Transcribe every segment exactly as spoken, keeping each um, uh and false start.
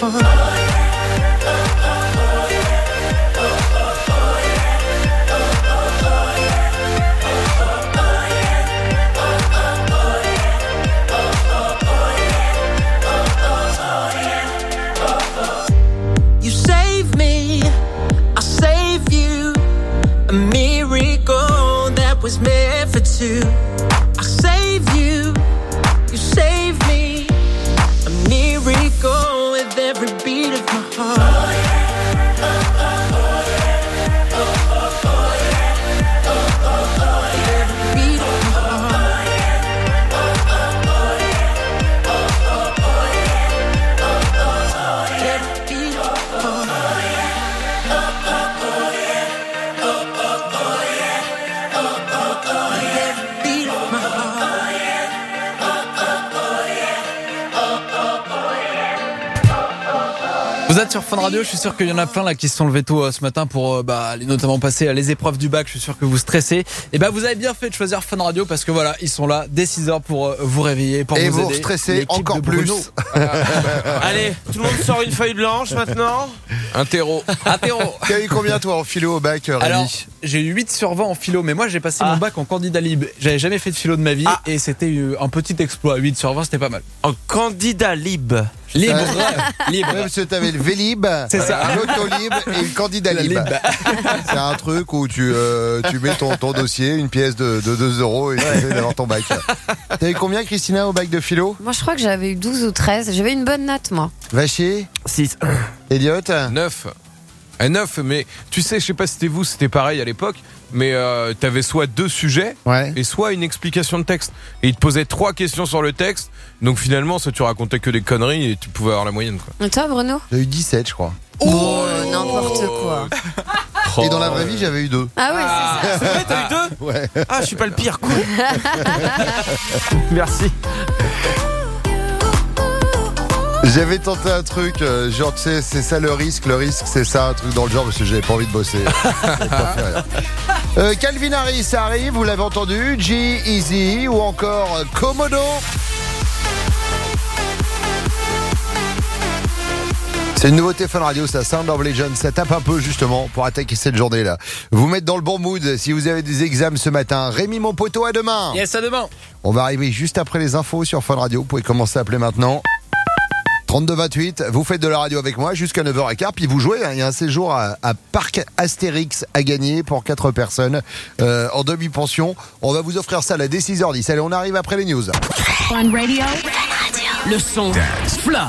You save me, I save you. A miracle that was meant for two. I save you, you save me. A miracle with every beat of my heart. Oh yeah, oh oh oh yeah, oh oh oh yeah, oh oh oh yeah. Every beat of my heart. Oh yeah, oh oh oh yeah, oh oh oh yeah, oh oh oh yeah. Every beat of my heart. Oh yeah, oh oh oh yeah, oh oh oh yeah, oh oh oh yeah. Every beat of my heart. Vous êtes sur Fun Radio, je suis sûr qu'il y en a plein là qui se sont levés tôt euh, ce matin pour euh, bah, aller notamment passer à les épreuves du bac. Je suis sûr que vous stressez. Et bah vous avez bien fait de choisir Fun Radio parce que voilà, ils sont là dès six heures pour euh, vous réveiller, pour et vous vous aider. stressez encore plus. Allez, tout le monde sort une feuille blanche maintenant. Un terreau. Un terreau. Tu as eu combien toi en philo au bac, Rémi? Alors, j'ai eu huit sur vingt en philo, mais moi j'ai passé Ah. mon bac en candidat libre. J'avais jamais fait de philo de ma vie Ah. et c'était euh, un petit exploit. huit sur vingt, c'était pas mal. En candidat libre. Libre, libre. Ouais, parce que t'avais le Vélib, C'est ça. l'autolib et le candidat La libre. libre. C'est un truc où tu, euh, tu mets ton, ton dossier, une pièce de, de deux euros et tu fais d'avoir ton bac. T'as eu combien, Christina, au bac de philo? Moi, je crois que j'avais eu douze ou treize. J'avais une bonne note, moi. Vachier, six. Elliot? neuf. Un neuf, mais tu sais, je sais pas si c'était vous, c'était pareil à l'époque, mais euh, t'avais soit deux sujets, Ouais. et soit une explication de texte. Et ils te posaient trois questions sur le texte, donc finalement, ça tu racontais que des conneries et tu pouvais avoir la moyenne, quoi. Et toi, Bruno? J'ai eu dix-sept, je crois. Oh, n'importe quoi. Et dans la vraie vie, j'avais eu deux. Ah oui, c'est ça. C'est vrai, t'as eu deux? Ouais. Ah, je suis pas le pire, cool. Merci. J'avais tenté un truc, euh, genre, tu sais, c'est ça le risque, le risque, c'est ça, un truc dans le genre, parce que j'avais pas envie de bosser. J'avais pas fait rien. Euh, Calvin Harris arrive, vous l'avez entendu, G-Eazy ou encore euh, Komodo. C'est une nouveauté Fun Radio, ça, Sound of Legend, ça tape un peu justement pour attaquer cette journée-là. Vous mettre dans le bon mood si vous avez des examens ce matin. Rémi, mon poteau, à demain. Yes, à demain. On va arriver juste après les infos sur Fun Radio, vous pouvez commencer à appeler maintenant. trente-deux vingt-huit, vous faites de la radio avec moi jusqu'à neuf heures quinze, puis vous jouez, hein, il y a un séjour à, à Parc Astérix à gagner pour quatre personnes euh, en demi-pension. On va vous offrir ça là dès six heures dix. Allez, on arrive après les news. Fun Radio. Le son. Fla.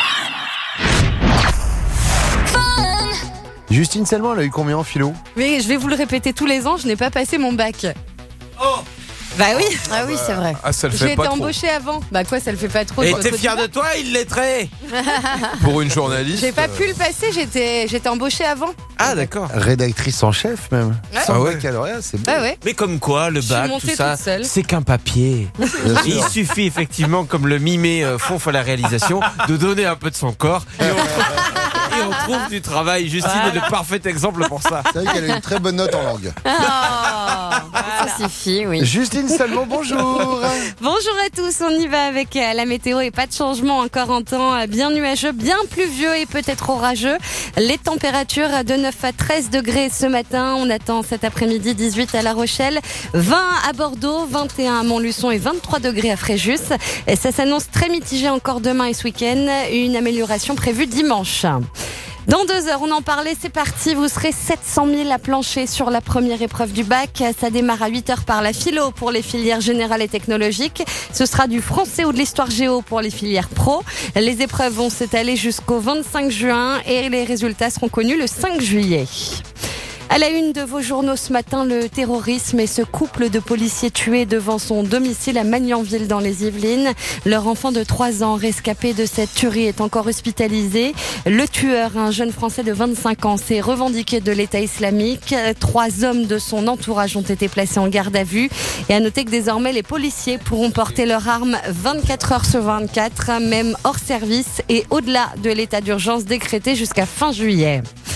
Justine Salmon, elle a eu combien en philo? Mais je vais vous le répéter tous les ans, je n'ai pas passé mon bac. Oh. Bah oui, Ah oui, c'est vrai. Ah, ça le j'ai fait été pas trop. embauchée avant. Bah quoi, ça le fait pas trop. Et je t'es bosse fier au de toi, il lettré? Pour une journaliste. J'ai pas pu le passer, j'étais, j'étais embauchée avant. Ah, d'accord. Rédactrice en chef même. Ouais. Sans Ah ouais. baccalauréat, c'est beau. Bah ouais. Mais comme quoi, le Je suis bac, montée tout ça, toute seule. c'est qu'un papier. Bien sûr. Il suffit effectivement, comme le mimé euh, Fonf à la réalisation, de donner un peu de son corps et on trouve, et on trouve du travail. Justine est le parfait exemple pour ça. C'est vrai qu'elle a une très bonne note en langue. Oh, ça suffit, oui. Justine Salmon, bonjour. Bonjour à tous, on y va avec euh, la météo et pas de changement encore en temps, euh, bien nuageux, bien pluvieux et peut-être orageux. Les températures de neuf à treize degrés ce matin, on attend cet après-midi dix-huit à La Rochelle, vingt à Bordeaux, vingt et un à Montluçon et vingt-trois degrés à Fréjus. Et ça s'annonce très mitigé encore demain et ce week-end, une amélioration prévue dimanche. Dans deux heures, on en parlait, c'est parti. Vous serez sept cent mille à plancher sur la première épreuve du bac. Ça démarre à huit heures par la philo pour les filières générales et technologiques. Ce sera du français ou de l'histoire géo pour les filières pro. Les épreuves vont s'étaler jusqu'au vingt-cinq juin et les résultats seront connus le cinq juillet. À la une de vos journaux ce matin, le terrorisme et ce couple de policiers tués devant son domicile à Magnanville dans les Yvelines. Leur enfant de trois ans rescapé de cette tuerie est encore hospitalisé. Le tueur, un jeune Français de vingt-cinq ans, s'est revendiqué de l'État islamique. Trois hommes de son entourage ont été placés en garde à vue. Et à noter que désormais les policiers pourront porter leurs armes vingt-quatre heures sur vingt-quatre, même hors service et au-delà de l'état d'urgence décrété jusqu'à fin juillet.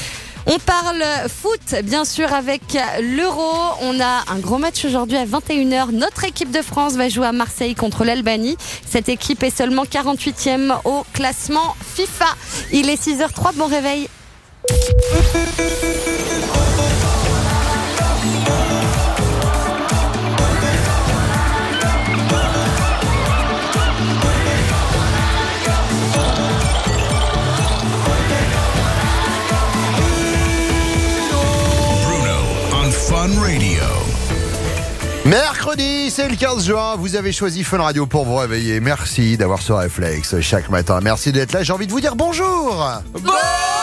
On parle foot, bien sûr, avec l'Euro. On a un gros match aujourd'hui à vingt et une heures. Notre équipe de France va jouer à Marseille contre l'Albanie. Cette équipe est seulement quarante-huitième au classement FIFA. Il est six heures zéro trois, bon réveil. Fun Radio. Mercredi, c'est le quinze juin. Vous avez choisi Fun Radio pour vous réveiller. Merci d'avoir ce réflexe chaque matin. Merci d'être là. J'ai envie de vous dire bonjour. Bonjour.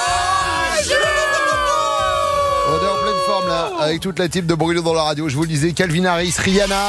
On est en pleine forme là, avec toute la team de Bruno dans la radio. Je vous le disais, Calvin Harris, Rihanna.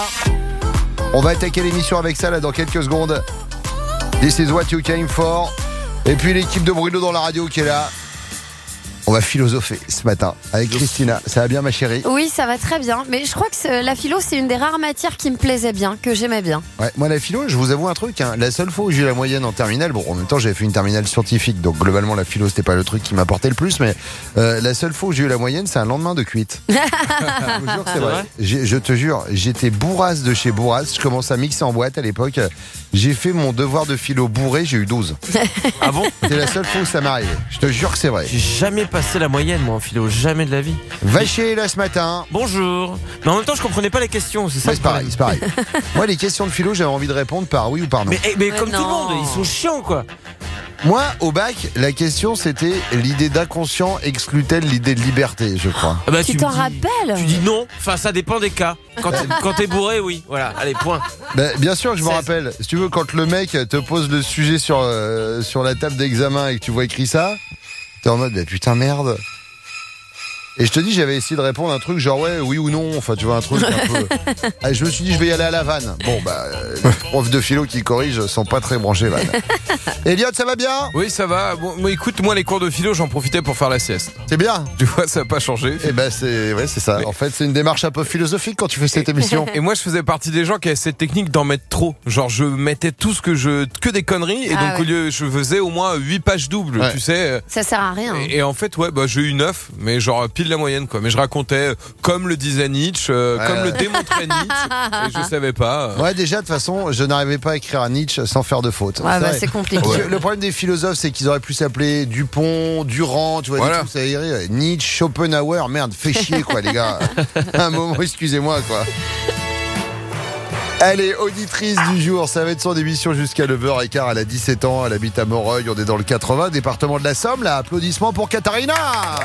On va attaquer l'émission avec ça là dans quelques secondes. This is what you came for. Et puis l'équipe de Bruno dans la radio qui est là. On va philosopher ce matin avec Christina. Ça va bien, ma chérie? Oui, ça va très bien. Mais je crois que la philo, c'est une des rares matières qui me plaisait bien, que j'aimais bien. Ouais, moi, la philo, je vous avoue un truc. Hein, la seule fois où j'ai eu la moyenne en terminale, bon, en même temps, j'avais fait une terminale scientifique, donc globalement, la philo, c'était pas le truc qui m'apportait le plus. Mais euh, la seule fois où j'ai eu la moyenne, c'est un lendemain de cuite. Je vous jure que c'est vrai. J'ai, je te jure, j'étais bourrasse de chez bourrasse. Je commence à mixer en boîte à l'époque. J'ai fait mon devoir de philo bourré, j'ai eu douze. Ah bon? C'est la seule fois où ça m'est arrivé. Je te jure que c'est vrai. J'ai jamais passé la moyenne, moi, en philo. Jamais de la vie. Vacher là ce matin. Bonjour. Mais en même temps, je comprenais pas les questions. C'est ça. Ouais, c'est pareil, c'est pareil. Moi, les questions de philo, j'avais envie de répondre par oui ou par non. Mais, mais Mais comme non. tout le monde, ils sont chiants, quoi. Moi, au bac, la question c'était l'idée d'inconscient exclut-elle l'idée de liberté, je crois. Ah bah, Tu me t'en dis- rappelles? Tu dis non. Enfin, ça dépend des cas. Quand t'es, quand t'es bourré, oui. Voilà. Allez, point. Ben, bien sûr que je me seize. rappelle. Si tu veux, quand le mec te pose le sujet sur, euh, sur la table d'examen et que tu vois écrit ça, t'es en mode, bah, putain, merde. Et je te dis, j'avais essayé de répondre un truc genre ouais, oui ou non, enfin tu vois un truc un peu. Ah, je me suis dit, je vais y aller à la vanne. Bon, bah, euh, les profs de philo qui corrigent sont pas très branchés vanne. Elliot, ça va bien? Oui, ça va. Bon, moi, écoute, moi, les cours de philo, j'en profitais pour faire la sieste. C'est bien. Tu vois, ça n'a pas changé. Et ben, c'est, ouais, c'est ça. Mais- En fait, c'est une démarche un peu philosophique quand tu fais cette émission. Et moi, je faisais partie des gens qui avaient cette technique d'en mettre trop. Genre, je mettais tout ce que je, que des conneries, et Ah donc ouais. au lieu, je faisais au moins huit pages doubles, Ouais. tu sais. Ça sert à rien. hein. Et, et en fait, ouais, bah, j'ai eu neuf, mais genre pile la moyenne, quoi. Mais je racontais euh, comme le disait Nietzsche, euh, Ouais. comme le démontrait Nietzsche, et je savais pas. euh. Ouais, déjà, de toute façon, je n'arrivais pas à écrire à Nietzsche sans faire de faute. Ouais, bah, vrai. c'est compliqué. Ouais. Le problème des philosophes, c'est qu'ils auraient pu s'appeler Dupont, Durand, tu vois, Voilà. des trucs, ça irait. Nietzsche, Schopenhauer, merde, fait chier, quoi, les gars. Un moment, excusez-moi, quoi. Allez, auditrice du jour, ça va être son émission jusqu'à neuf heures quinze. Elle a dix-sept ans, elle habite à Moreuil, on est dans le quatre-vingts, département de la Somme. Là, applaudissements pour Katharina.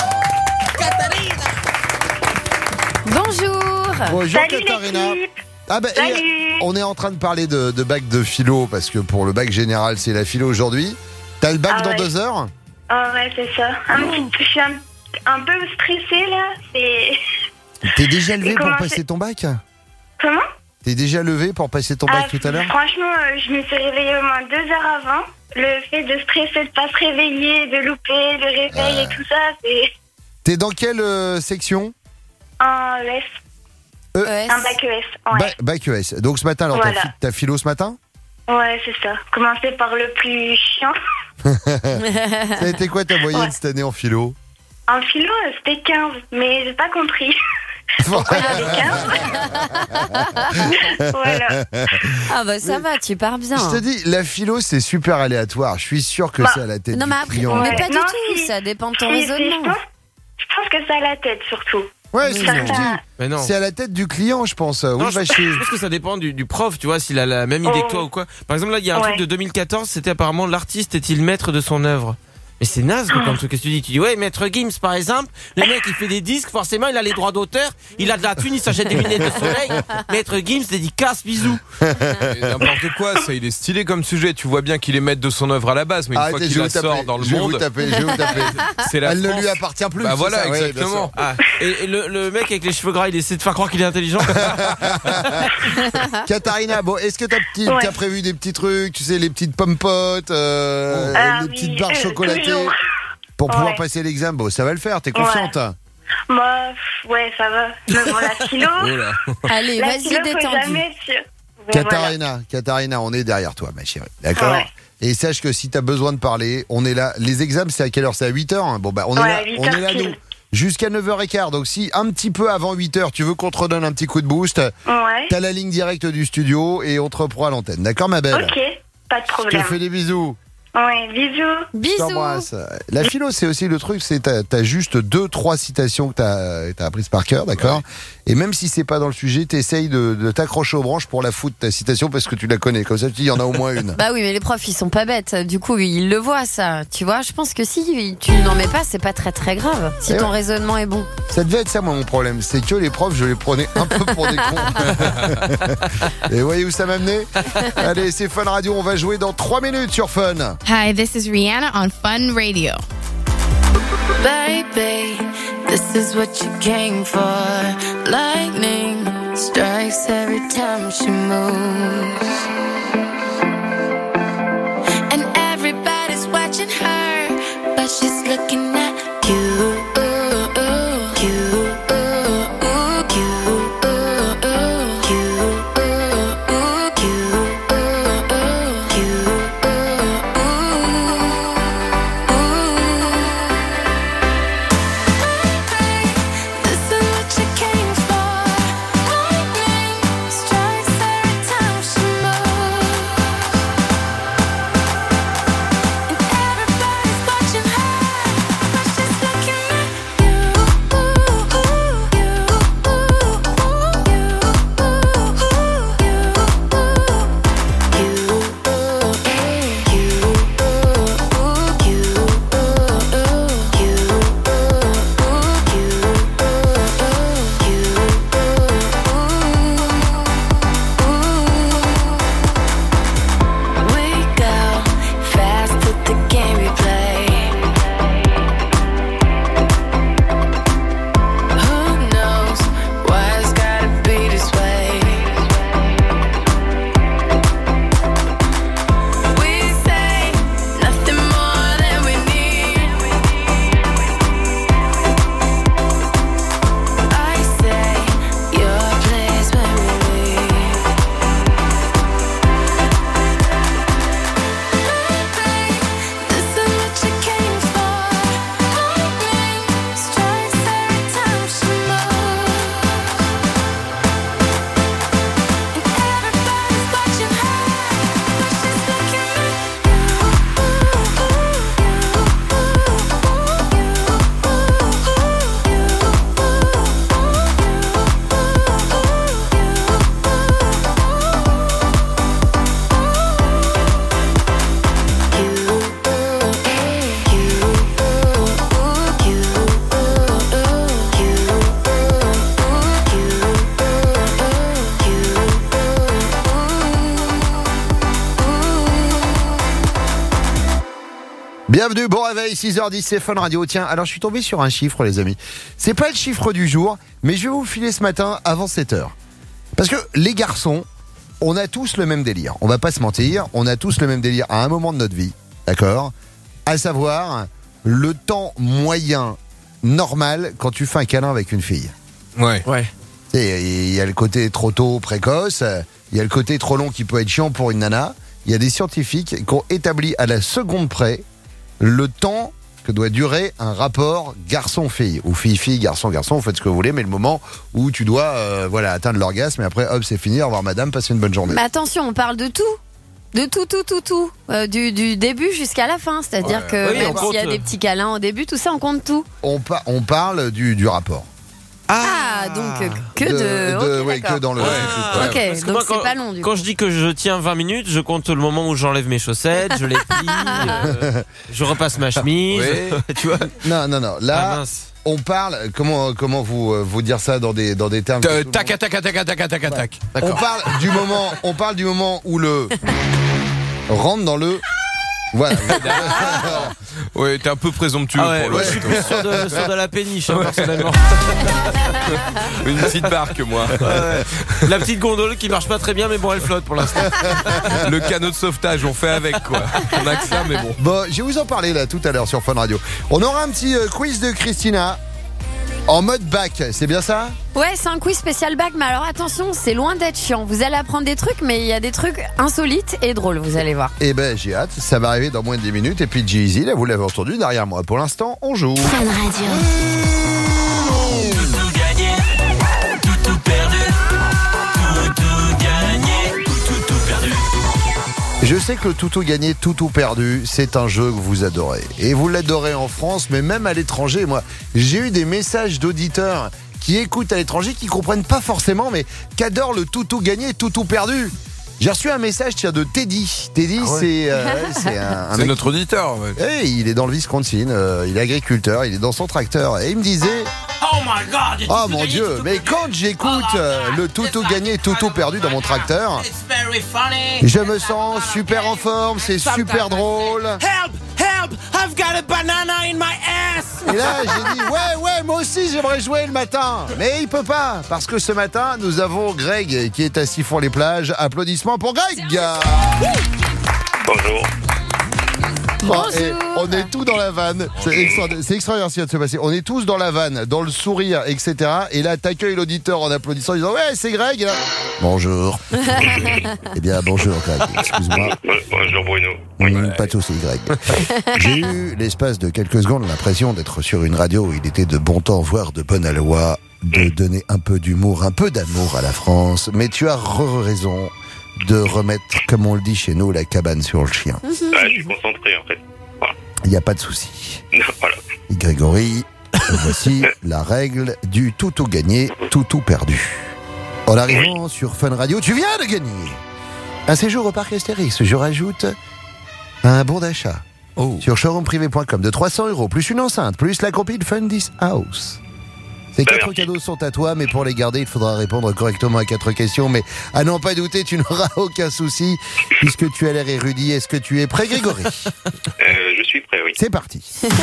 Bonjour. Bonjour Salut Katharina. l'équipe. Ah bah, et, Salut. on est en train de parler de, de bac de philo, parce que pour le bac général, c'est la philo aujourd'hui. T'as le bac Ah dans ouais. deux heures? Oh ouais, c'est ça. Un petit, je suis un, un peu stressée là. C'est T'es déjà levé Et pour comment passer c'est- ton bac? comment T'es déjà levé pour passer ton bac Ah, tout à l'heure? Franchement, euh, je me suis réveillée au moins deux heures avant. Le fait de stresser, de pas se réveiller, de louper le réveil et tout ça, c'est T'es dans quelle euh, section? un E S, Ouais, un bac E S. Ouais, Ba- Bac E S. Donc ce matin, alors t'as Voilà. fi- t'as philo ce matin? ouais, c'est ça. Commencer par le plus chiant. Ça a été quoi ta moyenne Ouais. cette année en philo? En philo, euh, c'était quinze, mais j'ai pas compris. Pourquoi j'avais quinze? Voilà. Ah bah ça va, tu pars bien. Je te dis, la philo c'est super aléatoire. Je suis sûr que Bah, c'est à la tête Non du mais après, client. mais Ouais. pas du Non, tout, si. ça dépend de ton Si, si, je raisonnement. pense, je pense que c'est à la tête surtout. Ouais, c'est ce que je Ça- dis. Mais non. C'est à la tête du client, je pense. Oui, Non, je, Vacher. je pense que ça dépend du, du prof, tu vois, s'il a la même idée Oh. que toi ou quoi. Par exemple, là, il y a un Ouais. truc de deux mille quatorze, c'était apparemment l'artiste est-il maître de son œuvre. Mais c'est naze, quoi, comme truc. Qu'est-ce que tu dis? Tu dis, ouais, Maître Gims, par exemple, le mec, il fait des disques, forcément, il a les droits d'auteur, il a de la thune, il s'achète des lunettes de soleil. Maître Gims, dédicace, bisous. Et n'importe quoi, ça, il est stylé comme sujet. Tu vois bien qu'il est maître de son œuvre à la base, mais une fois Arrêtez, qu'il je vais la vous taper. sort dans le Je vais vous monde, taper, je vais vous taper. c'est la Elle ne France. lui appartient plus. Bah c'est voilà, ça, ouais, bien exactement. sûr. Ah, et, et le, le mec avec les cheveux gras, il essaie de faire croire qu'il est intelligent. Katharina, bon, est-ce que t'as petit, Ouais. t'as prévu des petits trucs, tu sais, les petites pommes-potes, euh, Ah les oui, petites barres euh, chocolatées, toujours. pour pouvoir Ouais. passer l'examen? Bon, ça va le faire, t'es confiante? Bah, pff, ouais, ça va. Mais bon, la philo, Oh là. Allez, la vas-y, philo, faut détendu. jamais être sûr. Mais Katharina, Katharina, on est derrière toi, ma chérie. D'accord? Ouais. Et sache que si t'as besoin de parler, on est là. Les examens, c'est à quelle heure? C'est à huit heures? Bon, bah, on est Ouais, là, huit on heures est là, pile. nous. jusqu'à neuf heures quinze. Donc si un petit peu avant huit heures, tu veux qu'on te redonne un petit coup de boost, Ouais. t'as la ligne directe du studio et on te reprend à l'antenne. D'accord, ma belle? Ok, pas de Je problème. te fais des bisous. Ouais, bisous. Je Bisous. t'embrasse. La philo, c'est aussi le truc, c'est t'as, t'as juste deux, trois citations que t'as, t'as apprises par cœur, d'accord? Et même si c'est pas dans le sujet, t'essayes de, de t'accrocher aux branches pour la foutre ta citation parce que tu la connais. Comme ça, tu dis, il y en a au moins une. Bah oui, mais les profs, ils sont pas bêtes. Du coup, ils le voient, ça. Tu vois, je pense que si tu n'en mets pas, c'est pas très très grave. Si Eh ton ouais. raisonnement est bon. Ça devait être ça, moi, mon problème. C'est que les profs, je les prenais un peu pour des cons. Et voyez où ça m'a amené? Allez, c'est Fun Radio. On va jouer dans trois minutes sur Fun. Hi, this is Rihanna on Fun Radio. Baby, this is what you came for. Lightning strikes every time she moves. And everybody's watching her, but she's looking at you. Bienvenue, bon réveil, six heures dix, c'est Fun Radio. Tiens, alors je suis tombé sur un chiffre, les amis. C'est pas le chiffre du jour, mais je vais vous le filer ce matin avant sept heures. Parce que les garçons, on a tous le même délire. On va pas se mentir, on a tous le même délire à un moment de notre vie, d'accord? À savoir, le temps moyen normal quand tu fais un câlin avec une fille. Ouais. Ouais. Tu sais, il y a le côté trop tôt, précoce, il y a le côté trop long qui peut être chiant pour une nana. Il y a des scientifiques qui ont établi à la seconde près le temps que doit durer un rapport garçon-fille, ou fille-fille, garçon-garçon, vous faites ce que vous voulez, mais le moment où tu dois euh, voilà, atteindre l'orgasme, et après, hop, c'est fini, au revoir madame, passez une bonne journée. Mais attention, on parle de tout. De tout, tout, tout, tout. Euh, du, du début jusqu'à la fin. C'est-à-dire Ouais. que Oui, même on s'il y a compte. des petits câlins au début, tout ça, on compte tout. On, pa- on parle du, du rapport. Ah, donc euh, que de. de- ok, ouais, d'accord. que dans le... Ah, ouais. ok, Parce que donc moi, c'est quand- pas long du Quand coup. je dis que je tiens vingt minutes, je compte le moment où j'enlève mes chaussettes, je les plie, euh, je repasse ma chemise. Oui. Tu vois? Non, non, non, Ah, là, mince. on parle, comment, comment vous, euh, vous dire ça dans des, dans des termes... que Euh, tout le Tac, monde- tac, tac, tac, tac, tac, tac. On parle du moment, on parle du moment où le rentre dans le. Voilà. Ouais, t'es un peu présomptueux Ah ouais, pour moi, le. je suis plus sur de, sur de la péniche, hein, personnellement. Une petite barque, moi. Ouais. La petite gondole qui marche pas très bien, mais bon, elle flotte pour l'instant. Le canot de sauvetage, on fait avec, quoi. On a que ça, mais bon. Bon, je vais vous en parler là tout à l'heure sur Fun Radio. On aura un petit euh, quiz de Christina en mode bac, c'est bien ça? Ouais, c'est un quiz spécial bac, mais alors attention, c'est loin d'être chiant. Vous allez apprendre des trucs, mais il y a des trucs insolites et drôles, vous allez voir. Eh ben, j'ai hâte, ça va arriver dans moins de dix minutes. Et puis Jay-Z, là, vous l'avez entendu derrière moi. Pour l'instant, on joue. Fun Radio. Je sais que le toutou gagné, toutou perdu, c'est un jeu que vous adorez. Et vous l'adorez en France, mais même à l'étranger. Moi, j'ai eu des messages d'auditeurs qui écoutent à l'étranger, qui comprennent pas forcément, mais qu'adorent le toutou gagné, toutou perdu. J'ai reçu un message tiens, de Teddy. Teddy, ah ouais. c'est, euh, c'est un, un c'est mec... notre auditeur. Ouais. Hey, il est dans le Wisconsin, euh, il est agriculteur, il est dans son tracteur. Et il me disait... Oh my God! Oh mon Dieu, mais quand j'écoute euh, le toutou gagné, toutou perdu dans mon tracteur, je me sens super en forme, c'est super drôle. Help! Help! I've got a banana in my ass! Et là, j'ai dit, ouais, ouais, moi aussi j'aimerais jouer le matin. Mais il peut pas, parce que ce matin, nous avons Greg qui est à Sifour-les-Plages. Applaudissements pour Greg! Bonjour. Oh, et on est tous dans la vanne. C'est extraordinaire, c'est extraordinaire ce qui vient de se passer. On est tous dans la vanne, dans le sourire, et cetera. Et là, t'accueilles l'auditeur en applaudissant, en disant ouais, c'est Greg. Et là, bonjour. Eh bien, bonjour Greg. Excuse-moi. Bonjour Bruno. Mmh, pas de souci, Greg. J'ai eu l'espace de quelques secondes l'impression d'être sur une radio où il était de bon temps, voire de bonne loi, de donner un peu d'humour, un peu d'amour à la France. Mais tu as raison de remettre, comme on le dit chez nous, la cabane sur le chien. Ah, je suis concentré en fait. Voilà. Il n'y a pas de souci. Voilà. Grégory, voici la règle du toutou gagné, toutou perdu. En arrivant oui. sur Fun Radio, tu viens de gagner un séjour au parc Astérix. Je rajoute un bon d'achat oh. sur showroom privé point com de trois cents euros, plus une enceinte, plus la copie de Fun This House. Ces quatre cadeaux sont à toi, mais pour les garder, il faudra répondre correctement à quatre questions. Mais à n'en pas douter, tu n'auras aucun souci, puisque tu as l'air érudit. Est-ce que tu es prêt, Grégory ? euh, Je suis prêt, oui. C'est parti.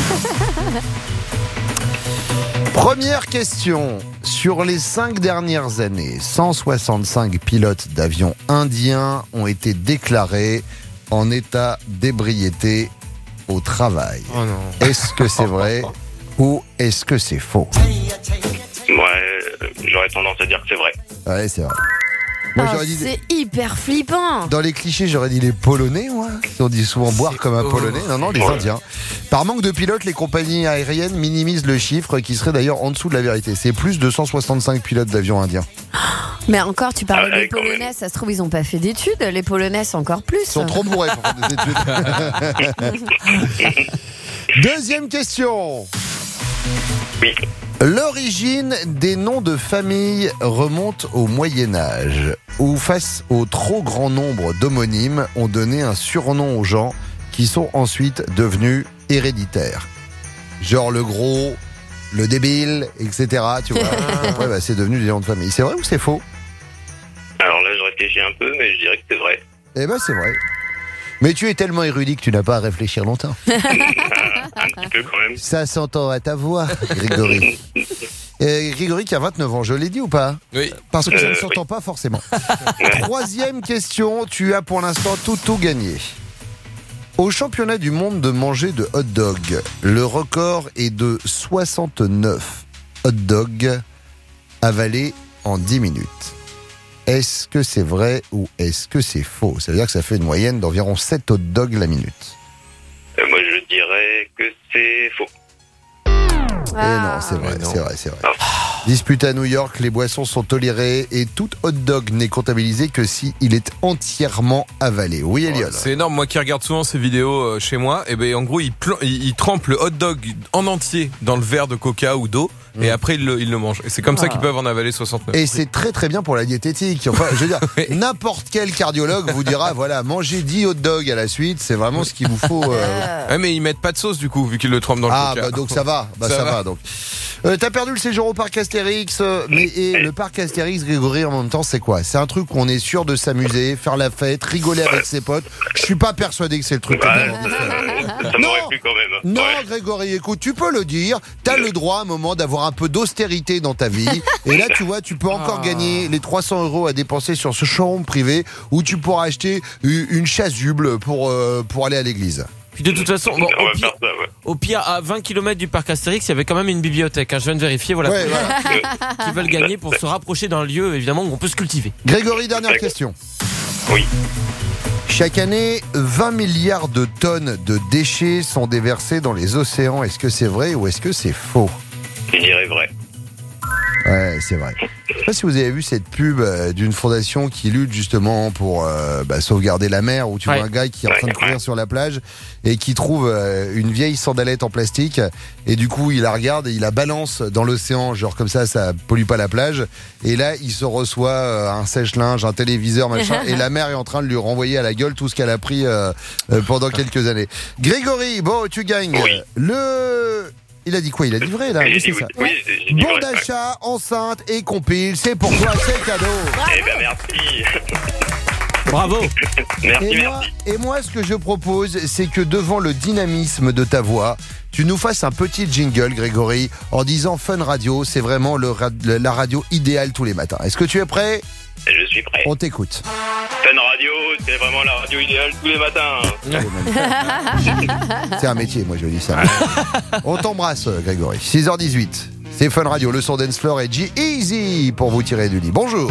Première question. Sur les cinq dernières années, cent soixante-cinq pilotes d'avions indiens ont été déclarés en état d'ébriété au travail. Oh non. Est-ce que c'est vrai ou est-ce que c'est faux ? Ouais, j'aurais tendance à dire que c'est vrai. Ouais, c'est vrai. Moi, oh, j'aurais dit c'est hyper flippant. Dans les clichés, j'aurais dit les Polonais, moi. On dit souvent boire comme un Polonais. Non, non, les ouais. Indiens. Par manque de pilotes, les compagnies aériennes minimisent le chiffre qui serait d'ailleurs en dessous de la vérité. C'est plus de cent soixante-cinq pilotes d'avions indiens. Mais encore, tu parlais ah, des Polonais, ça se trouve, ils n'ont pas fait d'études. Les Polonais, encore plus. Ils sont trop bourrés pour faire des études. Deuxième question. Oui. L'origine des noms de famille remonte au Moyen-Âge, où face au trop grand nombre d'homonymes, on donnait un surnom aux gens qui sont ensuite devenus héréditaires. Genre le gros, le débile, et cetera. Tu vois. Après, bah, c'est devenu des noms de famille. C'est vrai ou c'est faux ? Alors là, je réfléchis un peu, mais je dirais que c'est vrai. Eh ben, c'est vrai. Mais tu es tellement érudit que tu n'as pas à réfléchir longtemps. Un petit peu quand même. Ça s'entend à ta voix, Grégory. Et Grégory qui a vingt-neuf ans, je l'ai dit ou pas ? Oui. Parce que euh, ça ne s'entend oui. pas forcément. Troisième question, tu as pour l'instant tout tout gagné. Au championnat du monde de manger de hot dog, le record est de soixante-neuf hot dogs avalés en dix minutes. Est-ce que c'est vrai ou est-ce que c'est faux ? Ça veut dire que ça fait une moyenne d'environ sept hot dogs la minute. Euh, moi, je dirais que c'est faux. Ah. Et non, c'est vrai, non. c'est vrai, c'est vrai. Ah. Dispute à New York, les boissons sont tolérées et tout hot dog n'est comptabilisé que si il est entièrement avalé. Oui, Elliot. C'est énorme. Moi qui regarde souvent ces vidéos euh, chez moi, et ben en gros, il, pl- il, il trempe le hot dog en entier dans le verre de coca ou d'eau. Et après, il le, il le mange. Et c'est comme ah. ça qu'ils peuvent en avaler soixante-neuf. Et c'est très très bien pour la diététique. Enfin, je veux dire, oui. n'importe quel cardiologue vous dira, voilà, mangez dix hot dogs à la suite, c'est vraiment ce qu'il vous faut. Euh... Ouais, mais ils mettent pas de sauce du coup, vu qu'ils le trempent dans le ah, coca. Ah, bah donc ça va. Bah ça, ça va. va donc. Euh, t'as perdu le séjour au parc Astérix, euh, mais et le parc Astérix, Grégory, en même temps, c'est quoi ? C'est un truc où on est sûr de s'amuser, faire la fête, rigoler avec ses potes. Je suis pas persuadé que c'est le truc qu'on a envie de faire. Ça m'aurait plu quand même. Non, ouais. Grégory, écoute, tu peux le dire. T'as le droit à un moment d'avoir un peu d'austérité dans ta vie. Et là, tu vois, tu peux encore ah. gagner les trois cents euros à dépenser sur ce showroom privé où tu pourras acheter une chasuble pour, euh, pour aller à l'église. Puis de toute façon, bon, au, pire, ça, ouais. au pire, à vingt kilomètres du parc Astérix, il y avait quand même une bibliothèque. Hein, je viens de vérifier, voilà. Ouais, voilà. Qui veulent gagner pour se rapprocher d'un lieu, évidemment, où on peut se cultiver. Grégory, dernière question. Oui. Chaque année, vingt milliards de tonnes de déchets sont déversés dans les océans. Est-ce que c'est vrai ou est-ce que c'est faux ? Je dirais vrai. Ouais, c'est vrai. sais pas si vous avez vu cette pub euh, d'une fondation qui lutte justement pour euh, bah, sauvegarder la mer, où tu Ouais. vois un gars qui est en train de courir sur la plage et qui trouve euh, une vieille sandalette en plastique et du coup il la regarde et il la balance dans l'océan, genre comme ça, ça pollue pas la plage. Et là il se reçoit euh, un sèche-linge, un téléviseur, machin, et la mer est en train de lui renvoyer à la gueule tout ce qu'elle a pris euh, euh, pendant quelques années. Grégory, bon, tu gagnes Oui. le... Il a dit quoi? Il a dit vrai là? J'ai Oui, dit c'est ça. oui, j'ai dit Bon vrai. d'achat, enceinte et compile, c'est pour toi, c'est le cadeau. Eh ben merci. Bravo. Merci, Et moi, merci. et moi, ce que je propose, c'est que devant le dynamisme de ta voix, tu nous fasses un petit jingle, Grégory, en disant Fun Radio, c'est vraiment le ra- le- la radio idéale tous les matins. Est-ce que tu es prêt? Je suis prêt. On t'écoute. Fun Radio, c'est vraiment la radio idéale tous les matins. C'est un métier, moi je dis ça. On t'embrasse, Grégory. six heures dix-huit. C'est Fun Radio, le son dance floor et G-Easy pour vous tirer du lit. Bonjour.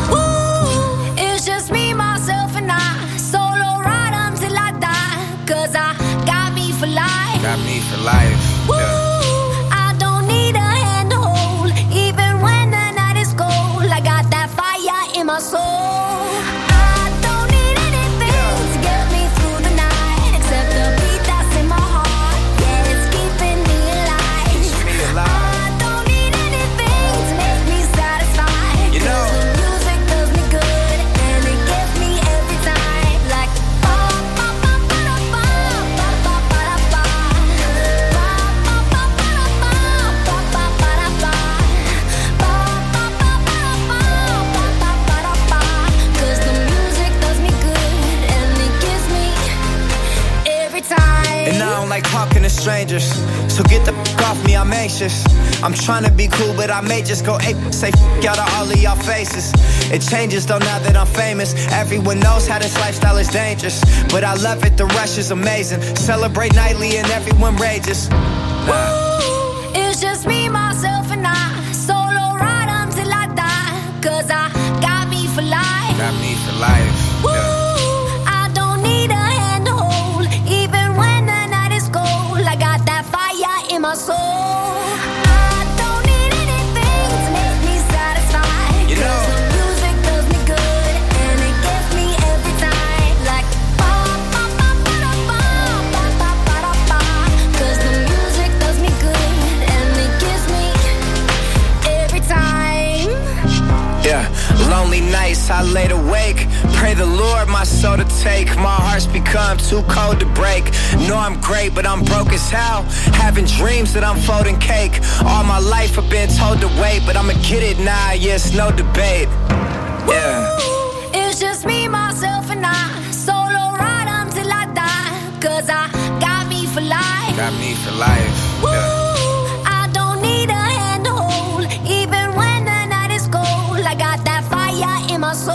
It's just me, myself, and I. Solo ride until I die. Cause I got me for life. Got me for life. Woo! I don't need a hand to hold. Even when the night is cold, I got that fire in my soul. I don't need anything to get me through the night except the beat that's in my heart. Yeah, it's keeping me alive. I don't need anything to make me satisfied. You know. 'Cause the music does me good and it gets me every time. Like ba ba ba ba da ba ba ba ba da ba. Ba ba ba ba da ba ba ba ba da ba. Ba ba ba ba da ba ba ba ba da ba. 'Cause the music does me good and it gives me every time. And I don't like talking to strangers, so get the f off me, I'm anxious. I'm trying to be cool, but I may just go ape. Say f out of all of y'all faces. It changes though now that I'm famous. Everyone knows how this lifestyle is dangerous, but I love it, the rush is amazing. Celebrate nightly and everyone rages. Ooh, it's just me, myself, and I. Solo ride until I die. Cause I got me for life. Got me for life. Woo! Yeah. I don't need a hand to hold. Even when the night is cold, I got that fire in my soul. I don't need anything to make me satisfied. You know. 'Cause the music does me good and it gets me every time. Like ba ba ba ba da ba ba ba ba da ba. 'Cause the music does me good and it gives me every time. Yeah, lonely nights I laid awake. Pray the Lord my soul to take. My heart's become too cold to break. Know I'm great, but I'm broke as hell. Having dreams that I'm folding cake. All my life I've been told to wait, but I'ma get it now, yeah, it's no debate. Yeah. Woo! It's just me, myself, and I. Solo ride until I die. Cause I got me for life. Got me for life. Woo! Yeah. I don't need a hand to hold. Even when the night is cold, I got that fire in my soul.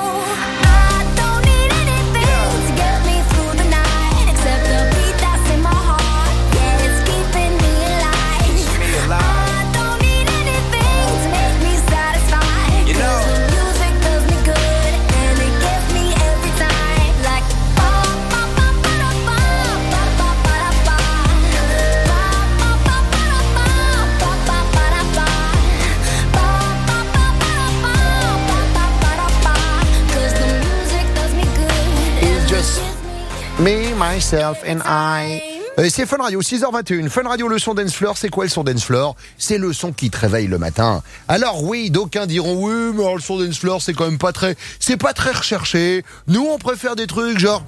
I don't need anything to get me through the night except the beat that's in my heart. Yeah, it's keeping me alive. I don't need anything to make me satisfied. You know. 'Cause the music does me good and it gets me every time. Like ba ba ba ba da ba ba ba ba da ba. Ba ba ba ba da ba ba ba ba da ba. Ba ba ba ba da ba ba ba ba da ba. 'Cause the music does me good and It's it just gives me, me myself and I. Euh, C'est Fun Radio, six heures vingt et une. Fun Radio, le son dance floor. C'est quoi le son dance floor? C'est le son qui te réveille le matin. Alors oui, d'aucuns diront oui, mais alors, le son dance floor, c'est quand même pas très, c'est pas très recherché. Nous, on préfère des trucs genre.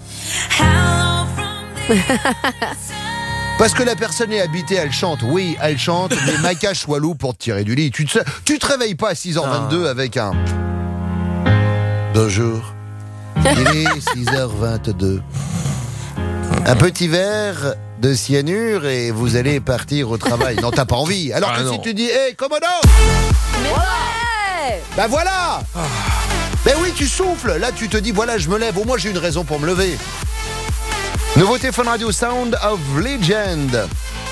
Parce que la personne est habitée, elle chante. Oui, elle chante, mais Maca Choualou pour te tirer du lit. Tu te, tu te réveilles pas à six heures vingt-deux avec un. Bonjour. Il est six heures vingt-deux. Un petit verre de cyanure et vous allez partir au travail. Non, t'as pas envie. Alors Ah que non. si tu dis, hé, Komodo, Ouais. bah voilà. Ben oui, tu souffles. Là, tu te dis, voilà, je me lève. Au moins, j'ai une raison pour me lever. Nouveauté Fun Radio, Sound of Legend.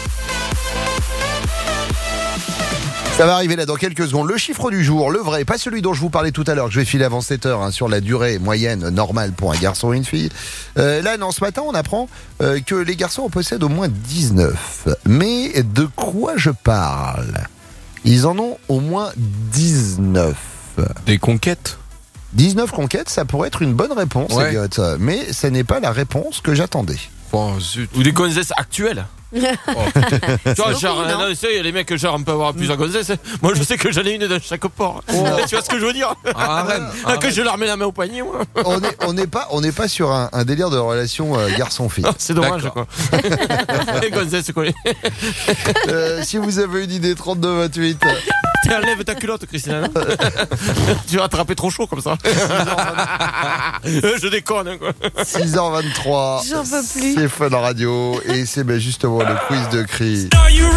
Ça va arriver là dans quelques secondes. Le chiffre du jour, le vrai, pas celui dont je vous parlais tout à l'heure, que je vais filer avant sept heures, hein, sur la durée moyenne normale pour un garçon et une fille. Euh, là, non, ce matin, on apprend euh, que les garçons en possèdent au moins dix-neuf. Mais de quoi je parle? Ils en ont au moins dix-neuf. Des conquêtes. dix-neuf conquêtes, ça pourrait être une bonne réponse, Ouais. Elliot. Mais ce n'est pas la réponse que j'attendais. Oh, zut. Ou des gonzesses actuelles. Oh, Tu vois, beaucoup, genre, non non, tu sais, il y a les mecs, genre, on peut avoir plusieurs gonzesses. Moi, je sais que j'en ai une dans chaque port. Tu vois ce que je veux dire? Ah, arrête, Ah, que arrête. je leur mets la main au poignet, moi. On n'est on n'est pas, on n'est pas sur un, un délire de relation euh, garçon-fille. Ah, c'est dommage, D'accord. quoi. Les gonzesses, quoi. Euh, si vous avez une idée, trente-deux vingt-huit. Enlève ta culotte, Christina. non Tu vas attraper trop chaud comme ça. Euh, Je déconne, hein, quoi. six heures vingt-trois. J'en peux plus. C'est Fun Radio et c'est ben, justement le quiz de Cri.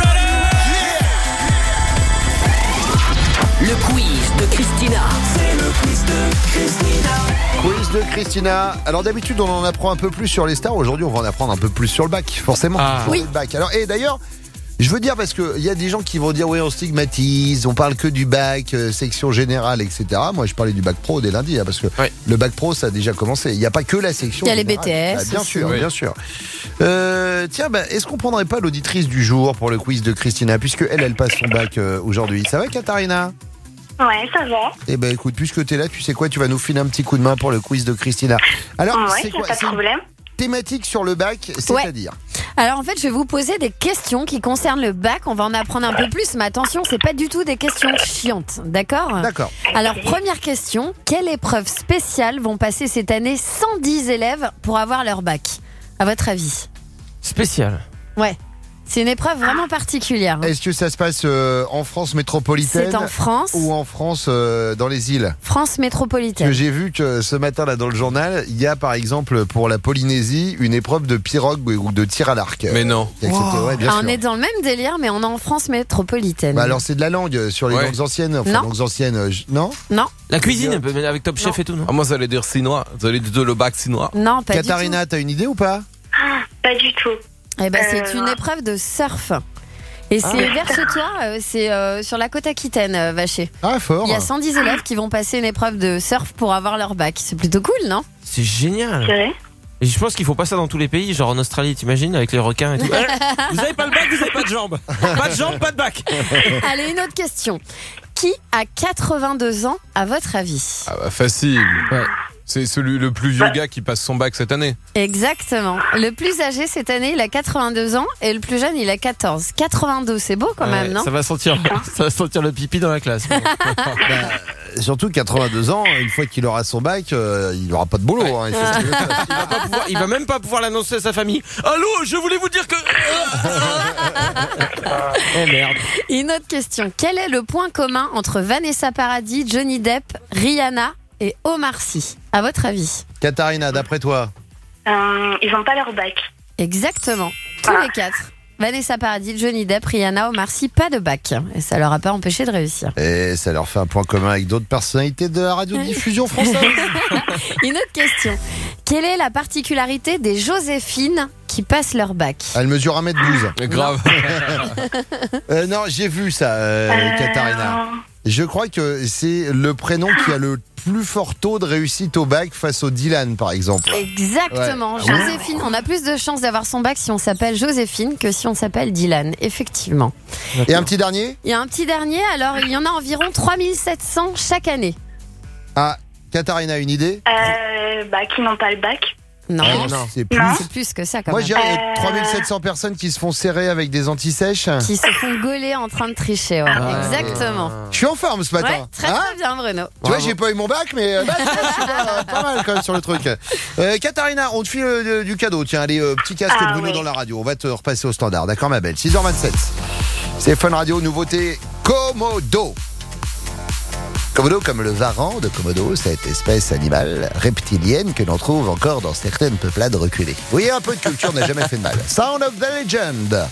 Le quiz de Christina. C'est le quiz de Christina. Quiz de Christina. Alors d'habitude on en apprend un peu plus sur les stars. Aujourd'hui on va en apprendre un peu plus sur le bac, forcément. Ah. Sur Oui. le bac. Alors et d'ailleurs. Je veux dire parce qu'il y a des gens qui vont dire oui on stigmatise, on parle que du bac, euh, section générale, et cetera. Moi je parlais du bac pro dès lundi hein, parce que Ouais. le bac pro ça a déjà commencé. Il n'y a pas que la section. Il y a les générale. B T S Ah, bien aussi. sûr, Oui. bien sûr. Euh, tiens, bah, est-ce qu'on prendrait pas l'auditrice du jour pour le quiz de Christina puisque elle, elle passe son bac euh, aujourd'hui. Ça va Katharina? Ouais, ça va. Eh ben écoute, puisque t'es là, tu sais quoi, tu vas nous filer un petit coup de main pour le quiz de Christina. Alors, Ouais, c'est y a quoi? pas de C'est une problème. thématique sur le bac, c'est-à-dire Alors en fait, je vais vous poser des questions qui concernent le bac. On va en apprendre un peu plus, mais attention, c'est pas du tout des questions chiantes, d'accord? D'accord. Alors première question, quelle épreuve spéciale vont passer cette année cent dix élèves pour avoir leur bac? À votre avis? Spécial. Ouais. C'est une épreuve vraiment particulière. hein. Est-ce que ça se passe euh, en France métropolitaine C'est en France, ou en France euh, dans les îles? France Parce que métropolitaine. j'ai vu que ce matin là dans le journal, il y a par exemple pour la Polynésie une épreuve de pirogue ou de tir à l'arc. Mais non. Qui est acceptée, ouais, bien Ah, sûr. on est dans le même délire, mais on est en France métropolitaine. Bah alors c'est de la langue euh, sur les Ouais. langues anciennes. Enfin, Non. langues anciennes, euh, je- non Non, La cuisine, avec Top Chef et tout, non? Ah, moi, ça allait dire chinois. Ça allait dire le bac chinois. non, pas Katharina, t'as une idée ou pas? Pas du tout. du tout. Eh ben, c'est Euh, une non. épreuve de surf. Et c'est Ah. vers chez toi, euh, c'est euh, sur la côte Aquitaine, euh, Vacher. Ah fort. Il y a cent dix élèves qui vont passer une épreuve de surf pour avoir leur bac. C'est plutôt cool, non? C'est génial. C'est vrai? Et je pense qu'il faut pas ça dans tous les pays, genre en Australie, t'imagines, avec les requins et tout. Eh, vous avez pas le bac, vous avez pas de jambes. Pas de jambes, pas de bac. Allez, une autre question. Qui a quatre-vingt-deux ans, à votre avis? Ah bah, facile. Ouais. C'est celui le plus vieux gars qui passe son bac cette année. Exactement. Le plus âgé cette année, il a quatre-vingt-deux ans et le plus jeune, il a quatorze. quatre-vingt-deux, c'est beau quand même, Ouais, non? ça va sentir, ça va sentir le pipi dans la classe. Bah, surtout quatre-vingt-deux ans, une fois qu'il aura son bac, euh, il aura pas de boulot. hein, il faut se- Il va, pas pouvoir- il va même pas pouvoir l'annoncer à sa famille. Allô, je voulais vous dire que. Oh merde. Une autre question. Quel est le point commun entre Vanessa Paradis, Johnny Depp, Rihanna et Omar Sy? À votre avis? Katharina, d'après toi? Euh, ils ont pas leur bac. Exactement. Tous les quatre. Vanessa Paradis, Johnny Depp, Rihanna, Omar Sy, pas de bac. Et ça leur a pas empêché de réussir. Et ça leur fait un point commun avec d'autres personnalités de la radiodiffusion française. Une autre question. Quelle est la particularité des Joséphines qui passent leur bac? Elle mesure un mètre douze. Grave. Euh, non, j'ai vu ça, euh, Euh, Katharina. Je crois que c'est le prénom qui a le plus fort taux de réussite au bac face au Dylan, par exemple. Exactement. Ouais. Joséphine, on a plus de chances d'avoir son bac si on s'appelle Joséphine que si on s'appelle Dylan. Effectivement. Et un petit dernier? Il y a un petit dernier, alors il y en a environ trois mille sept cents chaque année. Ah, Katharina, une idée? Euh, bah, qui n'ont pas le bac. Non, Ah, non. c'est plus. c'est plus que ça quand Moi, même. je dirais Euh, trois mille sept cents personnes qui se font serrer avec des antisèches. Qui se font gauler en train de tricher, ouais. Exactement. Je suis en forme ce matin. Ouais, très Hein très bien Bruno. Tu vois, j'ai pas eu mon bac, mais euh, bah, tu vois, je suis pas, pas mal quand même sur le truc. Euh, Katharina, on te file euh, du cadeau. Tiens, allez, euh, petit casque Ah, Bruno oui. dans la radio. On va te repasser au standard, d'accord, ma belle? six heures vingt-sept. C'est Fun Radio, nouveauté Komodo. Komodo comme le varan de Komodo, cette espèce animale reptilienne que l'on trouve encore dans certaines peuplades reculées. Oui, un peu de culture n'a jamais fait de mal. Sound of the Legend.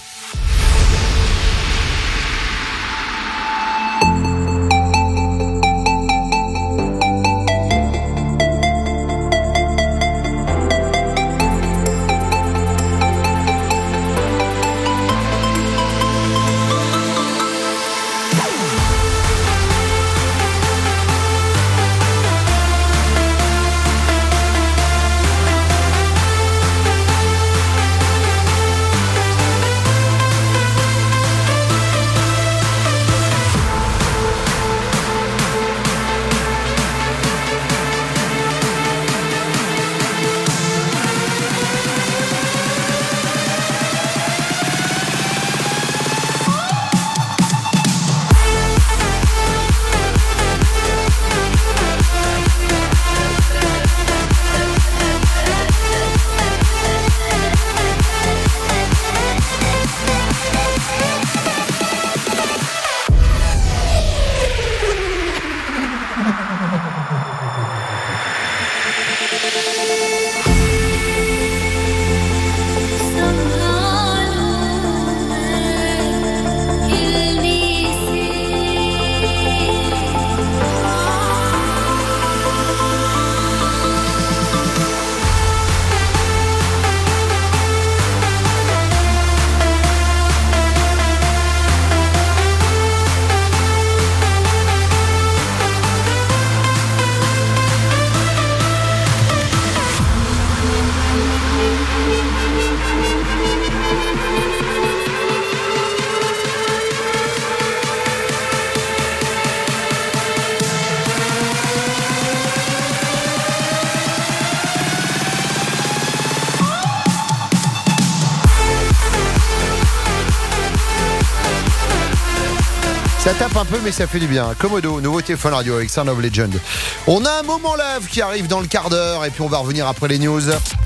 Ça tape un peu, mais ça fait du bien. Komodo, nouveauté Fun Radio avec Sound of Legend. On a un moment lave qui arrive dans le quart d'heure et puis on va revenir après les news.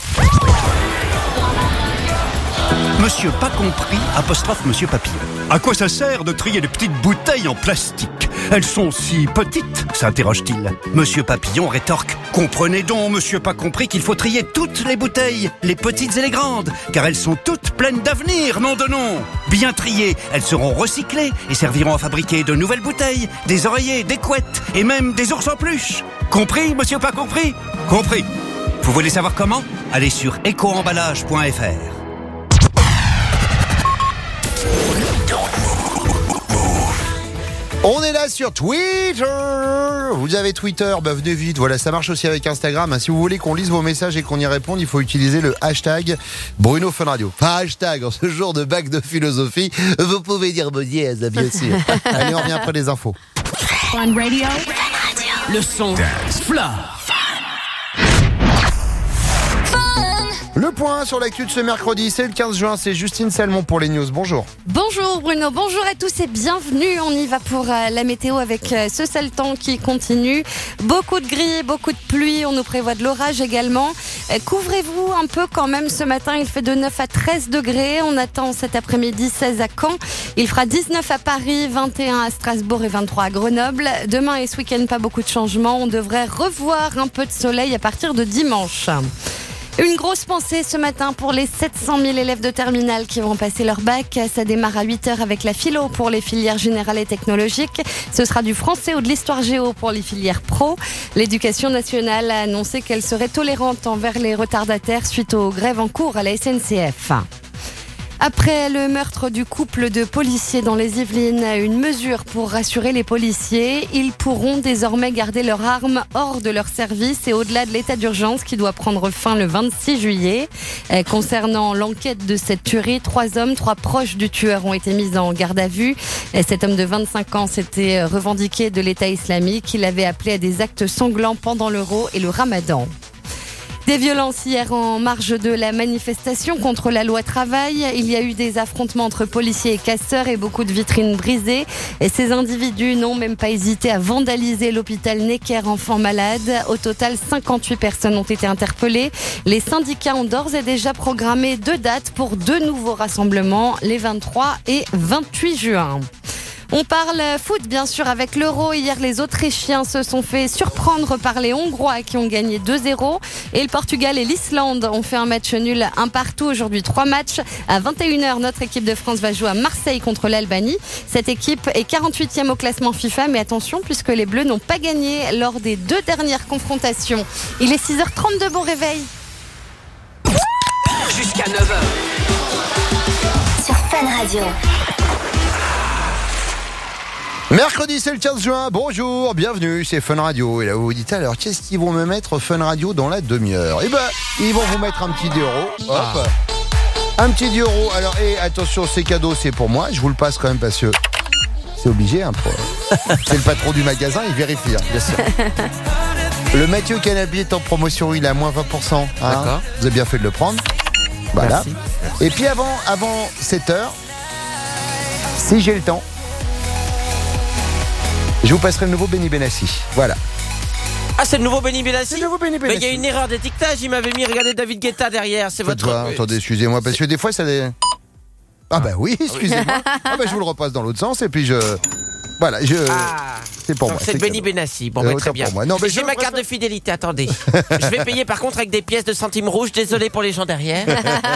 Monsieur pas compris, apostrophe Monsieur Papillon. À quoi ça sert de trier les petites bouteilles en plastique? Elles sont si petites, s'interroge-t-il. Monsieur Papillon rétorque. Comprenez donc, monsieur pas compris, qu'il faut trier toutes les bouteilles, les petites et les grandes, car elles sont toutes pleines d'avenir, nom de nom. Bien triées, elles seront recyclées et serviront à fabriquer de nouvelles bouteilles, des oreillers, des couettes et même des ours en peluche. Compris, monsieur pas compris? Compris. Vous voulez savoir comment? Allez sur éco emballage point f r. On est là sur Twitter. Vous avez Twitter, bah venez vite. Voilà, ça marche aussi avec Instagram. Si vous voulez qu'on lise vos messages et qu'on y réponde, il faut utiliser le hashtag Bruno Fun Radio. Enfin, hashtag, en ce jour de bac de philosophie, vous pouvez dire bon dièse, bien sûr. Allez, on revient après les infos. Fun Radio. Le son. Fla. Le point sur l'actu de ce mercredi, c'est le quinze juin, c'est Justine Salmon pour les news. Bonjour. Bonjour Bruno, bonjour à tous et bienvenue. On y va pour euh, la météo avec euh, ce sale temps qui continue. Beaucoup de gris, beaucoup de pluie, on nous prévoit de l'orage également. Euh, couvrez-vous un peu quand même ce matin, il fait de neuf à treize degrés. On attend cet après-midi seize à Caen. Il fera dix-neuf à Paris, vingt et un à Strasbourg et vingt-trois à Grenoble. Demain et ce week-end, pas beaucoup de changements. On devrait revoir un peu de soleil à partir de dimanche. Une grosse pensée ce matin pour les sept cent mille élèves de terminale qui vont passer leur bac. Ça démarre à huit heures avec la philo pour les filières générales et technologiques. Ce sera du français ou de l'histoire géo pour les filières pro. L'éducation nationale a annoncé qu'elle serait tolérante envers les retardataires suite aux grèves en cours à la S N C F. Après le meurtre du couple de policiers dans les Yvelines, une mesure pour rassurer les policiers. Ils pourront désormais garder leurs armes hors de leur service et au-delà de l'état d'urgence qui doit prendre fin le vingt-six juillet. Concernant l'enquête de cette tuerie, trois hommes, trois proches du tueur ont été mis en garde à vue. Cet homme de vingt-cinq ans s'était revendiqué de l'État islamique. Il avait appelé à des actes sanglants pendant l'Euro et le Ramadan. Des violences hier en marge de la manifestation contre la loi travail. Il y a eu des affrontements entre policiers et casseurs et beaucoup de vitrines brisées. Et ces individus n'ont même pas hésité à vandaliser l'hôpital Necker enfants malades. Au total, cinquante-huit personnes ont été interpellées. Les syndicats ont d'ores et déjà programmé deux dates pour deux nouveaux rassemblements, les vingt-trois et vingt-huit juin. On parle foot bien sûr avec l'Euro. Hier, les Autrichiens se sont fait surprendre par les Hongrois qui ont gagné deux zéro. Et le Portugal et l'Islande ont fait un match nul un partout. Aujourd'hui, trois matchs. À vingt et une heures, notre équipe de France va jouer à Marseille contre l'Albanie. Cette équipe est quarante-huitième au classement FIFA. Mais attention, puisque les Bleus n'ont pas gagné lors des deux dernières confrontations. Il est six heures trente-deux, bon réveil. Jusqu'à neuf heures. Sur Fun Radio. Mercredi, c'est le quinze juin. Bonjour, bienvenue, c'est Fun Radio. Et là, vous vous dites alors, qu'est-ce qu'ils vont me mettre Fun Radio dans la demi-heure? Eh ben, ils vont vous mettre un petit dix euros. Hop. Un petit dix euros. Alors, et attention, ces cadeaux, c'est pour moi. Je vous le passe quand même parce que c'est obligé. Hein, pour... c'est le patron du magasin, il vérifie, hein, bien sûr. Le Mathieu Canabi est en promotion, il est à moins vingt pour cent. Hein. D'accord. Vous avez bien fait de le prendre. Voilà. Merci. Et puis avant, avant sept heures, si j'ai le temps, je vous passerai le nouveau Benny Benassi. Voilà. Ah, c'est le nouveau Benny Benassi. C'est le nouveau Benny Benassi. Mais il y a une erreur d'étiquetage, il m'avait mis, regardez David Guetta derrière, c'est votre... Toi, attendez, excusez-moi, parce que des fois ça... Dé... Ah bah oui, excusez-moi. Ah bah je vous le repasse dans l'autre sens et puis je... Voilà, je... Ah, c'est pour donc moi. c'est Benny Benassi. Bon, Euh, bah, très autant bien. pour moi. Non, mais J'ai je ma le carte de fidélité, attendez. Je vais payer par contre avec des pièces de centimes rouges, désolé pour les gens derrière.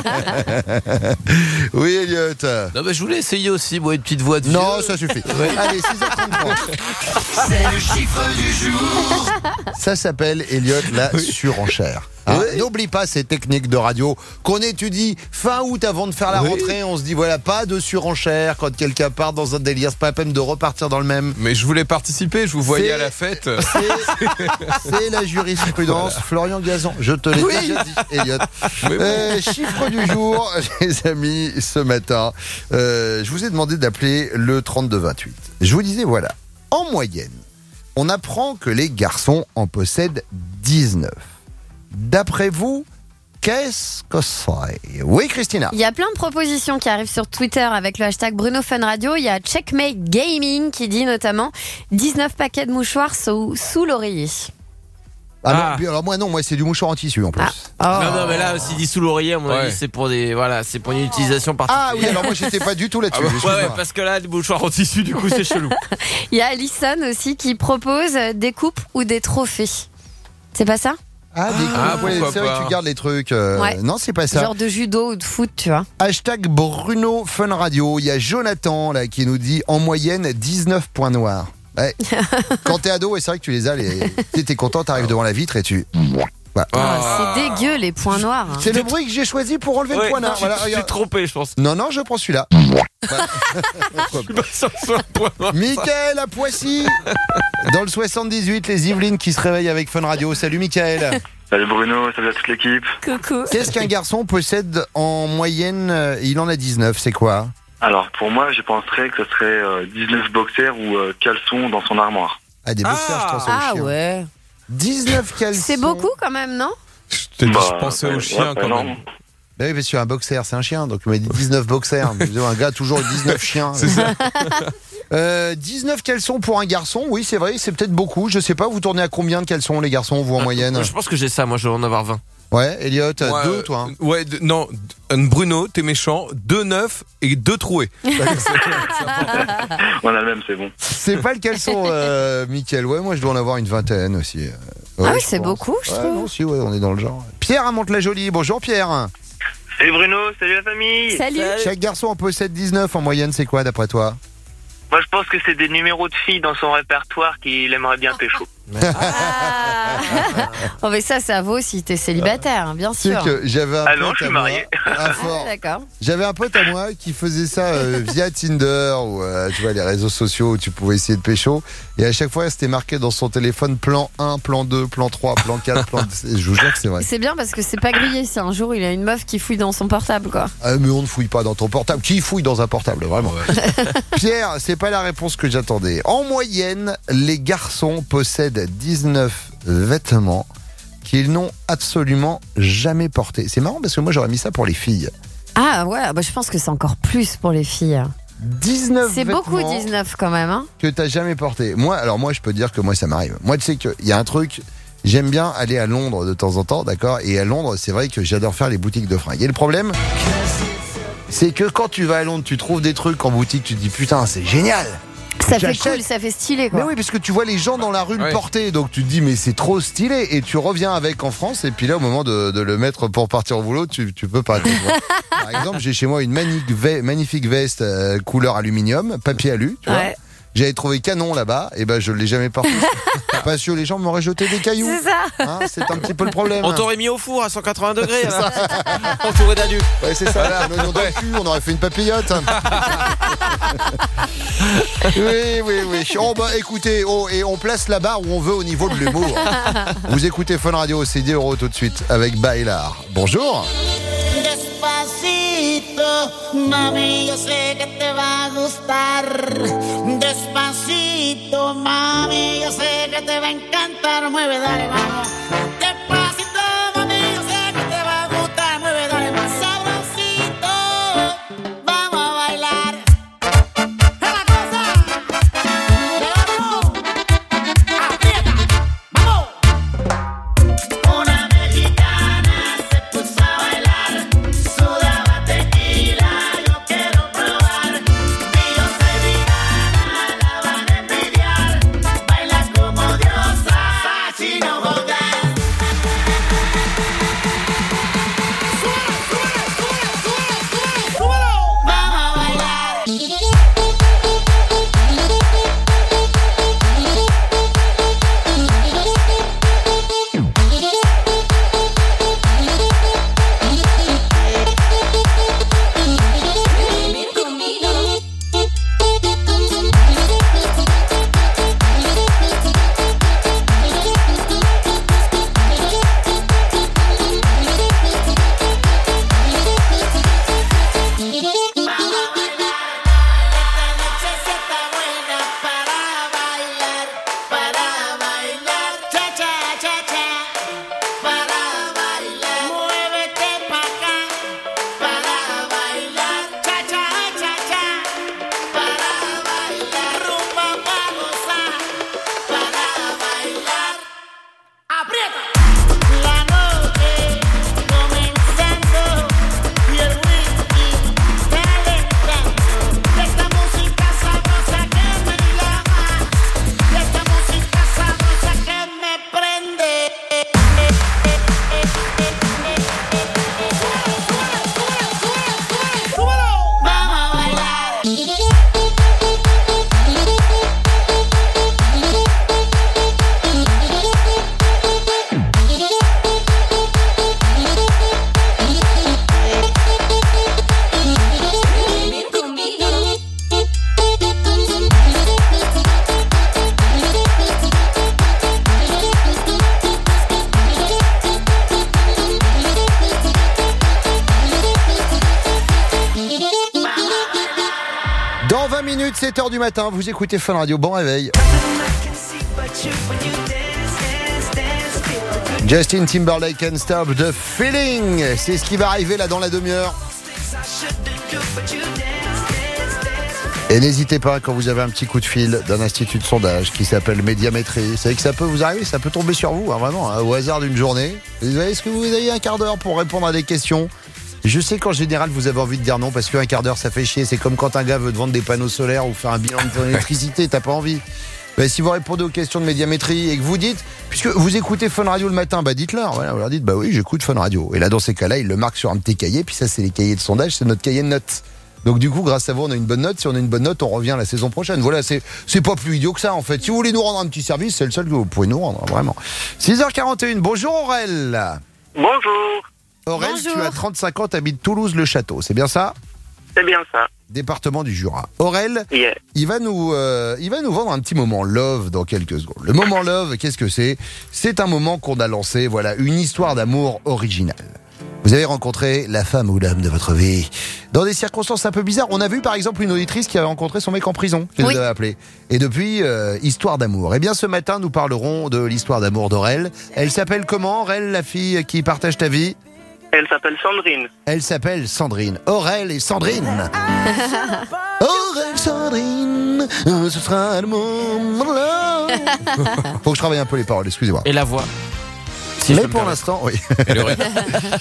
Oui, Elliot. Non, mais je voulais essayer aussi, moi, une petite voix de Non, vieux. ça suffit. Ouais. Allez, six heures trente-trois. C'est le chiffre du jour. Ça s'appelle, Elliot, la surenchère. Hein, Oui. n'oublie pas ces techniques de radio qu'on étudie fin août avant de faire la Oui. rentrée. On se dit, voilà, pas de surenchère quand quelqu'un part dans un délire. C'est pas la peine de repartir dans le même. Mais je voulais participer, je vous voyais C'est- à la fête. C'est, c'est la jurisprudence. Florian Gazan, je te l'ai Oui. déjà dit, Elliot. Mais bon. Euh, chiffre du jour, les amis, ce matin, euh, je vous ai demandé d'appeler le trente-deux vingt-huit. Je vous disais, voilà, en moyenne, on apprend que les garçons en possèdent dix-neuf. D'après vous, qu'est-ce que c'est? Oui, Christina. Il y a plein de propositions qui arrivent sur Twitter avec le hashtag Bruno Fun Radio. Il y a Checkmate Gaming qui dit notamment dix-neuf paquets de mouchoirs sous, sous l'oreiller. Ah, Ah. non, puis alors moi non, moi c'est du mouchoir en tissu en plus. Ah. Non, non, mais là, s'il dit sous l'oreiller, à mon Ouais. avis, c'est pour des, voilà, c'est pour une utilisation Ah particulière. oui, alors moi j'étais pas du tout là-dessus. Ah bah, Ouais, excuse-moi. ouais, parce que là, des mouchoirs en tissu, du coup, c'est chelou. Il y a Alison aussi qui propose des coupes ou des trophées. C'est pas ça? Ah, des Ah, coups, ouais, pourquoi c'est vrai pas. que tu gardes les trucs. euh, Ouais. Non, c'est pas ça. Genre de judo ou de foot, tu vois. Hashtag Bruno Fun Radio. Il y a Jonathan là qui nous dit en moyenne dix-neuf points noirs. Ouais. Quand t'es ado, et c'est vrai que tu les as, les... tu sais, t'es content, t'arrives devant la vitre et tu. Voilà. Ah, c'est dégueu les points noirs. hein. C'est le bruit que j'ai choisi pour enlever le Ouais, point noir. tu- Voilà, tu t'es regarde. trompé, je pense. Non, non, je prends celui-là. Ça soit un point noir. Mickaël à Poissy. Dans le soixante-dix-huit, les Yvelines qui se réveillent avec Fun Radio. Salut Mickaël. Salut Bruno, salut à toute l'équipe. Coucou. Qu'est-ce qu'un garçon possède en moyenne? euh, Il en a dix-neuf, c'est quoi? Alors pour moi, je penserais que ce serait euh, dix-neuf boxers ou euh, caleçons dans son armoire. Ah, des boxers, je pense au Ah chien. ouais. dix-neuf caleçons. C'est beaucoup quand même, non? T'as dit, Bah, je pensais ouais, au chien ouais, quand non. même. Bah oui, parce qu'un boxer, c'est un chien, donc il m'a dit dix-neuf boxers. Mais un gars, toujours dix-neuf chiens. C'est ça. Euh, dix-neuf caleçons pour un garçon, oui, c'est vrai, c'est peut-être beaucoup. Je sais pas, vous tournez à combien de caleçons, les garçons, vous, en moyenne? Je pense que j'ai ça, moi, je vais en avoir vingt. Ouais, Elliot, Moi, deux, euh, toi. hein. Ouais, d- non, d- Bruno, t'es méchant. Deux neufs et deux troués. On a le même, c'est bon. C'est pas le caleçon, euh, Mickaël. Ouais, moi, je dois en avoir une vingtaine aussi. Euh, Ah ouais, oui, je c'est pense. beaucoup, je Ouais, trouve. non, si, ouais, on est dans le genre. Pierre à Mantes-la-Jolie. Bonjour, Pierre. Salut Bruno, salut la famille. Salut. Chaque garçon en possède dix-neuf en moyenne, c'est quoi, d'après toi? Moi, je pense que c'est des numéros de filles dans son répertoire qu'il aimerait bien pécho. Ah. Oh, mais ça, ça vaut si t'es célibataire, hein, bien C'est sûr. que j'avais un Ah non, pote je suis à moi- marié. Ah, fort. D'accord. J'avais un pote à moi qui faisait ça euh, via Tinder ou euh, tu vois les réseaux sociaux où tu pouvais essayer de pécho et à chaque fois c'était marqué dans son téléphone plan un, plan deux, plan trois, plan quatre, plan... Je vous jure que c'est vrai. C'est bien parce que c'est pas grillé. C'est un jour, il a une meuf qui fouille dans son portable, quoi. Ah, mais on ne fouille pas dans ton portable. Qui fouille dans un portable, vraiment? Pierre, c'est pas la réponse que j'attendais. En moyenne, les garçons possèdent dix-neuf vêtements qu'ils n'ont absolument jamais portés. C'est marrant parce que moi j'aurais mis ça pour les filles. Ah ouais, bah, je pense que c'est encore plus pour les filles. dix-neuf C'est beaucoup, vêtements dix-neuf quand même. Hein. que t'as jamais porté. Moi, alors moi je peux te dire que moi ça m'arrive. Moi tu sais qu'il y a un truc, j'aime bien aller à Londres de temps en temps, d'accord? Et à Londres, c'est vrai que j'adore faire les boutiques de fringues. Et le problème, c'est que quand tu vas à Londres, tu trouves des trucs en boutique, tu te dis putain, c'est génial. Ça fait J'achète. cool, ça fait stylé, quoi. Mais oui, parce que tu vois les gens dans la rue le Ouais. porter, donc tu te dis mais c'est trop stylé et tu reviens avec en France et puis là au moment de, de le mettre pour partir au boulot, tu, tu peux pas. tu vois. Par exemple, j'ai chez moi une magnifique, ve- magnifique veste euh, couleur aluminium, papier alu, tu vois. Ouais. J'avais trouvé canon là-bas, et ben je l'ai jamais porté. Parce que les gens m'auraient jeté des cailloux. C'est ça. Hein, c'est un petit peu le problème. On t'aurait mis au four à cent quatre-vingts degrés, là. Entouré d'adultes. Ouais, c'est ça, là, un oignon dans le cul, on aurait fait une papillote. Oui, oui, oui. Oh, bah écoutez, oh, et on place la barre où on veut au niveau de l'humour. Vous écoutez Fun Radio, c'est dix euros tout de suite avec Bailar. Bonjour. Despacito, mami, yo sé que te va a gustar. Despacito, mami, yo sé que te va a encantar. Mueve, dale, vamos. Despacito, mami, yo sé que te va a gustar. Mueve, dale, más sabrosito. Vamos a bailar. ¡Es la cosa! ¡Vamos! ¡Aprieta! ¡Vamos! Una mexicana se puso a bailar. Sudaba tequila, yo quiero probar. Dios soy vegana, la van a envidiar. Baila como diosa, si no jugar. sept heures du matin, vous écoutez Fun Radio, bon réveil. Justin Timberlake Can't Stop the Feeling, c'est ce qui va arriver là dans la demi-heure. Et n'hésitez pas, quand vous avez un petit coup de fil d'un institut de sondage qui s'appelle Médiamétrie, vous savez que ça peut vous arriver, ça peut tomber sur vous, hein, vraiment, hein, au hasard d'une journée. Vous savez, est-ce que vous avez un quart d'heure pour répondre à des questions ? Je sais qu'en général, vous avez envie de dire non, parce qu'un quart d'heure, ça fait chier. C'est comme quand un gars veut te vendre des panneaux solaires ou faire un bilan de ton électricité, t'as pas envie. Mais si vous répondez aux questions de Médiamétrie et que vous dites, puisque vous écoutez Fun Radio le matin, bah dites-leur, voilà, vous leur dites, bah oui, j'écoute Fun Radio. Et là, dans ces cas-là, ils le marquent sur un petit cahier, puis ça, c'est les cahiers de sondage, c'est notre cahier de notes. Donc du coup, grâce à vous, on a une bonne note. Si on a une bonne note, on revient la saison prochaine. Voilà, c'est c'est pas plus idiot que ça, en fait. Si vous voulez nous rendre un petit service, c'est le seul que vous pouvez nous rendre, vraiment. six heures quarante et une, bonjour Aurel. Bonjour. Aurel, Bonjour. tu as trente-cinq ans, t'habites Toulouse-le-Château, c'est bien ça ? C'est bien ça. Département du Jura. Aurel, Yeah. il va nous, euh, il va nous vendre un petit moment love dans quelques secondes. Le moment love, qu'est-ce que c'est ? C'est un moment qu'on a lancé, voilà, une histoire d'amour originale. Vous avez rencontré la femme ou l'homme de votre vie dans des circonstances un peu bizarres. On a vu par exemple une auditrice qui avait rencontré son mec en prison, qui Oui. nous avait appelé. Et depuis, euh, histoire d'amour. Eh bien ce matin, nous parlerons de l'histoire d'amour d'Aurel. Elle s'appelle comment, Aurel, la fille qui partage ta vie ? Elle s'appelle Sandrine. Elle s'appelle Sandrine. Aurel et Sandrine. Aurel, Sandrine, ce sera le moment. Faut que je travaille un peu les paroles, excusez-moi. Et la voix. Mais pour l'instant, oui. Et le reste.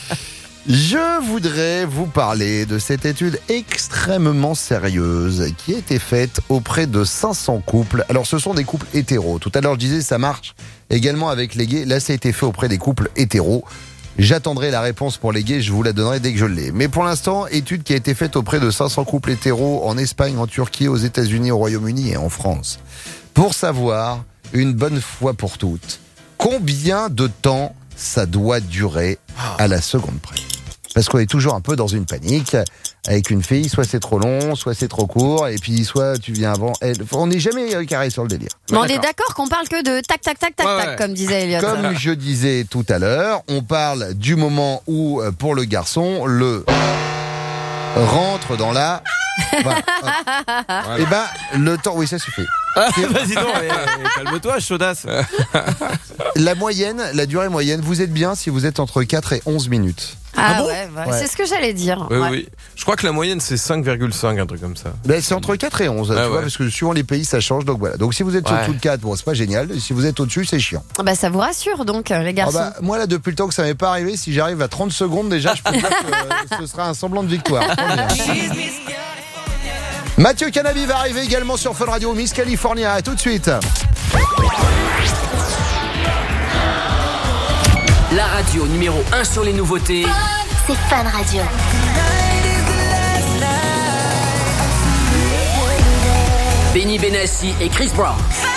Je voudrais vous parler de cette étude extrêmement sérieuse qui a été faite auprès de cinq cents couples. Alors ce sont des couples hétéros. Tout à l'heure je disais ça marche également avec les gays. Là ça a été fait auprès des couples hétéros. J'attendrai la réponse pour les gays, je vous la donnerai dès que je l'ai. Mais pour l'instant, étude qui a été faite auprès de cinq cents couples hétéros en Espagne, en Turquie, aux États-Unis, au Royaume-Uni et en France. Pour savoir, une bonne fois pour toutes, combien de temps ça doit durer à la seconde près. Parce qu'on est toujours un peu dans une panique avec une fille, soit c'est trop long, soit c'est trop court, et puis soit tu viens avant elle. On n'est jamais carré sur le délire. Mais on est d'accord qu'on parle que de tac, tac, tac, tac, Ouais, tac, ouais. comme disait Elliot. Comme je disais tout à l'heure, on parle du moment où, euh, pour le garçon, le rentre dans la... Voilà. Et ben, le temps... Oui, ça suffit. Ah, vas-y donc, eh, eh, calme-toi, chaudasse. La moyenne, la durée moyenne, vous êtes bien si vous êtes entre quatre et onze minutes. Ah, Ah bon ouais, ouais, Ouais. c'est ce que j'allais dire. Oui, Ouais. oui. Je crois que la moyenne, c'est cinq virgule cinq, un truc comme ça. Ben, c'est entre quatre et onze, Ah, tu vois, ouais. parce que suivant les pays, ça change. Donc voilà. Donc si vous êtes Ouais. au-dessous de quatre, bon, c'est pas génial. Et si vous êtes au-dessus, c'est chiant. Ah bah, ça vous rassure donc, euh, les Ah garçons. bah, moi, là, depuis le temps que ça m'est pas arrivé, si j'arrive à trente secondes, déjà, je peux dire que euh, ce sera un semblant de victoire. Mathieu Canabi va arriver également sur Fun Radio, Miss California. À tout de suite. La radio numéro un sur les nouveautés. C'est Fun Radio. Benny Benassi et Chris Brown.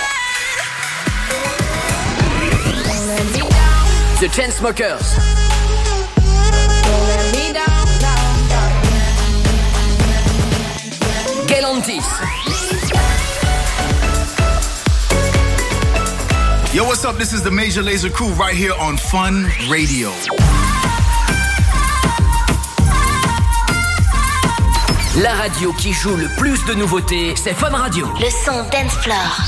The Chainsmokers. Galantis. Yo, what's up? This is the Major Lazer Crew right here on Fun Radio. La radio qui joue le plus de nouveautés, c'est Fun Radio. Le son Dance Floor.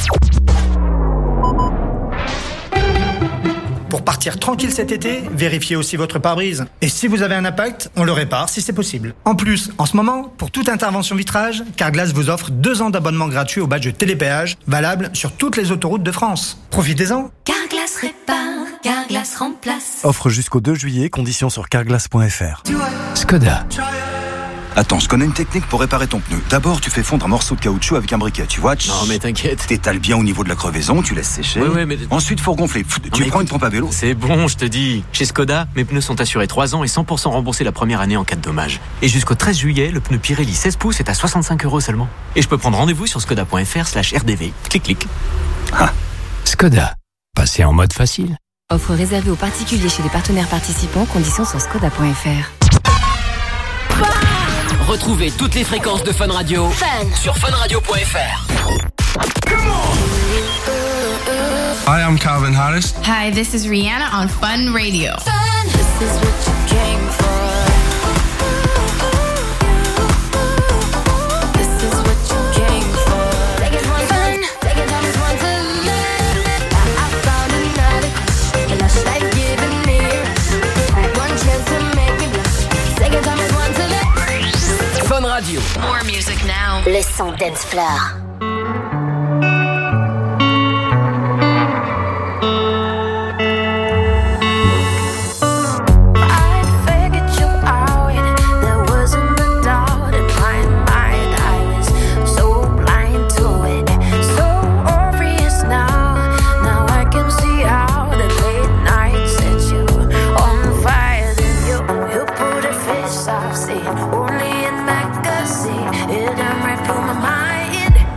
Pour partir tranquille cet été, vérifiez aussi votre pare-brise. Et si vous avez un impact, on le répare si c'est possible. En plus, en ce moment, pour toute intervention vitrage, Carglass vous offre deux ans d'abonnement gratuit au badge télépéage, valable sur toutes les autoroutes de France. Profitez-en. Carglass répare, Carglass remplace. Offre jusqu'au deux juillet, conditions sur carglass point f r. Skoda. Attends, je connais une technique pour réparer ton pneu. D'abord, tu fais fondre un morceau de caoutchouc avec un briquet, tu vois. Non, mais t'inquiète. T'étales bien au niveau de la crevaison, tu laisses sécher. Ouais, ouais, mais... Ensuite, faut regonfler. Pff, tu mais prends écoute, une pompe à vélo. C'est bon, je te dis. Chez Skoda, mes pneus sont assurés trois ans et cent pour cent remboursés la première année en cas de dommage. Et jusqu'au treize juillet, le pneu Pirelli seize pouces est à soixante-cinq euros seulement. Et je peux prendre rendez-vous sur skoda point f r slash r d v. Clic, clic. Ah. Skoda. Passez en mode facile. Offre réservée aux particuliers chez les partenaires participants, conditions sur skoda point f r. Retrouvez toutes les fréquences de Fun Radio Fun. sur fun radio point f r. Hi, I'm Calvin Harris. Hi, this is Rihanna on Fun Radio. Fun. This is what you came for. This is what you came Radio. More music now. Le son Dance Floor. Only in magazine, it done right through my mind.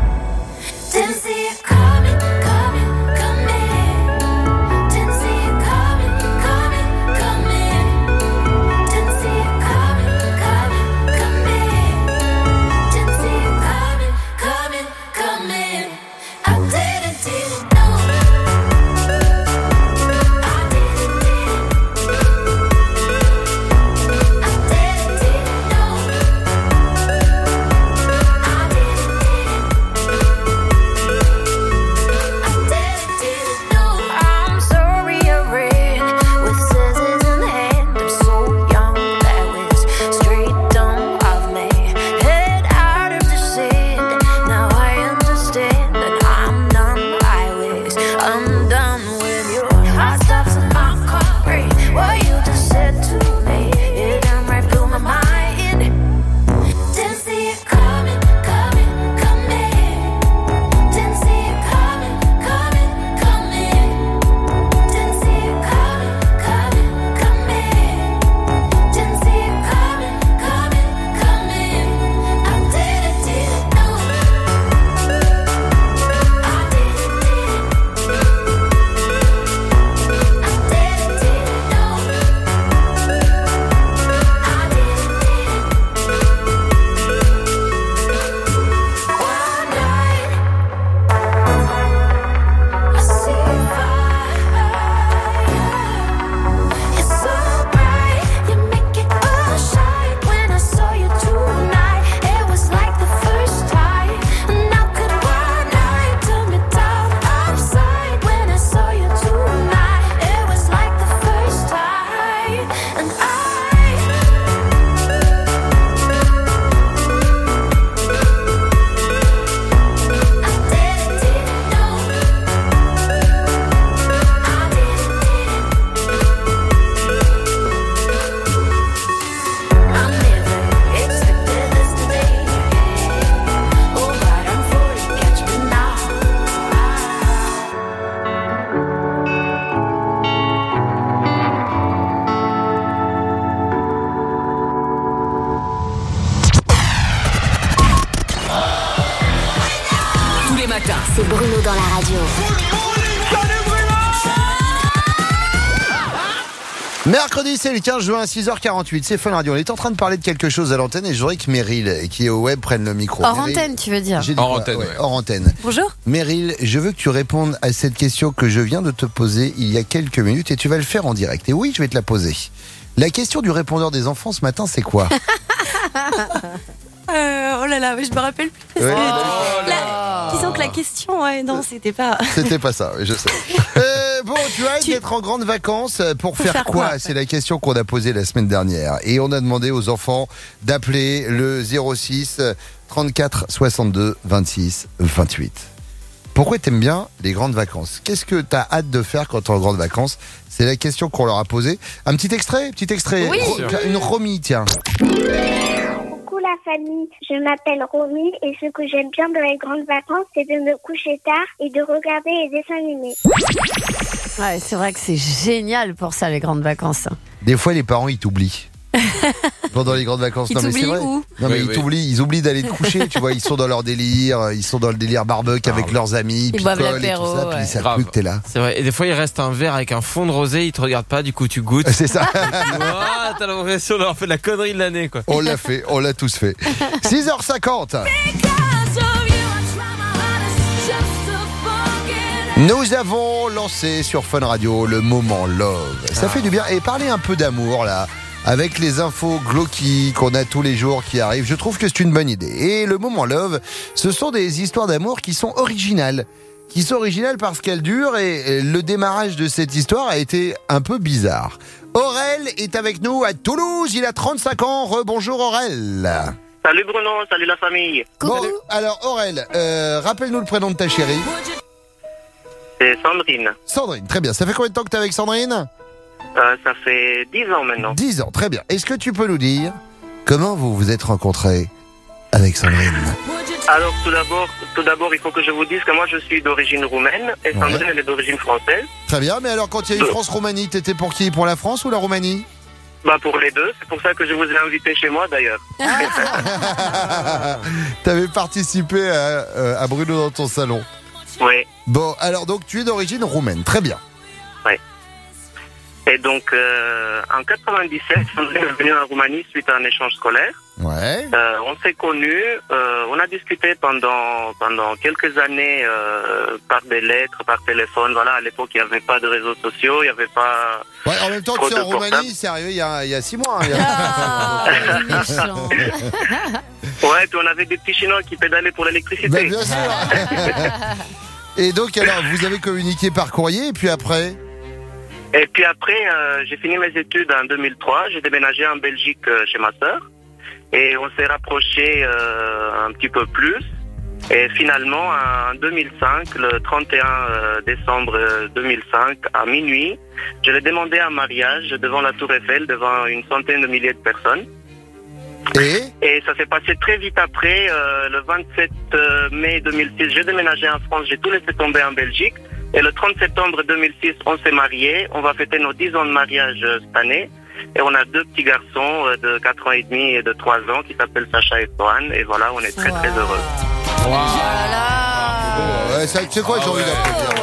C'est Bruno dans la radio. Mercredi, c'est le quinze juin, six heures quarante-huit, c'est Fun Radio. On est en train de parler de quelque chose à l'antenne et je voudrais que Meryl, qui est au web, prenne le micro. Hors Meryl, antenne, tu veux dire j'ai dit Hors quoi antenne, Ouais, ouais. hors antenne. Bonjour. Meryl, je veux que tu répondes à cette question que je viens de te poser il y a quelques minutes et tu vas le faire en direct. Et oui, je vais te la poser. La question du répondeur des enfants ce matin, c'est quoi? Euh, oh là là, je me rappelle plus. Ouais. La- disons que la question, ouais, non, c'était pas. C'était pas ça, je sais. Euh, bon, tu as Tu- d'être en grande vacances pour, Pour faire, faire quoi, quoi C'est la question qu'on a posée la semaine dernière. Et on a demandé aux enfants d'appeler le zéro six trente-quatre soixante-deux vingt-six vingt-huit. Pourquoi t'aimes bien les grandes vacances? Qu'est-ce que t'as hâte de faire quand t'es en grandes vacances? C'est la question qu'on leur a posée. Un petit extrait, petit extrait. Oui. Ro- une Romy, tiens. Coucou la famille, je m'appelle Romy et ce que j'aime bien dans les grandes vacances, c'est de me coucher tard et de regarder les dessins animés. Ouais, c'est vrai que c'est génial pour ça, les grandes vacances. Des fois, les parents, ils t'oublient. Pendant les grandes vacances. Ils non, mais c'est t'oublient vrai. où Non, mais Oui, ils oui. t'oublient, ils oublient d'aller te coucher, tu vois, ils sont dans leur délire, ils sont dans le délire barbecue avec leurs amis, Ils boivent picolent et tout l'apéro, ça, puis ouais. ils savent Grave. plus que t'es là. C'est vrai. Et des fois, il reste un verre avec un fond de rosé, ils te regardent pas, du coup, tu goûtes. C'est ça. Ah, t'as l'impression d'avoir fait la connerie de l'année, quoi. On l'a fait, on l'a tous fait. six heures cinquante. Nous avons lancé sur Fun Radio le moment Love. Ça fait du bien. Et parler un peu d'amour, là, avec les infos glauques qu'on a tous les jours qui arrivent, je trouve que c'est une bonne idée. Et le moment Love, ce sont des histoires d'amour qui sont originales. Qui sont originales parce qu'elles durent et le démarrage de cette histoire a été un peu bizarre. Aurel est avec nous à Toulouse, il a trente-cinq ans. Rebonjour Aurel. Salut Bruno, salut la famille. Bon, alors Aurel, euh, rappelle-nous le prénom de ta chérie. C'est Sandrine. Sandrine, très bien. Ça fait combien de temps que t'es avec Sandrine? Euh, ça fait dix ans maintenant. dix ans, très bien. Est-ce que tu peux nous dire comment vous vous êtes rencontrés avec Sandrine? Alors tout d'abord, tout d'abord, il faut que je vous dise que moi je suis d'origine roumaine et Sandrine elle est d'origine française. Très bien, mais alors quand il y a eu France-Roumanie, t'étais pour qui? Pour la France ou la Roumanie? Bah pour les deux, c'est pour ça que je vous ai invité chez moi d'ailleurs. T'avais participé à, à Bruno dans ton salon. Oui. Bon, alors donc tu es d'origine roumaine, très bien. Oui. Et donc euh, en quatre-vingt-dix-sept, Sandrine est venue en Roumanie suite à un échange scolaire. Ouais. Euh, on s'est connus, euh, on a discuté pendant pendant quelques années euh, par des lettres, par téléphone. Voilà, à l'époque il n'y avait pas de réseaux sociaux, il n'y avait pas. Ouais, en même temps, tu es en Roumanie, c'est arrivé il y a, il y a six mois. Hein, il y a... Ah, méchant. Ouais, puis on avait des petits Chinois qui pédalaient pour l'électricité. Bah, bien sûr. Et donc alors, vous avez communiqué par courrier et puis après? Et puis après, euh, j'ai fini mes études en deux mille trois. J'ai déménagé en Belgique euh, chez ma sœur. Et on s'est rapprochés euh, un petit peu plus. Et finalement, en deux mille cinq, le trente et un décembre deux mille cinq, à minuit, je l'ai demandé en mariage devant la Tour Eiffel, devant une centaine de milliers de personnes. Et, et ça s'est passé très vite après. Euh, le vingt-sept mai deux mille six, j'ai déménagé en France, j'ai tout laissé tomber en Belgique. Et le trente septembre deux mille six, on s'est mariés. On va fêter nos dix ans de mariage euh, cette année. Et on a deux petits garçons euh, de quatre ans et demi et de trois ans qui s'appellent Sacha et Sohan. Et voilà, on est très très heureux. Wow. Ouais, ça, tu sais quoi, j'ai envie d'applaudir.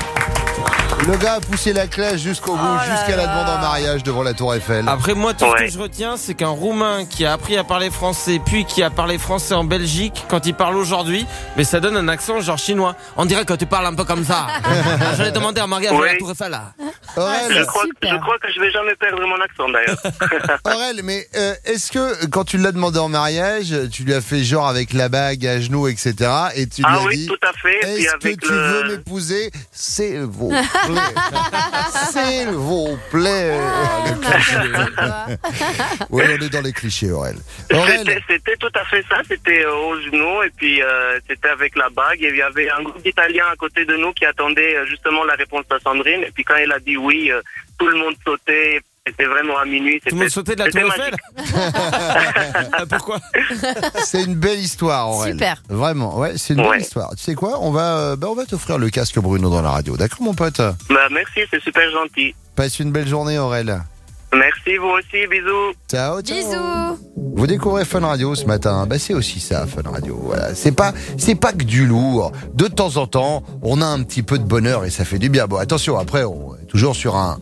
Le gars a poussé la classe jusqu'au bout, Oh jusqu'à la demande en mariage devant la Tour Eiffel. Après moi, tout Ouais. ce que je retiens, c'est qu'un Roumain qui a appris à parler français, puis qui a parlé français en Belgique, quand il parle aujourd'hui, mais ça donne un accent genre chinois. On dirait que tu parles un peu comme ça. Je l'ai demandé en mariage Ouais. à la Tour Eiffel. Là. Aurel, Je crois, que- je crois que je vais jamais perdre mon accent d'ailleurs. Aurel, mais euh, est-ce que quand tu l'as demandé en mariage, tu lui as fait genre avec la bague à genoux, et cetera. Et tu lui Ah as oui, dit, tout à fait. Puis est-ce que avec tu le- veux m'épouser, s'il vous plaît, s'il vous plaît. Ah, Le cliché. Oui, on est dans les clichés, Aurel. Aurel, C'était, c'était tout à fait ça, c'était euh, au genou et puis euh, c'était avec la bague et il y avait un groupe d'Italiens à côté de nous qui attendait euh, justement la réponse à Sandrine et puis quand elle a dit oui, euh, tout le monde sautait, c'était vraiment à minuit. Tout le monde sautait de la Tour Eiffel. Pourquoi? c'est une belle histoire, Aurel. Super. Vraiment, ouais, c'est une Ouais. belle histoire. Tu sais quoi, on va, euh, bah, on va t'offrir le casque Bruno dans la radio. D'accord, mon pote? Bah merci, c'est super gentil. Passe une belle journée, Aurel. Merci vous aussi, bisous. Ciao, ciao. Bisous. Vous découvrez Fun Radio ce matin, bah c'est aussi ça Fun Radio. Voilà, c'est pas c'est pas que du lourd. De temps en temps, on a un petit peu de bonheur et ça fait du bien. Bon, attention, après on est toujours sur un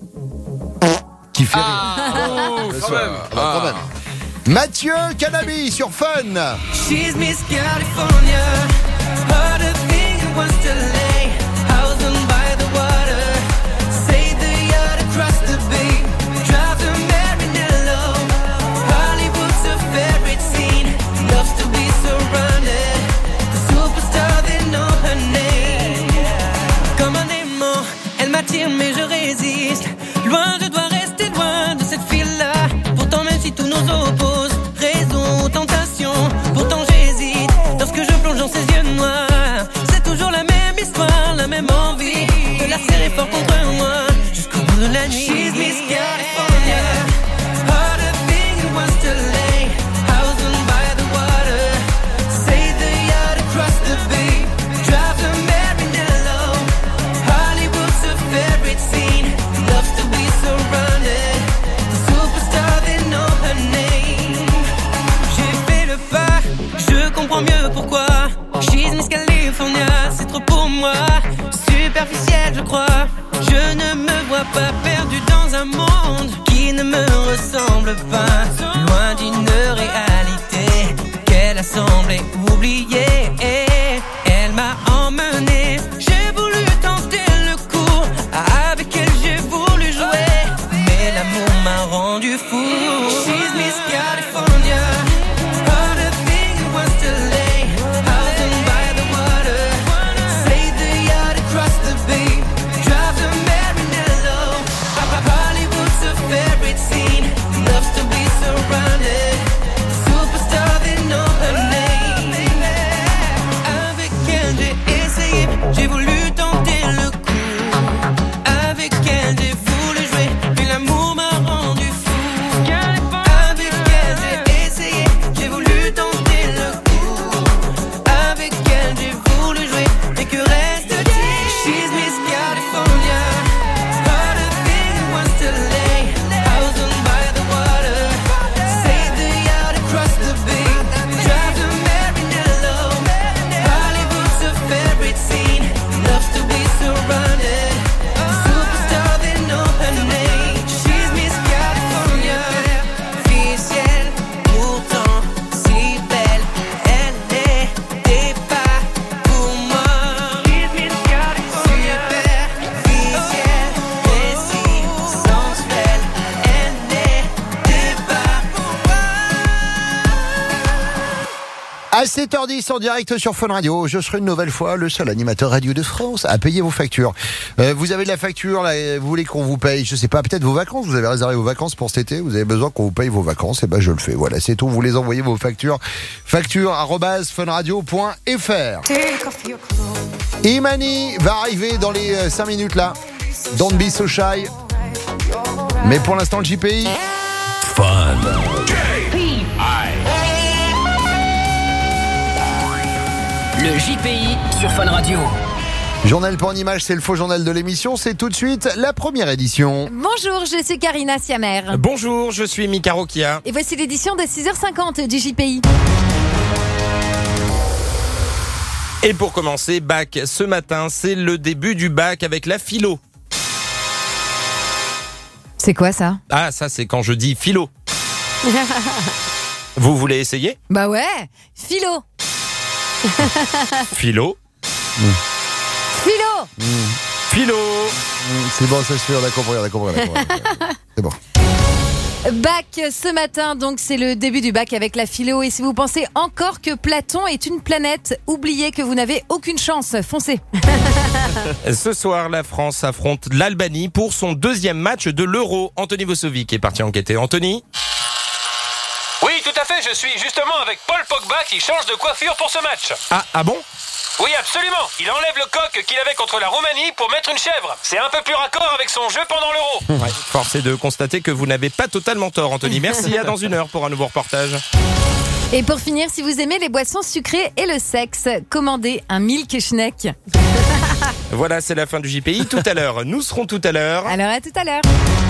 qui fait rire. Oh, Bien quand sûr. même. Ah bah, quand même. Mathieu Canabi sur Fun. She's Miss California. Heard a thing and wants to lay. Housing by the water. Say the yacht across the bay. Drive to Marinello. Hollywood's her favorite scene. Loves to be surrounded. The superstar, they know her name. Comme un aimant, elle m'attire mais je résiste. Loin, je dois rester loin de cette file-là. Pourtant, même si tout nous oppose, raison, tentation, pourtant j'hésite. Lorsque je plonge dans ses yeux noirs, c'est toujours la même histoire, la même envie de la serrer fort contre moi jusqu'au bout de la nuit. She's Miss California. Heard a thing and wants to lay. Housing by the water. Say the yacht across the bay. Drive to Marinello. Hollywood's her favorite scene. Loves to be surrounded. The superstar, they know her name. J'ai fait le pas, je comprends mieux pourquoi. She's Miss California, c'est trop pour moi. Superficiel, je crois. Je ne me vois pas perdu dans un monde qui ne me ressemble pas. Loin d'une réalité qu'elle a semblé oublier. Elle m'a emmené, j'ai voulu tenter le coup. Avec elle, j'ai voulu jouer. Mais l'amour m'a rendu fou. She's Miss California. Heard a thing and wants to lay. Housing by the water. Say the yacht across the bay. Drive to Marinello. Hollywood's her favorite scene. Loves to be surrounded. Superstar, À sept heures dix en direct sur Fun Radio, je serai une nouvelle fois le seul animateur radio de France à payer vos factures. Euh, vous avez de la facture, là, vous voulez qu'on vous paye, je sais pas, peut-être vos vacances, vous avez réservé vos vacances pour cet été, vous avez besoin qu'on vous paye vos vacances, et ben je le fais. Voilà, c'est tout, vous les envoyez vos factures. Facture arobase funradio point fr. Imani va arriver dans les cinq minutes là. Don't be so shy. Mais pour l'instant, le J P I. Fun. Le J P I sur Fun Radio. Journal pour en image, c'est le faux journal de l'émission. C'est tout de suite la première édition. Bonjour, je suis Karina Siamer. Bonjour, je suis Mika Rokia. Et voici l'édition de six heures cinquante du J P I. Et pour commencer, bac. Ce matin, c'est le début du bac avec la philo. C'est quoi ça? Ah, ça c'est quand je dis philo. Vous voulez essayer? Bah ouais, philo. Philo. Mmh. Philo. Mmh. Philo. Mmh, c'est bon, ça se fait, on a compris, on a compris, on a compris. C'est bon. Bac ce matin, donc c'est le début du bac avec la philo. Et si vous pensez encore que Platon est une planète, oubliez que vous n'avez aucune chance. Foncez. Ce soir, la France affronte l'Albanie pour son deuxième match de l'Euro. Anthony Vosovic est parti enquêter. Anthony? Oui, tout à fait, je suis justement avec Paul Pogba qui change de coiffure pour ce match. Ah, ah bon? Oui, absolument. Il enlève le coq qu'il avait contre la Roumanie pour mettre une chèvre. C'est un peu plus raccord avec son jeu pendant l'Euro. Ouais, force est de constater que vous n'avez pas totalement tort, Anthony. Merci, à dans une heure pour un nouveau reportage. Et pour finir, si vous aimez les boissons sucrées et le sexe, commandez un Milk Schneck. Voilà, c'est la fin du J P I. Tout à l'heure, nous serons tout à l'heure. Alors à tout à l'heure.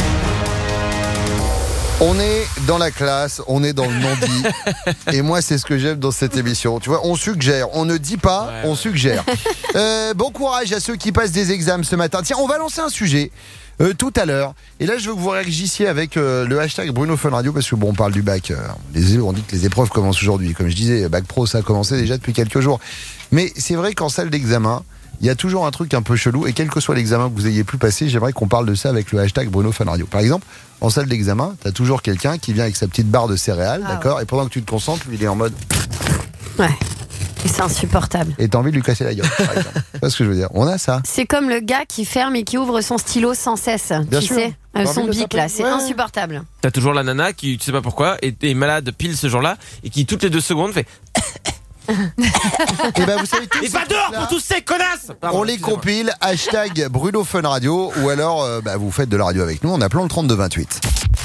On est dans la classe, on est dans le non-dit. Et moi, c'est ce que j'aime dans cette émission. Tu vois, on suggère, on ne dit pas, ouais, on ouais. suggère. Euh, bon courage à ceux qui passent des examens ce matin. Tiens, on va lancer un sujet euh, tout à l'heure. Et là, je veux que vous réagissiez avec euh, le hashtag Bruno Fun Radio, parce que bon, on parle du bac. Euh, les, on dit que les épreuves commencent aujourd'hui. Comme je disais, bac pro, ça a commencé déjà depuis quelques jours. Mais c'est vrai qu'en salle d'examen, il y a toujours un truc un peu chelou, et quel que soit l'examen que vous ayez pu passer, j'aimerais qu'on parle de ça avec le hashtag Bruno Fun Radio. Par exemple, en salle d'examen, t'as toujours quelqu'un qui vient avec sa petite barre de céréales, ah, d'accord, ouais. Et pendant que tu te concentres, lui, il est en mode... Ouais, et c'est insupportable. Et t'as envie de lui casser la gueule, par exemple. C'est pas ce que je veux dire. On a ça. C'est comme le gars qui ferme et qui ouvre son stylo sans cesse. Bien tu sûr. sais, euh, son bic là, c'est ouais. insupportable. T'as toujours la nana qui, tu sais pas pourquoi, est, est malade pile ce jour-là, et qui toutes les deux secondes fait... Et ben vous savez tous et pas dehors pour tous ces connasses. Pardon, on les compile, hashtag Bruno Fun Radio, ou alors euh, bah, vous faites de la radio avec nous en appelant le trente-deux vingt-huit.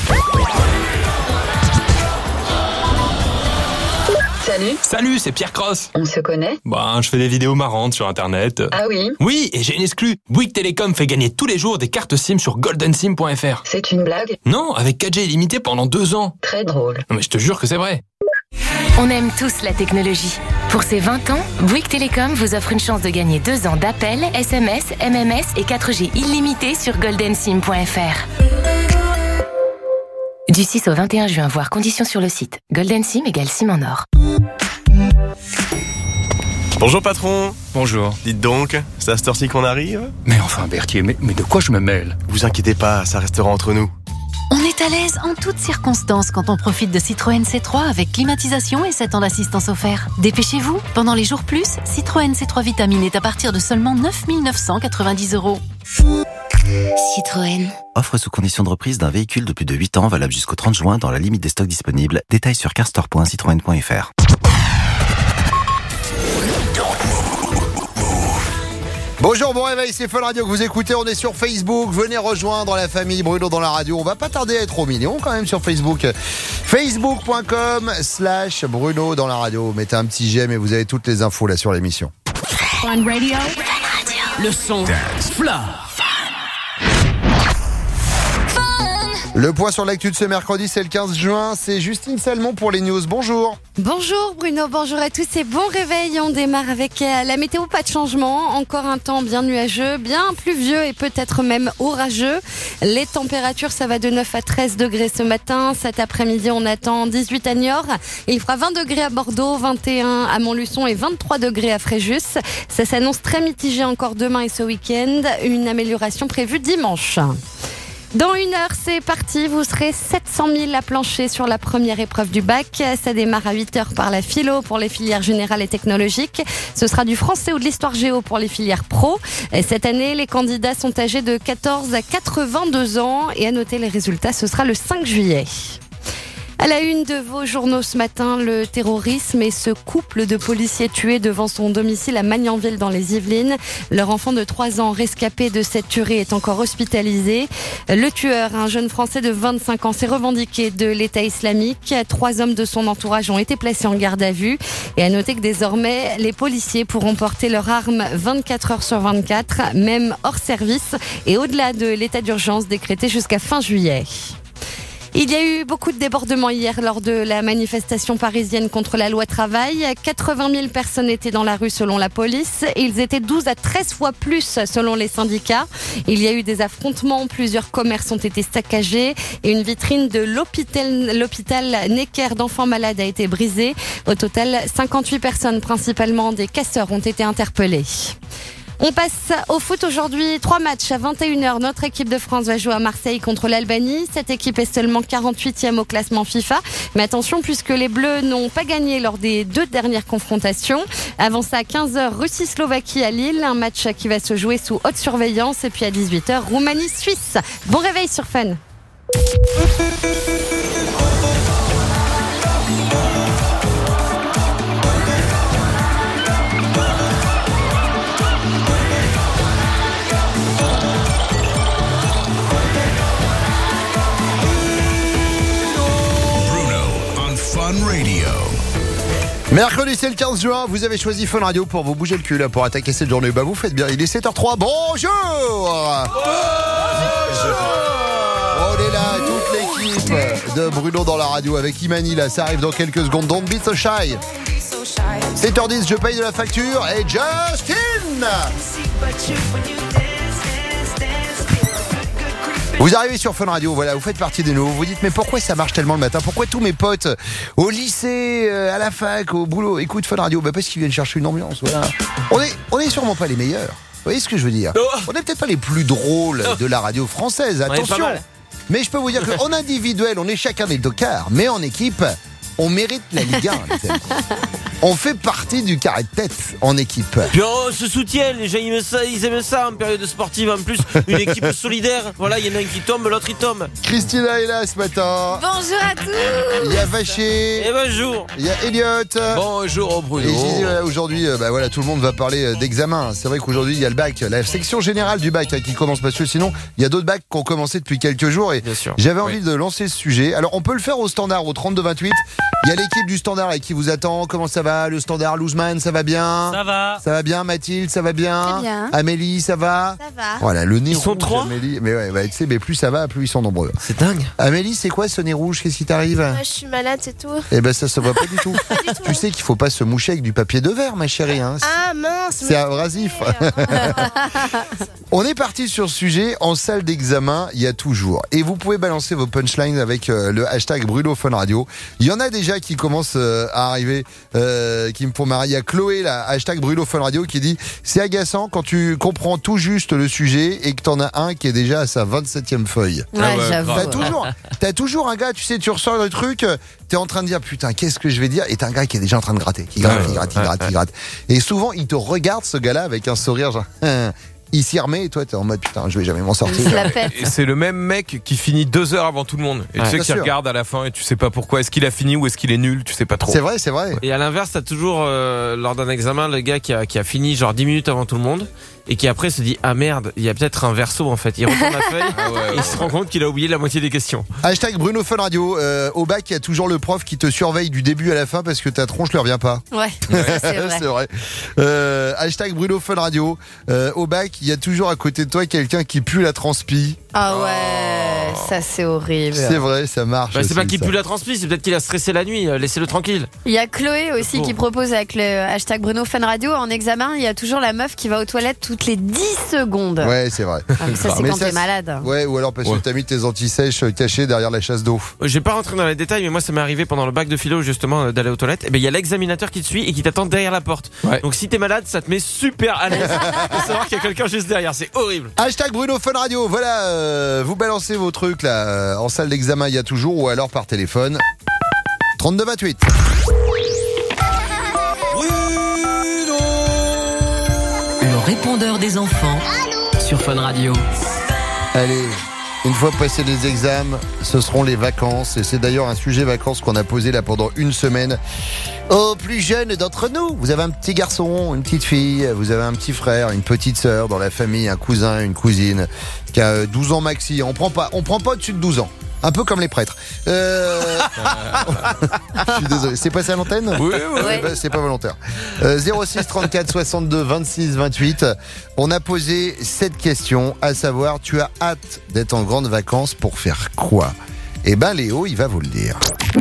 Salut. Salut, c'est Pierre Cross. On se connaît? Bah, je fais des vidéos marrantes sur internet. Ah oui? Oui, et j'ai une exclue. Bouygues Télécom fait gagner tous les jours des cartes SIM sur golden sim point f r. C'est une blague? Non, avec quatre G illimité pendant deux ans. Très drôle. Non mais je te jure que c'est vrai. On aime tous la technologie. Pour ces vingt ans, Bouygues Télécom vous offre une chance de gagner deux ans d'appels, S M S, M M S et quatre G illimité sur golden sim point f r. Du six au vingt et un juin, voir conditions sur le site. Golden Sim égale SIM en or. Bonjour patron. Bonjour. Dites donc, c'est à cette heure-ci qu'on arrive? Mais enfin Berthier, mais, mais de quoi je me mêle? Vous inquiétez pas, ça restera entre nous. On est à l'aise en toutes circonstances quand on profite de Citroën C trois avec climatisation et sept ans d'assistance offert. Dépêchez-vous, pendant les jours plus, Citroën C trois Vitamine est à partir de seulement neuf mille neuf cent quatre-vingt-dix euros. Citroën. Offre sous condition de reprise d'un véhicule de plus de huit ans valable jusqu'au trente juin dans la limite des stocks disponibles. Détails sur carstore point citroën point f r. Bonjour, bon réveil, c'est Fun Radio que vous écoutez, on est sur Facebook, venez rejoindre la famille Bruno dans la radio, on va pas tarder à être au million quand même sur Facebook, facebook point com slash Bruno dans la radio, mettez un petit j'aime et vous avez toutes les infos là sur l'émission. Fun Radio, le son Fla. Le point sur l'actu de ce mercredi, c'est le quinze juin, c'est Justine Salmon pour les news, bonjour. Bonjour Bruno, bonjour à tous et bon réveil. On démarre avec euh, la météo, pas de changement. Encore un temps bien nuageux, bien pluvieux et peut-être même orageux. Les températures, ça va de neuf à treize degrés ce matin. Cet après-midi, on attend dix-huit à Niort. Il fera vingt degrés à Bordeaux, vingt et un à Montluçon et vingt-trois degrés à Fréjus. Ça s'annonce très mitigé encore demain et ce week-end. Une amélioration prévue dimanche. Dans une heure, c'est parti. Vous serez sept cent mille à plancher sur la première épreuve du bac. Ça démarre à huit heures par la philo pour les filières générales et technologiques. Ce sera du français ou de l'histoire géo pour les filières pro. Et cette année, les candidats sont âgés de quatorze à quatre-vingt-deux ans. Et à noter les résultats, ce sera le cinq juillet. À la une de vos journaux ce matin, le terrorisme et ce couple de policiers tués devant son domicile à Magnanville dans les Yvelines. Leur enfant de trois ans rescapé de cette tuerie est encore hospitalisé. Le tueur, un jeune Français de vingt-cinq ans, s'est revendiqué de l'État islamique. Trois hommes de son entourage ont été placés en garde à vue. Et à noter que désormais, les policiers pourront porter leurs armes vingt-quatre heures sur vingt-quatre, même hors service et au-delà de l'état d'urgence décrété jusqu'à fin juillet. Il y a eu beaucoup de débordements hier lors de la manifestation parisienne contre la loi travail. quatre-vingt mille personnes étaient dans la rue selon la police. Ils étaient douze à treize fois plus selon les syndicats. Il y a eu des affrontements, plusieurs commerces ont été saccagés et une vitrine de l'hôpital, l'hôpital Necker d'enfants malades a été brisée. Au total, cinquante-huit personnes, principalement des casseurs, ont été interpellées. On passe au foot aujourd'hui. Trois matchs à vingt et une heures. Notre équipe de France va jouer à Marseille contre l'Albanie. Cette équipe est seulement quarante-huitième au classement FIFA. Mais attention, puisque les Bleus n'ont pas gagné lors des deux dernières confrontations. Avant ça, à quinze heures, Russie-Slovaquie à Lille. Un match qui va se jouer sous haute surveillance. Et puis à dix-huit heures, Roumanie-Suisse. Bon réveil sur Fun. Radio. Mercredi, c'est le quinze juin. Vous avez choisi Fun Radio pour vous bouger le cul là, pour attaquer cette journée. Bah, vous faites bien. Il est sept heures zéro trois. Bonjour. Bonjour. On est là, toute l'équipe de Bruno dans la radio avec Imani. Là, ça arrive dans quelques secondes. Don't be so shy. sept heures dix, je paye de la facture. Et Justin. Vous arrivez sur Fun Radio, voilà, vous faites partie des nouveaux. Vous dites, mais pourquoi ça marche tellement le matin? Pourquoi tous mes potes au lycée, à la fac, au boulot écoutent Fun Radio? Bah parce qu'ils viennent chercher une ambiance, voilà. On est, on est sûrement pas les meilleurs. Vous voyez ce que je veux dire? On est peut-être pas les plus drôles de la radio française, attention. Mais je peux vous dire qu'en individuel, on est chacun des tocards, mais en équipe, on mérite la Ligue un, les amis. On fait partie du carré de tête en équipe. Puis on se soutient, les gens ils aiment ça, ils aiment ça en période sportive. En plus, une équipe solidaire. Voilà, il y en a un qui tombe, l'autre il tombe. Christina est là ce matin. Bonjour à tous. Il y a Vaché. Et bonjour. Il y a Elliot. Bonjour Bruno. Et Gigi, voilà, aujourd'hui, bah voilà, tout le monde va parler d'examen. C'est vrai qu'aujourd'hui il y a le bac, la section générale du bac hein, qui commence parce que sinon il y a d'autres bacs qui ont commencé depuis quelques jours et j'avais envie oui. de lancer ce sujet. Alors on peut le faire au standard au trente-deux vingt-huit. Il y a l'équipe du standard là, qui vous attend. Comment ça va le standard? Louzman, ça va bien? Ça va. Ça va bien? Mathilde, ça va bien? Très bien. Amélie, ça va? Ça va. Voilà, le nez ils rouge. Ils sont trois. Amélie, mais ouais, ouais, tu sais, mais plus ça va, plus ils sont nombreux. C'est dingue. Amélie, c'est quoi ce nez rouge? Qu'est-ce qui t'arrive? Moi, je suis malade, c'est tout. Eh ben ça se voit pas du tout. Pas du tout. Tu sais qu'il faut pas se moucher avec du papier de verre, ma chérie. Hein. Ah mince. C'est abrasif. On est parti sur ce sujet en salle d'examen. Il y a toujours. Et vous pouvez balancer vos punchlines avec euh, le hashtag Bruno Fun Radio. Il y en a déjà qui commencent euh, à arriver, euh, qui me font marrer. Il y a Chloé, là, hashtag Bruno Fun Radio, qui dit c'est agaçant quand tu comprends tout juste le sujet et que t'en as un qui est déjà à sa vingt-septième feuille. Ouais, ah ouais, j'avoue. T'as toujours, t'as toujours un gars, tu sais, tu ressors le truc, t'es en train de dire putain, qu'est-ce que je vais dire? Et t'as un gars qui est déjà en train de gratter, qui gratte, qui gratte, qui gratte, qui gratte. Et souvent, il te regarde, ce gars-là, avec un sourire genre. Il s'y remet et toi t'es en mode putain je vais jamais m'en sortir. Et c'est le même mec qui finit deux heures avant tout le monde. Et ouais, tu sais qu'il regarde à la fin et tu sais pas pourquoi. Est-ce qu'il a fini ou est-ce qu'il est nul? Tu sais pas trop. C'est vrai, c'est vrai. Et à l'inverse, t'as toujours euh, lors d'un examen le gars qui a, qui a fini genre dix minutes avant tout le monde et qui après se dit ah merde, il y a peut-être un verso en fait. Il retourne la feuille ah ouais, et ouais, il se rend compte qu'il a oublié la moitié des questions. Hashtag Bruno Fun Radio. Euh, au bac, il y a toujours le prof qui te surveille du début à la fin parce que ta tronche leur vient pas. Ouais, ouais. c'est vrai. c'est vrai. Euh, hashtag Bruno Fun Radio. Euh, au bac, il y a toujours à côté de toi quelqu'un qui pue la transpi. Ah ouais. ça c'est horrible. C'est vrai, ça marche. Bah, c'est aussi, pas qu'il ça. pue la transpi, c'est peut-être qu'il a stressé la nuit. euh, Laissez-le tranquille. Il y a Chloé aussi Bon. qui propose avec le hashtag Bruno Fun Radio en examen, il y a toujours la meuf qui va aux toilettes toutes les dix secondes. Ouais, c'est vrai. Ah, mais ça c'est Mais quand ça, t'es c'est- malade. Ouais, ou alors parce que Ouais. t'as mis tes anti-sèches cachés derrière la chasse d'eau. Euh, Je vais pas rentrer dans les détails, mais moi ça m'est arrivé pendant le bac de philo justement euh, d'aller aux toilettes. Et ben il y a l'examinateur qui te suit et qui t'attend derrière la porte. Donc si t'es malade, ça te met super à l'aise de savoir qu'il y a quelqu'un juste derrière. C'est horrible. Hashtag Bruno Fun Radio, voilà, euh, vous balancez vos trucs là, euh, en salle d'examen il y a toujours, ou alors par téléphone. trente-deux vingt-huit. Le répondeur des enfants sur Fun Radio. Allez, une fois passés les examens, ce seront les vacances. Et c'est d'ailleurs un sujet vacances qu'on a posé là pendant une semaine. Aux plus jeunes d'entre nous, vous avez un petit garçon, une petite fille, vous avez un petit frère, une petite sœur dans la famille, un cousin, une cousine qui a douze ans maxi. On prend pas, on prend pas au-dessus de douze ans. Un peu comme les prêtres. Euh... Je suis désolé. C'est passé à l'antenne ? Oui, oui, oui. Eh ben, c'est pas volontaire. Euh, zéro six trente-quatre soixante-deux vingt-six vingt-huit. On a posé cette question, à savoir, tu as hâte d'être en grande vacances pour faire quoi ? Eh ben, Léo, il va vous le dire.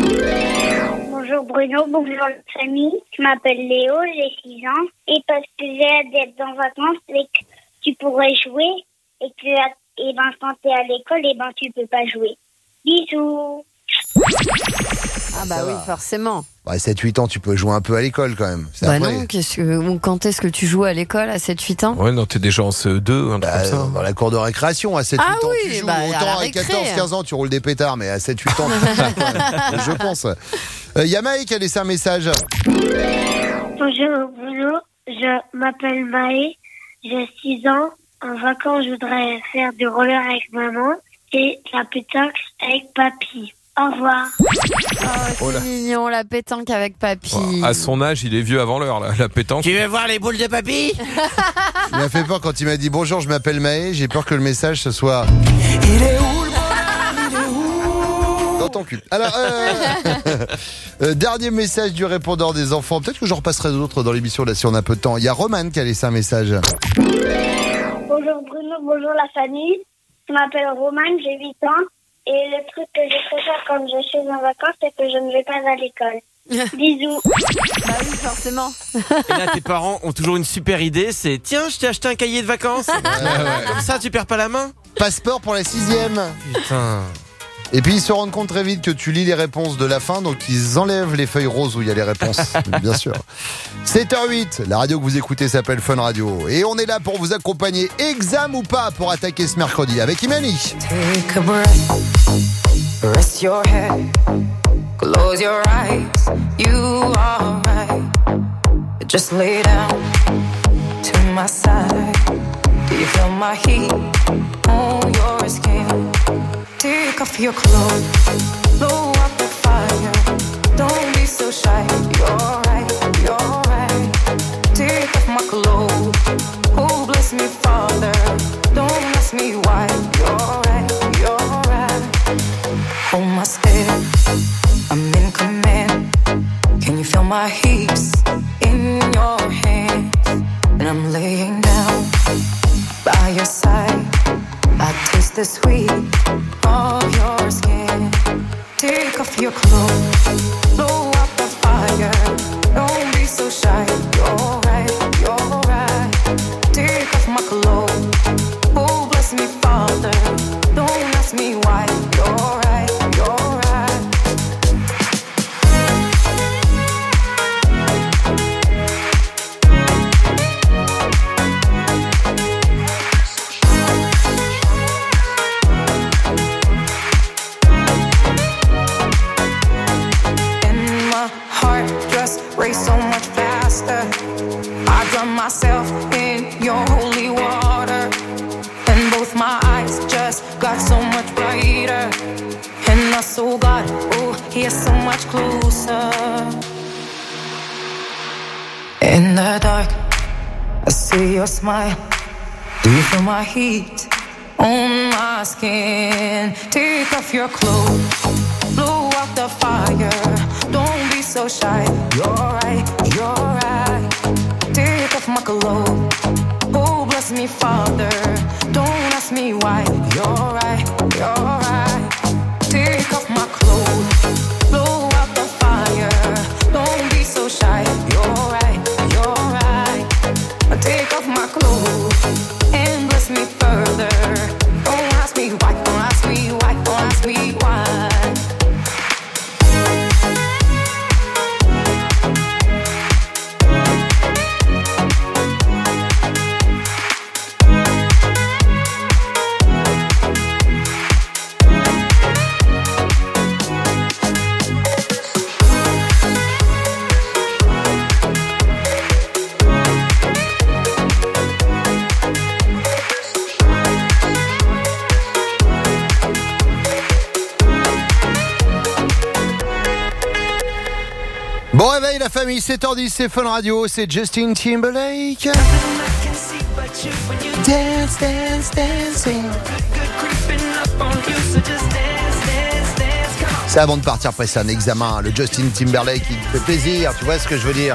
Bonjour Bruno, bonjour la famille. Je m'appelle Léo, j'ai six ans. Et parce que j'ai hâte d'être en vacances et que tu pourrais jouer et que et ben, quand t'es à l'école, et ben, tu peux pas jouer. Bisous. Ah bah Ça oui, va. forcément. Bah, sept huit ans, tu peux jouer un peu à l'école quand même. C'est Bah après. non, qu'est-ce que, ou quand est-ce que tu joues à l'école à sept huit ans? Ouais, non, t'es déjà en C E deux, un truc Bah, comme ça. dans la cour de récréation, à sept huit Ah ans, oui, tu joues. bah, à la Autant à récré. quatorze quinze ans, tu roules des pétards, mais à sept huit ans, tu joues pas, quoi. Je pense. Il euh, y a Maï qui a laissé un message. Bonjour Bruno, je m'appelle Maë, j'ai six ans. En vacances, je voudrais faire du roller avec maman et la pétanque avec papy. Au revoir. Oh, c'est mignon, la pétanque avec papy. Oh, à son âge, il est vieux avant l'heure, la, la pétanque. Tu veux voir les boules de papy? Il m'a fait peur quand il m'a dit bonjour, je m'appelle Maë. J'ai peur que le message ce soit. Il est où le bonheur, il est où? Dans ton cul. Alors, euh, euh, dernier message du répondeur des enfants. Peut-être que j'en repasserai d'autres dans l'émission là si on a peu de temps. Il y a Roman qui a laissé un message. Bonjour Bruno, bonjour la famille. Je m'appelle Romane, j'ai huit ans. Et le truc que je préfère quand je suis en vacances, c'est que je ne vais pas à l'école. Bisous. Bah oui, forcément. Et là, tes parents ont toujours une super idée, c'est tiens, je t'ai acheté un cahier de vacances. Comme ça, tu perds pas la main. Passeport pour la sixième. Putain. Et puis ils se rendent compte très vite que tu lis les réponses de la fin, donc ils enlèvent les feuilles roses où il y a les réponses, bien sûr. sept heures huit, la radio que vous écoutez s'appelle Fun Radio. Et on est là pour vous accompagner, exam ou pas, pour attaquer ce mercredi avec Imani. Take a breath, rest your head, close your eyes, you are right. Just lay down to my side. Do you feel my heat on your skin? Take off your clothes, blow up the fire. Don't be so shy, you're right, you're right. Take off my clothes, oh bless me Father. Don't ask me why, you're right, you're right. Hold my step, I'm in command. Can you feel my hips in your hands? And I'm laying down by your side. I taste the sweet of your skin. Take off your clothes, blow up the fire. Don't be so shy, you're right, you're right. Take off my clothes, oh bless me Father. Don't ask me why, you're right, you're right. And my heart just raced so much faster. I drown myself in your holy water. And both my eyes just got so much brighter. And I saw God, oh, He is so much closer. In the dark, I see your smile. Do you feel my heat on my skin? Take off your clothes, blow out the fire. Don't be so shy. You're right, you're right. Take off my clothes. Oh, bless me, Father. Don't ask me why. You're right, you're right. Bon réveil la famille, sept heures dix, c'est Fun Radio, c'est Justin Timberlake. Dance, dance, dancing. C'est avant de partir passer un examen, le Justin Timberlake, il te fait plaisir, tu vois ce que je veux dire.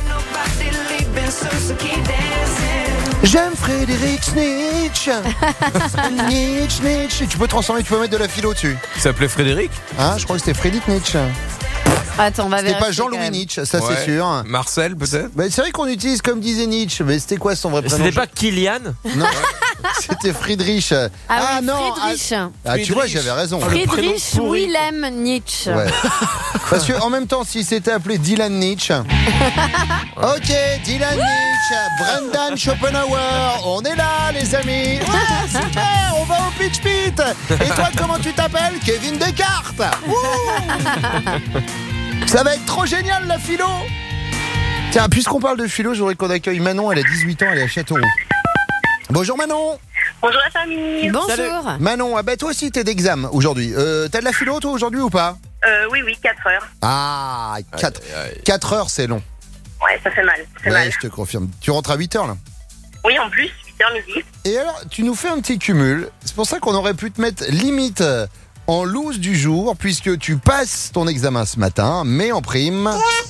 J'aime Frédéric Snitch. Nietzsche, Nietzsche. Tu peux transformer, tu peux mettre de la philo dessus. Il s'appelait Frédéric Hein, je crois que c'était Frédéric Nietzsche. Attends, on va C'était vérifier pas Jean-Louis quand même. Nietzsche, ça Ouais. c'est sûr. Marcel peut-être Bah, c'est vrai qu'on utilise comme disait Nietzsche, mais c'était quoi son vrai prénom? C'était pas Kylian? Non, c'était Friedrich. Ah, oui, non, Friedrich. ah, ah, tu vois, j'avais raison. Friedrich Wilhelm Nietzsche. Ouais. Parce que en même temps, s'il s'était appelé Dylan Nietzsche. Ok, Dylan Nietzsche, Brendan Schopenhauer, on est là, les amis. Ouais, super, on va au Pitch Pit. Et toi, comment tu t'appelles? Kevin Descartes. Ouh. Ça va être trop génial, la philo. Tiens, puisqu'on parle de philo, j'aurais qu'on accueille Manon, elle a dix-huit ans, elle est à Châteauroux. Bonjour Manon. Bonjour la famille. Bonjour. Manon, ah bah toi aussi t'es d'examen aujourd'hui. Euh, t'as de la philo toi aujourd'hui ou pas? Euh, oui, oui, quatre heures. Ah, quatre heures c'est long. Ouais, ça fait mal. Ça fait Ouais, mal. je te confirme. Tu rentres à huit heures là. Oui, en plus, huit heures midi. Et alors, tu nous fais un petit cumul. C'est pour ça qu'on aurait pu te mettre limite en loose du jour, puisque tu passes ton examen ce matin, mais en prime,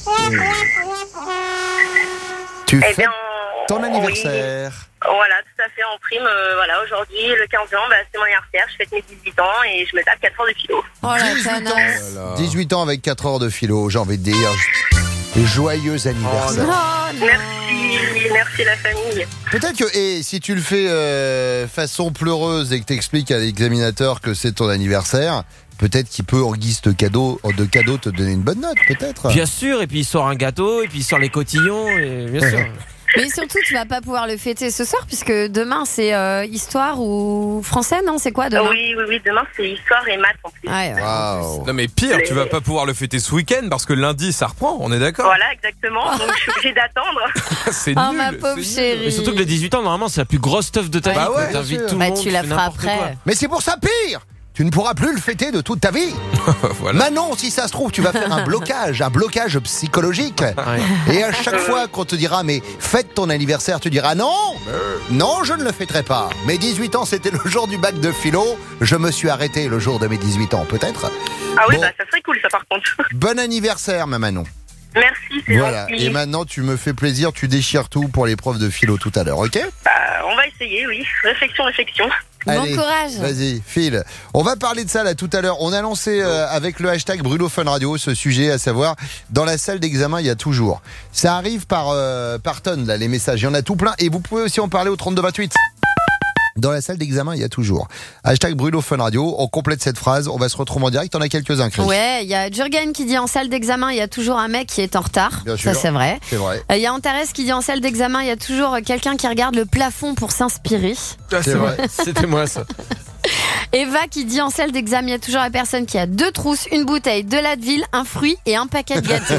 tu Eh fais bien, ton oui. anniversaire. Voilà, tout à fait en prime. euh, voilà, aujourd'hui, le quinze juin, bah, c'est mon anniversaire. Je fête mes dix-huit ans et je me tape quatre heures de philo. Oh la tannance. dix-huit ans avec quatre heures de philo, j'ai envie de dire. Joyeux anniversaire. Oh, merci, merci la famille. Peut-être que, et si tu le fais euh, façon pleureuse et que t'expliques à l'examinateur que c'est ton anniversaire, peut-être qu'il peut en guise de cadeau, de cadeau te donner une bonne note, peut-être. Bien sûr, et puis il sort un gâteau, et puis il sort les cotillons, et bien sûr. Mais surtout, tu vas pas pouvoir le fêter ce soir puisque demain c'est euh, histoire ou français, non? C'est quoi demain? Oui, oui, oui, demain c'est histoire et maths en plus. Ouais, ouais. Waouh. Non mais pire, tu vas pas pouvoir le fêter ce week-end parce que lundi ça reprend, on est d'accord? Voilà, exactement. Donc je suis obligée d'attendre. C'est Oh nul. ma pauvre c'est nul. chérie. Et surtout que les dix-huit ans, normalement, c'est la plus grosse stuff de ta Bah vie. ouais, T'invites bien sûr. tout le Bah, monde, tu la fais feras n'importe après. quoi. Mais c'est pour ça pire. Tu ne pourras plus le fêter de toute ta vie. Voilà. Manon, si ça se trouve, tu vas faire un blocage, un blocage psychologique. Et à chaque fois qu'on te dira, mais fête ton anniversaire, tu diras non, non, je ne le fêterai pas. Mes dix-huit ans, c'était le jour du bac de philo. Je me suis arrêté le jour de mes dix-huit ans, peut-être. Ah oui, Bon. bah ça serait cool ça par contre. Bon anniversaire, ma Manon. Merci, c'est Voilà. gentil. Et maintenant, tu me fais plaisir, tu déchires tout pour l'épreuve de philo tout à l'heure, ok? Bah, on va essayer, oui. Réflexion, réflexion. Allez, Bon courage. Vas-y, file. On va parler de ça là tout à l'heure. On a lancé euh, avec le hashtag Bruno Fun Radio ce sujet, à savoir dans la salle d'examen il y a toujours. Ça arrive par euh, par tonnes là les messages. Il y en a tout plein et vous pouvez aussi en parler au trente-deux vingt-huit. Dans la salle d'examen, il y a toujours. Hashtag Bruno Fun Radio. On complète cette phrase. On va se retrouver en direct. On a quelques-uns, Chris. Ouais, il y a Jurgen qui dit en salle d'examen, il y a toujours un mec qui est en retard. Bien Ça, sûr. c'est vrai. C'est vrai. Euh, Il y a Antares qui dit en salle d'examen, il y a toujours quelqu'un qui regarde le plafond pour s'inspirer. Ah, c'est vrai, c'était moi ça. Eva qui dit en salle d'examen, il y a toujours la personne qui a deux trousses, une bouteille, de l'Advil, un fruit et un paquet de gâteaux.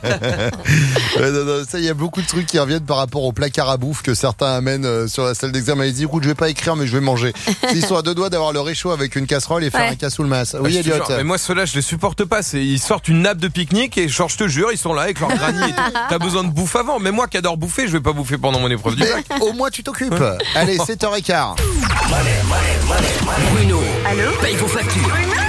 Ouais, non, non, ça, il y a beaucoup de trucs qui reviennent par rapport au placard à bouffe que certains amènent euh, sur la salle d'examen. Ils disent, écoute, je vais pas écrire, mais je vais manger. S'ils sont à deux doigts d'avoir le réchaud avec une casserole et faire Ouais. un cassou le mas. Ah, Oui, je te Elliot. jure, mais moi ceux-là je les supporte pas. C'est ils sortent une nappe de pique-nique et genre je te jure ils sont là avec leur granit. Et tout. T'as besoin de bouffe avant. Mais moi qui adore bouffer, je vais pas bouffer pendant mon épreuve du bac. Mais au moins, tu t'occupes. Allez, sept heures quinze. Bruno, Allô? paye vos factures.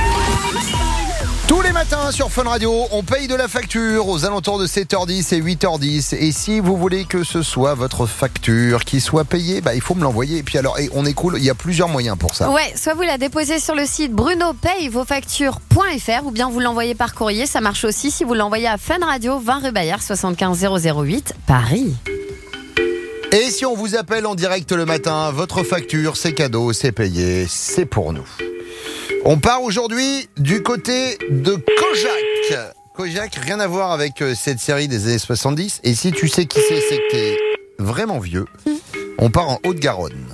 Tous les matins sur Fun Radio, on paye de la facture aux alentours de sept heures dix et huit heures dix. Et si vous voulez que ce soit votre facture qui soit payée, bah, il faut me l'envoyer. Et puis alors, et on est cool, il y a plusieurs moyens pour ça. Ouais, soit vous la déposez sur le site bruno paye vos factures point f r ou bien vous l'envoyez par courrier. Ça marche aussi si vous l'envoyez à Fun Radio, vingt rue Bayard, soixante-quinze zéro zéro huit, Paris. Et si on vous appelle en direct le matin, votre facture, c'est cadeau, c'est payé, c'est pour nous. On part aujourd'hui du côté de Kojak. Kojak, rien à voir avec euh, cette série des années soixante-dix. Et si tu sais qui c'est, c'est que t'es vraiment vieux. On part en Haute-Garonne.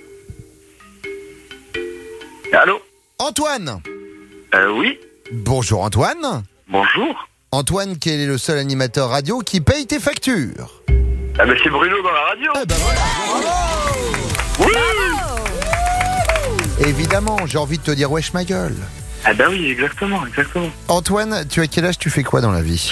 Allô? Antoine. Euh, oui. Bonjour Antoine. Bonjour. Antoine, quel est le seul animateur radio qui paye tes factures? Ah, mais c'est Bruno dans la radio. Eh ben voilà, bravo. Évidemment, j'ai envie de te dire wesh ma gueule. Ah bah oui, exactement, exactement. Antoine, tu as quel âge, tu fais quoi dans la vie?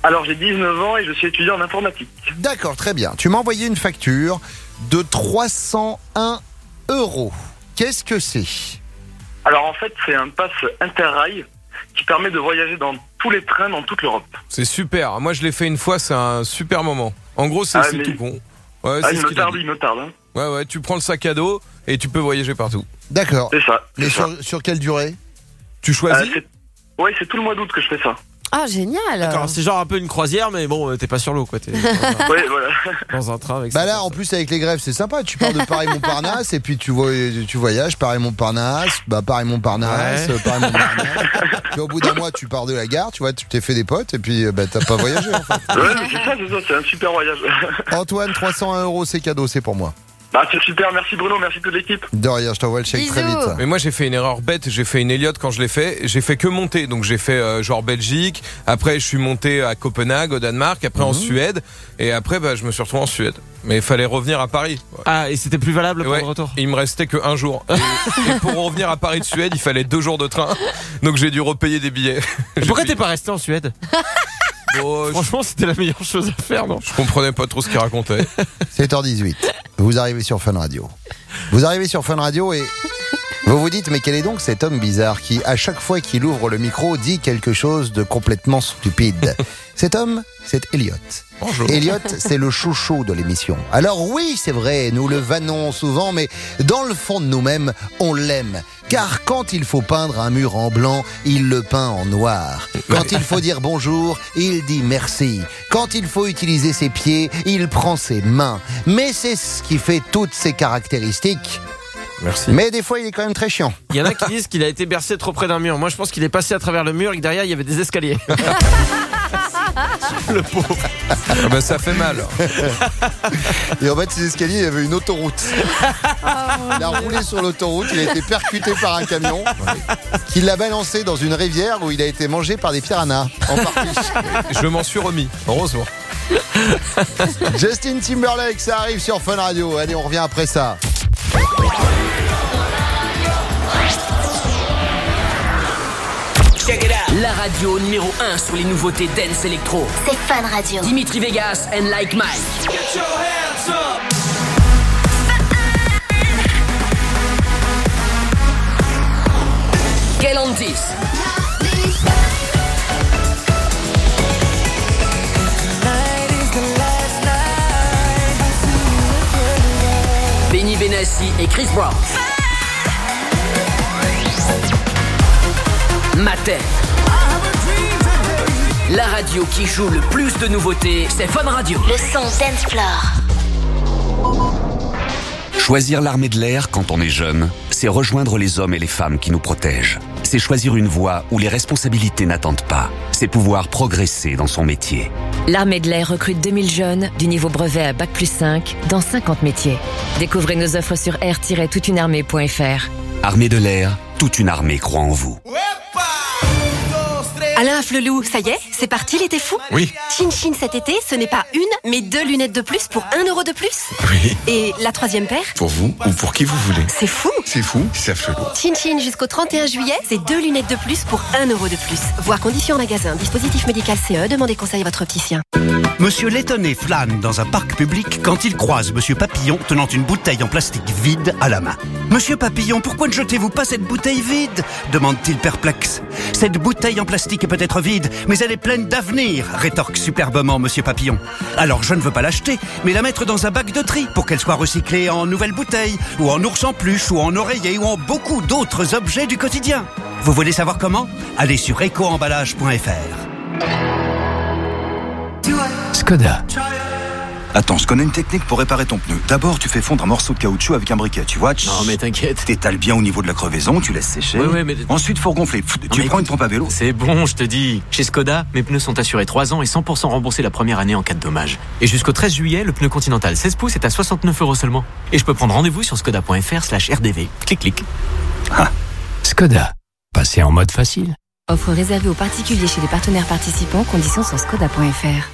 Alors j'ai dix-neuf ans et je suis étudiant en informatique. D'accord, très bien. Tu m'as envoyé une facture de trois cent un euros. Qu'est-ce que c'est? Alors en fait, c'est un pass Interrail qui permet de voyager dans tous les trains dans toute l'Europe. C'est super. Moi, je l'ai fait une fois, c'est un super moment. En gros, c'est Ah, c'est mais- tout con. Ouais, Ah, c'est il ce me qu'il a tarde, dit. il me tarde. Hein. Ouais, ouais, tu prends le sac à dos et tu peux voyager partout. D'accord. C'est ça. Mais c'est sur, ça. sur quelle durée? Tu choisis Euh, c'est- Ouais, c'est tout le mois d'août que je fais ça. Ah, génial. D'accord, c'est genre un peu une croisière, mais bon, euh, t'es pas sur l'eau, quoi. T'es dans Ouais, voilà. un, dans un train avec Bah ça. là, en plus, avec les grèves, c'est sympa. Tu pars de Paris-Montparnasse et puis tu, vois, tu voyages Paris-Montparnasse, bah Paris-Montparnasse, Ouais. euh, Paris-Montparnasse. Puis au bout d'un mois, tu pars de la gare, tu vois, tu t'es fait des potes et puis euh, bah, t'as pas voyagé en fait. Ouais, mais c'est ça, c'est ça, c'est un super voyage. Antoine, trois cent un euros, c'est cadeau, c'est pour moi. Bah, c'est super, merci Bruno, merci toute l'équipe. De rien, je t'envoie le chèque très Bisous. vite. Mais moi j'ai fait une erreur bête, j'ai fait une Elliott quand je l'ai fait, j'ai fait que monter, donc j'ai fait euh, genre Belgique, après je suis monté à Copenhague au Danemark, après en Suède, et après bah, je me suis retrouvé en Suède. Mais il fallait revenir à Paris. Ouais. Ah, et c'était plus valable pour Ouais, le retour. il me restait que un jour. Et, et pour revenir à Paris de Suède, il fallait deux jours de train, donc j'ai dû repayer des billets. Et pourquoi t'es pas resté en Suède? Bon, je, Franchement, c'était la meilleure chose à faire, non? je comprenais pas trop ce qu'il racontait. sept heures dix-huit. Vous arrivez sur Fun Radio. Vous arrivez sur Fun Radio et vous vous dites, mais quel est donc cet homme bizarre qui, à chaque fois qu'il ouvre le micro, dit quelque chose de complètement stupide? Cet homme, c'est Elliot. Bonjour. Elliot, c'est le chouchou de l'émission. Alors oui, c'est vrai, nous le vannons souvent, mais dans le fond de nous-mêmes, on l'aime. Car quand il faut peindre un mur en blanc, il le peint en noir. Quand il faut dire bonjour, il dit merci. Quand il faut utiliser ses pieds, il prend ses mains. Mais c'est ce qui fait toutes ses caractéristiques. Merci. Mais des fois, il est quand même très chiant. Il y en a qui disent qu'il a été bercé trop près d'un mur. Moi, je pense qu'il est passé à travers le mur et que derrière, il y avait des escaliers. Le pauvre. Ah bah, ça fait mal. Et en bas de ces escaliers, il y avait une autoroute. Il a roulé sur l'autoroute, il a été percuté par un camion qui l'a balancé dans une rivière où il a été mangé par des piranhas en partie. Je m'en suis remis, heureusement. Justin Timberlake, ça arrive sur Fun Radio. Allez, on revient après ça. La radio numéro un sur les nouveautés dance électro. C'est Fun Radio. Dimitri Vegas and Like Mike. Get your hands up. Kelantis. Benny Benassi et Chris Brown. Matin. La radio qui joue le plus de nouveautés, c'est Fun Radio. Le son Dance Floor. Choisir l'armée de l'air quand on est jeune, c'est rejoindre les hommes et les femmes qui nous protègent. C'est choisir une voie où les responsabilités n'attendent pas. C'est pouvoir progresser dans son métier. L'armée de l'air recrute deux mille jeunes du niveau brevet à bac plus cinq dans cinquante métiers. Découvrez nos offres sur air tiret toute une armée point f r. Armée de l'air, toute une armée croit en vous. Alain Flelou, ça y est, c'est parti l'été fou? Oui. Chin Chin cet été, ce n'est pas une, mais deux lunettes de plus pour un euro de plus. Oui. Et la troisième paire? Pour vous ou pour qui vous voulez. C'est fou. C'est fou, c'est affreux. Chin Chin jusqu'au trente et un juillet, c'est deux lunettes de plus pour un euro de plus. Voir conditions en magasin. Dispositif médical C E, demandez conseil à votre opticien. Monsieur Lettonnet flâne dans un parc public quand il croise Monsieur Papillon tenant une bouteille en plastique vide à la main. Monsieur Papillon, pourquoi ne jetez-vous pas cette bouteille vide? demande-t-il perplexe. Cette bouteille en plastique est peut-être vide, mais elle est pleine d'avenir, rétorque superbement Monsieur Papillon. Alors je ne veux pas l'acheter, mais la mettre dans un bac de tri pour qu'elle soit recyclée en nouvelles bouteilles, ou en ours en peluche, ou en oreiller, ou en beaucoup d'autres objets du quotidien. Vous voulez savoir comment? Allez sur éco emballage point f r. Skoda. Attends, je connais une technique pour réparer ton pneu. D'abord, tu fais fondre un morceau de caoutchouc avec un briquet, tu vois. Non, mais t'inquiète. T'étales bien au niveau de la crevaison, tu laisses sécher. Ouais, ouais, mais... Ensuite, faut regonfler. Pff, tu mais prends écoute, une pompe à vélo. C'est bon, je te dis. Chez Skoda, mes pneus sont assurés trois ans et cent pour cent remboursés la première année en cas de dommage. Et jusqu'au treize juillet, le pneu Continental seize pouces est à soixante-neuf euros seulement. Et je peux prendre rendez-vous sur skoda point f r slash r d v. Clic, clic. Ah. Skoda. Passer en mode facile. Offre réservée aux particuliers chez les partenaires participants. Conditions sur skoda point f r.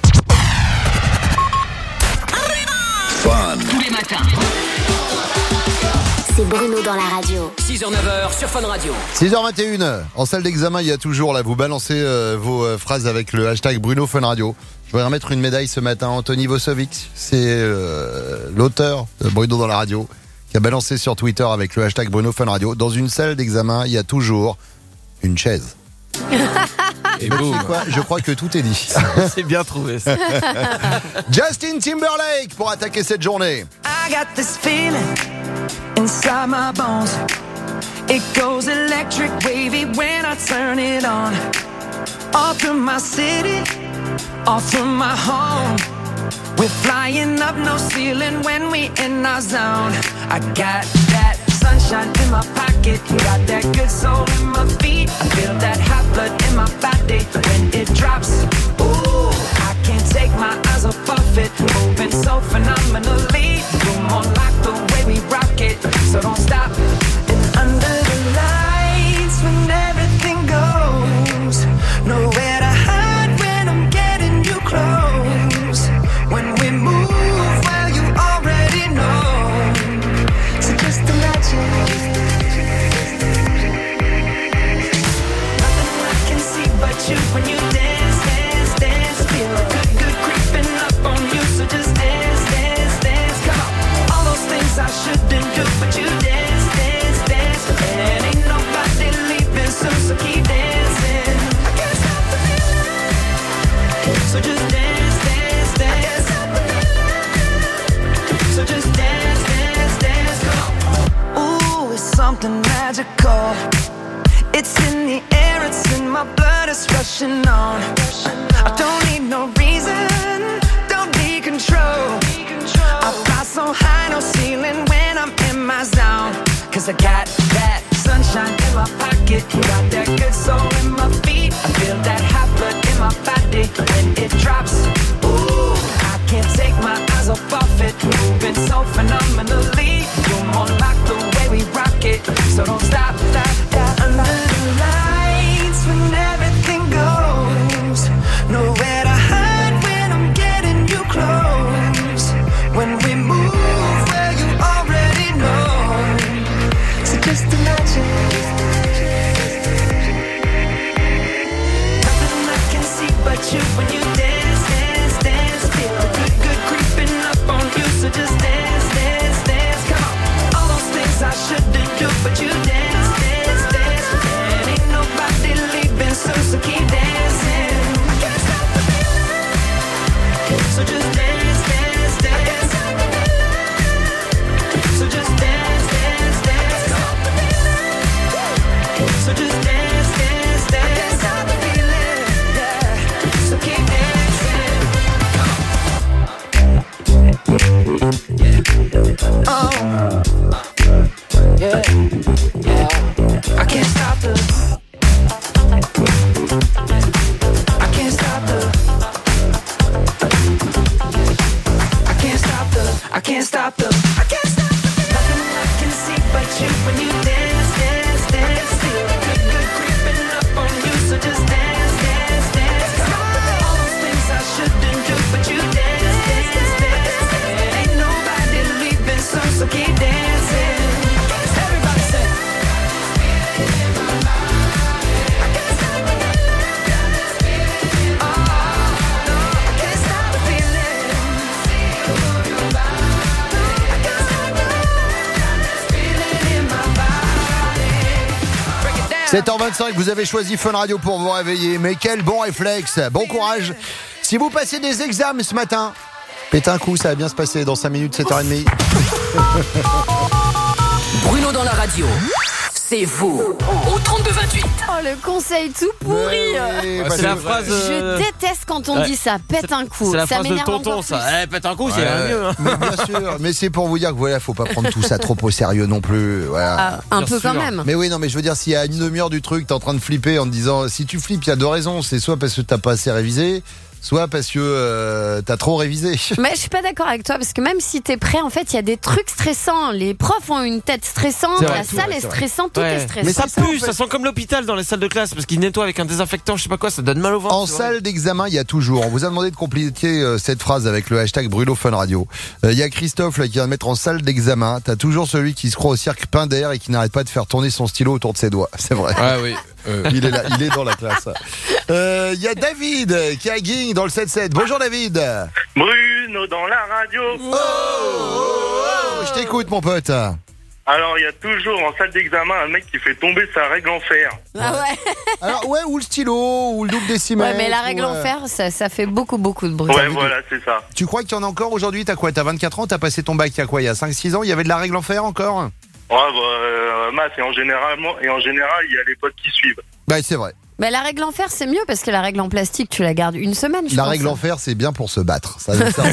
Tous les matins. c'est Bruno dans la radio. six heures neuf heures sur Fun Radio. six heures vingt et une, en salle d'examen, il y a toujours, là, vous balancez euh, vos euh, phrases avec le hashtag Bruno Fun Radio. Je vais remettre une médaille ce matin à Anthony Vosovic. C'est euh, l'auteur de Bruno dans la radio qui a balancé sur Twitter avec le hashtag Bruno Fun Radio. Dans une salle d'examen, il y a toujours une chaise. Et boum. Quoi, je crois que tout est dit. C'est bien trouvé ça. Justin Timberlake pour attaquer cette journée. I got this feeling inside my bones. It goes electric wavy when I turn it on. All through my city, all through my home. We're flying up no ceiling when we in our zone. I got that sunshine in my pocket, got that good soul in my feet. I feel that hot blood in my body when it drops. Ooh, I can't take my eyes off it, moving so phenomenally. You're more like the way we rock it, so don't stop. And under the lights when everything goes, nowhere to hide when I'm getting you close. When we move, well you already know. So just imagine. Nothing I can see but you when you dance, dance, dance. Feel good, good creeping up on you. So just dance, dance, dance. Come on. All those things I shouldn't do, but you dance, dance, dance. And ain't nobody leaving soon, so keep dancing. I can't stop the feeling. So just dance, dance, dance. So just dance, dance, dance. Come on. Ooh, it's something magical. It's in the air, it's in my blood, it's rushing on. I don't need no reason, don't need control. I fly so high, no ceiling when I'm in my zone. Cause I got that sunshine in my pocket, got that good soul in my feet. I feel that hot blood in my body when it drops. Ooh, I can't take my eyes off of it, moving so phenomenally. You're more like the way we rock it, so don't stop, stop, stop. Under the lights when everything goes, nowhere to hide when I'm getting you close. When we move, well you already know. So just imagine. Nothing I can see but you when you dance, dance, dance. Feel good, good creeping up on you. So just dance, dance, dance. Come on. All those things I shouldn't do, but you dance, dance, dance. And ain't nobody leaving soon, so keep dancing. I can't stop the feeling. So just dance, dance, dance. So just dance, dance, dance. So just dance, dance, dance. I can't stop the feeling, yeah. So keep dancing. Oh, yeah, yeah. I can't stop the. I can't stop the. I can't stop the. I can't stop the. I can't stop the. Nothing I can see but you when you dance, dance, dance. Feel good, good creeping up on you. So just dance, dance, dance. Come on. All those things I shouldn't do, but you dance, dance, dance. And ain't nobody leaving soon, so keep dancing. Everybody say. sept heures vingt-cinq, vous avez choisi Fun Radio pour vous réveiller. Mais quel bon réflexe. Bon courage. Si vous passez des examens ce matin, pétez un coup, ça va bien se passer dans cinq minutes, sept heures trente. Bruno dans la radio. C'est vous au trente-deux vingt-huit. Oh, le conseil tout pourri. oui, bah, c'est la phrase. euh, Je déteste quand on ouais. dit ça. Pète un coup. C'est la ça phrase de m'énerve tonton, encore ça. plus. Eh, pète un coup, Ouais, c'est la mieux. Hein. mais bien sûr, mais c'est pour vous dire que voilà, faut pas prendre tout ça trop au sérieux non plus. Voilà. Ah, un Bien peu sûr. quand même. Mais oui, non, mais je veux dire, s'il y a une demi-heure du truc, t'es en train de flipper en te disant, si tu flippes, il y a deux raisons. C'est soit parce que t'as pas assez révisé, soit parce que euh, t'as trop révisé. Mais je suis pas d'accord avec toi parce que même si t'es prêt, en fait, il y a des trucs stressants. Les profs ont une tête stressante, C'est vrai, la c'est salle vrai, est c'est vrai. stressante, tout Ouais. est stressant. Mais ça ça, en pue, fait. ça sent comme l'hôpital dans les salles de classe parce qu'ils nettoient avec un désinfectant, je sais pas quoi, ça donne mal au ventre. En c'est salle d'examen, il y a toujours. On vous a demandé de compléter euh, cette phrase avec le hashtag Bruno Fun Radio. Euh, Il y a Christophe là qui vient de mettre en salle d'examen. T'as toujours celui qui se croit au cirque Pinder et qui n'arrête pas de faire tourner son stylo autour de ses doigts. C'est vrai. Ah oui. euh, Il est là, il est dans la classe. Euh, Il y a David qui a Guigne dans le sept sept. Bonjour David. Bruno dans la radio. Oh, oh, oh, je t'écoute mon pote. Alors, il y a toujours en salle d'examen un mec qui fait tomber sa règle en fer. Ah ouais. Alors ouais, ou le stylo, ou le double décimètre. Ouais, mais la règle ou, en euh, fer, ça, ça fait beaucoup, beaucoup de bruit. Ouais, voilà, c'est ça. Tu crois qu'il y en a encore aujourd'hui? T'as quoi? T'as vingt-quatre ans, t'as passé ton bac il y a quoi? Il y a cinq six ans, il y avait de la règle en fer encore? Ouais, bah, euh, maths, et en, général, et en général, il y a les potes qui suivent. Bah c'est vrai. Mais la règle en fer, c'est mieux parce que la règle en plastique, tu la gardes une semaine, je La pense. règle en fer, c'est bien pour se battre. Ça, ça,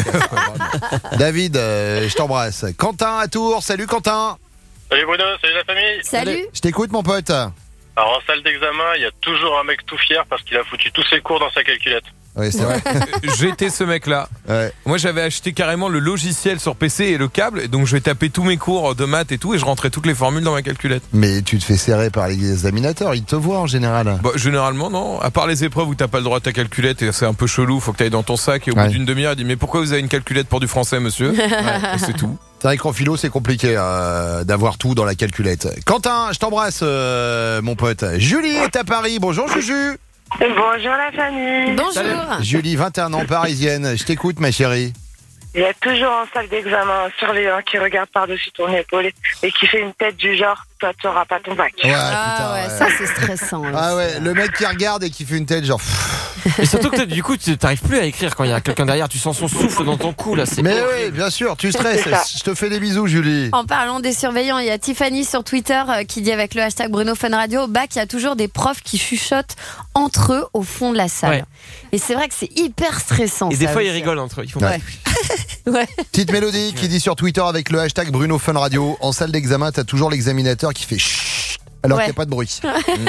ça, David, euh, je t'embrasse. Quentin à Tours, salut Quentin. Salut Bruno, salut la famille. Salut. Je t'écoute mon pote. Alors en salle d'examen, il y a toujours un mec tout fier parce qu'il a foutu tous ses cours dans sa calculette. Oui, c'est vrai. J'étais ce mec-là. Ouais. Moi, j'avais acheté carrément le logiciel sur P C et le câble, et donc je vais taper tous mes cours de maths et tout, et je rentrais toutes les formules dans ma calculette. Mais tu te fais serrer par les examinateurs, ils te voient en général. Bah, généralement, non. À part les épreuves où t'as pas le droit à ta calculette et c'est un peu chelou, faut que t'ailles dans ton sac et au Ouais. bout d'une demi-heure, il dit mais pourquoi vous avez une calculette pour du français, monsieur? Ouais, et c'est tout. C'est vrai qu'en philo, c'est compliqué euh, d'avoir tout dans la calculette. Quentin, je t'embrasse, euh, mon pote. Julie est à Paris. Bonjour, Juju. Bonjour la famille. Bonjour. Julie, vingt et un ans, parisienne. Je t'écoute, ma chérie. Il y a toujours en salle d'examen un surveillant qui regarde par-dessus ton épaule et qui fait une tête du genre, toi tu n'auras pas ton bac. Ouais, Ah putain, ouais, ouais. ça c'est stressant. là. Ah ouais, le mec qui regarde et qui fait une tête genre. Et surtout que t'as- du coup, tu t'arrives plus à écrire quand il y a quelqu'un derrière, tu sens son souffle dans ton cou là. C'est Mais horrible. oui, bien sûr, tu stresses. C'est ça. Je te fais des bisous, Julie. En parlant des surveillants, il y a Tiffany sur Twitter euh, qui dit avec le hashtag Bruno Fun Radio, au bac, il y a toujours des profs qui chuchotent entre eux au fond de la salle. Ouais. Et c'est vrai que c'est hyper stressant. Et des ça fois, ils aussi. rigolent entre eux. Ils font Ouais. Ouais. Petite mélodie qui dit sur Twitter avec le hashtag Bruno Fun Radio. En salle d'examen, t'as toujours l'examinateur qui fait chut alors Ouais. qu'il n'y a pas de bruit.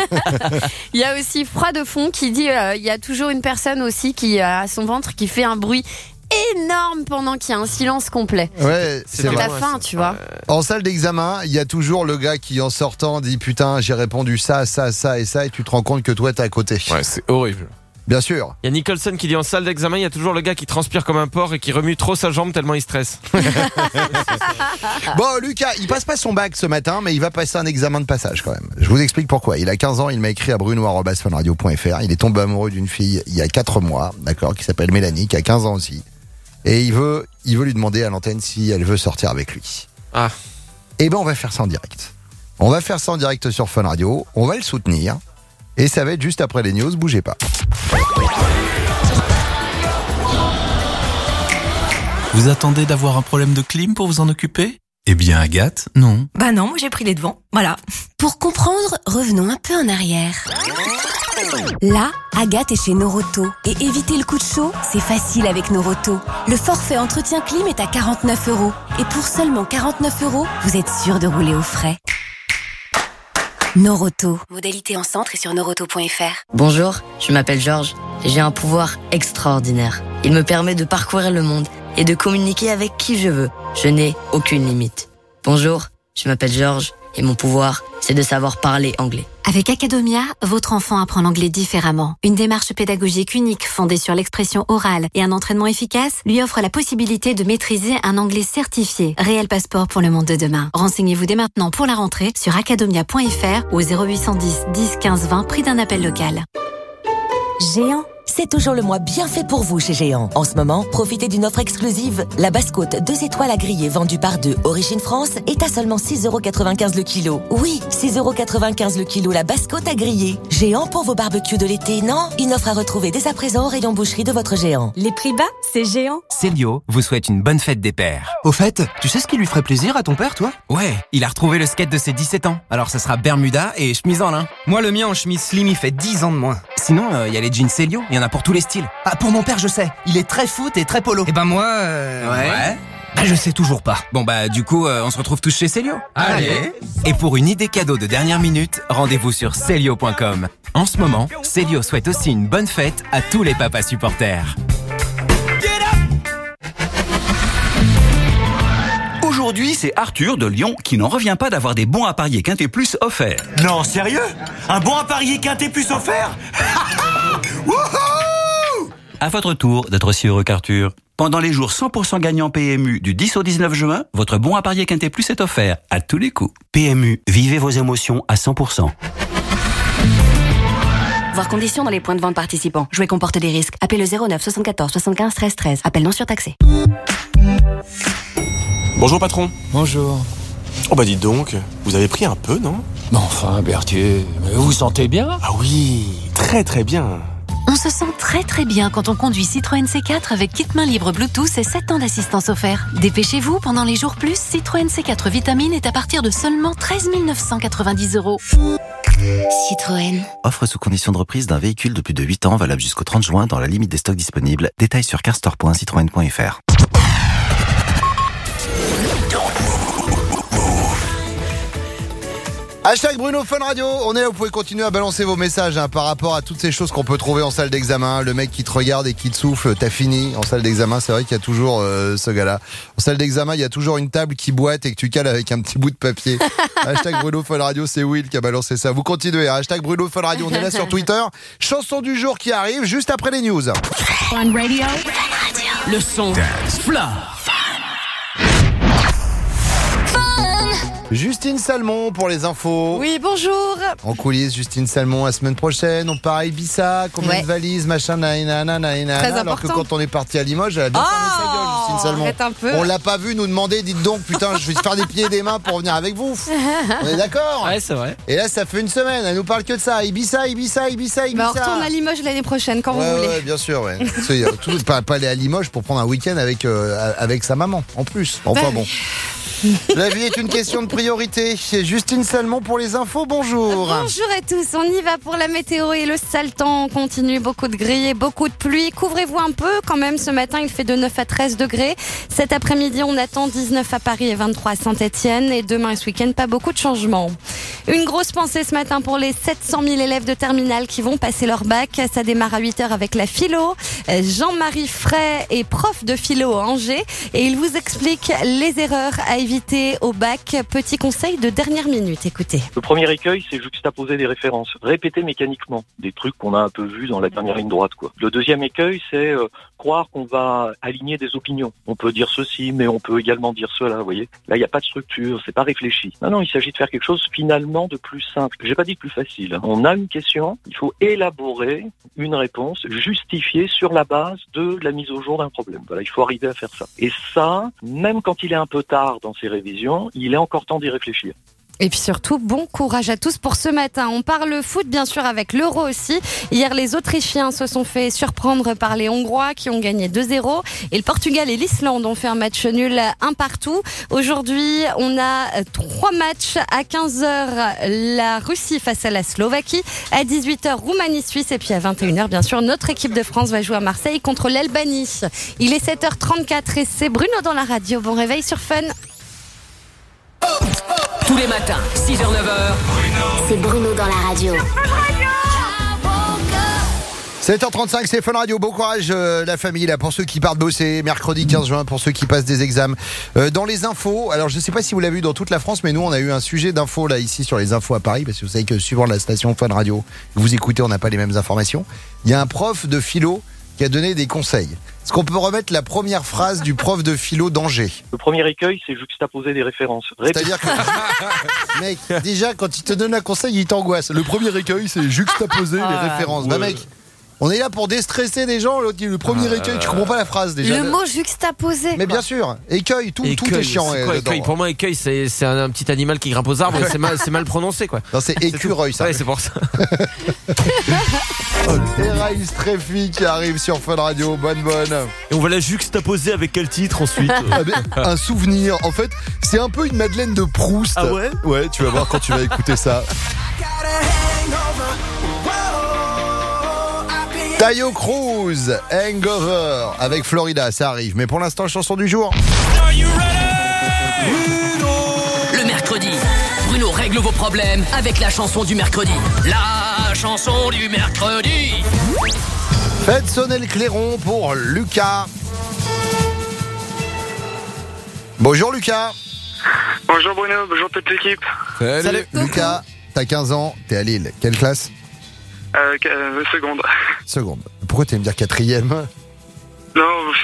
Il y a aussi Froid de fond qui dit euh, il y a toujours une personne aussi qui a son ventre qui fait un bruit énorme pendant qu'il y a un silence complet. Ouais, c'est C'est vrai. la fin, tu vois. En salle d'examen, il y a toujours le gars qui, en sortant, dit putain, j'ai répondu ça, ça, ça et ça, et tu te rends compte que toi, t'es à côté. Ouais, c'est horrible. Bien sûr. Il y a Nicholson qui dit en salle d'examen, il y a toujours le gars qui transpire comme un porc et qui remue trop sa jambe tellement il stresse. Bon, Lucas, il passe pas son bac ce matin, mais il va passer un examen de passage quand même. Je vous explique pourquoi. Il a quinze ans, il m'a écrit à bruno arobase fun radio point f r. Il est tombé amoureux d'une fille il y a quatre mois, d'accord, qui s'appelle Mélanie, qui a quinze ans aussi. Et il veut, il veut lui demander à l'antenne si elle veut sortir avec lui. Ah. Eh ben, on va faire ça en direct. On va faire ça en direct sur Fun Radio. On va le soutenir. Et ça va être juste après les news. Bougez pas. Vous attendez d'avoir un problème de clim pour vous en occuper? Eh bien, Agathe, non. Bah non, moi j'ai pris les devants. Voilà. Pour comprendre, revenons un peu en arrière. Là, Agathe est chez Noroto. Et éviter le coup de chaud, c'est facile avec Noroto. Le forfait entretien clim est à quarante-neuf euros. Et pour seulement quarante-neuf euros, vous êtes sûr de rouler au frais. Noroto. Modalité en centre et sur noroto point f r. Bonjour, je m'appelle Georges. J'ai un pouvoir extraordinaire. Il me permet de parcourir le monde et de communiquer avec qui je veux. Je n'ai aucune limite. Bonjour, je m'appelle Georges et mon pouvoir, c'est de savoir parler anglais. Avec Academia, votre enfant apprend l'anglais différemment. Une démarche pédagogique unique fondée sur l'expression orale et un entraînement efficace lui offre la possibilité de maîtriser un anglais certifié. Réel passeport pour le monde de demain. Renseignez-vous dès maintenant pour la rentrée sur academia point f r ou au zéro huit cent dix, dix, quinze, vingt, prix d'un appel local. Géant, c'est toujours le mois bien fait pour vous chez Géant. En ce moment, profitez d'une offre exclusive. La basse-côte deux étoiles à griller vendue par deux Origine France est à seulement six euros quatre-vingt-quinze le kilo. Oui, six euros quatre-vingt-quinze le kilo la basse-côte à griller. Géant pour vos barbecues de l'été, non? Une offre à retrouver dès à présent au rayon boucherie de votre Géant. Les prix bas, c'est Géant. Célio vous souhaite une bonne fête des pères. Au fait, tu sais ce qui lui ferait plaisir à ton père, toi? Ouais, il a retrouvé le skate de ses dix-sept ans. Alors ça sera Bermuda et chemise en lin. Moi, le mien en chemise slim, il fait dix ans de moins. Sinon, il euh, y a les jeans Célio, il y en a pour tous les styles. Ah, pour mon père, je sais. Il est très foot et très polo. Et ben moi, euh... Ouais. ouais. Bah je sais toujours pas. Bon bah du coup, euh, on se retrouve tous chez Célio. Allez. Et pour une idée cadeau de dernière minute, rendez-vous sur Célio point com. En ce moment, Célio souhaite aussi une bonne fête à tous les papas supporters. Aujourd'hui, c'est Arthur de Lyon qui n'en revient pas d'avoir des bons à parier Quintet Plus offerts. Non, sérieux? Un bon à parier Quintet Plus offert? Wouhou! À votre tour d'être aussi heureux qu'Arthur. Pendant les jours cent pour cent gagnants P M U du dix au dix-neuf juin, votre bon à parier Quintet Plus est offert à tous les coups. P M U, vivez vos émotions à cent pour cent. Voir conditions dans les points de vente participants. Jouer comporte des risques. Appelez le zéro neuf soixante-quatorze soixante-quinze treize treize. Appel non surtaxé. Bonjour patron. Bonjour. Oh bah dites donc, vous avez pris un peu, non? Mais enfin, Berthier, vous vous sentez bien? Ah oui, très très bien. On se sent très très bien quand on conduit Citroën C quatre avec kit main libre Bluetooth et sept ans d'assistance offert. Dépêchez-vous, pendant les jours plus, Citroën C quatre Vitamine est à partir de seulement treize mille neuf cent quatre-vingt-dix euros. Citroën. Offre sous condition de reprise d'un véhicule de plus de huit ans valable jusqu'au trente juin dans la limite des stocks disponibles. Détails sur carstore point citroën point f r. Hashtag Bruno Fun Radio, on est là, vous pouvez continuer à balancer vos messages hein, par rapport à toutes ces choses qu'on peut trouver en salle d'examen. Le mec qui te regarde et qui te souffle, t'as fini en salle d'examen, c'est vrai qu'il y a toujours euh, ce gars-là. En salle d'examen, il y a toujours une table qui boite et que tu cales avec un petit bout de papier. Hashtag Bruno Fun Radio, c'est Will qui a balancé ça. Vous continuez, hein. Hashtag Bruno Fun Radio, on est là sur Twitter. Chanson du jour qui arrive juste après les news. Fun Radio. Le son. Floor. Justine Salmon pour les infos. Oui, bonjour. En coulisses, Justine Salmon, la semaine prochaine, on part à Ibiza, combien Ouais. de valises, machin, naïna, naïna, Très alors que important. quand on est parti à Limoges, elle a bien fermé sa gueule, Justine Salmon. arrête un peu. On l'a pas vu nous demander, dites donc, putain, je vais te faire des pieds et des mains pour venir avec vous. On est d'accord? Ouais, c'est vrai. Et là, ça fait une semaine, elle nous parle que de ça. Ibiza, Ibiza, Ibiza, Ibiza. Bah, on retourne à Limoges l'année prochaine quand Ouais, vous voulez. ouais, bien sûr, ouais. C'est, euh, tout, pas, pas aller à Limoges pour prendre un week-end avec, euh, avec sa maman, en plus. Enfin Bah, bon. La vie est une question de priorité. Justine Salmon pour les infos, bonjour. Bonjour à tous, on y va pour la météo et le sale temps. On continue, beaucoup de gris et beaucoup de pluie. Couvrez-vous un peu quand même, ce matin il fait de neuf à treize degrés. Cet après-midi on attend dix-neuf à Paris et vingt-trois à Saint-Etienne. Et demain et ce week-end, pas beaucoup de changements. Une grosse pensée ce matin pour les sept cent mille élèves de terminale qui vont passer leur bac. Ça démarre à huit heures avec la philo. Jean-Marie Fray est prof de philo à Angers et il vous explique les erreurs à éviter au bac. Petit conseil de dernière minute, écoutez. Le premier écueil, c'est juxtaposer des références, répéter mécaniquement des trucs qu'on a un peu vus dans la dernière ligne droite, quoi. Le deuxième écueil, c'est euh, croire qu'on va aligner des opinions. On peut dire ceci, mais on peut également dire cela, vous voyez. Là, il n'y a pas de structure, c'est pas réfléchi. Non, non, il s'agit de faire quelque chose finalement de plus simple. J'ai pas dit de plus facile. On a une question, il faut élaborer une réponse justifiée sur la base de la mise au jour d'un problème. Voilà, il faut arriver à faire ça. Et ça, même quand il est un peu tard dans ses révisions, il est encore temps d'y réfléchir. Et puis surtout, bon courage à tous pour ce matin. On parle foot bien sûr avec l'Euro aussi. Hier, les Autrichiens se sont fait surprendre par les Hongrois qui ont gagné deux zéro. Et le Portugal et l'Islande ont fait un match nul un partout. Aujourd'hui, on a trois matchs. À quinze heures, la Russie face à la Slovaquie. À dix-huit heures, Roumanie-Suisse. Et puis à vingt et une heures, bien sûr, notre équipe de France va jouer à Marseille contre l'Albanie. Il est sept heures trente-quatre et c'est Bruno dans la radio. Bon réveil sur Fun. Tous les matins, six heures neuf heures. C'est Bruno dans la radio. sept heures trente-cinq, c'est Fun Radio. Bon courage euh, la famille là pour ceux qui partent bosser mercredi quinze juin, pour ceux qui passent des examens. Euh, dans les infos, alors je sais pas si vous l'avez vu dans toute la France, mais nous on a eu un sujet d'infos là ici sur les infos à Paris, parce que vous savez que suivant la station Fun Radio que vous écoutez, on n'a pas les mêmes informations. Il y a un prof de philo qui a donné des conseils. Est-ce qu'on peut remettre la première phrase du prof de philo d'Angers? Le premier écueil, c'est juxtaposer des références. Répéter. C'est-à-dire que, mec, déjà quand il te donne un conseil, il t'angoisse. Le premier écueil, c'est juxtaposer Ah, les références. ouais. Bah mec, on est là pour déstresser des gens. L'autre dit le premier Ah, écueil, tu comprends pas la phrase déjà. Le mot juxtaposé. Mais quoi. bien sûr, écueil, tout, tout est Écueil, chiant. c'est euh, quoi, dedans. écueil Pour moi, écueil, c'est, c'est un, un petit animal qui grimpe aux arbres. et c'est, mal, c'est mal prononcé, quoi. Non, c'est écureuil, ça. Ouais, c'est pour ça. Et Raïs Tréfi qui arrive sur Fun Radio. Bonne, bonne. Et on va la juxtaposer avec quel titre ensuite? Ah, mais, un souvenir. En fait, c'est un peu une Madeleine de Proust. Ah ouais? Ouais, tu vas voir quand tu vas écouter ça. Tayo Cruz, Hangover, avec Florida, ça arrive. Mais pour l'instant, chanson du jour. Le mercredi, Bruno règle vos problèmes avec la chanson du mercredi. La chanson du mercredi. Faites sonner le clairon pour Lucas. Bonjour Lucas. Bonjour Bruno, bonjour toute l'équipe. Salut. Salut. Lucas, t'as quinze ans, t'es à Lille. Quelle classe? Euh, euh, seconde. Seconde. Pourquoi tu vas me dire quatrième? Non.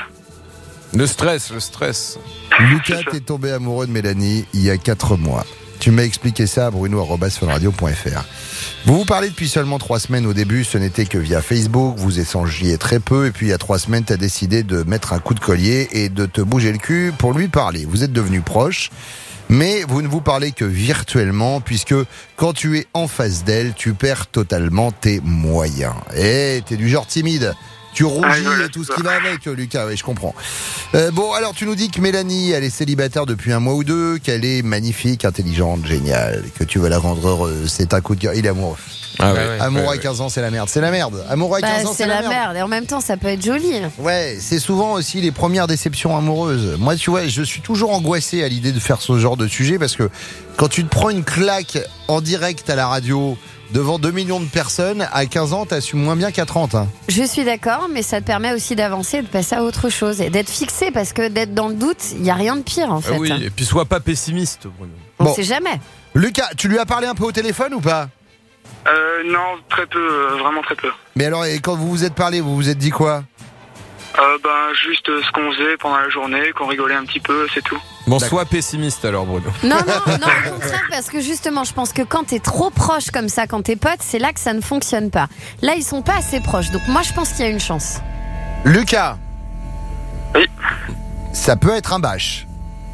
Le stress, le stress. Lucas, t'es tombé amoureux de Mélanie il y a quatre mois. Tu m'as expliqué ça à bruno arobase fun radio point f r. Vous vous parlez depuis seulement trois semaines au début, ce n'était que via Facebook, vous échangiez très peu, et puis il y a trois semaines, t'as décidé de mettre un coup de collier et de te bouger le cul pour lui parler. Vous êtes devenus proches, mais vous ne vous parlez que virtuellement, puisque quand tu es en face d'elle, tu perds totalement tes moyens. Et t'es du genre timide. Tu rougis Ah, voilà, et tout ce c'est qui ça. va avec, Lucas, oui, je comprends. Euh, bon, alors tu nous dis que Mélanie, elle est célibataire depuis un mois ou deux, qu'elle est magnifique, intelligente, géniale, que tu veux la rendre heureuse. C'est un coup de cœur. Il est amoureux. Ah ouais. Amoureux Ouais, à ouais. quinze ans, c'est la merde. C'est la merde. Amoureux à Bah, quinze ans, c'est c'est la, la merde. Et en même temps, ça peut être joli. Ouais, c'est souvent aussi les premières déceptions amoureuses. Moi, tu vois, je suis toujours angoissé à l'idée de faire ce genre de sujet parce que quand tu te prends une claque en direct à la radio devant deux millions de personnes, à quinze ans, t'assumes moins bien qu'à trente. Hein. Je suis d'accord, mais ça te permet aussi d'avancer et de passer à autre chose et d'être fixé parce que d'être dans le doute, il n'y a rien de pire en fait. Ah oui, et puis sois pas pessimiste, Bruno. On Bon. sait jamais. Lucas, tu lui as parlé un peu au téléphone ou pas? Euh, non, très peu, euh, vraiment très peu. Mais alors, et quand vous vous êtes parlé, vous vous êtes dit quoi? Euh, ben, juste euh, ce qu'on faisait pendant la journée, qu'on rigolait un petit peu, c'est tout. Bon, D'accord. sois pessimiste alors, Bruno. Non, non, non, au contraire, parce que justement, je pense que quand t'es trop proche comme ça, quand t'es pote, c'est là que ça ne fonctionne pas. Là, ils sont pas assez proches, donc moi, je pense qu'il y a une chance. Lucas. Oui. Ça peut être un bâche.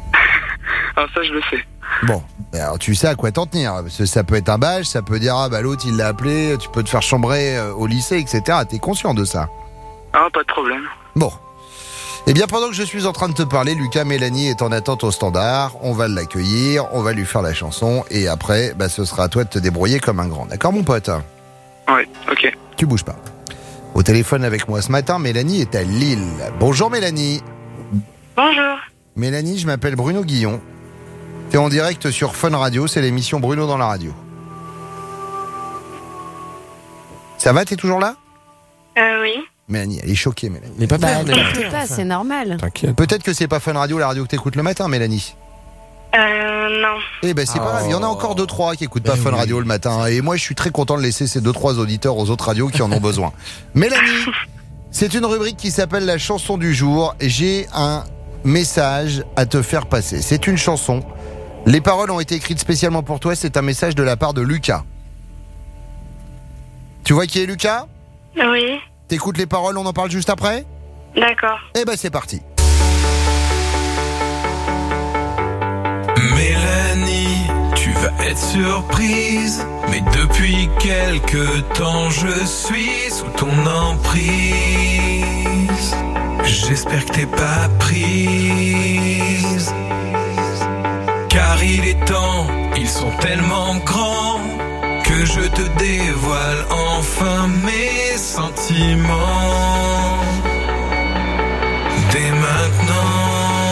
Ah, ça, je le sais. Bon, alors tu sais à quoi t'en tenir. Parce que ça peut être un bâche, ça peut dire, ah bah l'autre il l'a appelé, tu peux te faire chambrer euh, au lycée, et cetera. T'es conscient de ça? Ah, pas de problème. Bon. Eh bien, pendant que je suis en train de te parler, Lucas, Mélanie est en attente au standard. On va l'accueillir, on va lui faire la chanson, et après, bah, ce sera à toi de te débrouiller comme un grand. D'accord, mon pote? Oui, ok. Tu bouges pas. Au téléphone avec moi ce matin, Mélanie est à Lille. Bonjour, Mélanie. Bonjour. Mélanie, je m'appelle Bruno Guillon. T'es en direct sur Fun Radio, c'est l'émission Bruno dans la radio. Ça va, t'es toujours là? Euh, oui. Mélanie, elle est choquée, Mélanie. Mais pas Bah, peur, ne t'inquiète pas, c'est normal. T'inquiète. Peut-être que c'est pas Fun Radio, la radio que t'écoutes le matin, Mélanie. Euh, non. Eh ben c'est pas grave, il y en a encore deux trois qui écoutent pas Eh Fun oui. Radio le matin. Et moi je suis très content de laisser ces deux trois auditeurs aux autres radios qui en ont besoin. Mélanie, c'est une rubrique qui s'appelle la chanson du jour. J'ai un message à te faire passer. C'est une chanson. Les paroles ont été écrites spécialement pour toi. C'est un message de la part de Lucas. Tu vois qui est Lucas? Oui. T'écoutes les paroles, on en parle juste après? D'accord. Eh ben c'est parti. Mélanie, tu vas être surprise, mais depuis quelque temps je suis sous ton emprise. J'espère que t'es pas prise, car il est temps, ils sont tellement grands, que je te dévoile enfin mes sentiments. Dès maintenant.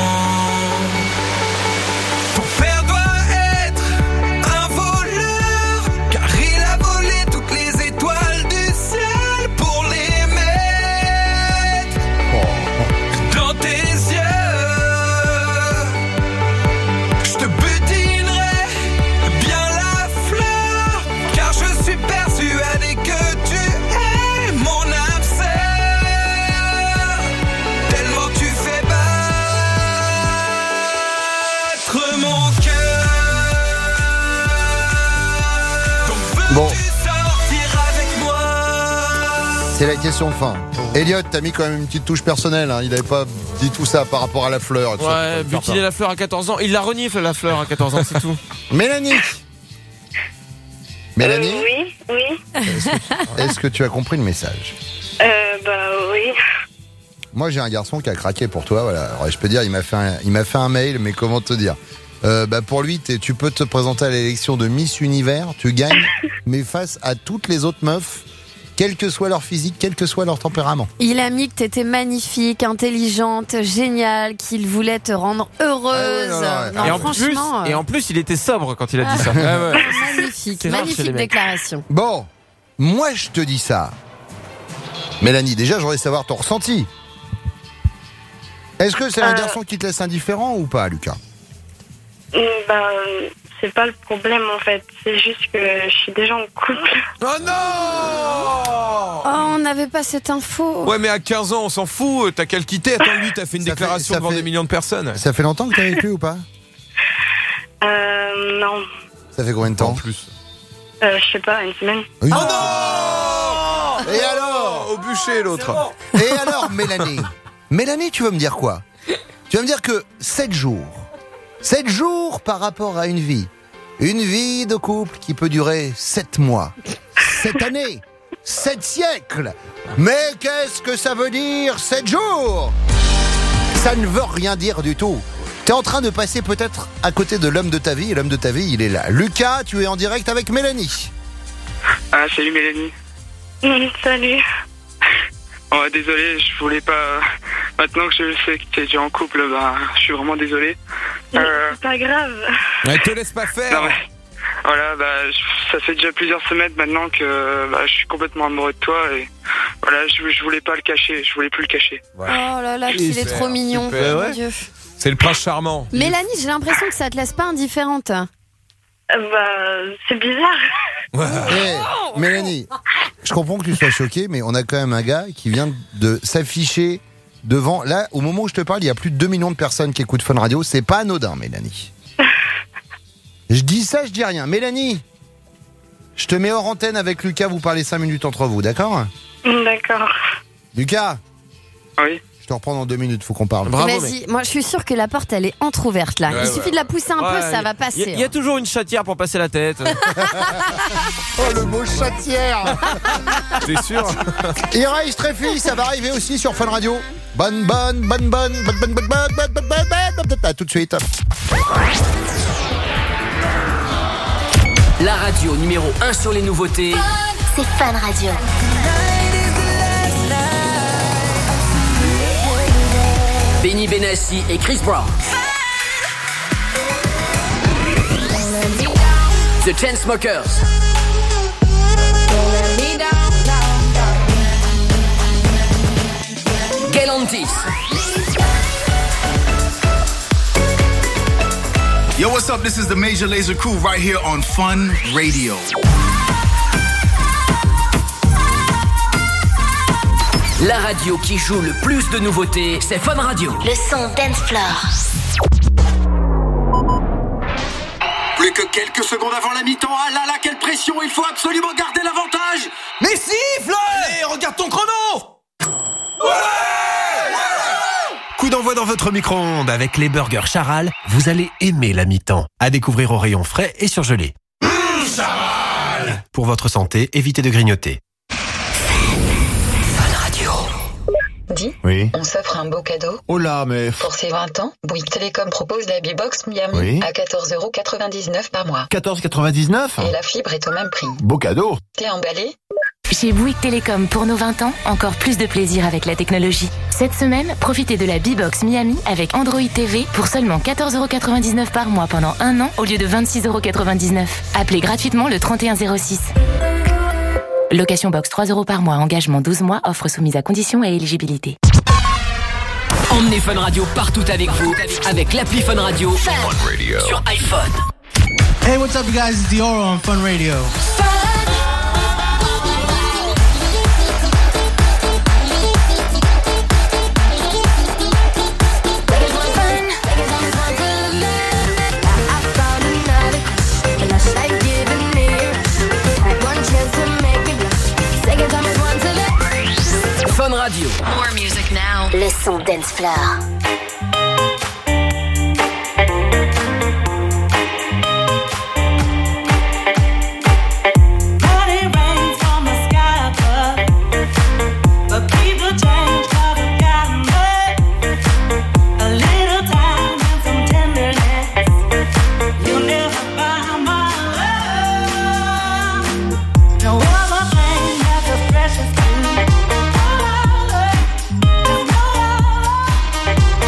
Ton père doit être un voleur, car il a volé toutes les étoiles du ciel pour les mettre dans tes yeux. Je te butinerai bien la fleur, car je suis persuadé que tu es mon âme sœur. Tellement tu fais battre mon cœur. Donc Bon. veux-tu sortir avec moi? C'est la question de fin. Elliot, t'as mis quand même une petite touche personnelle. Hein. Il avait pas dit tout ça par rapport à la fleur. et tout ça. Ouais, Faut faire butiner ça. la fleur à quatorze ans. Il la renifle la fleur à quatorze ans, c'est tout. Mélanie. Mélanie, Euh, oui, oui. est-ce que tu as compris le message? Euh, bah oui. Moi, j'ai un garçon qui a craqué pour toi. Voilà. Alors, je peux dire, il m'a fait un, il m'a fait un mail, mais comment te dire? Euh, bah pour lui, t'es- tu peux te présenter à l'élection de Miss Univers, tu gagnes, mais face à toutes les autres meufs, quel que soit leur physique, quel que soit leur tempérament. Il a mis que t'étais magnifique, intelligente, géniale, qu'il voulait te rendre heureuse. Ah ouais, ouais, ouais. Non, et, en plus, franchement, et en plus, il était sobre quand il a dit ça. Ouais, ouais. magnifique, C'est rare chez magnifique les mecs. déclaration. Bon, moi je te dis ça. Mélanie, déjà, je voudrais savoir ton ressenti. Est-ce que c'est un Euh. garçon qui te laisse indifférent ou pas, Lucas? Bah, euh, c'est pas le problème en fait. C'est juste que je suis déjà en couple. Oh non! Oh, on n'avait pas cette info. Ouais, mais à quinze ans, on s'en fout. T'as qu'à le quitter. Attends, lui, t'as fait une Ça déclaration fait- ça devant fait- des millions de personnes. Ça fait longtemps que t'es avec lui ou pas? Euh, non. Ça fait combien de temps? En plus. Euh, je sais pas, une semaine. Oui. Oh non! Et alors? Au bûcher, l'autre. Et alors, Mélanie Mélanie, tu vas me dire quoi? Tu vas me dire que sept jours, sept jours par rapport à une vie, une vie de couple qui peut durer sept mois, sept années, sept siècles. Mais qu'est-ce que ça veut dire sept jours? Ça ne veut rien dire du tout. T'es en train de passer peut-être à côté de l'homme de ta vie, et l'homme de ta vie, il est là. Lucas, tu es en direct avec Mélanie. Ah, salut Mélanie. Mmh, salut. Oh, désolé, je voulais pas. Maintenant que je sais que t'es déjà en couple, bah, je suis vraiment désolé. Euh... C'est pas grave. Elle te laisse pas faire. Non, mais... Voilà, bah, je- ça fait déjà plusieurs semaines maintenant que bah, je suis complètement amoureux de toi et voilà, je, je voulais pas le cacher, je voulais plus le cacher. Oh là là, qu'il est Super, trop mignon. super. Mon Ouais. Dieu. C'est le prince charmant. Mélanie, j'ai l'impression que ça te laisse pas indifférente. Euh, bah, c'est bizarre. Eh, Mélanie, je comprends que tu sois choquée, mais on a quand même un gars qui vient de s'afficher devant. Là, au moment où je te parle, il y a plus de deux millions de personnes qui écoutent Fun Radio. C'est pas anodin, Mélanie. Je dis ça, je dis rien. Mélanie, je te mets hors antenne avec Lucas, vous parlez cinq minutes entre vous, d'accord? D'accord. Lucas? Oui. Je te reprends dans deux minutes, faut qu'on parle. Vas-y, moi je suis sûre que la porte elle est entrouverte là. Ouais, Il ouais. suffit de la pousser un peu, Ouais, ça y- va passer. Il y, y a toujours une chatière pour passer la tête. Oh, le mot chatière. T'es sûr? Irai Streffy, ça va arriver aussi sur Fun Radio. Bonne, bonne, bonne, bonne, bonne, bonne, bonne, bonne, bonne, bonne, bonne, bonne, bonne. À tout de suite. La radio numéro un sur les nouveautés. C'est Fun Radio. Benny Benassi et Chris Brown. The Chainsmokers. Galantis. Yo, what's up? This is the Major Lazer Crew right here on Fun Radio. La radio qui joue le plus de nouveautés, c'est Fun Radio. Le son Dance Floor. Plus que quelques secondes avant la mi-temps. Ah là là, quelle pression! Il faut absolument garder l'avantage! Mais siffle! Allez, regarde ton chrono! Coup d'envoi dans votre micro-ondes avec les burgers Charal. Vous allez aimer la mi-temps. À découvrir au rayon frais et surgelé. Mmh, Charal! Pour votre santé, évitez de grignoter. Dis, Oui. on s'offre un beau cadeau. Oh là, mais... Pour ses vingt ans, Bouygues Télécom propose la B-Box Miami Oui. à quatorze euros quatre-vingt-dix-neuf par mois. quatorze quatre-vingt-dix-neuf. Et la fibre est au même prix. Beau cadeau. T'es emballé? Chez Bouygues Télécom, pour nos vingt ans, encore plus de plaisir avec la technologie. Cette semaine, profitez de la B-Box Miami avec Android T V pour seulement quatorze euros quatre-vingt-dix-neuf par mois pendant un an au lieu de vingt-six euros quatre-vingt-dix-neuf. Appelez gratuitement le trente et un zéro six. Location box trois euros par mois, engagement douze mois, offre soumise à conditions et éligibilité. Emmenez Fun Radio partout avec vous avec l'appli Fun Radio sur iPhone. Hey, what's up, you guys? It's Dior on Fun Radio. Fun Radio. More music now. Le son Dance Floor. Precious to me.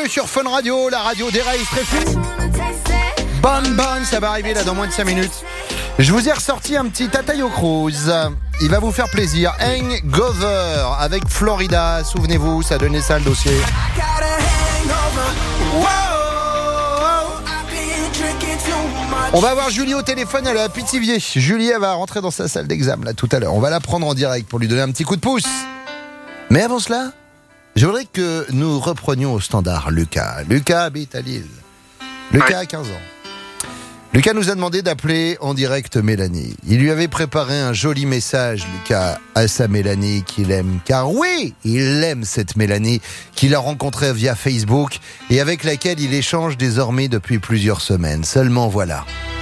Bienvenue sur Fun Radio, la radio des rails très fou. Bon bon, ça va arriver là dans moins de cinq minutes. Je vous ai ressorti un petit Tatayo Cruz. Il va vous faire plaisir. Hangover avec Florida. Souvenez-vous, ça donnait ça le dossier. On va voir Julie au téléphone, elle est à Pithiviers. Julie, elle va rentrer dans sa salle d'examen là tout à l'heure. On va la prendre en direct pour lui donner un petit coup de pouce. Mais avant cela, je voudrais que nous reprenions au standard Lucas. Lucas habite à Lille. Lucas a quinze ans. Lucas nous a demandé d'appeler en direct Mélanie. Il lui avait préparé un joli message, Lucas, à sa Mélanie qu'il aime. Car oui, il aime cette Mélanie qu'il a rencontrée via Facebook et avec laquelle il échange désormais depuis plusieurs semaines. Seulement voilà,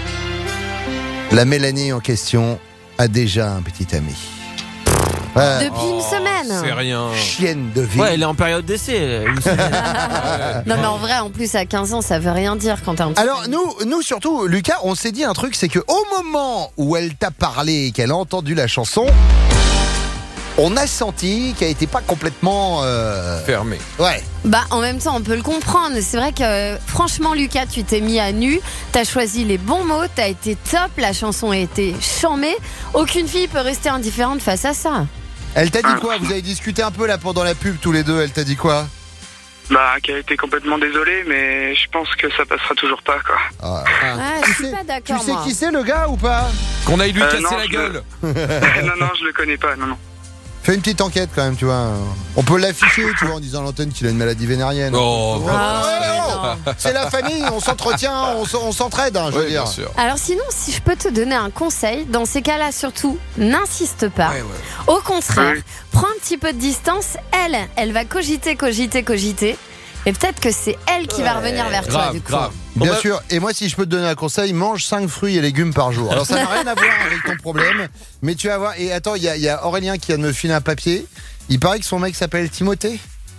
la Mélanie en question a déjà un petit ami. Euh, Depuis une semaine. C'est rien. Chienne de vie. Ouais, elle est en période d'essai. Une semaine. Non mais en vrai, en plus à quinze ans, ça veut rien dire quand t'as un petit. Alors nous, nous surtout, Lucas, on s'est dit un truc, c'est que au moment où elle t'a parlé et qu'elle a entendu la chanson, on a senti qu'elle n'était pas complètement euh... fermée. Ouais. Bah en même temps on peut le comprendre. C'est vrai que franchement Lucas, tu t'es mis à nu, t'as choisi les bons mots, t'as été top, la chanson a été chamée. Aucune fille peut rester indifférente face à ça. Elle t'a dit quoi? Vous avez discuté un peu là pendant la pub tous les deux, elle t'a dit quoi? Bah, qu'elle était complètement désolée, mais je pense que ça passera toujours pas, quoi. Ah, ah, je suis pas d'accord. Tu sais qui c'est le gars ou pas? Qu'on aille lui Euh, casser non, la je gueule. non, non, je le connais pas, non, non. Fais une petite enquête quand même, tu vois. On peut l'afficher, tu vois, en disant à l'antenne qu'il a une maladie vénérienne. Oh, Ouais, ouais, ouais, c'est la famille, on s'entretient, on, s- on s'entraide, hein, je veux Oui, dire. bien sûr. Alors sinon, si je peux te donner un conseil, dans ces cas-là surtout, n'insiste pas. Ouais, ouais. Au contraire, Oui. prends un petit peu de distance. Elle, elle va cogiter, cogiter, cogiter. Et peut-être que c'est elle qui va revenir vers toi Grave, du coup. grave. Bien Bon, bah- sûr, et moi si je peux te donner un conseil, mange cinq fruits et légumes par jour. Alors ça n'a rien à voir avec ton problème, mais tu vas voir, et attends, il y, a- il y a Aurélien qui vient de me filer un papier, il paraît que son mec s'appelle Timothée.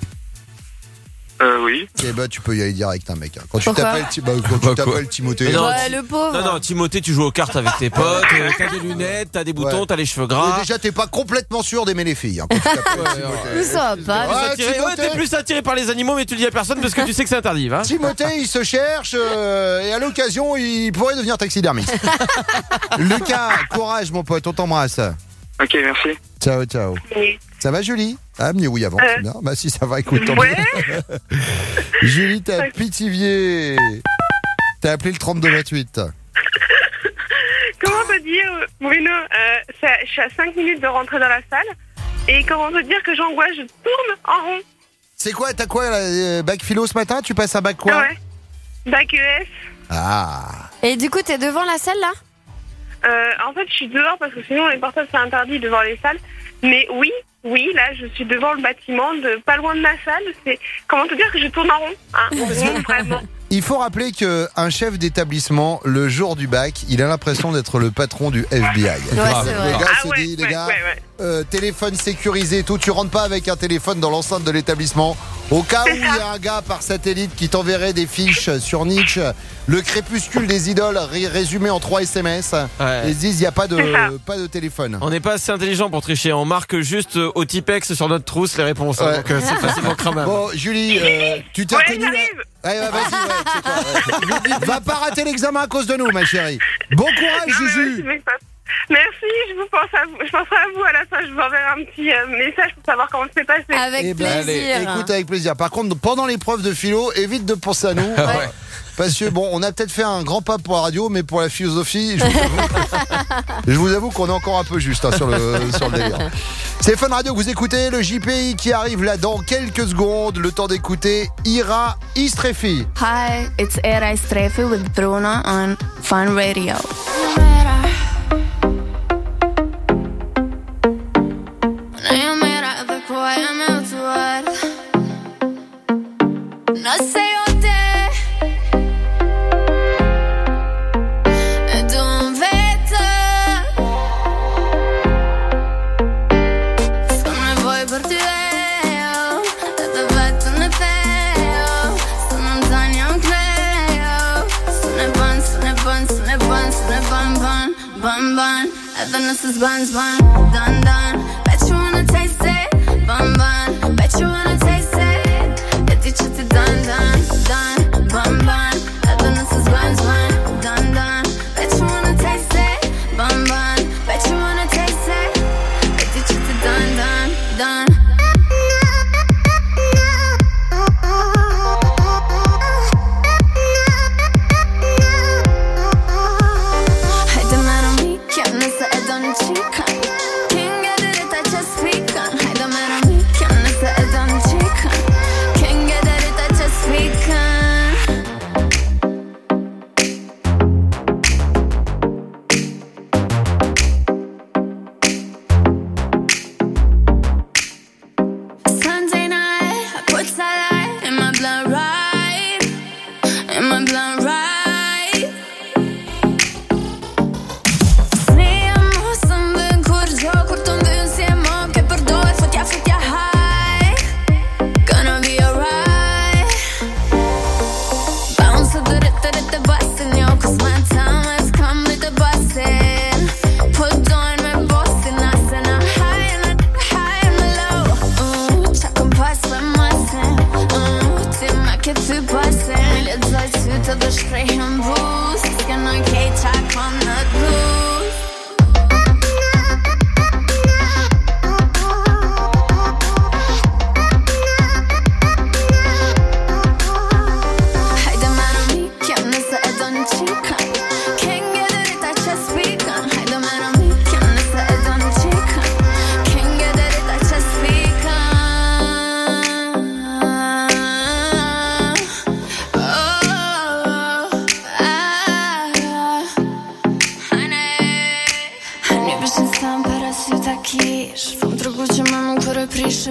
Euh, oui. Et bah tu peux y aller direct, hein, mec. Quand tu Pourquoi t'appelles Ti- bah, quand tu Bah, quoi t'appelles Timothée. Non, Ouais, tu- le pauvre. Non, non, Timothée, tu joues aux cartes avec tes potes, euh, t'as des lunettes, t'as des boutons, Ouais. t'as les cheveux Et gras. déjà t'es pas complètement sûr d'aimer les filles. Hein, quand tu t'appelles Timothée. Mais ça va pas. Ouais, Attiré- ouais, Timothée. t'es plus attiré par les animaux, mais tu le dis à personne parce que tu sais que c'est interdit. Hein. Timothée, il se cherche euh, et à l'occasion, il pourrait devenir taxidermiste. Lucas, courage mon pote, on t'embrasse. Ok, merci. Ciao, ciao. Oui. Ça va Julie? Ah, mais oui avant, Euh. c'est bien. Bah si ça va, écoute, tant Ouais. mieux. Julie, t'es à Pithiviers. T'as appelé le trente-deux vingt-huit. Comment te dire, Bruno, euh, ça- je suis à cinq minutes de rentrer dans la salle. Et comment te dire que j'angoisse, je tourne en rond. C'est quoi, t'as quoi là, euh, bac philo ce matin? Tu passes un bac quoi? Ah ouais. Bac E S. Ah. Et du coup, t'es devant la salle là? Euh, en fait, je suis dehors parce que sinon les portables c'est interdit devant les salles. Mais oui, oui, là, je suis devant le bâtiment, de pas loin de la salle. C'est comment te dire que je tourne en rond, hein, en rond, vraiment. Il faut rappeler qu'un chef d'établissement, le jour du bac, il a l'impression d'être le patron du F B I. Ouais, c'est vrai. Les gars Ah se ouais, disent, les ouais, gars, ouais, ouais. euh, téléphone sécurisé et tout, tu rentres pas avec un téléphone dans l'enceinte de l'établissement. Au cas où il y a un gars par satellite qui t'enverrait des fiches sur Nietzsche, le crépuscule des idoles ré- résumé en trois S M S, Ouais. et ils se disent, il n'y a pas de, C'est ça. pas de téléphone. On n'est pas assez intelligent pour tricher, on marque juste euh, au Tipex sur notre trousse les réponses. hein, Ouais. donc euh, c'est facilement cramable. Bon, Julie, euh, tu t'es Ouais, reconnue là j'arrive. Ouais, ouais, vas-y, ouais, c'est quoi, ouais. Va pas rater l'examen à cause de nous, ma chérie. Bon courage, Non, mais Juju. je m'excuse. Merci, je vous pense à vous. Je penserai à vous à la fin. Je vous enverrai un petit euh, message pour savoir comment c'est passé. Avec Eh ben, plaisir. écoute, avec plaisir. Par contre, pendant l'épreuve de philo, évite de penser à nous. Ouais. Parce que bon, on a peut-être fait un grand pas pour la radio, mais pour la philosophie, je vous avoue, je vous avoue qu'on est encore un peu juste hein, sur, le, sur le délire. C'est Fun Radio que vous écoutez, le J P I qui arrive là dans quelques secondes. Le temps d'écouter Ira Istrefi. Hi, it's Era Strefi with Bruno on Fun Radio. No sei o te ed un vete Sono voi per te e te vetto ne teo Sono un zagno un creo Sono ban, sono ban, sono ban, sono ban, ban, ban, ban E then this is buns, bun, dun, dun Bet you wanna taste it, bun, bun Bet you wanna taste it E dici ti dun, dun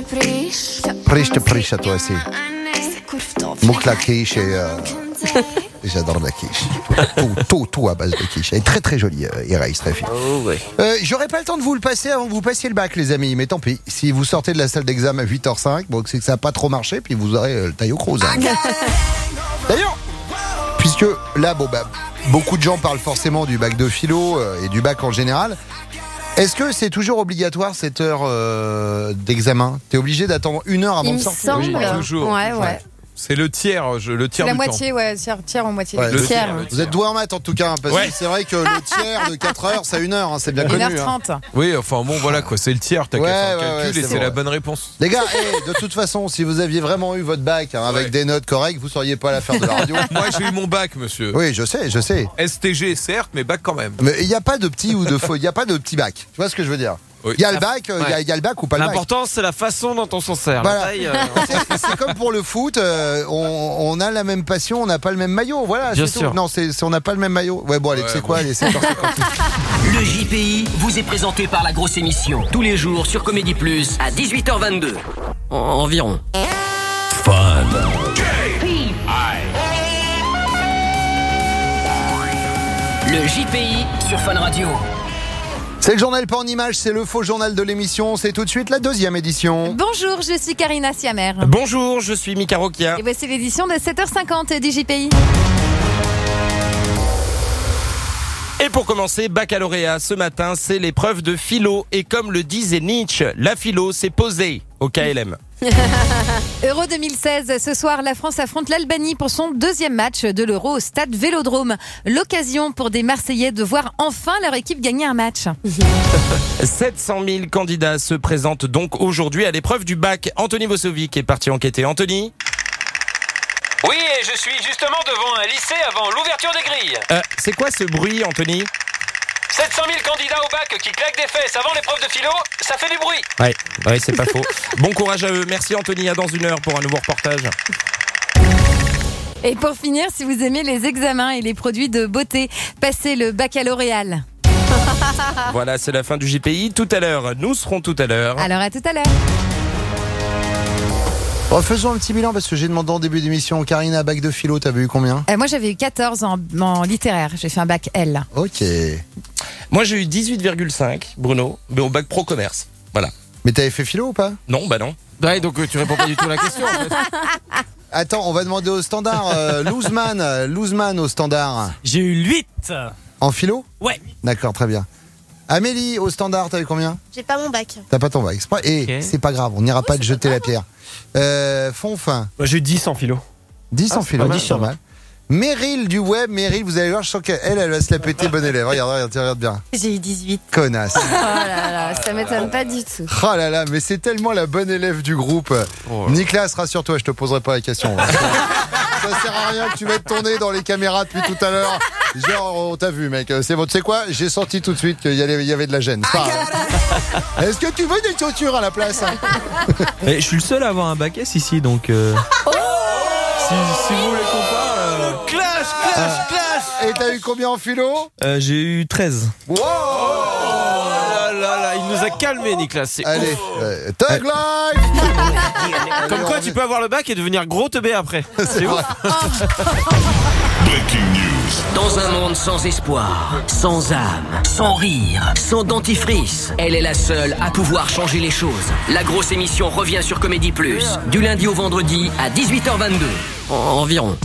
Priche te priche à toi aussi. Mouk la quiche et... Euh... J'adore la quiche. Tout, tout, tout à base de quiche. Elle est très très jolie, euh, Iris, très fine. Oh, ouais. euh, J'aurais pas le temps de vous le passer avant que vous passiez le bac, les amis. Mais tant pis. Si vous sortez de la salle d'examen à huit heures cinq, bon, c'est que ça n'a pas trop marché, puis vous aurez euh, le taille au crouse. Hein. D'ailleurs, puisque là, bon, bah, beaucoup de gens parlent forcément du bac de philo euh, et du bac en général. Est-ce que c'est toujours obligatoire cette heure euh, d'examen ? T'es obligé d'attendre une heure avant Il de me sortir ? semble. Oui, toujours. Ouais, ouais. Ouais. C'est le tiers, je- le tiers La du moitié, temps. ouais, tiers, tiers en moitié. Ouais, Le le tiers, tiers. le Vous êtes doué en maths en tout cas, hein, parce Ouais. que c'est vrai que le tiers de quatre heures, c'est une heure, hein, c'est bien connu. une heure hein. trente. Oui, enfin bon, voilà quoi, c'est le tiers, t'as Ouais, qu'à faire ouais, le calcul ouais, et c'est c'est bon, la ouais. bonne réponse. Les gars, hey, de toute façon, si vous aviez vraiment eu votre bac hein, avec Ouais. des notes correctes, vous seriez pas à la faire de la radio. Moi j'ai eu mon bac, monsieur. Oui, je sais, je sais. S T G certes, mais bac quand même. Mais il n'y a pas de petit ou de faux, il n'y a pas de petit bac. Tu vois ce que je veux dire ? Oui. Il y a le bac, il y, a- Ouais. il y a le bac ou pas le bac. L'important, c'est la façon dont on s'en sert. La Voilà. taille, euh, C'est- C'est comme pour le foot, euh, on, on a la même passion, on n'a pas le même maillot. Voilà, Bien c'est sûr. tout. Non, c'est c'est- on n'a pas le même maillot. Ouais, bon, allez, Ouais, tu sais bon. quoi, allez, c'est parti. Le J P I vous est présenté par la grosse émission. Tous les jours sur Comédie Plus à dix-huit heures vingt-deux. En- environ. Fun. Le J P I sur Fun Radio. C'est le journal pas en image, c'est le faux journal de l'émission. C'est tout de suite la deuxième édition. Bonjour, je suis Karina Siamer. Bonjour, je suis Mika Rokia. Et voici l'édition de sept heures cinquante du J P I. Et pour commencer, baccalauréat ce matin, c'est l'épreuve de philo. Et comme le disait Nietzsche, la philo, c'est posé au K L M. Euro deux mille seize, ce soir, la France affronte l'Albanie pour son deuxième match de l'Euro au stade Vélodrome. L'occasion pour des Marseillais de voir enfin leur équipe gagner un match. sept cent mille candidats se présentent donc aujourd'hui à l'épreuve du bac. Anthony Vosovic est parti enquêter. Anthony ? Oui, et je suis justement devant un lycée avant l'ouverture des grilles. Euh, c'est quoi ce bruit, Anthony ? sept cent mille candidats au bac qui claquent des fesses avant l'épreuve de philo, ça fait du bruit. Ouais, ouais, c'est pas faux. Bon courage à eux. Merci Anthony, à dans une heure pour un nouveau reportage. Et pour finir, si vous aimez les examens et les produits de beauté, passez le baccalauréat. Voilà, c'est la fin du J P I. Tout à l'heure, nous serons tout à l'heure. Alors à tout à l'heure. Bon, faisons un petit bilan parce que j'ai demandé en début d'émission. Karina, bac de philo, t'avais eu combien ? Euh, moi j'avais eu quatorze en, en littéraire, j'ai fait un bac L. Ok. Moi, j'ai eu dix-huit virgule cinq, Bruno, mais au bac pro commerce. Voilà. Mais t'avais fait philo ou pas ? Non, bah non. Ouais, donc euh, tu réponds pas du tout à la question. En fait. Attends, on va demander au standard. Euh, Louzman, euh, Louzman au standard. J'ai eu huit. En philo ? Ouais. D'accord, très bien. Amélie, au standard, t'as eu combien ? J'ai pas mon bac. T'as pas ton bac. C'est pas... Et Ok. c'est pas grave, on n'ira pas te jeter la pierre. Euh, Fonfin, Moi, j'ai eu dix en philo. dix en Ah, philo, c'est pas c'est dix sur pas mal. Meryl du web, Meryl, vous allez voir, je sens qu'elle, elle va se la péter bon élève. Regarde, regarde, regarde bien. J'ai eu dix-huit. Connasse. Oh là là, ça m'étonne pas du tout. Oh là là, mais c'est tellement la bonne élève du groupe. Nicolas, rassure-toi, je te poserai pas la question. Ça sert à rien que tu mettes ton nez dans les caméras depuis tout à l'heure. Genre, on t'a vu, mec. C'est bon, tu sais quoi ? J'ai senti tout de suite qu'il y avait, il y avait de la gêne. C'est pas grave. Est-ce que tu veux des chaussures à la place ? Mais je suis le seul à avoir un bac S ici, donc. euh, si, si vous voulez qu'on parle. euh, Clash, clash, clash. Et t'as eu combien en philo ? euh, j'ai eu treize. Wow Oh là là là, il nous a calmé, Nicolas. C'est Allez, ouf. euh, Tug Life. Comme quoi, tu peux avoir le bac et devenir gros teubé après. C'est ouf. Dans un monde sans espoir, sans âme, sans rire, sans dentifrice, elle est la seule à pouvoir changer les choses. La grosse émission revient sur Comédie Plus, du lundi au vendredi à dix-huit heures vingt-deux. En- environ.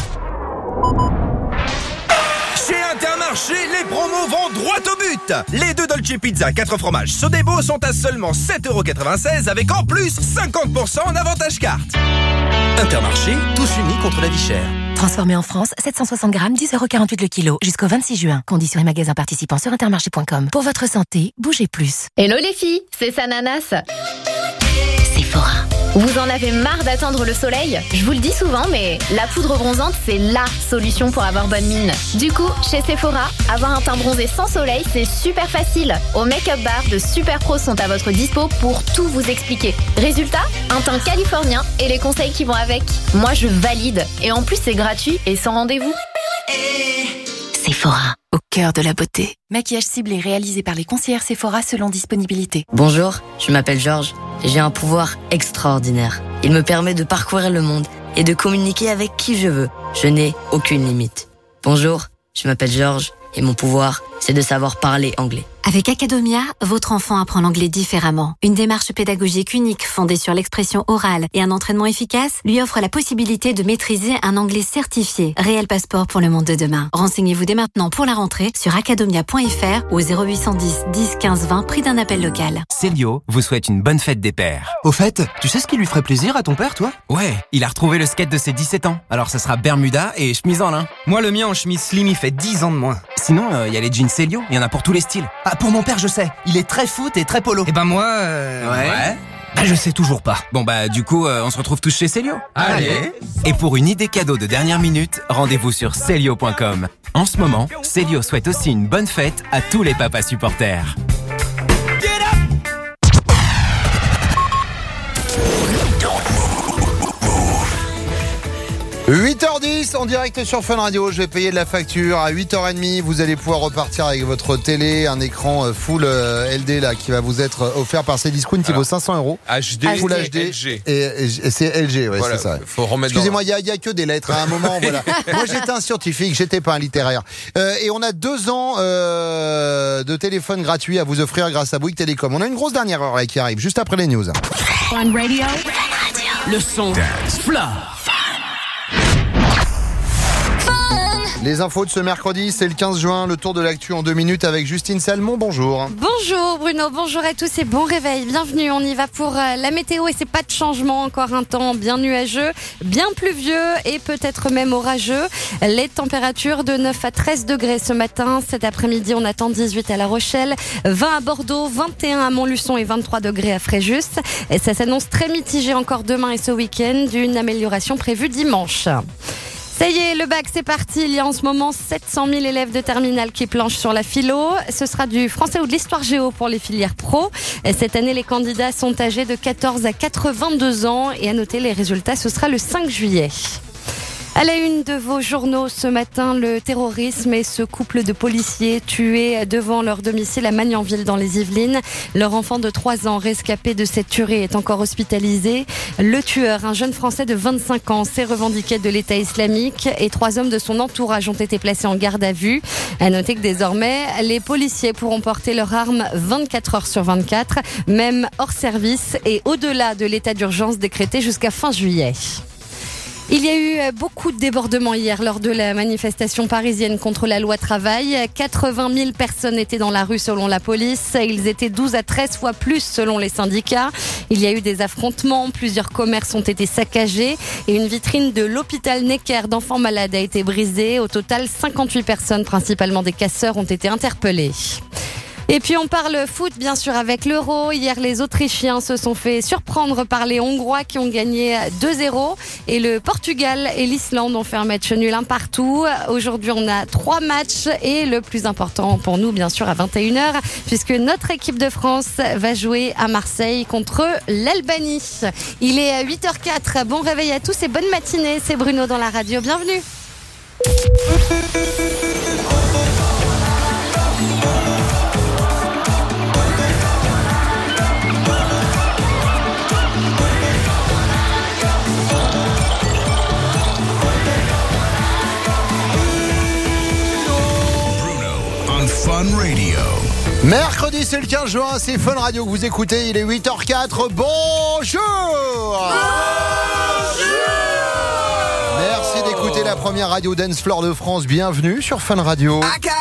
Chez Intermarché, les promos vont droit au but. Les deux Dolce Pizza quatre fromages Sodebo sont à seulement sept euros quatre-vingt-seize avec en plus cinquante pour cent en avantage carte. Intermarché, tous unis contre la vie chère. Transformé en France, sept cent soixante grammes, dix euros quarante-huit le kilo. Jusqu'au vingt-six juin. Conditions et magasins participants sur intermarché point com. Pour votre santé, bougez plus. Hello les filles, c'est Sananas. Sephora. Vous en avez marre d'attendre le soleil ? Je vous le dis souvent, mais la poudre bronzante, c'est LA solution pour avoir bonne mine. Du coup, chez Sephora, avoir un teint bronzé sans soleil, c'est super facile. Au make-up bar, de super pros sont à votre dispo pour tout vous expliquer. Résultat, un teint californien et les conseils qui vont avec. Moi, je valide. Et en plus, c'est gratuit et sans rendez-vous. Sephora. Au cœur de la beauté. Maquillage ciblé réalisé par les conseillères Sephora selon disponibilité. Bonjour, je m'appelle Georges et j'ai un pouvoir extraordinaire. Il me permet de parcourir le monde et de communiquer avec qui je veux. Je n'ai aucune limite. Bonjour, je m'appelle Georges et mon pouvoir, c'est de savoir parler anglais. Avec Academia, votre enfant apprend l'anglais différemment. Une démarche pédagogique unique fondée sur l'expression orale et un entraînement efficace lui offre la possibilité de maîtriser un anglais certifié. Réel passeport pour le monde de demain. Renseignez-vous dès maintenant pour la rentrée sur academia point f r ou zéro huit cent dix, dix, quinze, vingt, prix d'un appel local. Célio vous souhaite une bonne fête des pères. Au fait, tu sais ce qui lui ferait plaisir à ton père, toi? Ouais, il a retrouvé le skate de ses dix-sept ans. Alors ça sera Bermuda et chemise en lin. Moi, le mien en chemise slim, il fait dix ans de moins. Sinon, il euh, y a les jeans Célio, il y en a pour tous les styles. Ah, pour mon père, je sais. Il est très foot et très polo. Et ben moi, euh... Ouais. ouais. Bah, je sais toujours pas. Bon bah du coup, euh, on se retrouve tous chez Célio. Allez. Et pour une idée cadeau de dernière minute, rendez-vous sur célio point com. En ce moment, Célio souhaite aussi une bonne fête à tous les papas supporters. huit heures dix en direct sur Fun Radio. Je vais payer de la facture à huit heures trente. Vous allez pouvoir repartir avec votre télé, un écran full L D là qui va vous être offert par Cdiscount qui vaut cinq cents euros. H D, full H D. L G. Et, et, et c'est L G, ouais, voilà, c'est ça. Faut remettre. Excusez-moi, il n'y a, a que des lettres à un moment. Voilà. Moi, j'étais un scientifique, j'étais pas un littéraire. Euh, et on a deux ans euh, de téléphone gratuit à vous offrir grâce à Bouygues Télécom. On a une grosse dernière heure là qui arrive juste après les news. Fun Radio. Le son Flore. Les infos de ce mercredi, c'est le quinze juin, le tour de l'actu en deux minutes avec Justine Salmon. Bonjour. Bonjour Bruno, bonjour à tous et bon réveil. Bienvenue, on y va pour la météo et c'est pas de changement, encore un temps bien nuageux, bien pluvieux et peut-être même orageux. Les températures de neuf à treize degrés ce matin. Cet après-midi, on attend dix-huit à La Rochelle, vingt à Bordeaux, vingt et un à Montluçon et vingt-trois degrés à Fréjus. Et ça s'annonce très mitigé encore demain et ce week-end, d'une amélioration prévue dimanche. Ça y est, le bac c'est parti. Il y a en ce moment sept cent mille élèves de terminale qui planchent sur la philo. Ce sera du français ou de l'histoire géo pour les filières pro. Cette année, les candidats sont âgés de quatorze à quatre-vingt-deux ans. Et à noter, les résultats, ce sera le cinq juillet. À la une de vos journaux ce matin, le terrorisme et ce couple de policiers tués devant leur domicile à Magnanville dans les Yvelines. Leur enfant de trois ans rescapé de cette tuerie est encore hospitalisé. Le tueur, un jeune Français de vingt-cinq ans, s'est revendiqué de l'État islamique et trois hommes de son entourage ont été placés en garde à vue. À noter que désormais, les policiers pourront porter leurs armes vingt-quatre heures sur vingt-quatre, même hors service et au-delà de l'état d'urgence décrété jusqu'à fin juillet. Il y a eu beaucoup de débordements hier lors de la manifestation parisienne contre la loi travail. quatre-vingt mille personnes étaient dans la rue selon la police. Ils étaient douze à treize fois plus selon les syndicats. Il y a eu des affrontements, plusieurs commerces ont été saccagés et une vitrine de l'hôpital Necker d'enfants malades a été brisée. Au total, cinquante-huit personnes, principalement des casseurs, ont été interpellées. Et puis on parle foot bien sûr avec l'Euro. Hier les Autrichiens se sont fait surprendre par les Hongrois qui ont gagné deux zéro et le Portugal et l'Islande ont fait un match nul un partout. Aujourd'hui on a trois matchs et le plus important pour nous bien sûr à vingt et une heures puisque notre équipe de France va jouer à Marseille contre l'Albanie. Il est à huit heures quatre. Bon réveil à tous et bonne matinée. C'est Bruno dans la radio. Bienvenue. Fun Radio. Mercredi, c'est le quinze juin, c'est Fun Radio que vous écoutez, il est huit heures quatre. Bonjour. Bonjour. Merci d'écouter la première radio dance floor de France. Bienvenue sur Fun Radio.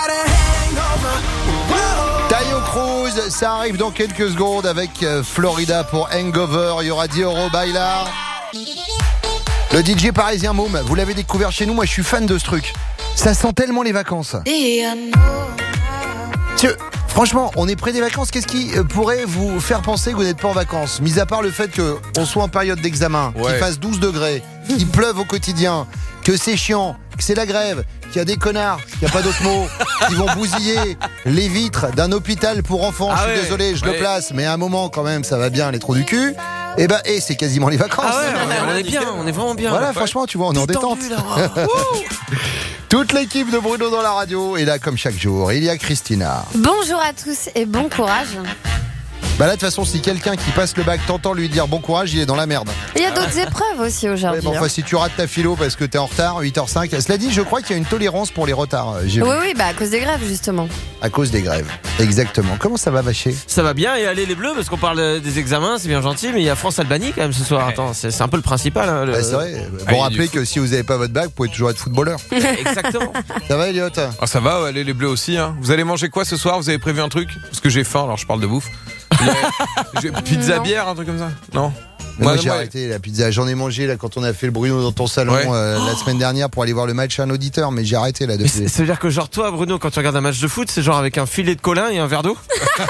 Taio Cruz, ça arrive dans quelques secondes avec Florida pour Hangover. Il y aura Dioro Bailar. Le D J parisien Moom, vous l'avez découvert chez nous, moi je suis fan de ce truc. Ça sent tellement les vacances. Monsieur, franchement, on est près des vacances. Qu'est-ce qui pourrait vous faire penser que vous n'êtes pas en vacances? Mis à part le fait qu'on soit en période d'examen, ouais. Qu'il fasse douze degrés, qu'il pleuve au quotidien, que c'est chiant, que c'est la grève, qu'il y a des connards, qu'il n'y a pas d'autre mot, qui vont bousiller les vitres d'un hôpital pour enfants. Ah je suis ouais, désolé, je ouais. le place, mais à un moment quand même, ça va bien, les trous du cul. Et bah, et c'est quasiment les vacances. Ah ouais, on est bien, on est vraiment bien. Voilà, franchement, tu vois, on est en détente. Toute l'équipe de Bruno dans la radio est là comme chaque jour. Il y a Christina. Bonjour à tous et bon courage. Bah là, de toute façon, si quelqu'un qui passe le bac t'entend lui dire bon courage, il est dans la merde. Il y a d'autres épreuves aussi aujourd'hui. Ouais, bon, enfin, si tu rates ta philo parce que t'es en retard, huit heures cinq. Cela dit, je crois qu'il y a une tolérance pour les retards. J'ai Oui, vu. oui, bah à cause des grèves justement. À cause des grèves. Exactement. Comment ça va, Vacher? Ça va bien, et allez les Bleus, parce qu'on parle des examens, c'est bien gentil, mais il y a France-Albanie quand même ce soir. Attends, c'est, c'est un peu le principal. Hein, le... Ouais, c'est vrai. Bon, Ah, rappelez que si vous n'avez pas votre bac, vous pouvez toujours être footballeur. Exactement. Ça va, Elliot? Ah, ça va, allez les Bleus aussi. Hein. Vous allez manger quoi ce soir? Vous avez prévu un truc? Parce que j'ai faim, alors je parle de bouffe. J'ai- Pizza, Non. bière, un truc comme ça? Non. Mais moi, Ouais, j'ai ouais. arrêté la pizza. J'en ai mangé là quand on a fait le Bruno dans ton salon Ouais. euh, la semaine dernière pour aller voir le match à un auditeur, mais j'ai arrêté là Mais depuis. c'est- Ça veut dire que genre toi Bruno, quand tu regardes un match de foot, c'est genre avec un filet de Colin et un verre d'eau.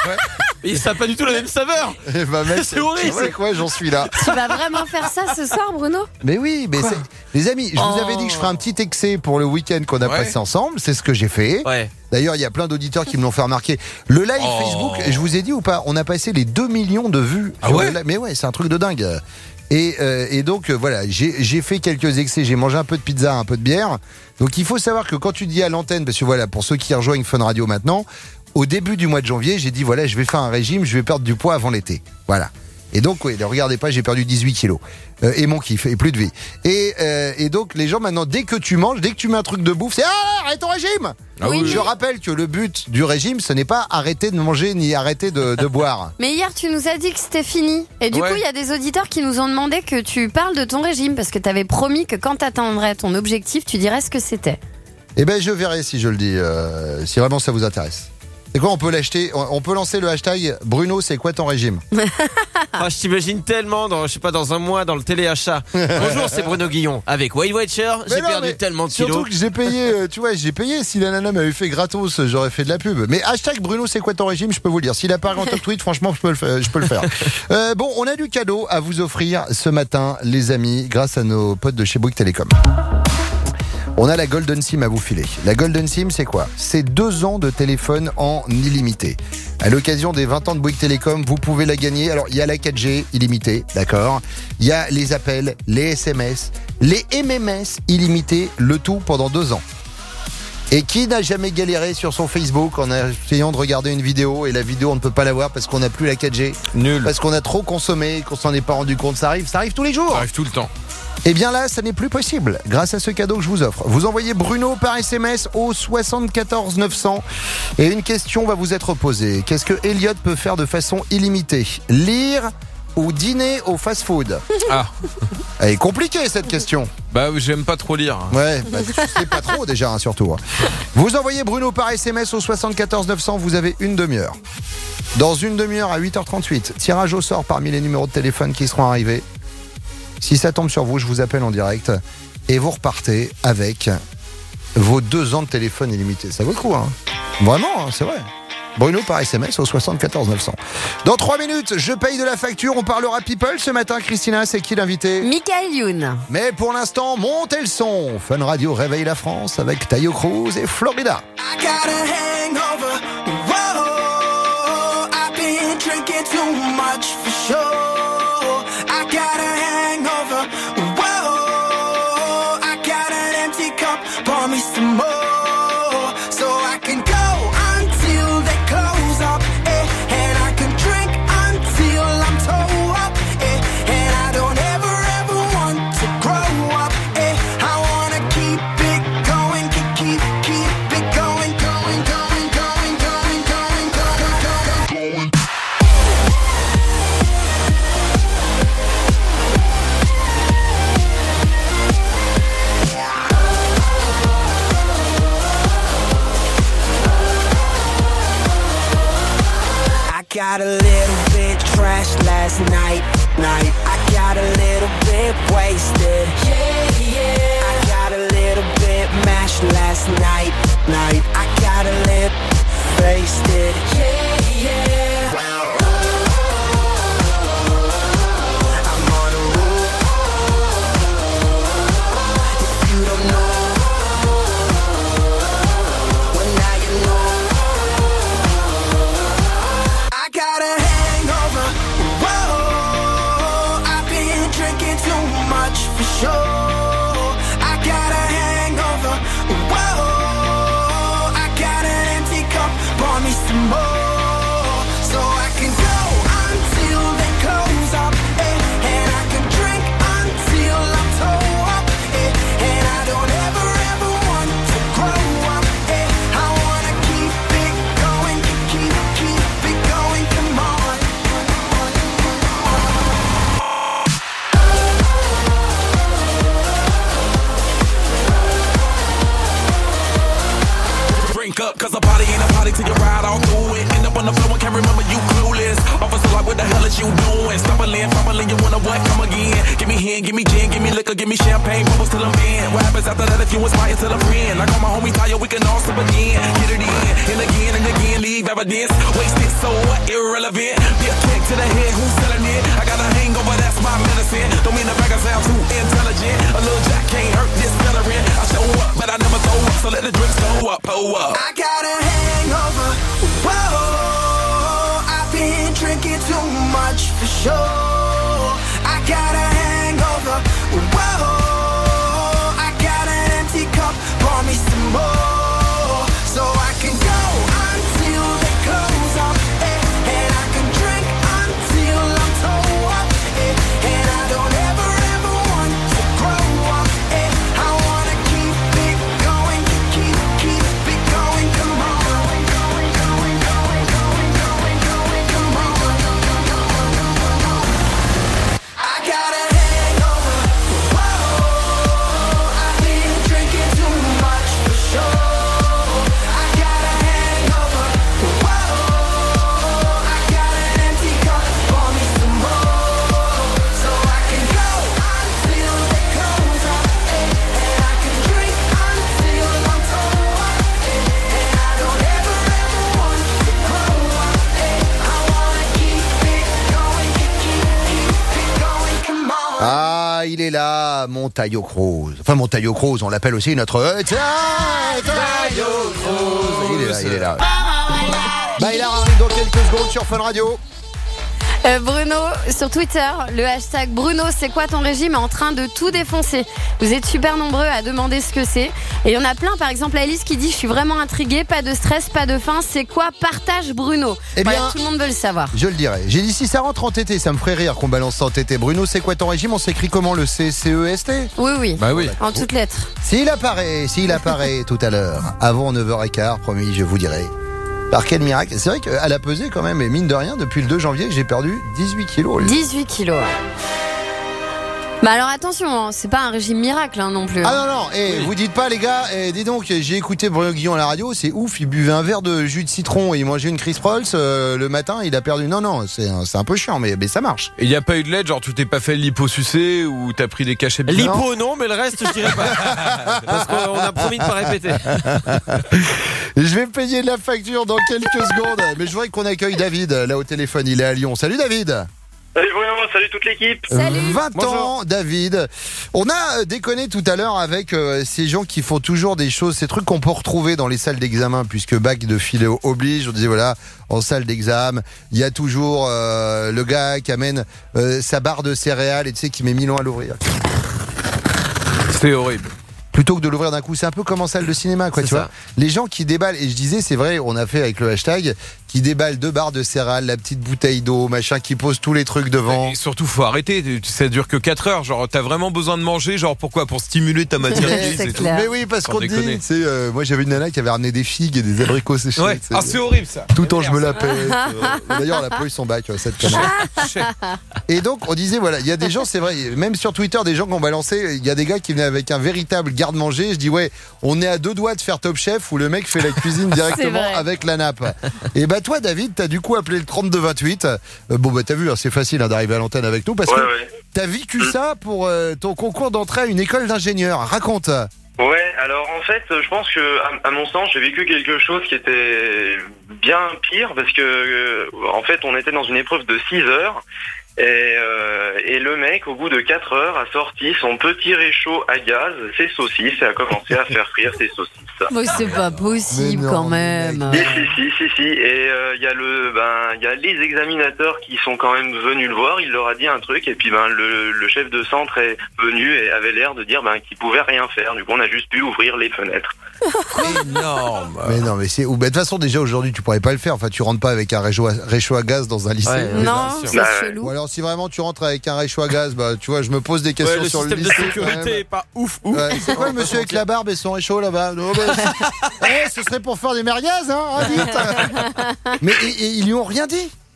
Et ça n'a pas du tout la même saveur. Eh ben, mec, C'est horrible. C'est quoi? J'en suis là. Tu vas vraiment faire ça ce soir, Bruno? Mais oui, mais c'est... les amis, je vous Oh. avais dit que je ferais un petit excès pour le week-end qu'on a Ouais. passé ensemble. C'est ce que j'ai fait. Ouais. D'ailleurs, il y a plein d'auditeurs qui me l'ont fait remarquer. Le live Oh. Facebook, je vous ai dit ou pas, on a passé les deux millions de vues. Ah sur ouais le live. Mais ouais, c'est un truc de dingue. Et, euh, et donc, euh, voilà, j'ai, j'ai fait quelques excès. J'ai mangé un peu de pizza, un peu de bière. Donc, il faut savoir que quand tu dis à l'antenne, parce que voilà, pour ceux qui rejoignent Fun Radio maintenant, au début du mois de janvier, j'ai dit, voilà, je vais faire un régime, je vais perdre du poids avant l'été. Voilà. Et donc, oui, ne regardez pas, j'ai perdu dix-huit kilos. Euh, et mon kiff, et plus de vie. Et, euh, et donc, les gens, maintenant, dès que tu manges, dès que tu mets un truc de bouffe, c'est ah, arrête ton régime. Ah oui. Je rappelle que le but du régime, ce n'est pas arrêter de manger ni arrêter de, de boire. Mais hier, tu nous as dit que c'était fini. Et du Ouais. coup, il y a des auditeurs qui nous ont demandé que tu parles de ton régime parce que tu avais promis que quand tu atteindrais ton objectif, tu dirais ce que c'était. Eh ben, je verrai si je le dis, euh, si vraiment ça vous intéresse. C'est quoi, on peut l'acheter, on, on peut lancer le hashtag Bruno, c'est quoi ton régime? Ah, je t'imagine tellement dans, je sais pas, dans un mois dans le téléachat. Bonjour, c'est Bruno Guillon avec Weight Watcher. J'ai Mais non, perdu mais tellement de Surtout kilos. que j'ai payé, euh, tu vois, j'ai payé. Si la nana m'avait fait gratos, j'aurais fait de la pub. Mais hashtag Bruno, c'est quoi ton régime? Je peux vous le dire. S'il apparaît en top tweet, franchement, je peux le faire. Je peux le faire. Euh, bon, on a du cadeau à vous offrir ce matin, les amis, grâce à nos potes de chez Bouygues Télécom. On a la Golden SIM à vous filer. La Golden SIM, c'est quoi? C'est deux ans de téléphone en illimité. À l'occasion des vingt ans de Bouygues Télécom, vous pouvez la gagner. Alors, il y a la quatre G illimitée, d'accord? Il y a les appels, les S M S, les M M S illimités, le tout pendant deux ans. Et qui n'a jamais galéré sur son Facebook en essayant de regarder une vidéo et la vidéo on ne peut pas la voir parce qu'on n'a plus la quatre G? Nul. Parce qu'on a trop consommé, qu'on s'en est pas rendu compte. Ça arrive, ça arrive tous les jours. Ça arrive tout le temps. Eh bien là, ça n'est plus possible grâce à ce cadeau que je vous offre. Vous envoyez Bruno par S M S au soixante-quatorze neuf cents et une question va vous être posée. Qu'est-ce que Elliot peut faire de façon illimitée? Lire ou dîner au fast-food? Ah. Elle est compliquée cette question. Bah, j'aime pas trop lire. Ouais, bah, tu sais pas trop déjà, hein, surtout. Vous envoyez Bruno par S M S au soixante-quatorze neuf cents, vous avez une demi-heure. Dans une demi-heure à huit heures trente-huit, tirage au sort parmi les numéros de téléphone qui seront arrivés. Si ça tombe sur vous, je vous appelle en direct et vous repartez avec vos deux ans de téléphone illimité. Ça vaut le coup, hein. Vraiment, hein, c'est vrai. Bruno par S M S au soixante-quatorze neuf cents. Dans trois minutes, je paye de la facture. On parlera people ce matin. Christina, c'est qui l'invité? Michael Youn. Mais pour l'instant, montez le son. Fun Radio réveille la France avec Tayo Cruz et Florida. I got a hangover. Whoa, I've been drinking too much for sure. I got a hangover. Whoa, I got an empty cup. Pour me some more, so I can go until they close up, eh? And I can drink until I'm toe up, eh? And I don't ever ever want to grow up, eh? I wanna keep it going, keep keep keep it going, going, going, going, going, going, going, going, going. I got a little bit trashed last night, night. I got a little bit wasted. Yeah, yeah. I got a little bit mashed last night, night. I got a little wasted. Yeah, yeah. I'm on a roll. If you don't know, well now you know. I got a hangover. Whoa, remember you clueless. Officer, like, what the hell is you doing? Stumbling, fumbling, you wanna what? Come again. Give me hand, give me gin, give me liquor, give me champagne, bubbles till I'm in. What happens after that if you inspire till a friend? Like all my homies tell you we can all slip again. Get it in, and again and again, leave evidence. Wasted, so what? Irrelevant. Be a kick to the head, who's selling it? I got a hangover, that's my medicine. Don't mean to brag, I sound too intelligent. A little jack can't hurt this celery. I show up, but I never throw up, so let the drinks go up, pull up. I got a hangover, whoa, I've been drinking too much for sure. I got a hangover, whoa, I got an empty cup, pour me some more, so I can go until they close up, eh, and I can drink until I'm toe up, eh, and I don't ever ever want to grow up, eh, I wanna keep it going, keep, keep it going, come on. I got a hangover, whoa, I've been drinking too much for sure. I got a hangover, whoa, I got an empty cup, pour me some more, so I can go until they close up, eh, and I can drink until I'm toe up, eh, and I don't ever ever want to grow up, eh, I wanna keep it going, keep, keep, keep it going, come on. Ah, il est là, Montaio Cruz. Enfin, Montaio Cruz, on l'appelle aussi notre... Euh, tiens, Montaio Cruz. Il est là, il est là. Bah, il arrive dans quelques secondes sur Fun Radio. Euh, Bruno, sur Twitter, le hashtag Bruno, c'est quoi ton régime, est en train de tout défoncer. Vous êtes super nombreux à demander ce que c'est. Et il y en a plein, par exemple Alice qui dit « Je suis vraiment intriguée, pas de stress, pas de faim. C'est quoi? Partage Bruno ». Eh bien, Voilà, tout le monde veut le savoir. Je le dirais. J'ai dit si ça rentre en T T, ça me ferait rire qu'on balance ça en T T. Bruno, c'est quoi ton régime? On s'écrit comment? Le C C E S T? Oui, oui. Bah oui. En toutes lettres. S'il apparaît, s'il apparaît tout à l'heure, avant neuf heures quinze, promis, je vous dirai. Par quel miracle? C'est vrai qu'à la pesée quand même, et mine de rien, depuis le deux janvier, j'ai perdu dix-huit kilos. dix-huit kilos. Bah alors attention, hein, c'est pas un régime miracle hein, non plus. Ah non, non, et vous dites pas les gars, et dis donc, j'ai écouté Bruno Guillon à la radio, c'est ouf, il buvait un verre de jus de citron et il mangeait une Chris Rolls, euh, le matin, il a perdu. Non, non, c'est un, c'est un peu chiant, mais, mais ça marche. Et il n'y a pas eu de l'aide, genre tu t'es pas fait l'hyposucé ou t'as pris des cachets bizarres? L'hypo non, mais le reste je dirais pas. Parce qu'on a promis de pas répéter. Je vais payer la facture dans quelques secondes, mais je voudrais qu'on accueille David, là au téléphone, il est à Lyon. Salut David. Salut Bruno, salut toute l'équipe. vingt Bonjour. ans, David. On a euh, déconné tout à l'heure avec euh, ces gens qui font toujours des choses, ces trucs qu'on peut retrouver dans les salles d'examen, puisque bac de philo oblige. On disait voilà, en salle d'examen, il y a toujours euh, le gars qui amène euh, sa barre de céréales et tu sais qui met mille ans à l'ouvrir. C'est horrible. Plutôt que de l'ouvrir d'un coup, c'est un peu comme en salle de cinéma, quoi, C'est tu ça. vois. Les gens qui déballent, et je disais, c'est vrai, on a fait avec le hashtag, qui déballent deux barres de céréales, la petite bouteille d'eau, machin, qui pose tous les trucs devant. Et surtout, faut arrêter. Ça dure que quatre heures. Genre, t'as vraiment besoin de manger. Genre, pourquoi? Pour stimuler ta matière Mais, grise et tout. mais oui, parce Sans qu'on te dit, déconner. tu sais, euh, moi j'avais une nana qui avait ramené des figues et des abricots séchés. Ouais. tu sais. Ah, c'est horrible ça. Tout le temps, je me la pète. euh. D'ailleurs, elle a pas eu son bac, euh, cette connasse. Et donc, on disait, voilà, il y a des gens, c'est vrai, même sur Twitter, des gens qui ont balancé, il y a des gars qui venaient avec un véritable garde-manger. Je dis, ouais, on est à deux doigts de faire Top Chef où le mec fait la cuisine directement vrai. avec la nappe. Et bah, toi, David, t'as du coup appelé le trente-deux vingt-huit. Euh, bon, bah, t'as vu, hein, c'est facile hein, d'arriver à l'antenne avec nous parce Ouais, que ouais. t'as vécu ça pour euh, ton concours d'entrée à une école d'ingénieur. Raconte. Ouais, alors en fait, je pense que à, à mon sens, j'ai vécu quelque chose qui était bien pire parce que euh, en fait, on était dans une épreuve de six heures. Et, euh, et le mec, au bout de quatre heures, a sorti son petit réchaud à gaz, ses saucisses, et a commencé à faire frire ses saucisses. Mais c'est pas possible quand même. Si, si, si, si, si. Et il euh, y a le, ben, il y a les examinateurs qui sont quand même venus le voir. Il leur a dit un truc, et puis ben le, le chef de centre est venu et avait l'air de dire ben qu'il pouvait rien faire. Du coup, on a juste pu ouvrir les fenêtres. Énorme. Mais non, mais c'est. Ou bah, de toute façon, déjà aujourd'hui, tu pourrais pas le faire. Enfin, tu rentres pas avec un réchaud à, réchaud à gaz dans un lycée. Ouais, Non, bien sûr. c'est Bah, chelou. Ou alors, si vraiment tu rentres avec un réchaud à gaz, bah, tu vois, je me pose des questions Ouais, le sur le système de lycée. quand sécurité même. est pas ouf ouf. Ouais, c'est quoi le monsieur avec la barbe et son réchaud là-bas? Non, bah, eh, ce serait pour faire des merguez, hein, hein, vite. Mais et, et ils lui ont rien dit.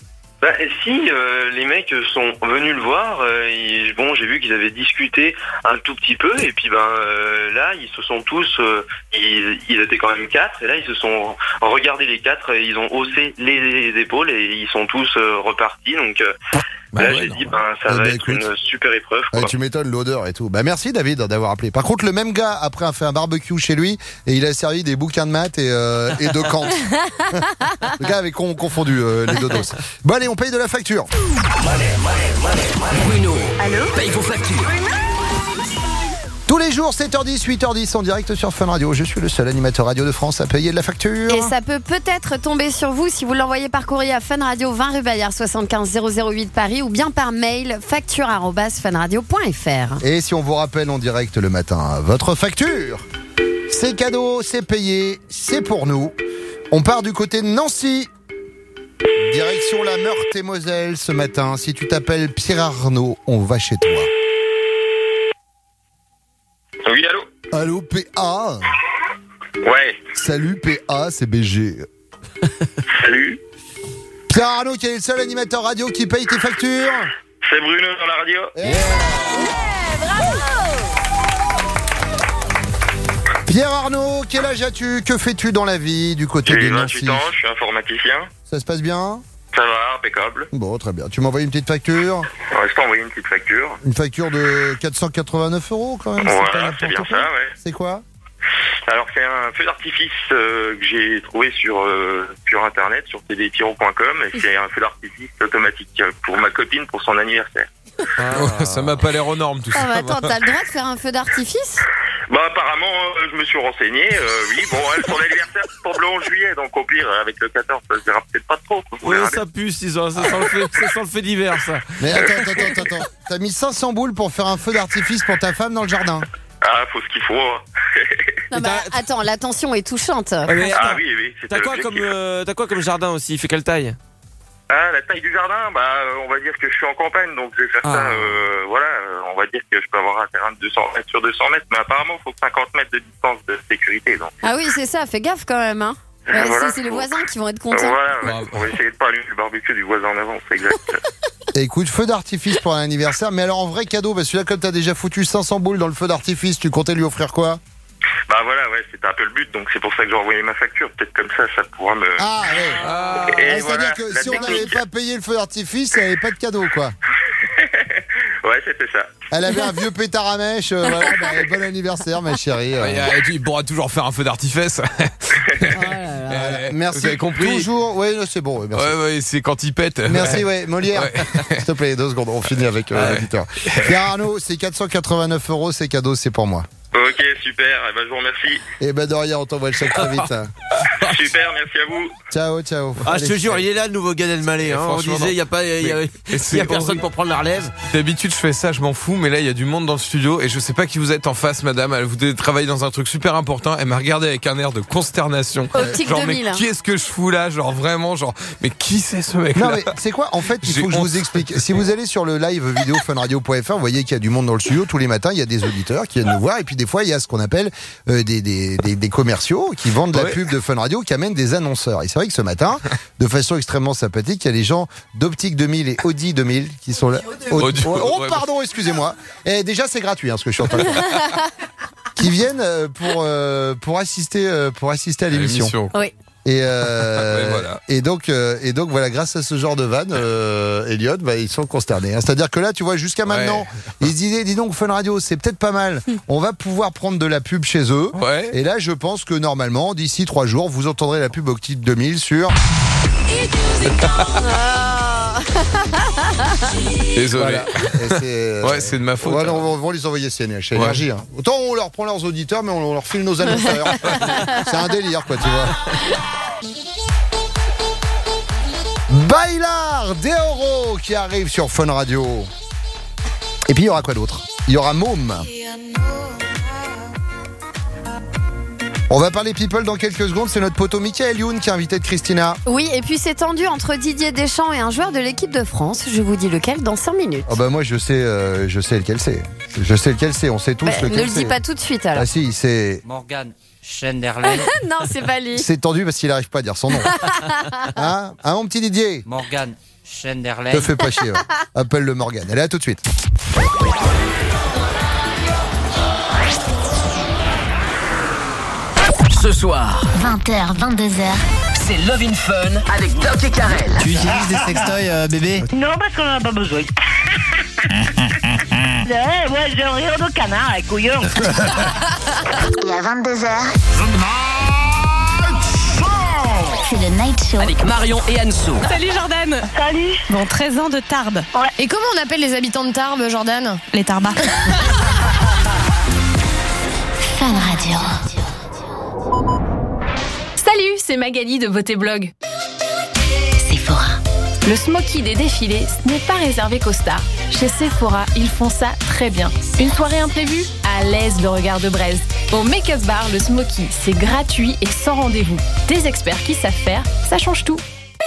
Bah si, euh, les mecs sont venus le voir, euh, et, bon j'ai vu qu'ils avaient discuté un tout petit peu et puis ben euh, là ils se sont tous, euh, ils, ils étaient quand même quatre et là ils se sont regardés les quatre et ils ont haussé les, les épaules et ils sont tous euh, repartis donc euh, Bah là ouais, j'ai non. dit ben ça Eh va ben, être écoute. une super épreuve quoi. Ouais, tu m'étonnes l'odeur et tout. Bah merci David d'avoir appelé. Par contre le même gars après a fait un barbecue chez lui et il a servi des bouquins de maths et, euh, et de Kant. Le gars avait con- confondu euh, les deux doses. Bon allez on paye de la facture. Bruno, Allô paye vos factures. Tous les jours sept heures dix, huit heures dix en direct sur Fun Radio. Je suis le seul animateur radio de France à payer de la facture. Et ça peut peut-être tomber sur vous si vous l'envoyez par courrier à Fun Radio vingt rue Bayard soixante-quinze zéro zéro huit Paris ou bien par mail facture arobase funradio point fr. Et si on vous rappelle en direct le matin, votre facture, c'est cadeau, c'est payé, c'est pour nous. On part du côté de Nancy. Direction la Meurthe-et-Moselle ce matin. Si tu t'appelles Pierre Arnaud, on va chez toi. Oui allô. Allô P A. Ouais. Salut P A, c'est B G. Salut. Pierre Arnaud qui est le seul animateur radio qui paye tes factures. C'est Bruno dans la radio. Pierre Arnaud, quel âge as-tu? Que fais-tu dans la vie du côté J'ai de Nancy? vingt-huit ans, je suis informaticien. Ça se passe bien? Ça va, impeccable. Bon, très bien. Tu m'envoies une petite facture? Ouais, je t'ai envoyé une petite facture. Une facture de quatre cent quatre-vingt-neuf euros quand même. pas Voilà, n'importe c'est bien quoi. ça, ouais. C'est quoi? Alors c'est un feu d'artifice euh, que j'ai trouvé sur euh, sur internet, sur t d pyro point com et c'est un feu d'artifice automatique euh, pour ma copine pour son anniversaire. Ah. Ça m'a pas l'air aux normes tout Ah ça. bah attends, t'as le droit de faire un feu d'artifice? Bah apparemment euh, je me suis renseigné, euh, oui bon elle, son anniversaire c'est pour le onze juillet donc au pire avec le quatorze ça se verra peut-être pas trop. Quoi. Ouais, ça pue, ils ont- ça sent le fait, ça sent le fait divers, ça. Mais attends, attends, attends, attends. T'as mis cinq cents boules pour faire un feu d'artifice pour ta femme dans le jardin. Ah faut ce qu'il faut. hein. Non bah attends, l'attention est touchante. Ouais, mais Ah attends, oui oui. c'était T'as quoi, l'objectif. comme, euh, t'as quoi comme jardin aussi? Il fait quelle taille? Ah la taille du jardin bah euh, on va dire que je suis en campagne donc je vais faire Ah. ça euh, voilà euh, on va dire que je peux avoir un terrain de deux cents mètres sur deux cents mètres mais apparemment il faut cinquante mètres de distance de sécurité donc. Ah oui, c'est ça, fais gaffe quand même. Hein. Ouais, Voilà. c'est, c'est les voisins qui vont être contents. Voilà, ouais. On va essayer de pas allumer le barbecue du voisin en avance, exact. Écoute, feu d'artifice pour un anniversaire. Mais alors en vrai cadeau, parce que là comme t'as déjà foutu cinq cents boules dans le feu d'artifice, tu comptais lui offrir quoi? Bah voilà, ouais, c'était un peu le but, donc c'est pour ça que j'ai envoyé ma facture. Peut-être comme ça, ça pourra me. Ah ouais. Et Ah, c'est-à-dire voilà, que la si on n'avait technique. pas payé le feu d'artifice, il n'y avait pas de cadeau quoi. Ouais, c'était ça. Elle avait un vieux pétard à mèche. euh, voilà, bah, bon anniversaire ma chérie. euh. Ouais, euh, il pourra toujours faire un feu d'artifice. Voilà, merci. Vous avez compris? Toujours. Oui, c'est bon. ouais, merci. Ouais, ouais, c'est quand il pète. Merci, ouais, Molière. Ouais. S'il te plaît, deux secondes, on finit avec euh, Ouais. l'auditeur. Pierre Arnaud, c'est quatre cent quatre-vingt-neuf euros, c'est cadeau, c'est pour moi. Ok, super, eh ben, je vous remercie. Et ben de rien, on t'envoie le chèque très vite. hein. Super, merci à vous. Ciao, ciao. Ah, je te Allez. jure, il est là le nouveau Gad Elmaleh. Hein. On franchement, disait, non. il n'y a, pas, y a, Mais- y a et c'est personne horrible. pour prendre la relève. D'habitude, je fais ça, je m'en fous, mais là, il y a du monde dans le studio et je sais pas qui vous êtes en face, madame. Elle vous travaille dans un truc super important. Elle m'a regardé avec un air de consternation. Optique genre, deux mille. mais qu'est-ce que je fous là? Genre, vraiment, genre, mais qui c'est ce mec-là? Non mais c'est quoi en fait il J'ai faut que je honte. vous explique. Si vous allez sur le live vidéo funradio point f r, vous voyez qu'il y a du monde dans le studio tous les matins, il y a des auditeurs qui viennent nous voir et puis des fois il y a ce qu'on appelle euh, des, des, des, des commerciaux qui vendent de la Ouais. pub de Fun Radio qui amènent des annonceurs. Et c'est vrai que ce matin, de façon extrêmement sympathique, il y a les gens d'Optique deux mille et Audi deux mille qui sont là. Audio, oh, oh, ouais. pardon, excusez-moi. Et déjà c'est gratuit hein, ce que je suis en train de faire. Qui viennent euh, pour euh, pour assister euh, pour assister à l'émission. L'émission. Oui. Et, euh, Ouais, voilà. et donc, euh, et donc voilà, grâce à ce genre de vanne, euh, Elliot, bah, ils sont consternés. hein. C'est-à-dire que là, tu vois, jusqu'à Ouais. maintenant, ils se disaient, dis donc, Fun Radio, c'est peut-être pas mal. On va pouvoir prendre de la pub chez eux. Ouais. Et là, je pense que normalement, d'ici trois jours, vous entendrez la pub Optique deux mille sur. Désolé. Voilà. Et c'est, euh, Ouais, c'est de ma faute. Ouais, non, on va les envoyer C N H, Ouais. Énergie. hein. Autant on leur prend leurs auditeurs, mais on leur file nos annonceurs. C'est un délire, quoi, tu vois. Bailar de Oro qui arrive sur Fun Radio. Et puis il y aura quoi d'autre? Il y aura Môme. On va parler people dans quelques secondes. C'est notre poteau Michael Youn qui est invité de Christina. Oui, et puis c'est tendu entre Didier Deschamps et un joueur de l'équipe de France. Je vous dis lequel dans cinq minutes. Oh bah moi je sais, euh, je sais lequel c'est. Je sais lequel c'est. On sait tous Bah, lequel ne le c'est. dis pas tout de suite alors. Ah si, c'est. Morgan Schneiderlin. Non, c'est pas lui. C'est tendu parce qu'il n'arrive pas à dire son nom. Hein, hein mon petit Didier? Morgan Schneiderlin. Te fais pas chier. Ouais. Appelle le Morgan. Allez, à tout de suite. Ce soir, vingt heures, vingt-deux heures. c'est Love in Fun avec Doc et Karel. Tu utilises des sextoys, euh, bébé? Non, parce qu'on en a pas besoin. Ouais, ouais, j'ai un rire de canard, avec couillon. Il y a vingt-deux heures. C'est le Night Show. Avec Marion et Anso. Salut Jordan. Salut. Bon, treize ans de Tarbes. Ouais. Et comment on appelle les habitants de Tarbes, Jordan? Les Tarbas. Fun Radio. Salut, c'est Magali de Beauté Blog. Sephora. Le smoky des défilés, ce n'est pas réservé qu'aux stars. Chez Sephora, ils font ça très bien. Une soirée imprévue? À l'aise le regard de braise. Au Make-up Bar, le smoky, c'est gratuit et sans rendez-vous. Des experts qui savent faire, ça change tout.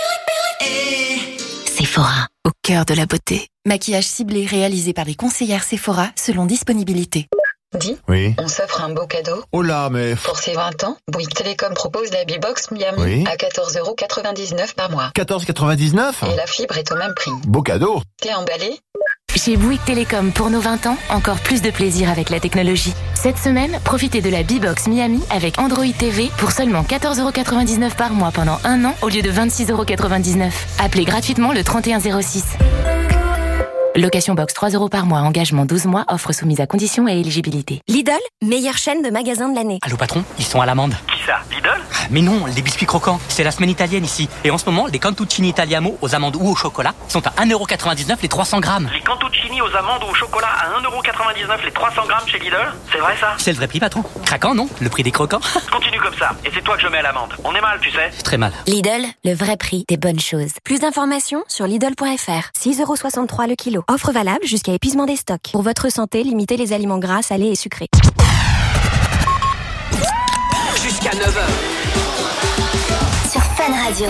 Sephora, au cœur de la beauté. Maquillage ciblé réalisé par les conseillères Sephora selon disponibilité. Dis, oui. On s'offre un beau cadeau. Oh là, mais... Pour ses vingt ans, Bouygues Télécom propose la B-Box Miami oui. à quatorze euros quatre-vingt-dix-neuf par mois. quatorze quatre-vingt-dix-neuf Et la fibre est au même prix. Beau cadeau. T'es emballé? Chez Bouygues Télécom, pour nos vingt ans, encore plus de plaisir avec la technologie. Cette semaine, profitez de la B-Box Miami avec Android T V pour seulement quatorze euros quatre-vingt-dix-neuf par mois pendant un an au lieu de vingt-six euros quatre-vingt-dix-neuf. Appelez gratuitement le trente et un zéro six. Location box trois euros par mois, engagement douze mois, offre soumise à conditions et éligibilité. Lidl, meilleure chaîne de magasins de l'année. Allô patron, ils sont à l'amende. Qui ça, Lidl? Mais non, les biscuits croquants, c'est la semaine italienne ici. Et en ce moment, les cantuccini italiamo aux amandes ou au chocolat sont à un euro quatre-vingt-dix-neuf les trois cents grammes. Les cantuccini aux amandes ou au chocolat à un euro quatre-vingt-dix-neuf les trois cents grammes chez Lidl? C'est vrai ça? C'est le vrai prix patron. Craquant non? Le prix des croquants. Continue comme ça, et c'est toi que je mets à l'amende. On est mal, tu sais. Très mal. Lidl, le vrai prix des bonnes choses. Plus d'informations sur Lidl point F R. six euros soixante-trois le kilo. Offre valable jusqu'à épuisement des stocks. Pour votre santé, limitez les aliments gras, salés et sucrés. Jusqu'à neuf heures. Sur Fun Radio.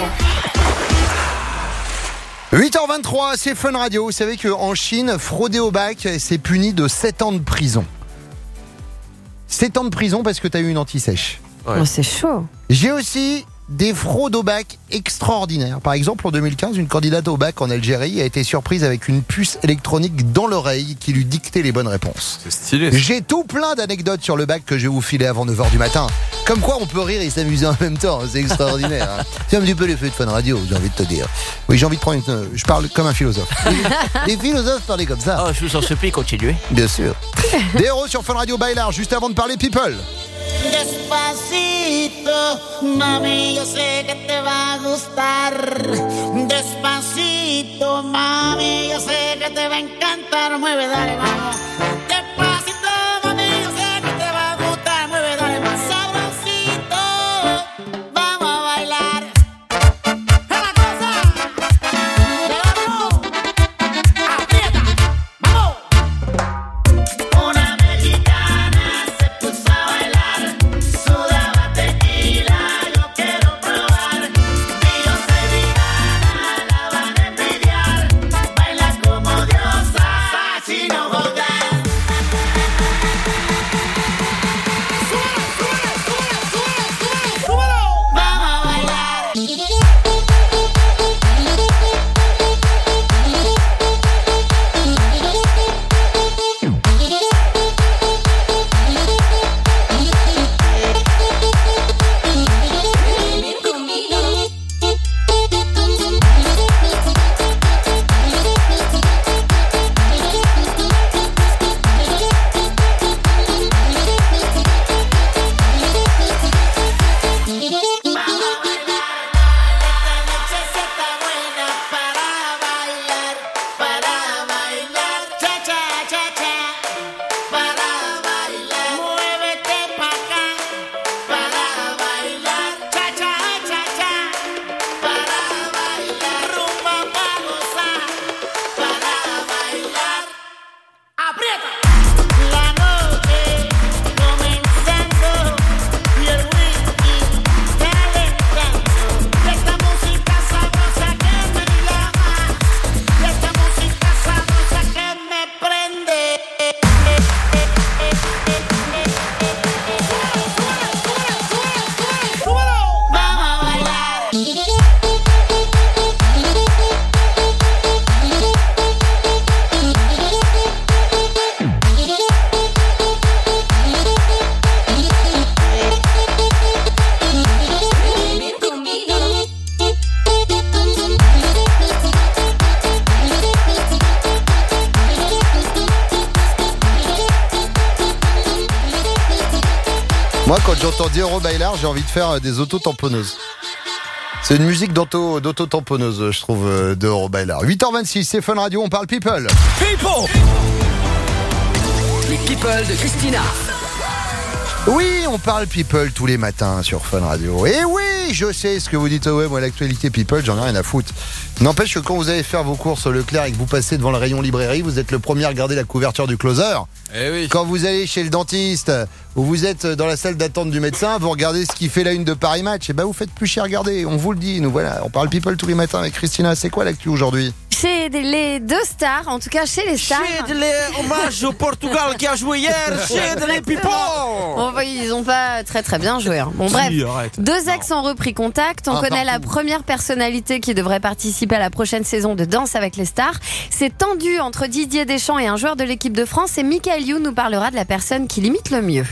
huit heures vingt-trois, c'est Fun Radio. Vous savez qu'en Chine, frauder au bac, c'est puni de sept ans de prison. sept ans de prison parce que t'as eu une anti-sèche. Ouais. Oh, c'est chaud. J'ai aussi des fraudes au bac extraordinaires. Par exemple, en deux mille quinze, une candidate au bac en Algérie a été surprise avec une puce électronique dans l'oreille qui lui dictait les bonnes réponses. C'est stylé. J'ai tout plein d'anecdotes sur le bac que je vais vous filer avant neuf heures du matin. Comme quoi on peut rire et s'amuser en même temps, c'est extraordinaire. Hein. C'est un petit peu l'effet de Fun Radio, j'ai envie de te dire. Oui, j'ai envie de prendre une... Je parle comme un philosophe. Les philosophes parlaient comme ça. Oh, je vous en supplie, continuez. Bien sûr. Des héros sur Fun Radio Bailar, juste avant de parler people. Despacito, mami, yo sé que te va a gustar. Despacito, mami, yo sé que te va a encantar. Mueve, dale, vamos. Despacito, mami, yo sé que te va a gustar. Mueve, dale, más sabrosito. Vamos a bailar. ¡Es la cosa! ¡Vamos! ¡Aprieta! ¡Vamos! Una mexicana se puso a bailar. Sudaba tequila, yo quiero probar. Dios se vegana, la van a envidiar. Baila como diosa, si no jodas. Moi, quand j'entends dire Eurobailard, j'ai envie de faire des auto-tamponneuses. C'est une musique d'auto, d'auto-tamponneuse, je trouve, de Eurobailard. huit heures vingt-six, c'est Fun Radio, on parle people. People. Les people de Christina. Oui, on parle people tous les matins sur Fun Radio. Et oui, je sais ce que vous dites. Oh ouais, moi, l'actualité people, j'en ai rien à foutre. N'empêche que quand vous allez faire vos courses au Leclerc et que vous passez devant le rayon librairie, vous êtes le premier à regarder la couverture du closer. Eh oui. Quand vous allez chez le dentiste ou vous êtes dans la salle d'attente du médecin, vous regardez ce qui fait la une de Paris Match. Et ben vous faites plus cher regarder. On vous le dit. Nous voilà, on parle people tous les matins avec Christina. C'est quoi l'actu aujourd'hui? Chez les deux stars, en tout cas chez les stars. Chez les hommages au Portugal qui a joué hier. Chez les people. Bon, bah, ils ont pas très très bien joué. Hein. Bon, bref. Si, arrête. Deux ex ont repris contact. On Ah, connaît partout. la première personnalité qui devrait participer à la prochaine saison de Danse avec les stars. C'est tendu entre Didier Deschamps et un joueur de l'équipe de France. Et Michael Youn nous parlera de la personne qui l'imite le mieux.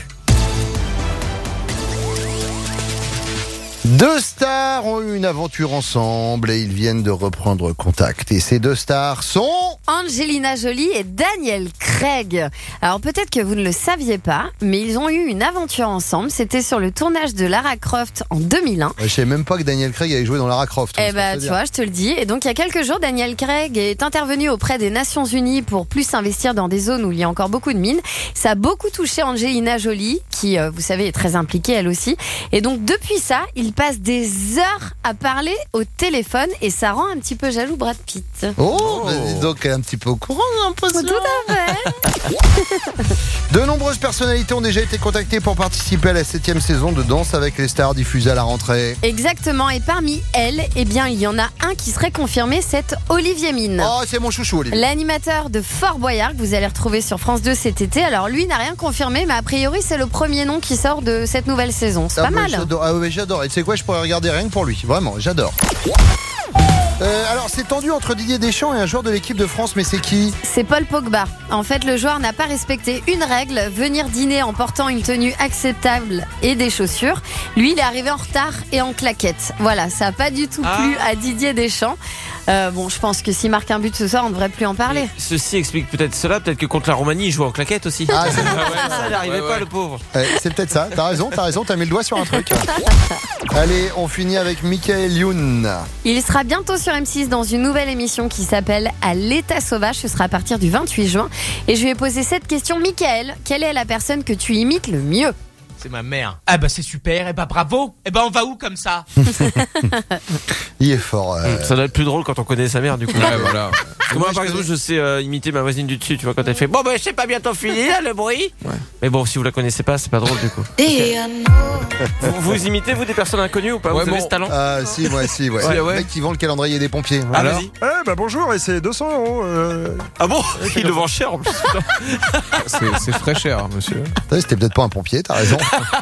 Deux stars ont eu une aventure ensemble et ils viennent de reprendre contact. Et ces deux stars sont... Angelina Jolie et Daniel Craig. Alors peut-être que vous ne le saviez pas, mais ils ont eu une aventure ensemble. C'était sur le tournage de Lara Croft en deux mille un. Je savais même pas que Daniel Craig avait joué dans Lara Croft. Eh bah, tu vois, je te le dis. Et donc, il y a quelques jours, Daniel Craig est intervenu auprès des Nations Unies pour plus investir dans des zones où il y a encore beaucoup de mines. Ça a beaucoup touché Angelina Jolie, qui, euh, vous savez, est très impliquée elle aussi. Et donc, depuis ça, il passe des heures à parler au téléphone et ça rend un petit peu jaloux Brad Pitt. Oh, bah, dis donc, elle est un petit peu au courant, j'ai l'impression. Tout à fait. De nombreuses personnalités ont déjà été contactées pour participer à la septième saison de Danse avec les stars diffusée à la rentrée. Exactement. Et parmi elles, eh bien, il y en a un qui serait confirmé, c'est Olivier Mine. Oh, c'est mon chouchou, Olivier. L'animateur de Fort Boyard que vous allez retrouver sur France deux cet été. Alors lui n'a rien confirmé, mais a priori c'est le premier nom qui sort de cette nouvelle saison. C'est Ah, pas bah, mal. J'adore. Ah ouais, j'adore. Et tu sais quoi, je pourrais regarder rien que pour lui. Vraiment, j'adore. Euh, alors, c'est tendu entre Didier Deschamps et un joueur de l'équipe de France, mais c'est qui? C'est Paul Pogba. En fait, le joueur n'a pas respecté une règle, venir dîner en portant une tenue acceptable et des chaussures. Lui, il est arrivé en retard et en claquettes. Voilà, ça n'a pas du tout plu à Didier Deschamps. Euh, bon, je pense que s'il marque un but ce soir, on ne devrait plus en parler. Ceci explique peut-être cela, peut-être que contre la Roumanie, il joue en claquette aussi. Ah, c'est ça n'arrivait Ouais, pas, ouais. le pauvre. Euh, c'est peut-être ça. T'as raison, t'as raison. T'as mis le doigt sur un truc. Allez, on finit avec Michael Youn. Il sera bientôt sur M six dans une nouvelle émission qui s'appelle À l'état sauvage. Ce sera à partir du vingt-huit juin. Et je lui ai posé cette question. Michael, quelle est la personne que tu imites le mieux? C'est ma mère. Ah bah c'est super, et bah bravo. Et bah on va où comme ça? Il est fort. euh. Ça doit être plus drôle quand on connaît sa mère, du coup. Ouais, voilà. Parce que moi, par exemple, je sais euh, imiter ma voisine du dessus, tu vois, quand elle fait bon, ben, c'est pas bientôt fini, là, le bruit. Ouais. Mais bon, si vous la connaissez pas, c'est pas drôle, du coup. Vous, vous imitez, vous, des personnes inconnues ou pas? Ouais, Vous avez bon. ce talent? Ah, si, moi, si, ouais. Si, Le ouais. mec qui vend le calendrier des pompiers. Ah, Alors vas-y. Eh bah bonjour, et c'est deux cents euros. euh. Ah bon? Il le vend cher, en plus. C'est c'est très cher, hein, monsieur. Putain, C'était peut-être pas un pompier, t'as raison.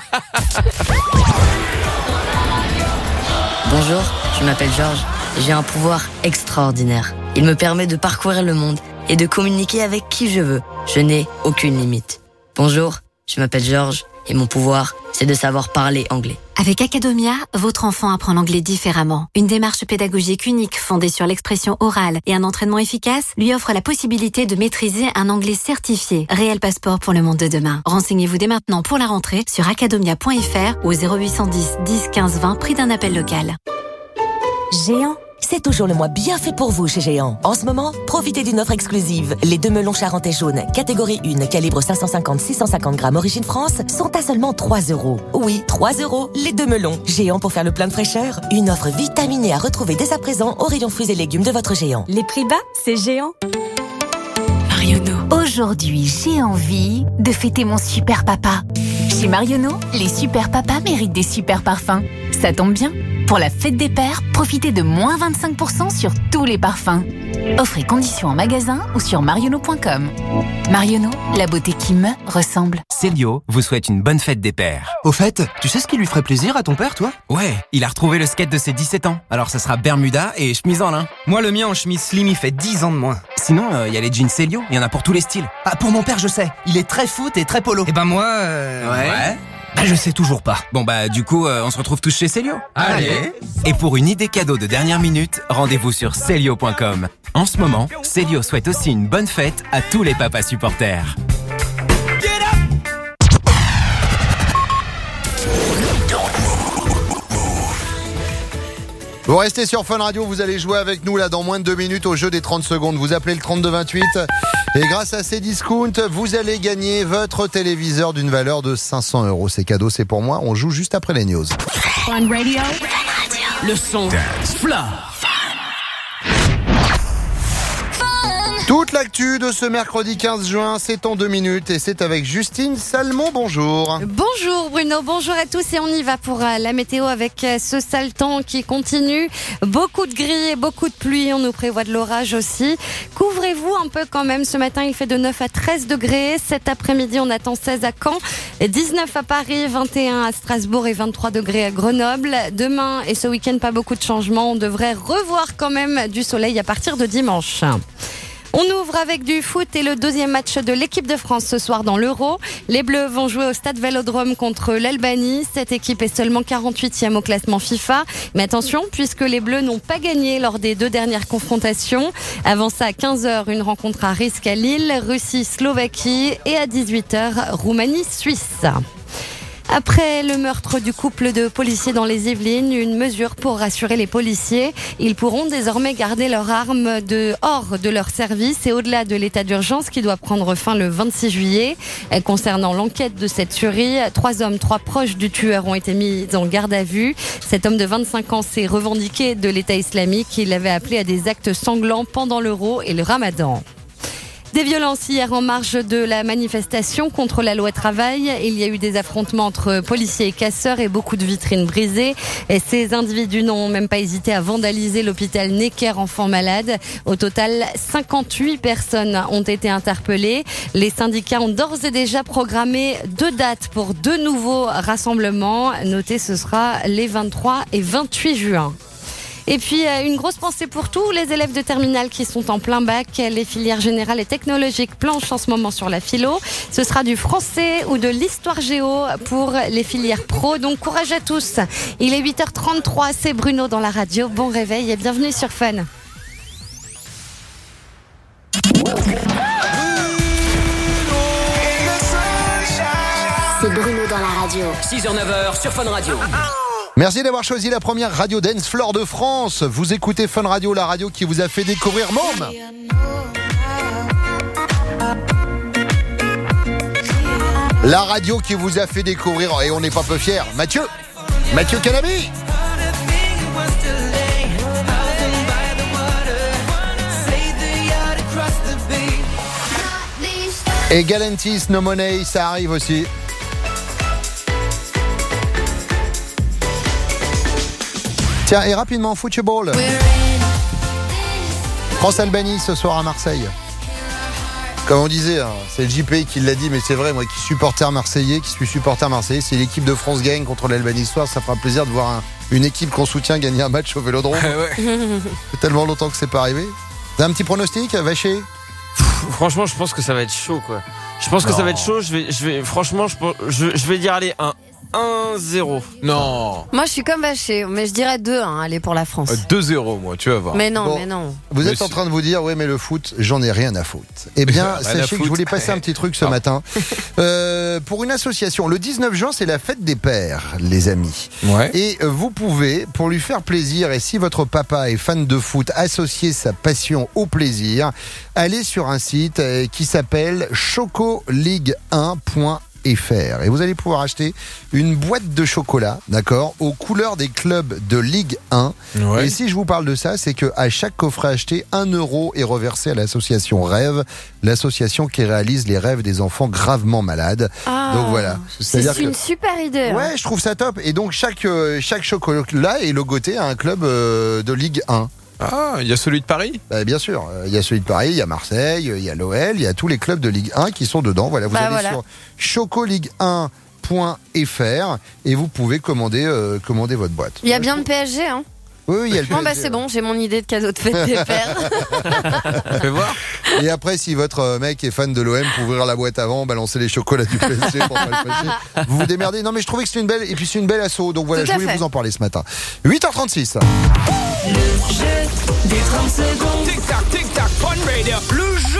Bonjour, je m'appelle Georges. J'ai un pouvoir extraordinaire. Il me permet de parcourir le monde et de communiquer avec qui je veux. Je n'ai aucune limite. Bonjour, je m'appelle Georges et mon pouvoir, c'est de savoir parler anglais. Avec Academia, votre enfant apprend l'anglais différemment. Une démarche pédagogique unique fondée sur l'expression orale et un entraînement efficace lui offre la possibilité de maîtriser un anglais certifié. Réel passeport pour le monde de demain. Renseignez-vous dès maintenant pour la rentrée sur academia point f r ou au zéro huit cent dix, dix, quinze, vingt, prix d'un appel local. Géant, c'est toujours le mois bien fait pour vous chez Géant. En ce moment, profitez d'une offre exclusive. Les deux melons charentais jaunes, catégorie un, calibre cinq cent cinquante à six cent cinquante grammes, origine France, sont à seulement trois euros. Oui, trois euros, les deux melons. Géant pour faire le plein de fraîcheur. Une offre vitaminée à retrouver dès à présent au rayon fruits et légumes de votre Géant. Les prix bas, c'est Géant. Marionneau. Aujourd'hui, j'ai envie de fêter mon super papa. Chez Marionneau, les super papas méritent des super parfums. Ça tombe bien. Pour la fête des pères, profitez de moins vingt-cinq pour cent sur tous les parfums. Offrez conditions en magasin ou sur marionneau point com. Marionneau, la beauté qui me ressemble. Célio vous souhaite une bonne fête des pères. Au fait, tu sais ce qui lui ferait plaisir à ton père, toi? Ouais, il a retrouvé le skate de ses dix-sept ans. Alors ça sera Bermuda et chemise en lin. Moi, le mien en chemise slim, il fait dix ans de moins. Sinon, il euh, y a les jeans Célio, il y en a pour tous les styles. Ah, pour mon père, je sais. Il est très foot et très polo. Et ben moi, euh... Ouais. ouais. Bah je sais toujours pas. Bon bah du coup euh, on se retrouve tous chez Célio. Allez. Et pour une idée cadeau de dernière minute, rendez-vous sur Célio point com. En ce moment, Célio souhaite aussi une bonne fête à tous les papas supporters. Vous restez sur Fun Radio, vous allez jouer avec nous là dans moins de deux minutes au jeu des trente secondes. Vous appelez le trente-deux vingt-huit et grâce à ces discounts, vous allez gagner votre téléviseur d'une valeur de cinq cents euros. C'est cadeau, c'est pour moi. On joue juste après les news. Fun Radio. Le son. Floor. Toute l'actu de ce mercredi quinze juin, c'est en deux minutes et c'est avec Justine Salmon. Bonjour. Bonjour Bruno, bonjour à tous et on y va pour la météo avec ce sale temps qui continue. Beaucoup de gris et beaucoup de pluie, on nous prévoit de l'orage aussi. Couvrez-vous un peu quand même, ce matin il fait de neuf à treize degrés. Cet après-midi on attend seize à Caen, dix-neuf à Paris, vingt et un à Strasbourg et vingt-trois degrés à Grenoble. Demain et ce week-end pas beaucoup de changements, on devrait revoir quand même du soleil à partir de dimanche. On ouvre avec du foot et le deuxième match de l'équipe de France ce soir dans l'Euro. Les Bleus vont jouer au Stade Vélodrome contre l'Albanie. Cette équipe est seulement quarante-huitième au classement FIFA. Mais attention, puisque les Bleus n'ont pas gagné lors des deux dernières confrontations. Avant ça, à quinze heures, une rencontre à risque à Lille, Russie-Slovaquie et à dix-huit heures, Roumanie-Suisse. Après le meurtre du couple de policiers dans les Yvelines, une mesure pour rassurer les policiers. Ils pourront désormais garder leurs armes de, hors de leur service et au-delà de l'état d'urgence qui doit prendre fin le vingt-six juillet. Concernant l'enquête de cette tuerie, trois hommes, trois proches du tueur ont été mis en garde à vue. Cet homme de vingt-cinq ans s'est revendiqué de l'État islamique. Il avait appelé à des actes sanglants pendant l'Euro et le Ramadan. Des violences hier en marge de la manifestation contre la loi travail. Il y a eu des affrontements entre policiers et casseurs et beaucoup de vitrines brisées. Et ces individus n'ont même pas hésité à vandaliser l'hôpital Necker enfants malades. Au total, cinquante-huit personnes ont été interpellées. Les syndicats ont d'ores et déjà programmé deux dates pour deux nouveaux rassemblements. Notez, ce sera les vingt-trois et vingt-huit juin. Et puis, une grosse pensée pour tous les élèves de terminale qui sont en plein bac. Les filières générales et technologiques planchent en ce moment sur la philo. Ce sera du français ou de l'histoire géo pour les filières pro. Donc, courage à tous. Il est huit heures trente-trois, c'est Bruno dans la radio. Bon réveil et bienvenue sur Fun. C'est Bruno dans la radio. six heures neuf heures sur Fun Radio. Merci d'avoir choisi la première radio dance floor de France. Vous écoutez Fun Radio, la radio qui vous a fait découvrir Môme. La radio qui vous a fait découvrir, et on n'est pas peu fiers, Mathieu. Mathieu Canabi. Et Galantis, No Money, ça arrive aussi. Tiens, et rapidement, football. France-Albanie ce soir à Marseille. Comme on disait, hein, c'est le J P qui l'a dit, mais c'est vrai, moi qui suis supporter marseillais, qui suis supporter marseillais, si l'équipe de France gagne contre l'Albanie ce soir, ça fera plaisir de voir un, une équipe qu'on soutient gagner un match au Vélodrome. C'est tellement longtemps que c'est pas arrivé. T'as un petit pronostic, Vaché? Franchement, je pense que ça va être chaud, quoi. Je pense que non. ça va être chaud. Je vais, je vais, franchement, je, je, je vais dire, allez, un un zéro. Non. Moi, je suis comme Vaché, mais je dirais deux un, allez, pour la France. Euh, deux zéro, moi, tu vas voir. Mais non, bon, mais non. Vous mais êtes en train de vous dire, oui, mais le foot, j'en ai rien à foutre. Eh bien, sachez que je voulais passer un petit truc ce ah. matin. Euh, pour une association, le dix-neuf juin, c'est la fête des pères, les amis. Ouais. Et vous pouvez, pour lui faire plaisir, et si votre papa est fan de foot, associer sa passion au plaisir, aller sur un site qui s'appelle choco ligue un point f r et vous allez pouvoir acheter une boîte de chocolat, d'accord, aux couleurs des clubs de Ligue un. Ouais. Et si je vous parle de ça, c'est que à chaque coffret acheté, un euro est reversé à l'association Rêve, l'association qui réalise les rêves des enfants gravement malades. Ah, donc voilà. C'est une que... super idée. Ouais, je trouve ça top. Et donc chaque euh, chaque chocolat est logoté à un club euh, de Ligue un. Ah, il y a celui de Paris ? Bah, bien sûr, il y a celui de Paris, il y a Marseille, il y a l'O L, il y a tous les clubs de Ligue un qui sont dedans. Voilà, vous bah, allez voilà. sur choco ligue un point f r et vous pouvez commander, euh, commander votre boîte. Il y a bien le P S G, hein ? Oui, oui, il y a le P S G. Bon, bah c'est bon, j'ai mon idée de cadeau de fête des pères. Fais voir. Et après, si votre mec est fan de l'O M, pour ouvrir la boîte avant, balancer les chocolats du P S G pour pas le fâcher. Vous vous démerdez. Non, mais je trouvais que c'était une belle, et puis c'est une belle asso. Donc voilà, je voulais fait. vous en parler ce matin. huit heures trente-six. Le jeu des trente secondes. Tic tac, tic tac, Fun Radio. Le jeu des trente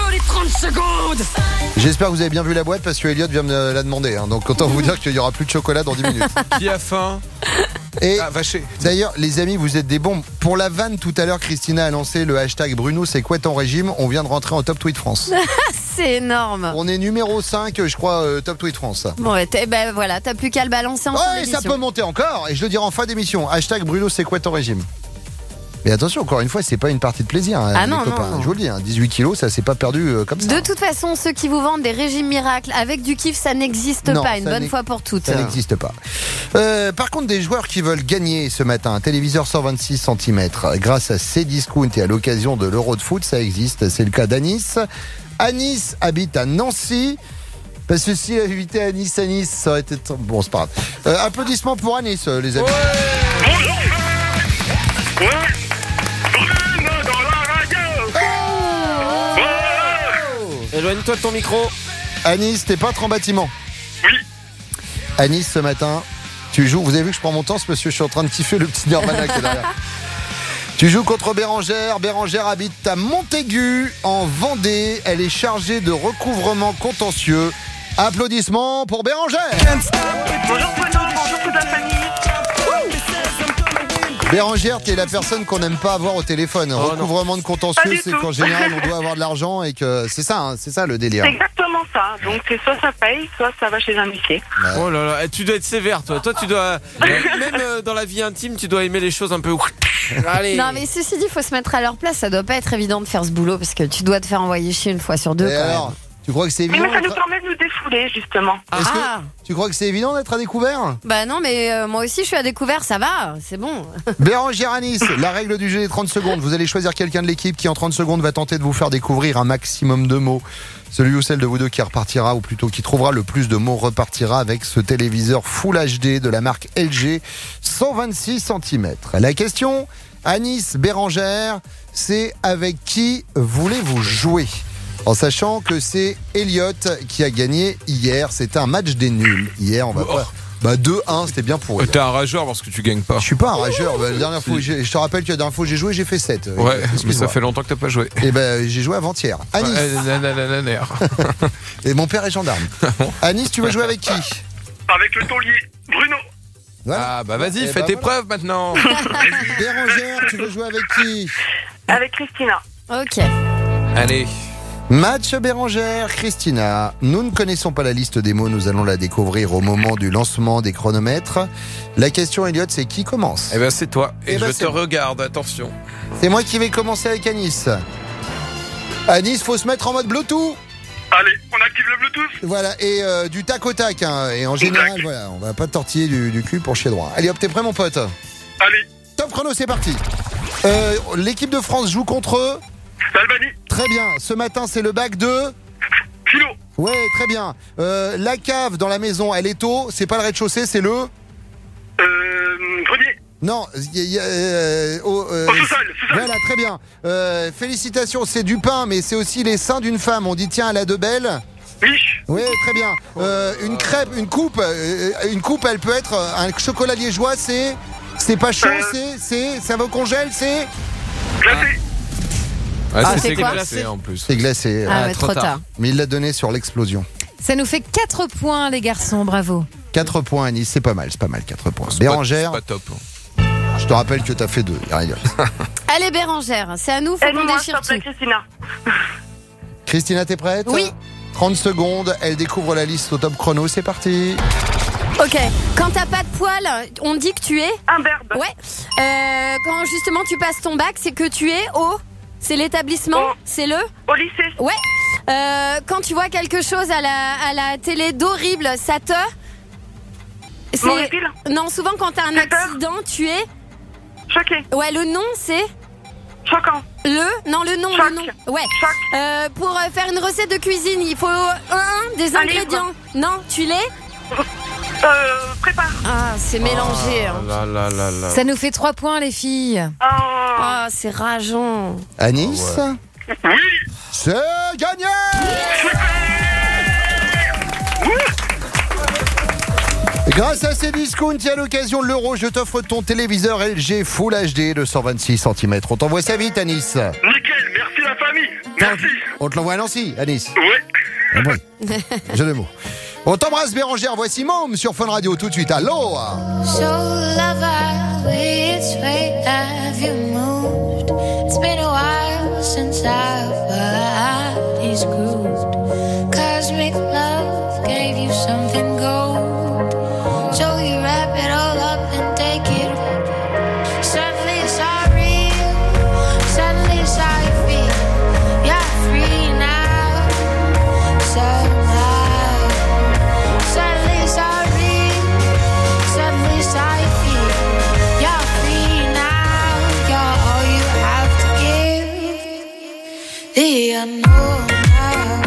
trente secondes. J'espère que vous avez bien vu la boîte parce que Elliot vient me la demander. Hein. Donc autant vous dire qu'il n'y aura plus de chocolat dans dix minutes. Qui a faim? Et ah, vaché. D'ailleurs, les amis, vous êtes des bons. Pour la vanne, tout à l'heure, Christina a lancé le hashtag Bruno, c'est quoi ton régime? On vient de rentrer en top tweet France. C'est énorme. On est numéro cinq, je crois, euh, top tweet France. Bon, ouais, ben voilà, t'as plus qu'à le balancer en oh, fin et d'émission. ça peut monter encore. Et je le dirai en fin d'émission. Hashtag Bruno, c'est quoi ton régime? Mais attention, encore une fois, c'est pas une partie de plaisir. Hein, ah non, les copains. non. Je vous le dis, hein, dix-huit kilos, ça s'est pas perdu euh, comme ça. De toute façon, ceux qui vous vendent des régimes miracles avec du kiff, ça n'existe non, pas, une bonne n'est... fois pour toutes. Ça n'existe pas. Euh, par contre, des joueurs qui veulent gagner ce matin un téléviseur cent vingt-six centimètres grâce à Cdiscount et à l'occasion de l'Euro de foot, ça existe. C'est le cas d'Anis. Anis habite à Nancy. Parce que s'il habitait à Nice, à Nice, ça aurait été... Bon, c'est pas grave. Euh, applaudissements pour Anis, euh, les amis. Ouais. Ouais. Éloigne-toi de ton micro. Anis, t'es peintre en bâtiment? Oui. Anis, ce matin, tu joues. Vous avez vu que je prends mon temps, c'est parce que je suis en train de kiffer le petit Nirvana qui est derrière. Tu joues contre Bérangère. Bérangère habite à Montaigu, en Vendée. Elle est chargée de recouvrement contentieux. Applaudissements pour Bérangère. Bonjour Bruno, bonjour toute la famille. Bérangère, t'es la personne qu'on n'aime pas avoir au téléphone. Oh, recouvrement de contentieux, c'est tout. qu'en général on doit avoir de l'argent et que c'est ça, hein, c'est ça le délire. C'est exactement ça. Donc c'est soit ça paye, soit ça va chez un huissier. Ouais. Oh là là, tu dois être sévère, toi. Toi, tu dois même euh, dans la vie intime, tu dois aimer les choses un peu. Allez. Non, mais ceci dit, il faut se mettre à leur place. Ça doit pas être évident de faire ce boulot parce que tu dois te faire envoyer chier une fois sur deux. Et Quand alors, même. tu crois que c'est Mais évident ça nous d'être... permet de nous défouler justement. Est-ce que- Ah. Tu crois que c'est évident d'être à découvert? Bah non, mais euh, moi aussi je suis à découvert, ça va, c'est bon. Bérangère Anis, la règle du jeu est trente secondes. Vous allez choisir quelqu'un de l'équipe qui en trente secondes va tenter de vous faire découvrir un maximum de mots. Celui ou celle de vous deux qui repartira, ou plutôt qui trouvera le plus de mots, repartira avec ce téléviseur Full H D de la marque L G, cent vingt-six centimètres. La question, Anis, Bérangère, c'est avec qui voulez-vous jouer? En sachant que c'est Elliot qui a gagné hier. C'était un match des nuls. Hier, on va pas... Bah deux un, c'était bien pour eux. T'es un rageur parce que tu gagnes pas. Je suis pas un rageur. Bah, la dernière fois, j'ai- je te rappelle que la dernière fois que j'ai joué, j'ai fait sept. Ouais, mais ça fait longtemps que t'as pas joué. Et ben j'ai joué avant-hier. Anis. Ouais, nananananer. Et mon père est gendarme. Anis, tu veux jouer avec qui? Avec le taulier, Bruno. Voilà. Ah bah vas-y, Eh fais ben tes voilà. preuves maintenant. Vas-y, Bérangère, tu veux jouer avec qui? Avec Christina. Ok. Allez. Match Bérangère, Christina. Nous ne connaissons pas la liste des mots, nous allons la découvrir au moment du lancement des chronomètres. La question, Elliot, c'est qui commence? Eh ben c'est toi. Et Eh ben, je c'est te moi. regarde, attention. C'est moi qui vais commencer avec Anis. Anis, faut se mettre en mode Bluetooth. Allez, on active le Bluetooth. Voilà, et euh, du tac au tac. Hein. Et en général, voilà, on va pas tortiller du, du cul pour chier droit. Allez hop, t'es prêt mon pote? Allez, Top chrono, c'est parti. Euh, L'équipe de France joue contre eux. l'Albanie, Très bien. Ce matin, c'est le bac de... Philo, Ouais, très bien. Euh, la cave dans la maison, elle est au... C'est pas le rez-de-chaussée, c'est le... euh, grenier, Non, il y a- il y a, euh, au, euh, au sous-sol, sous-sol. Voilà, très bien. Euh, félicitations, c'est du pain, mais c'est aussi les seins d'une femme. On dit, tiens, elle a de belles... Riche, Oui, très bien. Euh, une crêpe, une coupe, euh, une coupe, elle peut être euh, un chocolat liégeois, c'est... C'est pas chaud, Euh. c'est... c'est ça vous congèle, c'est... glacé, Ah, Ah, c'était c'est quoi glacé en plus. C'est glacé. Ah, ouais. ouais, trop tard. Mais il l'a donné sur l'explosion. Ça nous fait quatre points, les garçons, bravo. quatre points à Nice, c'est pas mal, c'est pas mal, quatre points. C'est Bérangère, pas, c'est pas top. je te rappelle que t'as fait deux. y a rien. Allez Bérangère, c'est à nous, faut qu'on aide-moi, déchire s'il te plaît, tout. Christina. Christina, t'es prête? Oui. trente secondes, elle découvre la liste au top chrono, c'est parti. Ok, quand t'as pas de poils, on dit que tu es... Un verbe, Ouais. Euh, quand justement tu passes ton bac, c'est que tu es au... C'est l'établissement, Au- c'est le... au lycée, Ouais. Euh, quand tu vois quelque chose à la, à la télé d'horrible, ça te... C'est- Horripile. Non, souvent quand t'as un Fait peur. accident, tu es... choqué, Ouais, le nom c'est... choquant, Le... Non, le nom, Choc. le nom. Ouais. choc, Euh, pour euh, faire une recette de cuisine, il faut un, un des Un ingrédients. Non, tu les... euh, prépare, Ah, c'est mélangé. hein. Là, là, là, là. Ça nous fait trois points, les filles. oh, Ah, c'est rageant. Anis, oui, c'est gagné. Grâce à Cdiscount et à l'occasion de l'euro, je t'offre ton téléviseur L G Full H D de cent vingt-six centimètres. On t'envoie ça vite, Anis. nickel, merci la famille. Merci. On te l'envoie à Nancy, à Nice. Ouais. Ah oui. Jeu de mots. On t'embrasse, Bérangère. Voici Môme sur Fun Radio tout de suite. Allô? So lover, which way have you moved? It's been a while since our bodies grooved. Cosmic love gave you something gold. So you wrap it all up and take it. Suddenly it's all real. Suddenly it's how you feel. You're free now. Somehow. Suddenly it's all real. Suddenly it's how you feel. You're free now. You're all you have to give. The unknown now.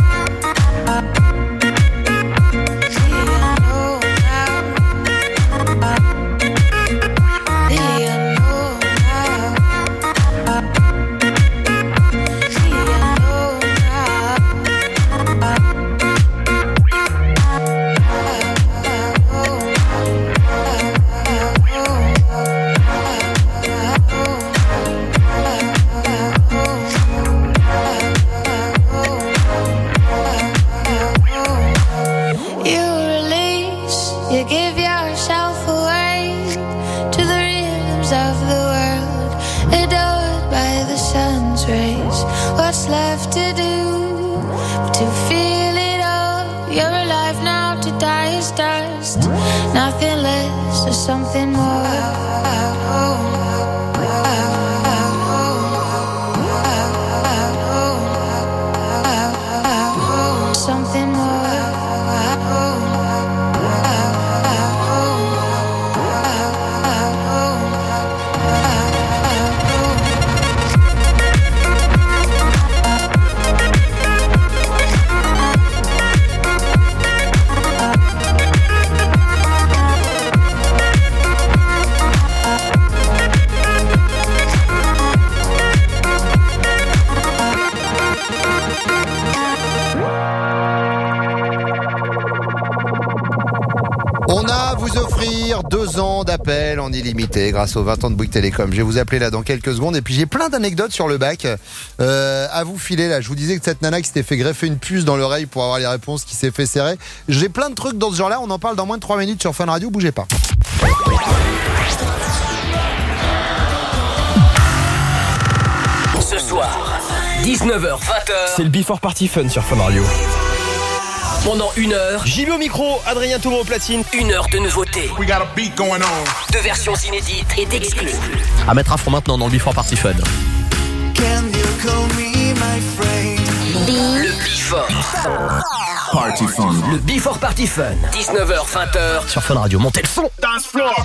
You give yourself away to the rhythms of the world, adored by the sun's rays. What's left to do but to feel it all? You're alive now, to die is dust. Nothing less or something more. Something more. On a à vous offrir deux ans d'appel en illimité grâce aux vingt ans de Bouygues Télécom. Je vais vous appeler là dans quelques secondes et puis j'ai plein d'anecdotes sur le bac euh, à vous filer là. Je vous disais que cette nana qui s'était fait greffer une puce dans l'oreille pour avoir les réponses, qui s'est fait serrer. J'ai plein de trucs dans ce genre-là. On en parle dans moins de trois minutes sur Fun Radio. Bougez pas. Ce soir, dix-neuf heures vingt heures, c'est le Before Party Fun sur Fun Radio. Pendant une heure, J B au micro, Adrien Tourneau au platine. Une heure de nouveautés. We got a beat going on. De versions inédites et d'exclus. À mettre à fond maintenant dans le Before Party Fun. Le Before Party Fun. Le Before Party Fun. dix-neuf heures vingt heures. Sur Fun Radio, montez le son. Dance floor.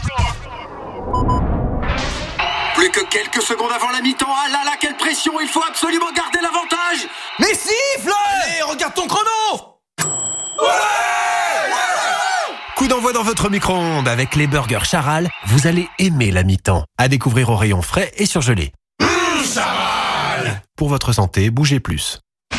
Plus que quelques secondes avant la mi-temps. Ah là là, quelle pression. Il faut absolument garder l'avantage. Mais siffle! Allez, regarde ton chrono! Ouais, ouais. Coup d'envoi dans votre micro-ondes avec les burgers Charal. Vous allez aimer la mi-temps. À découvrir au rayon frais et surgelé. Mmh, Charal! Pour votre santé, bougez plus.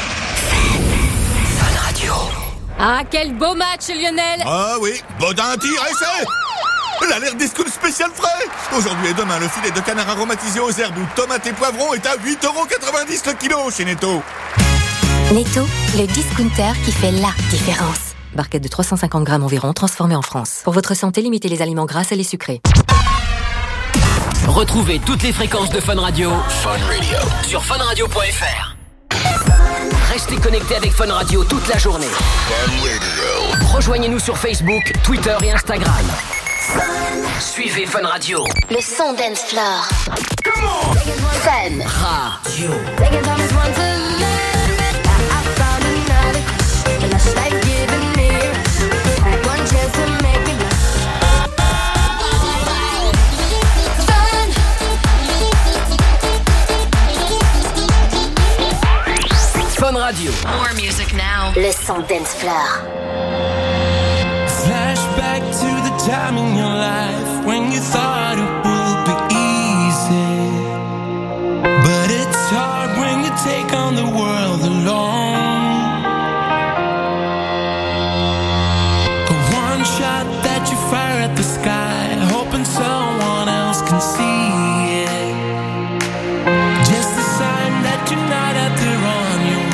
Fun Radio. Ah, quel beau match, Lionel! Ah oui, Baudin tire essai! L'alerte discount spécial frais! Aujourd'hui et demain, le filet de canard aromatisé aux herbes ou tomates et poivrons est à huit euros quatre-vingt-dix le kilo chez Netto. Netto, le discounter qui fait la différence. Barquette de trois cent cinquante grammes environ, transformée en France. Pour votre santé, limitez les aliments gras et les sucrés. Retrouvez toutes les fréquences de Fun Radio, Fun Radio. Sur fun radio point f r. Restez connectés avec Fun Radio toute la journée. Fun Radio. Rejoignez-nous sur Facebook, Twitter et Instagram. Suivez Fun Radio. Le son dance floor. Fun Radio. Fun Radio. More music now. Le son dance floor. Flashback to the time in your life when you thought it would be easy, but it's hard when you take on the world alone. A one shot that you fire at the sky, hoping someone else can see it. Just a sign that you're not out there on your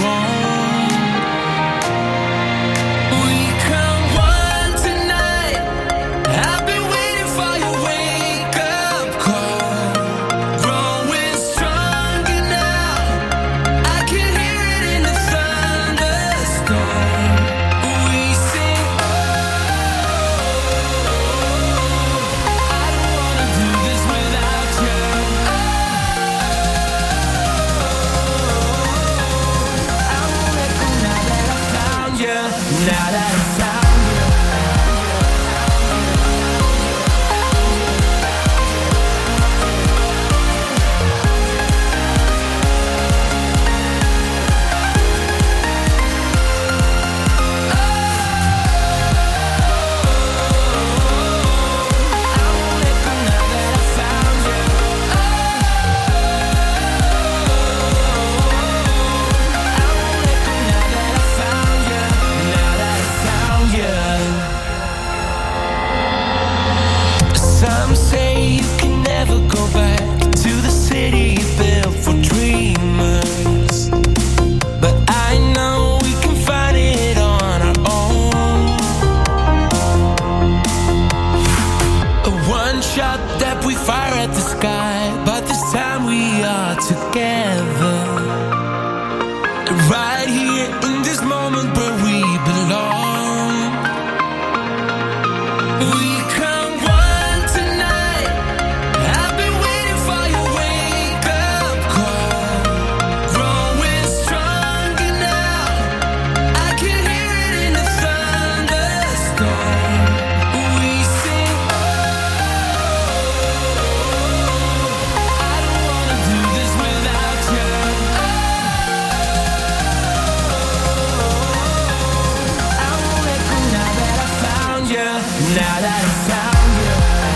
Now that I found you.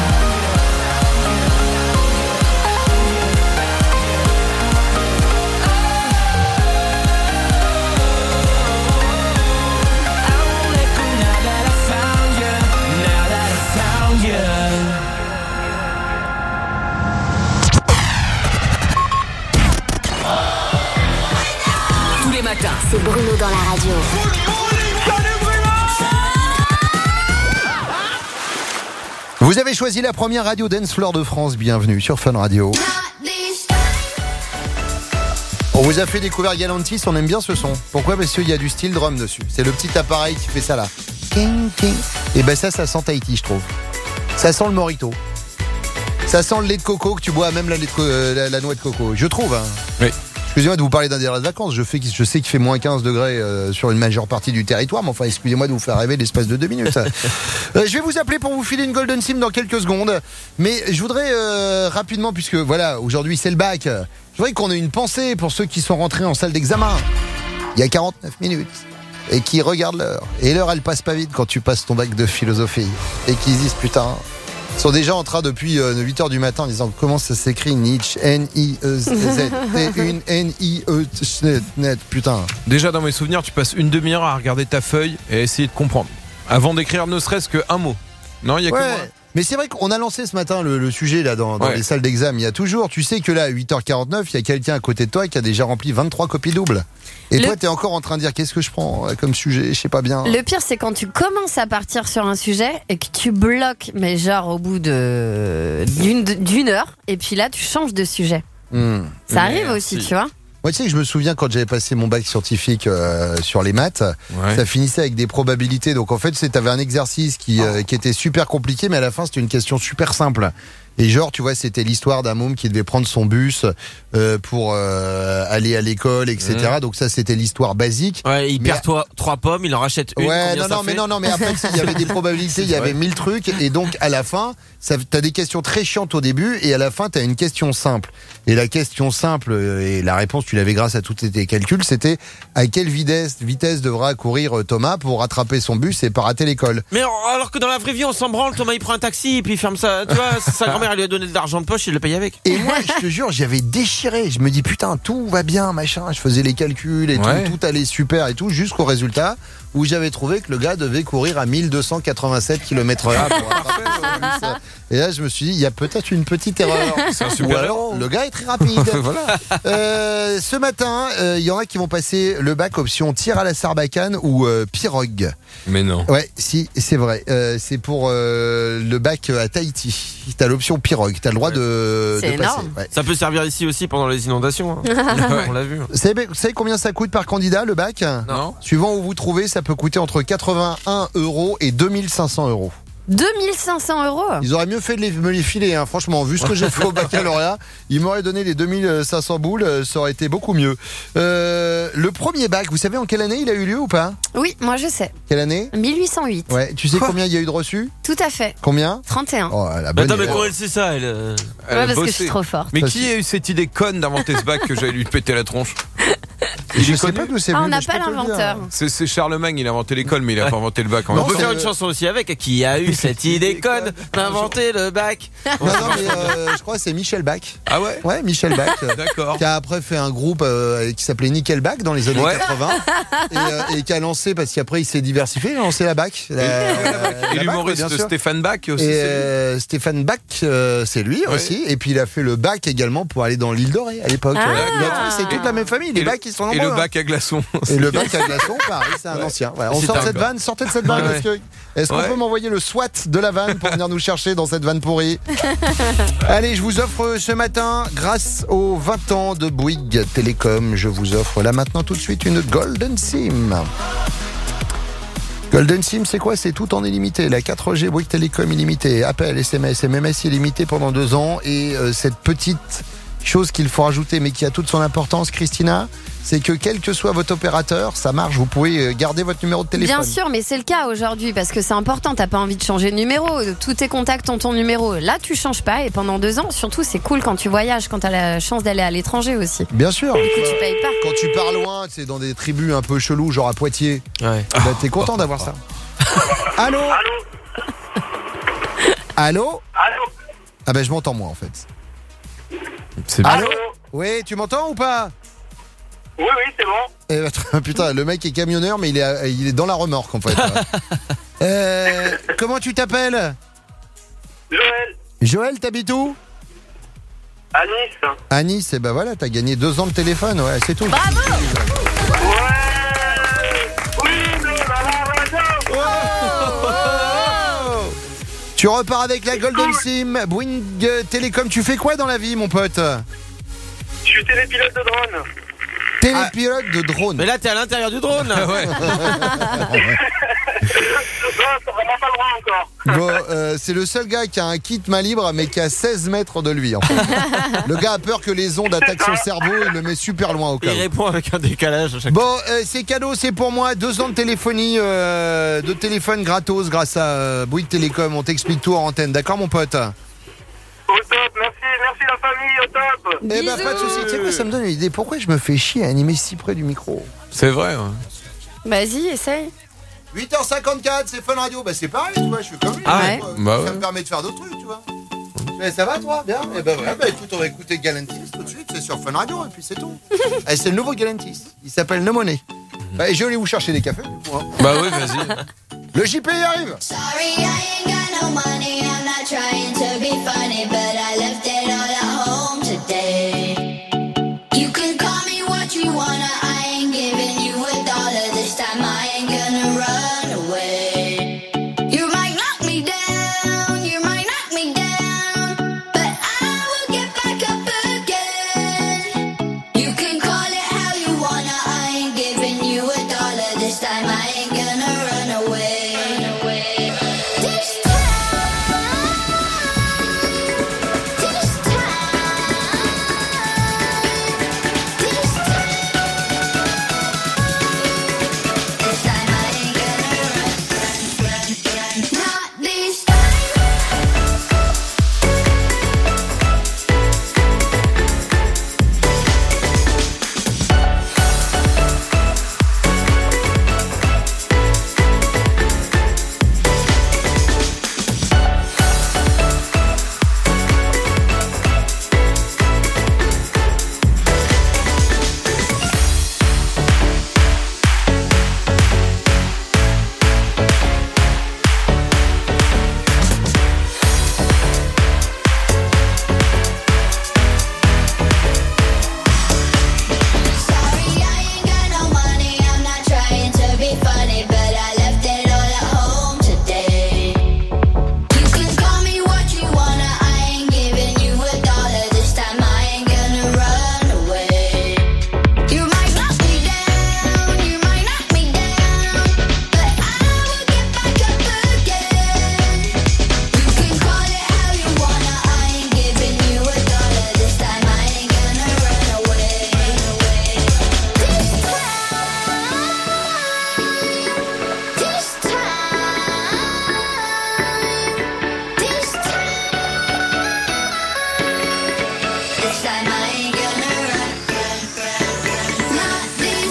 I won't let go now that I found you. Now that I found you. Tous les matins, C'est Bruno dans la radio. Vous avez choisi la première radio dance floor de France. Bienvenue sur Fun Radio. On vous a fait découvrir Galantis, on aime bien ce son. Pourquoi ? Parce qu'il y a du steel drum dessus. C'est le petit appareil qui fait ça là. King, king. Et ben ça, ça sent Tahiti, je trouve. Ça sent le mojito. Ça sent le lait de coco que tu bois, même la, lait de co- euh, la, la noix de coco. Je trouve. Hein. Oui. Excusez-moi de vous parler d'un délai de vacances. Je, fais, je sais qu'il fait moins quinze degrés euh, sur une majeure partie du territoire, mais enfin, excusez-moi de vous faire rêver l'espace de deux minutes. euh, je vais vous appeler pour vous filer une Golden Sim dans quelques secondes. Mais je voudrais euh, rapidement, puisque voilà, aujourd'hui c'est le bac, je voudrais qu'on ait une pensée pour ceux qui sont rentrés en salle d'examen. Il y a quarante-neuf minutes. Et qui regardent l'heure. Et l'heure, elle passe pas vite quand tu passes ton bac de philosophie. Et qui se disent, putain... Ils sont déjà en train depuis euh, huit heures du matin en disant comment ça s'écrit Nietzsche, N I E Z T une N I E net, putain. Déjà dans mes souvenirs, tu passes une demi-heure à regarder ta feuille et à essayer de comprendre. Avant d'écrire ne serait-ce qu'un mot. Non, il y a Ouais. que moi. Mais c'est vrai qu'on a lancé ce matin le, le sujet là dans, dans Ouais. les salles d'examen. Il y a toujours, tu sais que là à huit heures quarante-neuf, il y a quelqu'un à côté de toi qui a déjà rempli vingt-trois copies doubles. Et Le- toi, t'es encore en train de dire qu'est-ce que je prends comme sujet, je sais pas bien. Le pire, c'est quand tu commences à partir sur un sujet et que tu bloques, mais genre au bout de d'une d'une heure, et puis là, tu changes de sujet. Hmm. Ça arrive aussi, tu vois. Moi, tu sais que je me souviens quand j'avais passé mon bac scientifique euh, sur les maths, Ouais. ça finissait avec des probabilités. Donc en fait, tu avais un exercice qui, euh, qui était super compliqué, mais à la fin, c'était une question super simple. Et genre, tu vois, c'était l'histoire d'un môme qui devait prendre son bus euh, pour euh, aller à l'école, et cetera. Mmh. Donc ça, c'était l'histoire basique. Ouais, il Mais- perd toi, trois pommes, il en rachète une. Ouais, combien non, ça non, mais fait non, non, mais après, il y avait des probabilités, il y avait mille trucs, et donc à la fin, ça, t'as des questions très chiantes au début, et à la fin, t'as une question simple. Et la question simple, euh, et la réponse, tu l'avais grâce à tous tes calculs, c'était à quelle vitesse, vitesse devra courir euh, Thomas pour rattraper son bus et pas rater l'école. Mais alors que dans la vraie vie, on s'en branle, Thomas il prend un taxi et puis il ferme ça. Tu vois, sa grand-mère elle lui a donné de l'argent de poche, il le paye avec. Et moi, je te jure, j'avais déchiré. Je me dis, putain, tout va bien, machin. Je faisais les calculs et Ouais. tout, tout allait super et tout, jusqu'au résultat où j'avais trouvé que le gars devait courir à mille deux cent quatre-vingt-sept kilomètres heure pour rattraper son bus. Et là, je me suis dit, il y a peut-être une petite erreur. C'est un Ou super alors, héros. le gars est très rapide. Voilà. Euh, ce matin, euh, il y en a qui vont passer le bac option tir à la sarbacane ou euh, pirogue. Mais non. Ouais, si, c'est vrai. Euh, c'est pour euh, le bac à Tahiti. T'as l'option pirogue. T'as le droit de, C'est de passer. énorme. Ouais. Ça peut servir ici aussi pendant les inondations. hein. On l'a vu. Vous savez, vous savez combien ça coûte par candidat, le bac ? Non. Suivant où vous trouvez, ça peut coûter entre quatre-vingt-un euros et deux mille cinq cents euros. deux mille cinq cents euros. Ils auraient mieux fait de les- me les filer, hein. Franchement, vu ce que j'ai fait au baccalauréat, ils m'auraient donné les deux mille cinq cents boules, euh, ça aurait été beaucoup mieux. Euh, le premier bac, vous savez en quelle année il a eu lieu ou pas ? Oui, moi je sais. Quelle année ? mille huit cent huit. Ouais, tu sais combien il y a eu de reçus ? Tout à fait. Combien ? trente et un. Oh, la Mais bonne attends, mais idée. comment elle sait ça elle euh Elle Ouais, a parce que je bossé. suis trop forte. Mais Ça, qui c'est- a eu cette idée conne d'inventer ce bac que j'allais lui péter la tronche? Je sais pas d'où c'est Ah, venu, on n'a mais je pas peux te le dire. l'inventeur. C'est c'est Charlemagne, il a inventé l'école, mais il a pas inventé le bac en On même peut temps. faire c'est une le- chanson aussi avec qui a eu cette idée conne d'inventer le bac. Non, non, mais euh, je crois que c'est Michel Bach. Ah ouais? Ouais, Michel Bach. euh, D'accord. Qui a après fait un groupe euh, qui s'appelait Nickelback dans les années Ouais. quatre-vingts et, euh, et qui a lancé, parce qu'après il s'est diversifié, il a lancé la Bach. La- Et la Bach, l'humoriste bien sûr. Stéphane Bach aussi. Et c'est lui. euh, Stéphane Bach, euh, c'est lui Ouais. aussi. Et puis il a fait le bac également pour aller dans l'île Dorée à l'époque. Ah. Euh, il a tout- c'est toute la même famille. Les Et le- bacs ils sont Et nombreux. le hein. bac à glaçons. Et le bac à glaçons, pareil, c'est un ancien. Voilà, on C'est sort un cette gars. vanne, sortez de cette vanne. Ouais. Est-ce que- est-ce qu'on Ouais. peut m'envoyer le SWAT de la vanne pour venir nous chercher dans cette vanne pourrie? Allez, je vous offre ce matin, grâce aux vingt ans de Bouygues Télécom, je vous offre là maintenant tout de suite une Golden SIM. Golden SIM, c'est quoi? C'est tout en illimité. La quatre G Bouygues Télécom illimité. Appel, S M S, M M S illimité pendant deux ans. Et euh, cette petite chose qu'il faut rajouter, mais qui a toute son importance, Christina, c'est que quel que soit votre opérateur, ça marche. Vous pouvez euh, garder votre numéro de téléphone. Bien sûr, mais c'est le cas aujourd'hui parce que c'est important. T'as pas envie de changer de numéro. Tous tes contacts ont ton numéro. Là, tu changes pas et pendant deux ans, surtout, c'est cool quand tu voyages, quand t'as la chance d'aller à l'étranger aussi. Bien sûr. Du coup, tu payes pas. Quand tu pars loin, c'est dans des tribus un peu chelous, genre à Poitiers. Ouais. Bah, t'es content d'avoir ça. Allô. Allô? Allô? Ah ben je m'entends moi en fait. C'est bien. Allô? Oui, tu m'entends ou pas? Oui, oui, c'est bon. Eh ben, putain, le mec est camionneur, mais il est, il est dans la remorque en fait. euh, comment tu t'appelles? Joël. Joël, t'habites où? À Nice. À Nice, et ben voilà, t'as gagné deux ans de téléphone, ouais, c'est tout. Bravo! Tu repars avec la Golden Sim, Bouygues Télécom. Tu fais quoi dans la vie, mon pote? Je suis télépilote de drone. Télépilote de drone. Mais là, t'es à l'intérieur du drone. Là. Ouais. Non, c'est vraiment pas loin encore. Bon, euh, c'est le seul gars qui a un kit main libre, mais qui a seize mètres de lui. En fait. Le gars a peur que les ondes attaquent son cerveau, il le met super loin au cas Il où. répond avec un décalage à chaque Bon, fois. euh, c'est cadeau, c'est pour moi. Deux ans de téléphonie, euh, de téléphone gratos grâce à euh, Bouygues Télécom. On t'explique tout en antenne, d'accord, mon pote? Au top, merci, merci la famille, au top. Eh ben, pas de soucis. Tu sais quoi, ça me donne une idée. Pourquoi je me fais chier à animer si près du micro? C'est vrai. Ouais. Vas-y, essaye. huit heures cinquante-quatre, c'est Fun Radio. Bah, c'est pareil, tu vois, je suis comme lui. Ah hein, ouais. quoi. Bah Ça ouais. me permet de faire d'autres trucs, tu vois. Mais ça va, toi? Bien. Et ben voilà, bah écoute, on va écouter Galantis tout de suite. C'est sur Fun Radio, et puis c'est tout. Et c'est le nouveau Galantis. Il s'appelle No Money. Bah, et je vais aller vous chercher des cafés, du coup. Hein. Bah oui, vas-y. Le J P y arrive. Sorry, I ain't got no money. I'm not trying to be funny, but I left it all at home today. You can call me what you wanna. I ain't giving you a dollar this time. I ain't gonna run away. You might knock me down, you might knock me down, but I will get back up again. You can call it how you wanna. I ain't giving you a dollar this time. I ain't gonna run away. This time, this this time I ain't gonna run. Not this Sorry, I ain't got no money. I'm not trying to be funny, but I left it all at home today. You can call me what you wanna. I ain't giving you a dollar this time. I ain't gonna run away. You might knock me down, you might knock me down, but I will get back up again. You can call it how you wanna. I ain't giving you a dollar this time. I ain't gonna run away. This time, this time, this time I ain't gonna run. Not this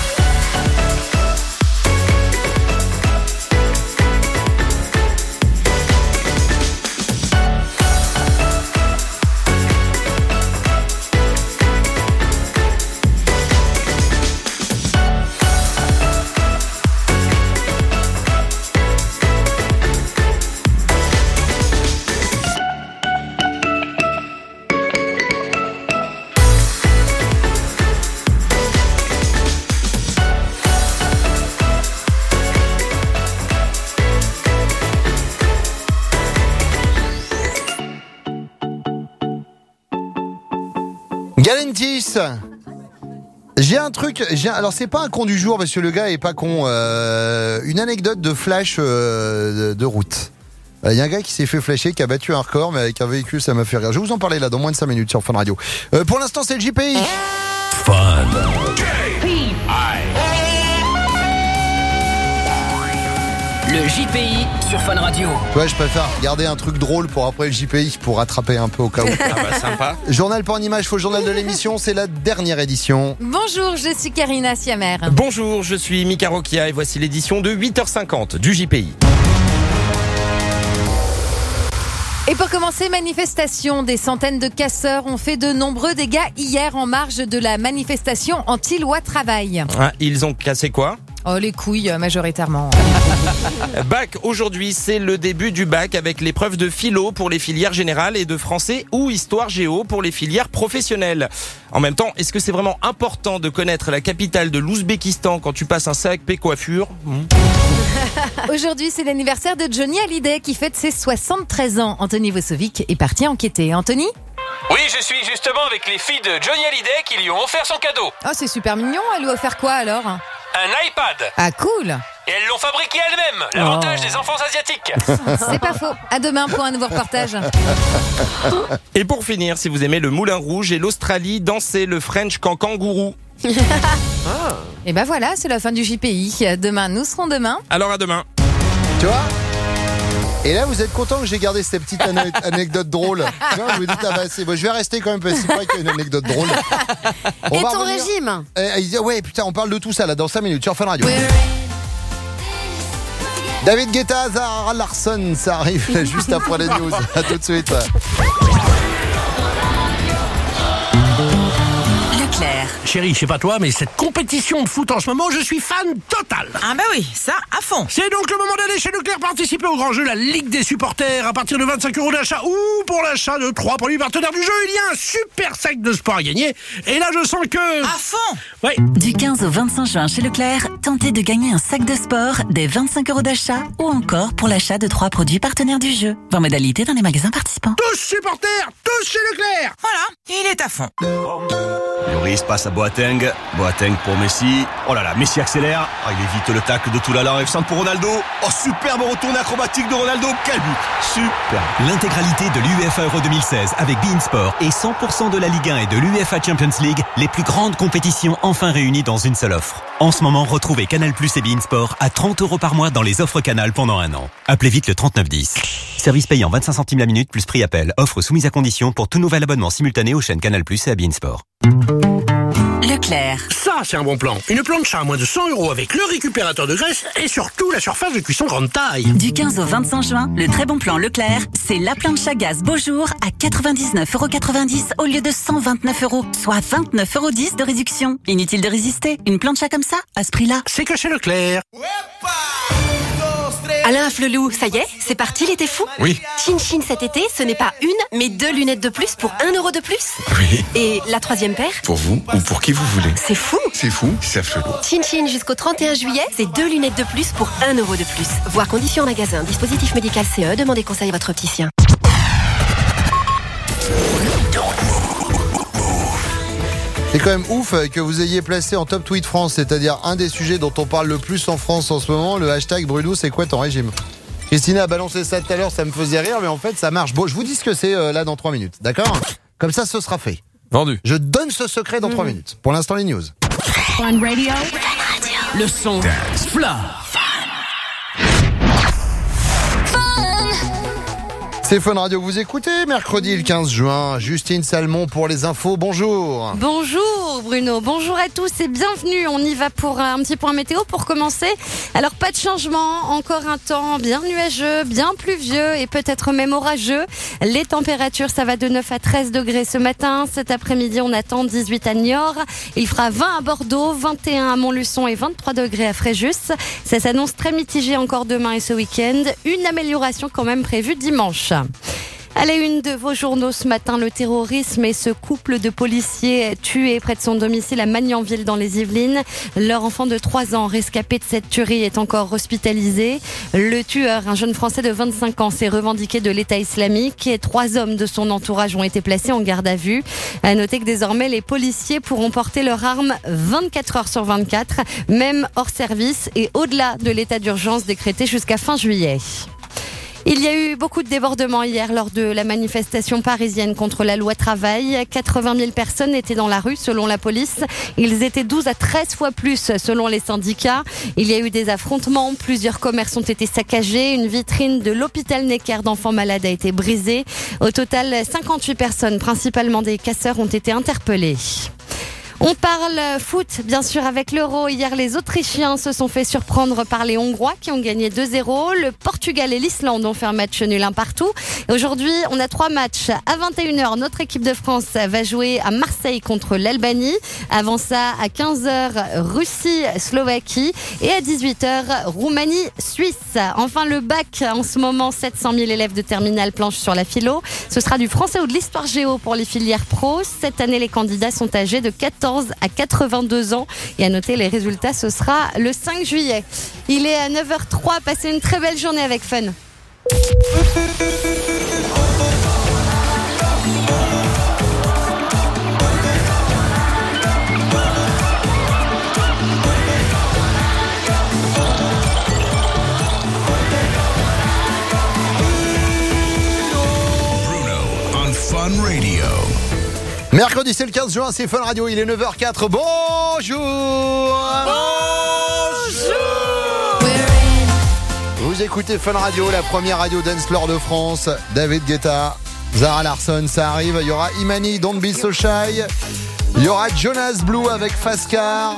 Galantis. J'ai un truc, j'ai un- alors c'est pas un con du jour parce que le gars est pas con. euh, une anecdote de flash euh, de, de route. Il y a un gars qui s'est fait flasher, qui a battu un record, mais avec un véhicule, ça m'a fait rire. Je vais vous en parler là dans moins de cinq minutes sur Fun Radio. Euh, pour l'instant, c'est le J P I. Fun. Le J P I sur Fun Radio. Ouais, je préfère garder un truc drôle pour après le J P I pour rattraper un peu au cas où. Ah bah sympa. Journal pas en image, faux journal de l'émission, c'est la dernière édition. Bonjour, je suis Karina Siamer. Bonjour, je suis Mika Rokia et voici l'édition de huit heures cinquante du J P I. Et pour commencer, manifestation. Des centaines de casseurs ont fait de nombreux dégâts hier en marge de la manifestation anti-loi travail. Ah, ils ont cassé quoi ? Oh, les couilles, majoritairement. Bac, aujourd'hui, c'est le début du bac avec l'épreuve de philo pour les filières générales et de français ou histoire géo pour les filières professionnelles. En même temps, est-ce que c'est vraiment important de connaître la capitale de l'Ouzbékistan quand tu passes un C A P coiffure ? mmh. Aujourd'hui, c'est l'anniversaire de Johnny Hallyday qui fête ses soixante-treize ans. Anthony Vosovic est parti enquêter. Anthony ? Oui, je suis justement avec les filles de Johnny Hallyday qui lui ont offert son cadeau. Oh, c'est super mignon. Elle lui a offert quoi alors ? Un iPad. Ah, cool. Et elles l'ont fabriqué elles-mêmes. L'avantage oh. des enfants asiatiques. C'est pas faux. À demain pour un nouveau reportage. Et pour finir, si vous aimez le Moulin Rouge et l'Australie, dansez le French Kankangourou. ah. Et ben voilà, c'est la fin du J P I. Demain, nous serons demain. Alors à demain. Tu vois ? Et là, vous êtes content que j'ai gardé cette petite ane- anecdote drôle. Tu vois, vous dites, ah bah, c'est bon, je vais rester quand même parce que c'est vrai qu'il y a une anecdote drôle. On Et ton revenir... régime eh, Ouais, putain, on parle de tout ça là dans cinq minutes sur Fun Radio. Oui. David Guetta, Zara Larsson, ça arrive juste après les news. À tout de suite. Chérie, je sais pas toi, mais cette compétition de foot en ce moment, je suis fan total. Ah bah oui, ça, à fond. C'est donc le moment d'aller chez Leclerc participer au grand jeu, la Ligue des supporters, à partir de vingt-cinq euros d'achat ou pour l'achat de trois produits partenaires du jeu. Il y a un super sac de sport à gagner. Et là, je sens que... À fond. Ouais. Du quinze au vingt-cinq juin chez Leclerc, tentez de gagner un sac de sport, des vingt-cinq euros d'achat ou encore pour l'achat de trois produits partenaires du jeu. Voir modalité dans les magasins participants. Tous supporters, tous chez Leclerc. Voilà, il est à fond. Lloris passe à Boateng, Boateng pour Messi. Oh là là, Messi accélère. Ah, il évite le tacle de Toulala, F cinq pour Ronaldo. Oh, superbe retourné acrobatique de Ronaldo. Quel but! Super. L'intégralité de l'UEFA Euro deux mille seize avec beIN Sport et cent pour cent de la Ligue un et de l'UEFA Champions League, les plus grandes compétitions enfin réunies dans une seule offre. En ce moment, retrouvez Canal+ et beIN Sport à trente euros par mois dans les offres Canal pendant un an. Appelez vite le trente-neuf dix. Service payant vingt-cinq centimes la minute plus prix appel. Offre soumise à condition pour tout nouvel abonnement simultané aux chaînes Canal+ et à beIN Sport. Leclerc. Ça, c'est un bon plan. Une plancha à moins de cent euros avec le récupérateur de graisse et surtout la surface de cuisson grande taille. Du quinze au vingt-cinq juin, le très bon plan Leclerc, c'est la plancha gaz Beaujour à quatre-vingt-dix-neuf euros quatre-vingt-dix au lieu de cent vingt-neuf euros, soit vingt-neuf euros dix de réduction. Inutile de résister. Une plancha comme ça, à ce prix-là. C'est que chez Leclerc. Alain Flelou, ça y est, c'est parti l'été fou. Oui. Chin Chin cet été, ce n'est pas une, mais deux lunettes de plus pour un euro de plus. Oui. Et la troisième paire ? Pour vous ou pour qui vous voulez. C'est fou. C'est fou, c'est Flelou. Chin Chin jusqu'au trente et un juillet, c'est deux lunettes de plus pour un euro de plus. Voir conditions en magasin. Dispositif médical C E, demandez conseil à votre opticien. C'est quand même ouf que vous ayez placé en top tweet France, c'est-à-dire un des sujets dont on parle le plus en France en ce moment, le hashtag Bruno, c'est quoi ton régime ? Christina a balancé ça tout à l'heure, ça me faisait rire, mais en fait ça marche. Bon, je vous dis ce que c'est euh, là dans trois minutes, d'accord ? Comme ça, ce sera fait. Vendu. Je donne ce secret dans trois mmh. minutes. Pour l'instant, les news. Fun Radio. Le son Fla. C'est Fun Radio, vous écoutez, mercredi le quinze juin, Justine Salmon pour les infos, bonjour. Bonjour Bruno, bonjour à tous et bienvenue. On y va pour un petit point météo pour commencer. Alors pas de changement, encore un temps bien nuageux, bien pluvieux et peut-être même orageux. Les températures, ça va de neuf à treize degrés ce matin. Cet après-midi, on attend dix-huit à Niort. Il fera vingt à Bordeaux, vingt et un à Montluçon et vingt-trois degrés à Fréjus. Ça s'annonce très mitigé encore demain et ce week-end. Une amélioration quand même prévue dimanche. À la une de vos journaux ce matin, le terrorisme et ce couple de policiers tués près de son domicile à Magnanville dans les Yvelines. Leur enfant de trois ans rescapé de cette tuerie est encore hospitalisé. Le tueur, un jeune Français de vingt-cinq ans, s'est revendiqué de l'État islamique et trois hommes de son entourage ont été placés en garde à vue. À noter que désormais les policiers pourront porter leurs armes vingt-quatre heures sur vingt-quatre, même hors service et au-delà de l'état d'urgence décrété jusqu'à fin juillet. Il y a eu beaucoup de débordements hier lors de la manifestation parisienne contre la loi travail. quatre-vingt mille personnes étaient dans la rue selon la police. Ils étaient douze à treize fois plus selon les syndicats. Il y a eu des affrontements, plusieurs commerces ont été saccagés. Une vitrine de l'hôpital Necker d'enfants malades a été brisée. Au total, cinquante-huit personnes, principalement des casseurs, ont été interpellées. On parle foot, bien sûr, avec l'Euro. Hier, les Autrichiens se sont fait surprendre par les Hongrois qui ont gagné deux zéro. Le Portugal et l'Islande ont fait un match nul un partout. Et aujourd'hui, on a trois matchs. À vingt et une heures, notre équipe de France va jouer à Marseille contre l'Albanie. Avant ça, à quinze heures, Russie, Slovaquie. Et à dix-huit heures, Roumanie, Suisse. Enfin, le bac, en ce moment, sept cent mille élèves de terminale planchent sur la philo. Ce sera du français ou de l'histoire géo pour les filières pro. Cette année, les candidats sont âgés de quatorze à quatre-vingt-deux ans. Et à noter, les résultats, ce sera le cinq juillet. Il est à neuf heures trois. Passez une très belle journée avec Fun. Fun Radio. Mercredi, c'est le quinze juin, c'est Fun Radio, il est neuf heures quatre. Bonjour. Bonjour. Vous écoutez Fun Radio, la première radio dance floor de France. David Guetta, Zara Larsson, ça arrive. Il y aura Imani, Don't Be So Shy. Il y aura Jonas Blue avec Fascar.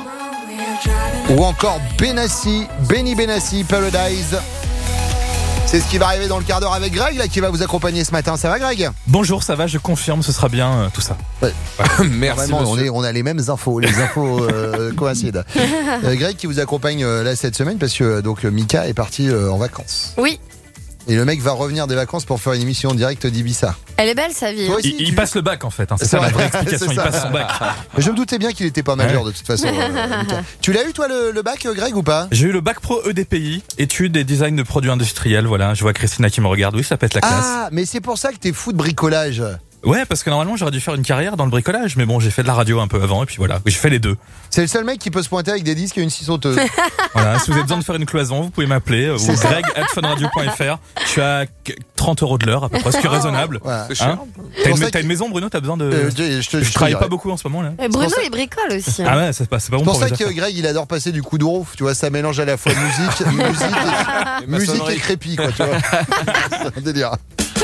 Ou encore Benassi, Benny Benassi, Paradise. C'est ce qui va arriver dans le quart d'heure avec Greg, là, qui va vous accompagner ce matin. Ça va, Greg ? Bonjour, ça va, je confirme, ce sera bien euh, tout ça. Ouais. Merci, Vraiment, on, monsieur. est, on a les mêmes infos, les infos euh, coïncident. Euh, Greg qui vous accompagne euh, là cette semaine parce que euh, donc Mika est parti euh, en vacances. Oui. Et le mec va revenir des vacances pour faire une émission en direct d'Ibiza. Elle est belle, sa vie. Toi aussi, Il, il tu- passe le bac en fait, hein, c'est ça, C'est la vrai. vraie explication, C'est il ça. passe son bac. Je me doutais bien qu'il était pas majeur de toute façon. euh, Mika. Tu l'as eu toi le, le bac, Greg, ou pas ? J'ai eu le bac pro E D P I, études et design de produits industriels, voilà, je vois Christina qui me regarde, oui ça peut être la classe. Ah, mais c'est pour ça que t'es fou de bricolage. Ouais, parce que normalement j'aurais dû faire une carrière dans le bricolage, mais bon j'ai fait de la radio un peu avant et puis voilà, j'ai fait les deux. C'est le seul mec qui peut se pointer avec des disques et une scie sauteuse. Voilà, si vous avez besoin de faire une cloison, vous pouvez m'appeler, euh, ou greg arobase funradio point fr. Je suis à trente euros de l'heure à peu près, ce qui est raisonnable. Ouais. Hein C'est cher. T'as pour une, ça t'as que- une maison Bruno, t'as besoin de... Euh, je, je te- je, je te travaille dirai. pas beaucoup en ce moment là. Et Bruno, pour ça- il bricole aussi. Ah ouais, c'est pas, c'est pas bon C'est pour pour ça les que affaires. Greg il adore passer du coup de roue. Tu vois, ça mélange à la fois musique, musique, et, musique et crépi, quoi. Tu vois. C'est un délire.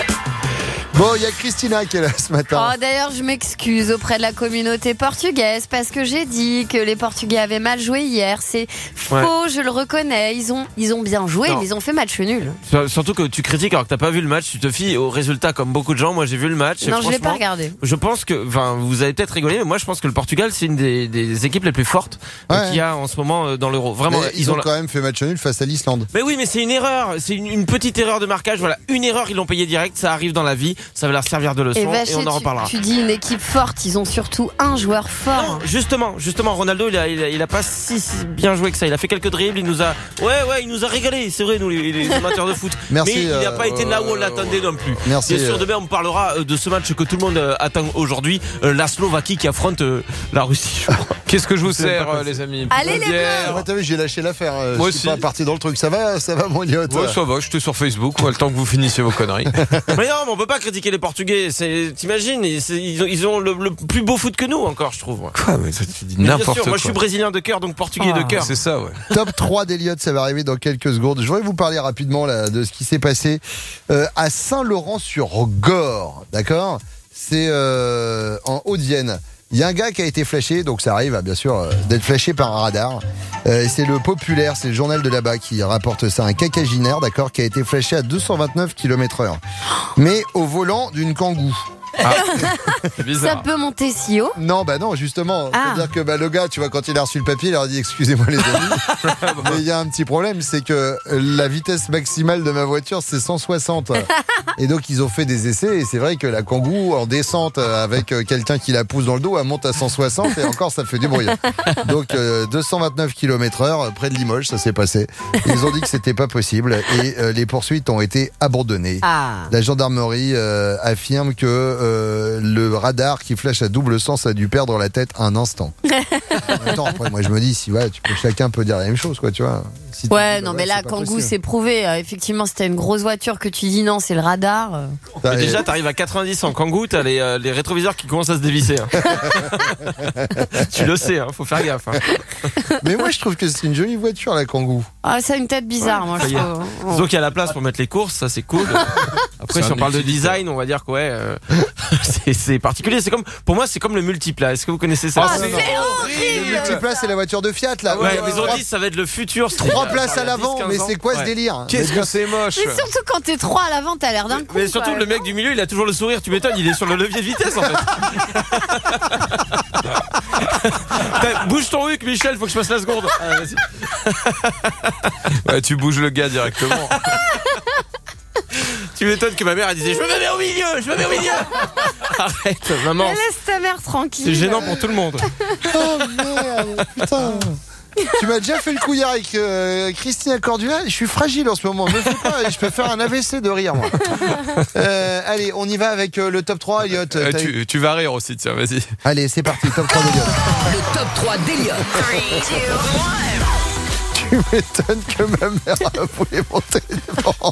Bon, il y a Christina qui est là ce matin. Oh, d'ailleurs, je m'excuse auprès de la communauté portugaise parce que j'ai dit que les Portugais avaient mal joué hier. C'est faux, Ouais. je le reconnais. Ils ont, ils ont bien joué, Non. mais ils ont fait match nul. Surtout que tu critiques alors que t'as pas vu le match, tu te fies aux résultats comme beaucoup de gens. Moi j'ai vu le match. et Non, je l'ai pas franchement, regardé. Je pense que, enfin, vous avez peut-être rigolé, mais moi je pense que le Portugal c'est une des, des équipes les plus fortes euh, Ouais. qu'il y a en ce moment euh, dans l'Euro. Vraiment, Mais ils, ont, quand même fait match nul face à l'Islande. Mais oui, mais c'est une erreur, c'est une, une petite erreur de marquage. Voilà, une erreur, ils l'ont payé direct. Ça arrive dans la vie, ça va leur servir de leçon Et et, Vacher, on en tu, reparlera. tu dis une équipe forte, ils ont surtout un joueur fort. Justement, justement, Ronaldo, il a, il a, il a pas si, si bien joué que ça. Il a fait quelques dribbles, il nous a, ouais, ouais, il nous a régalé. C'est vrai, nous, les, les amateurs de foot. Merci, mais il n'a euh, pas été là où on l'attendait non plus. Merci, Bien sûr, euh, demain, on parlera euh, de ce match que tout le monde euh, attend aujourd'hui, euh, la Slovaquie qui affronte euh, la Russie. je crois. Qu'est-ce que je vous C'est même sers, pas euh, possible. les amis? Allez, les Bière. Ouais, t'as vu, j'ai lâché l'affaire. euh, Moi je suis aussi. pas parti dans le truc. Ça va, ça va, mon idiote. Ouais, ça va, j'étais sur Facebook, ouais, le temps que vous finissiez vos conneries. Mais non, mais on peut pas critiquer les Portugais. C'est, t'imagines, ils, c'est- ils ont, ils ont le, le plus beau foot que nous encore, je trouve. Quoi, mais ça, tu dis Mais bien n'importe sûr, quoi. moi je suis brésilien de cœur, donc portugais de cœur. C'est ça, ouais. Top trois d'Eliott, ça va arriver dans quelques secondes. Je voudrais vous parler rapidement là, de ce qui s'est passé euh, à Saint-Laurent-sur-Gorre. D'accord ? C'est euh, en Haute-Vienne. Il y a un gars qui a été flashé, donc ça arrive bien sûr euh, d'être flashé par un radar. Euh, et c'est le Populaire, c'est le journal de là-bas qui rapporte ça. Un quinquagénaire, d'accord, qui a été flashé à deux cent vingt-neuf kilomètres heure. Mais au volant d'une Kangoo. Ah, Ça peut monter si haut. Non, bah non, justement. Ah. C'est-à-dire que bah, le gars, tu vois, quand il a reçu le papier, il leur a dit excusez-moi les amis. Mais il y a un petit problème, c'est que la vitesse maximale de ma voiture, c'est cent soixante. Et donc, ils ont fait des essais. Et c'est vrai que la Kangoo, en descente, avec euh, quelqu'un qui la pousse dans le dos, elle monte à cent soixante. Et encore, ça fait du bruit. Donc, euh, deux cent vingt-neuf kilomètres heure, près de Limoges, ça s'est passé. Ils ont dit que c'était pas possible. Et euh, les poursuites ont été abandonnées. Ah. La gendarmerie euh, affirme que euh, le radar qui flash à double sens a dû perdre la tête un instant. Attends, après, moi je me dis, si ouais, tu peux, chacun peut dire la même chose, quoi, tu vois. Si tu Ouais, dis, non, bah mais ouais, là, c'est pas Kangoo, possible. c'est prouvé. Euh, effectivement, si t'as une grosse voiture que tu dis non, c'est le radar. euh. Ça, Mais et- déjà, t'arrives à quatre-vingt-dix en Kangoo, t'as les, euh, les rétroviseurs qui commencent à se dévisser. hein. Tu le sais, hein, faut faire gaffe. hein. Mais moi je trouve que c'est une jolie voiture, la Kangoo. Ah, ça a une tête bizarre, moi, je Ça y est. trouve. Disons qu'il y a la place pour mettre les courses, ça c'est cool. Après, C'est si un on parle de utilitaire. design, on va dire que ouais. euh, c'est, c'est particulier. C'est comme, pour moi, c'est comme le multiplat. Est-ce que vous connaissez ça? Oh, c'est c'est horrible. Le multiplat, c'est la voiture de Fiat, là. Ouais, Où- ils ont dit ça va être le futur. Trois places à l'avant, mais c'est quoi ce Ouais. délire? Qu'est-ce que c'est moche. Mais surtout quand t'es trois à l'avant, t'as l'air d'un con. Mais surtout, quoi. le mec du milieu, il a toujours le sourire. Tu m'étonnes, il est sur le levier de vitesse en fait. Putain, bouge ton huc, Michel, faut que je passe la seconde. Ah, vas-y. Ouais, tu bouges le gars directement. Tu m'étonnes que ma mère elle disait je me mets au milieu, je me mets au milieu. Arrête, maman. Mais laisse ta mère tranquille. C'est gênant pour tout le monde. Oh merde, putain. Tu m'as déjà fait le couillard avec euh, Christina Cordula. Je suis fragile en ce moment. Me fais pas, je peux faire un A V C de rire, moi. Euh, allez, on y va avec euh, le top trois, Elliot. Euh, T'as- tu, tu vas rire aussi, tiens, vas-y. Allez, c'est parti, top trois d'Elliot. Le top trois d'Eliott. Tu m'étonnes que ma mère voulait monter devant.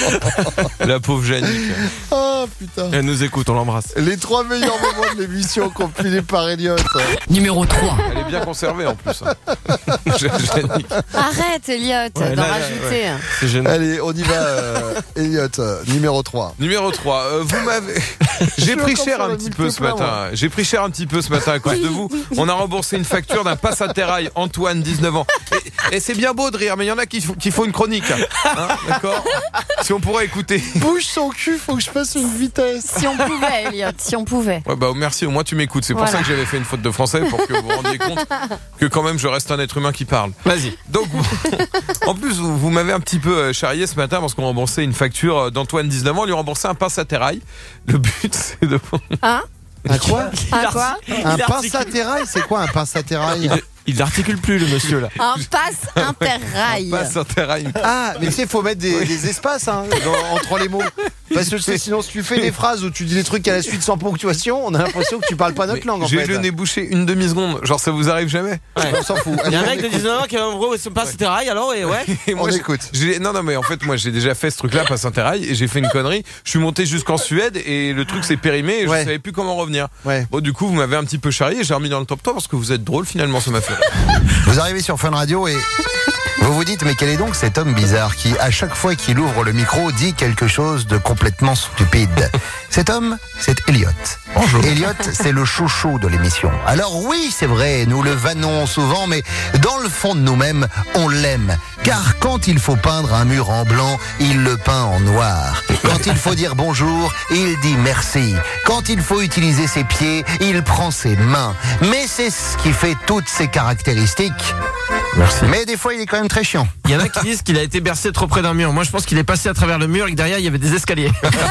La pauvre Jannick. Oh putain. Elle nous écoute, on l'embrasse. Les trois meilleurs moments de l'émission compilés par Elliot. Numéro trois. Elle est bien conservée en plus. hein. Jannick. Arrête, Elliot, Ouais, d'en là, là, rajouter. ouais. C'est gênant. Allez, on y va, euh, Elliot, euh, numéro trois. Numéro trois, euh, vous m'avez. J'ai pris encore cher sur un le petit peu ce multiplat, matin. J'ai pris cher un petit peu ce matin à cause de vous. On a remboursé une facture d'un passe-à-terrail, Antoine, dix-neuf ans. Et, et c'est bien beau de rire, mais il y en a qui, qui font une chronique. Hein, d'accord? Si on pourrait écouter. Bouge son cul, faut que je passe une vitesse. Si on pouvait, Elliot, si on pouvait. Ouais, bah merci, au moins tu m'écoutes. C'est pour Voilà. ça que j'avais fait une faute de français, pour que vous vous rendiez compte que quand même je reste un être humain qui parle. Vas-y. Donc, vous- en plus, vous, vous m'avez un petit peu euh, charrié ce matin parce qu'on remboursait une facture euh, d'Antoine, dix-neuf ans. On lui remboursait un passe-à-terrail. Le but, c'est de. Hein? Un quoi? Un quoi? Un Il pince à terrail, c'est quoi un pince à terrail? Il, il n'articule plus, le monsieur là. Un passe interrail. Passe-à-terrail. Ah, mais tu sais, faut mettre des, des espaces hein, dans- entre les mots. Parce que tu sais, sinon, si tu fais des phrases où tu dis des trucs à la suite sans ponctuation, on a l'impression que tu parles pas notre langue en J'ai fait. le nez bouché une demi-seconde. Genre, ça vous arrive jamais? Ouais. On s'en fout. Il y a un Allez, mec on de écoute. dix-neuf ans qui a en gros se passe terrail alors et ouais. Et On j'ai- écoute. j'ai- Non, non, mais en fait, moi, j'ai déjà fait ce truc-là, passe-à-terrail, et j'ai fait une connerie. Je suis monté jusqu'en Suède et le truc s'est périmé et Ouais. je savais plus comment revenir. Ouais. Bon, du coup, vous m'avez un petit peu charrié. J'ai remis dans le top trois parce que vous êtes drôle finalement, ça m'a fait. Vous arrivez sur Fun Radio et vous vous dites, mais quel est donc cet homme bizarre qui, à chaque fois qu'il ouvre le micro, dit quelque chose de complètement stupide? Cet homme, c'est Elliot. Bonjour. Elliot, c'est le chouchou de l'émission. Alors oui, c'est vrai, nous le vannons souvent, mais dans le fond de nous-mêmes, on l'aime. Car quand il faut peindre un mur en blanc, il le peint en noir. Quand il faut dire bonjour, il dit merci. Quand il faut utiliser ses pieds, il prend ses mains. Mais c'est ce qui fait toutes ses caractéristiques. Merci. Mais des fois, il est quand même très chiant. Il y en a qui disent qu'il a été bercé trop près d'un mur. Moi, je pense qu'il est passé à travers le mur et que derrière, il y avait des escaliers.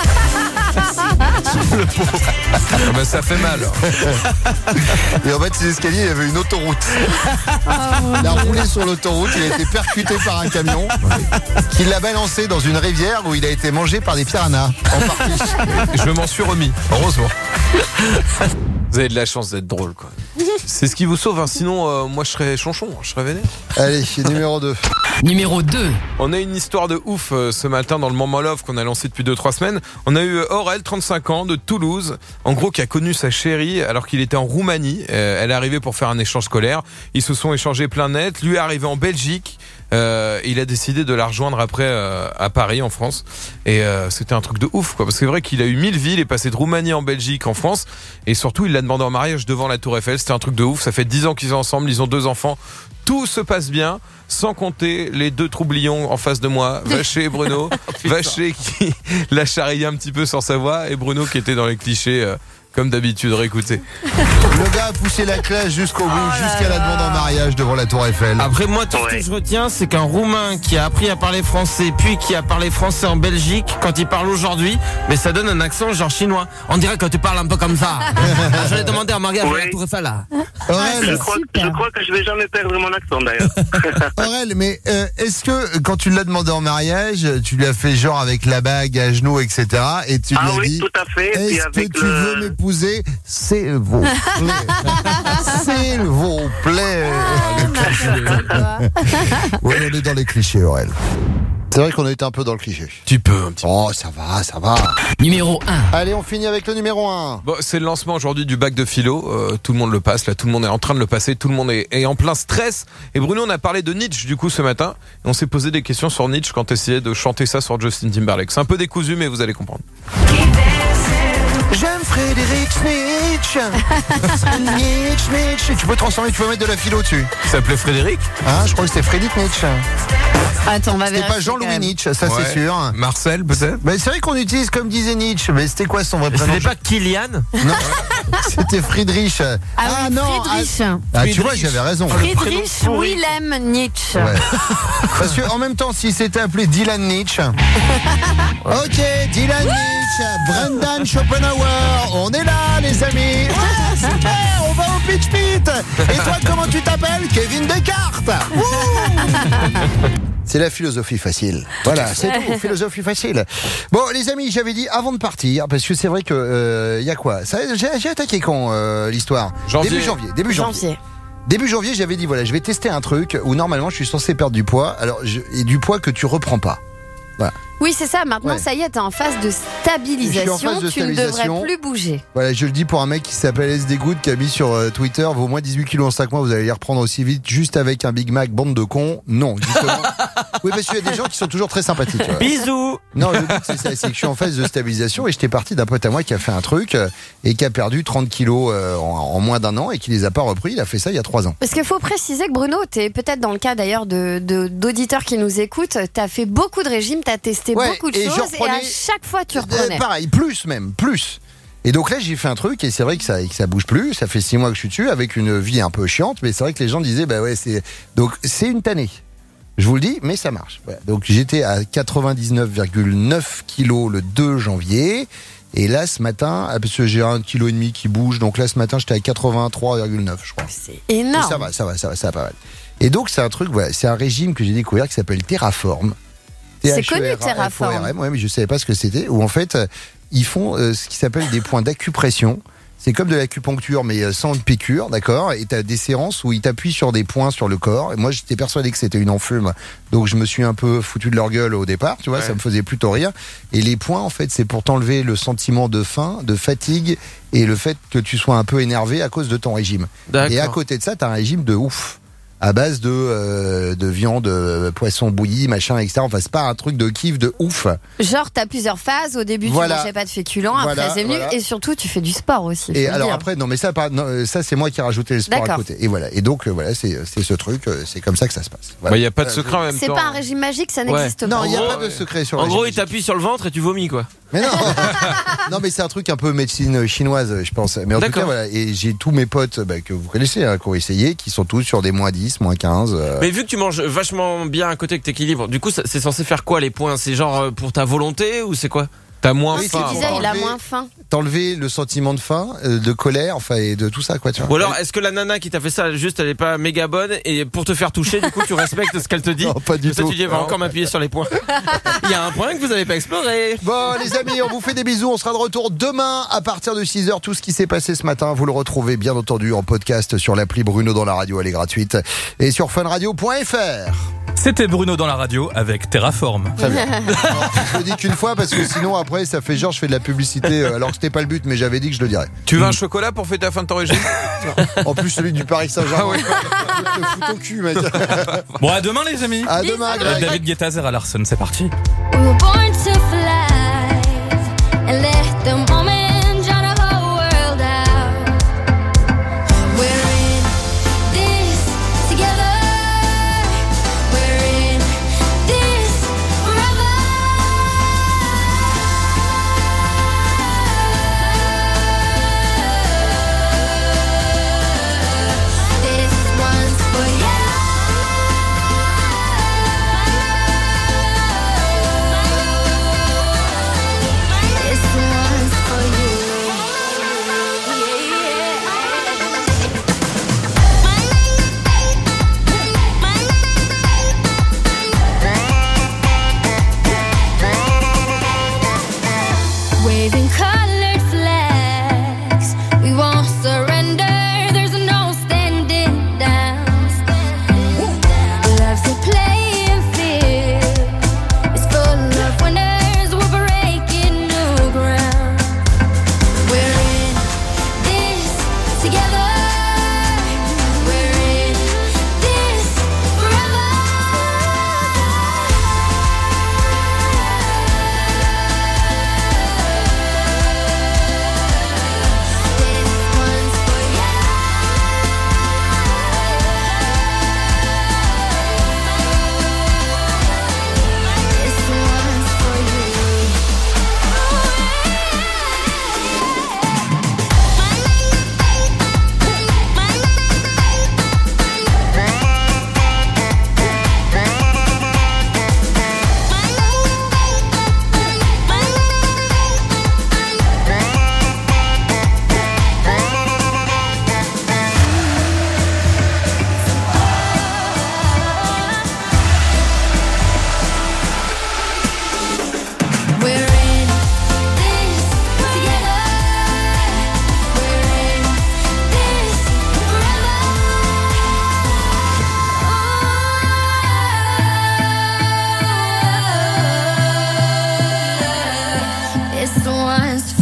Ah bah, ça fait mal. Et en fait, ces escaliers, il y avait une autoroute. Il a roulé sur l'autoroute, il a été percuté par un camion qui l'a balancé dans une rivière où il a été mangé par des piranhas. En partie. Je m'en suis remis. Heureusement. Vous avez de la chance d'être drôle, quoi. C'est ce qui vous sauve, hein. Sinon, euh, moi, je serais chonchon, je serais vénère. Allez, numéro deux. Numéro deux. On a une histoire de ouf euh, ce matin dans le Moment Love qu'on a lancé depuis deux trois semaines. On a eu euh, Aurel, trente-cinq ans, de Toulouse, en gros, qui a connu sa chérie alors qu'il était en Roumanie. Euh, elle est arrivée pour faire un échange scolaire. Ils se sont échangés plein net. Lui est arrivé en Belgique. Euh, il a décidé de la rejoindre après euh, à Paris, en France. Et euh, c'était un truc de ouf, quoi. Parce que c'est vrai qu'il a eu mille vies. Il est passé de Roumanie en Belgique, en France. Et surtout, il l'a demandé en mariage devant la Tour Eiffel. C'était un truc de ouf. Ça fait dix ans qu'ils sont ensemble. Ils ont deux enfants. Tout se passe bien, sans compter les deux troublions en face de moi, Vacher et Bruno. Vacher qui l'a charrié un petit peu sans savoir, et Bruno qui était dans les clichés, euh, comme d'habitude, réécoutez. Le gars a poussé la classe jusqu'au bout, jusqu'à la demande en mariage devant la Tour Eiffel. Après, moi, tout ce que je retiens, c'est qu'un Roumain qui a appris à parler français, puis qui a parlé français en Belgique, quand il parle aujourd'hui, mais ça donne un accent genre chinois. On dirait que tu parles un peu comme ça. Je l'ai demandé à mariage à la Tour Eiffel, là. Aurel, Je crois, je crois que je vais jamais perdre mon accent d'ailleurs. Aurel, mais euh, est-ce que quand tu l'as demandé en mariage, tu lui as fait genre avec la bague à genoux, et cetera. Et tu lui Ah as oui, dit, tout à fait. Et puis est-ce que avec tu le- veux m'épouser, s'il vous plaît, s'il vous plaît. Oui, on est dans les clichés, Aurel. C'est vrai qu'on a été un peu dans le cliché. Tu peux, un petit Oh, ça va, ça va. Numéro un. Allez, on finit avec le numéro un. Bon, c'est le lancement aujourd'hui du bac de philo. Euh, tout le monde le passe, là, tout le monde est en train de le passer, tout le monde est, est en plein stress. Et Bruno, on a parlé de Nietzsche du coup ce matin. Et on s'est posé des questions sur Nietzsche quand essayait de chanter ça sur Justin Timberlake. C'est un peu décousu, mais vous allez comprendre. Keep dancing. J'aime Frédéric Nietzsche. Nietzsche, Nietzsche. Tu peux transformer, tu peux mettre de la philo dessus. Il s'appelait Frédéric Hein, je crois que c'était Frédéric Nietzsche. Attends, on va C'était vérifier. pas Jean-Louis Nietzsche, ça Ouais. c'est sûr. Marcel, peut-être Mais c'est vrai qu'on utilise comme disait Nietzsche, mais c'était quoi son vrai prénom? C'était pas Kylian? Non, c'était Friedrich. Ah, oui, non, Friedrich. ah, ah, tu vois, j'avais raison. Friedrich Wilhelm Nietzsche. Ouais. Parce que en même temps, si c'était appelé Dylan Nietzsche. Ok, Dylan Nietzsche, Brendan Schopenhauer, on est là, les amis. Ouais, super, on va au pitch pit. Et toi, comment tu t'appelles? Kevin Descartes. Wouh. C'est la philosophie facile. Voilà, c'est tout, philosophie facile. Bon, les amis, j'avais dit avant de partir, parce que c'est vrai que euh, y a quoi ça, j'ai, j'ai attaqué quand euh, l'histoire Janvier. Début janvier. Début janvier. Janvier. Début janvier, j'avais dit voilà, je vais tester un truc où normalement je suis censé perdre du poids, alors je, et du poids que tu reprends pas. Voilà. Oui, c'est ça. Maintenant, Ouais. ça y est, t'es en phase de Je stabilisation. suis en phase de tu ne stabilisation. devrais plus bouger. Voilà, je le dis pour un mec qui s'appelle S D Good qui a mis sur euh, Twitter, vaut moins dix-huit kilos en cinq mois, vous allez les reprendre aussi vite juste avec un Big Mac, bande de cons. Non, justement. Oui, parce qu'il y a des gens qui sont toujours très sympathiques. euh. Bisous. Non, le but c'est ça, c'est que je suis en phase de stabilisation et j'étais parti d'un pote à moi qui a fait un truc euh, et qui a perdu trente kilos euh, en, en moins d'un an et qui les a pas repris. Il a fait ça il y a trois ans. Parce qu'il faut préciser que Bruno, t'es peut-être dans le cas d'ailleurs de, de- d'auditeurs qui nous écoutent, t'as fait beaucoup de régimes, t'as testé Ouais, beaucoup de et je choses reprenais- et à chaque fois tu Euh, reprenais. pareil, plus même, plus. Et donc là, j'ai fait un truc et c'est vrai que ça, que ça bouge plus. Ça fait six mois que je suis dessus avec une vie un peu chiante, mais c'est vrai que les gens disaient bah ouais, c'est donc c'est une tannée. Je vous le dis, mais ça marche. Voilà. Donc j'étais à quatre-vingt-dix-neuf virgule neuf kilos le deux janvier. Et là, ce matin, parce que j'ai un kilo et demi qui bouge, donc là, ce matin, j'étais à quatre-vingt-trois virgule neuf, je crois. C'est énorme. Et ça va, ça va, ça va, ça va pas mal. Et donc, c'est un truc, voilà, c'est un régime que j'ai découvert qui s'appelle Terraform. C'est T H E R A F O R M, connu, Terraform. Ouais, mais je savais pas ce que c'était. Où en fait, euh, ils font euh, ce qui s'appelle des points d'acupression. C'est comme de l'acupuncture, mais euh, sans piqûre, d'accord? Et t'as des séances où ils t'appuient sur des points sur le corps. Et moi, j'étais persuadé que c'était une enfume. Donc, je me suis un peu foutu de leur gueule au départ, tu vois, Ouais. ça me faisait plutôt rire. Et les points, en fait, c'est pour t'enlever le sentiment de faim, de fatigue et le fait que tu sois un peu énervé à cause de ton régime. D'accord. Et à côté de ça, t'as un régime de ouf. À base de, euh, de viande, euh, poisson bouilli, machin, et cetera. Enfin, c'est pas un truc de kiff de ouf. Genre, t'as plusieurs phases. Au début, Voilà. tu mangeais pas de féculents, Voilà, après c'est venu. voilà. Et surtout, tu fais du sport aussi. Et faut le alors dire. après, non, mais ça, pas- non, euh, ça c'est moi qui ai rajouté le sport à D'accord. côté. Et voilà. Et donc, euh, voilà, c'est c'est ce truc, euh, c'est comme ça que ça se passe. Bah, Voilà. il n'y a pas de Euh, secret en même C'est temps. pas un régime magique, ça Ouais. n'existe Non, pas. il n'y a En pas gros, de secret sur En le gros, régime. il t'appuie sur le ventre et tu vomis, quoi. Mais non, non, mais c'est un truc un peu médecine chinoise, je pense. Mais en tout D'accord. cas, voilà. Et j'ai tous mes potes bah, que vous connaissez, hein, qui ont essayé, qui sont tous sur des moins dix, moins quinze. euh. Mais vu que tu manges vachement bien à côté, que t'équilibres, du coup, ça- c'est censé faire quoi les points? C'est genre euh, pour ta volonté ou c'est quoi? T'as moins Oui, Tu faim. disais, il a enlever- moins faim. T'enlever le sentiment de faim, euh, de colère, enfin, et de tout ça, quoi, tu vois. Ou alors, est-ce que la nana qui t'a fait ça, juste, elle est pas méga bonne et pour te faire toucher, du coup, tu respectes ce qu'elle te dit? Non, pas du Comme ça, tout. tu dis, elle va Non. encore m'appuyer sur les points. Il y a un point que vous avez pas exploré. Bon, les amis, on vous fait des bisous. On sera de retour demain à partir de six heures. Tout ce qui s'est passé ce matin, vous le retrouvez bien entendu en podcast sur l'appli Bruno dans la radio. Elle est gratuite. Et sur funradio point f r. C'était Bruno dans la radio avec Terraform. Très bien. Alors, je le dis qu'une fois parce que sinon après ça fait genre je fais de la publicité euh, alors que c'était pas le but mais j'avais dit que je le dirais. Tu veux un chocolat pour fêter la fin de ton régime? En plus celui du Paris Saint-Germain. Ah oui. Je te fous ton cul mec. Bon, à demain les amis. À demain Avec Greg. David Guetta, Zera Larson, c'est parti. We were born to fly and let the moment drown the whole world out. We're in this together. We're in this forever. This one's for you. This one's for you. Waving colored flags, we won't surrender. There's no standing down. Love's a playing field. It's full of winners. We're breaking new ground. We're in this together. We're in this forever.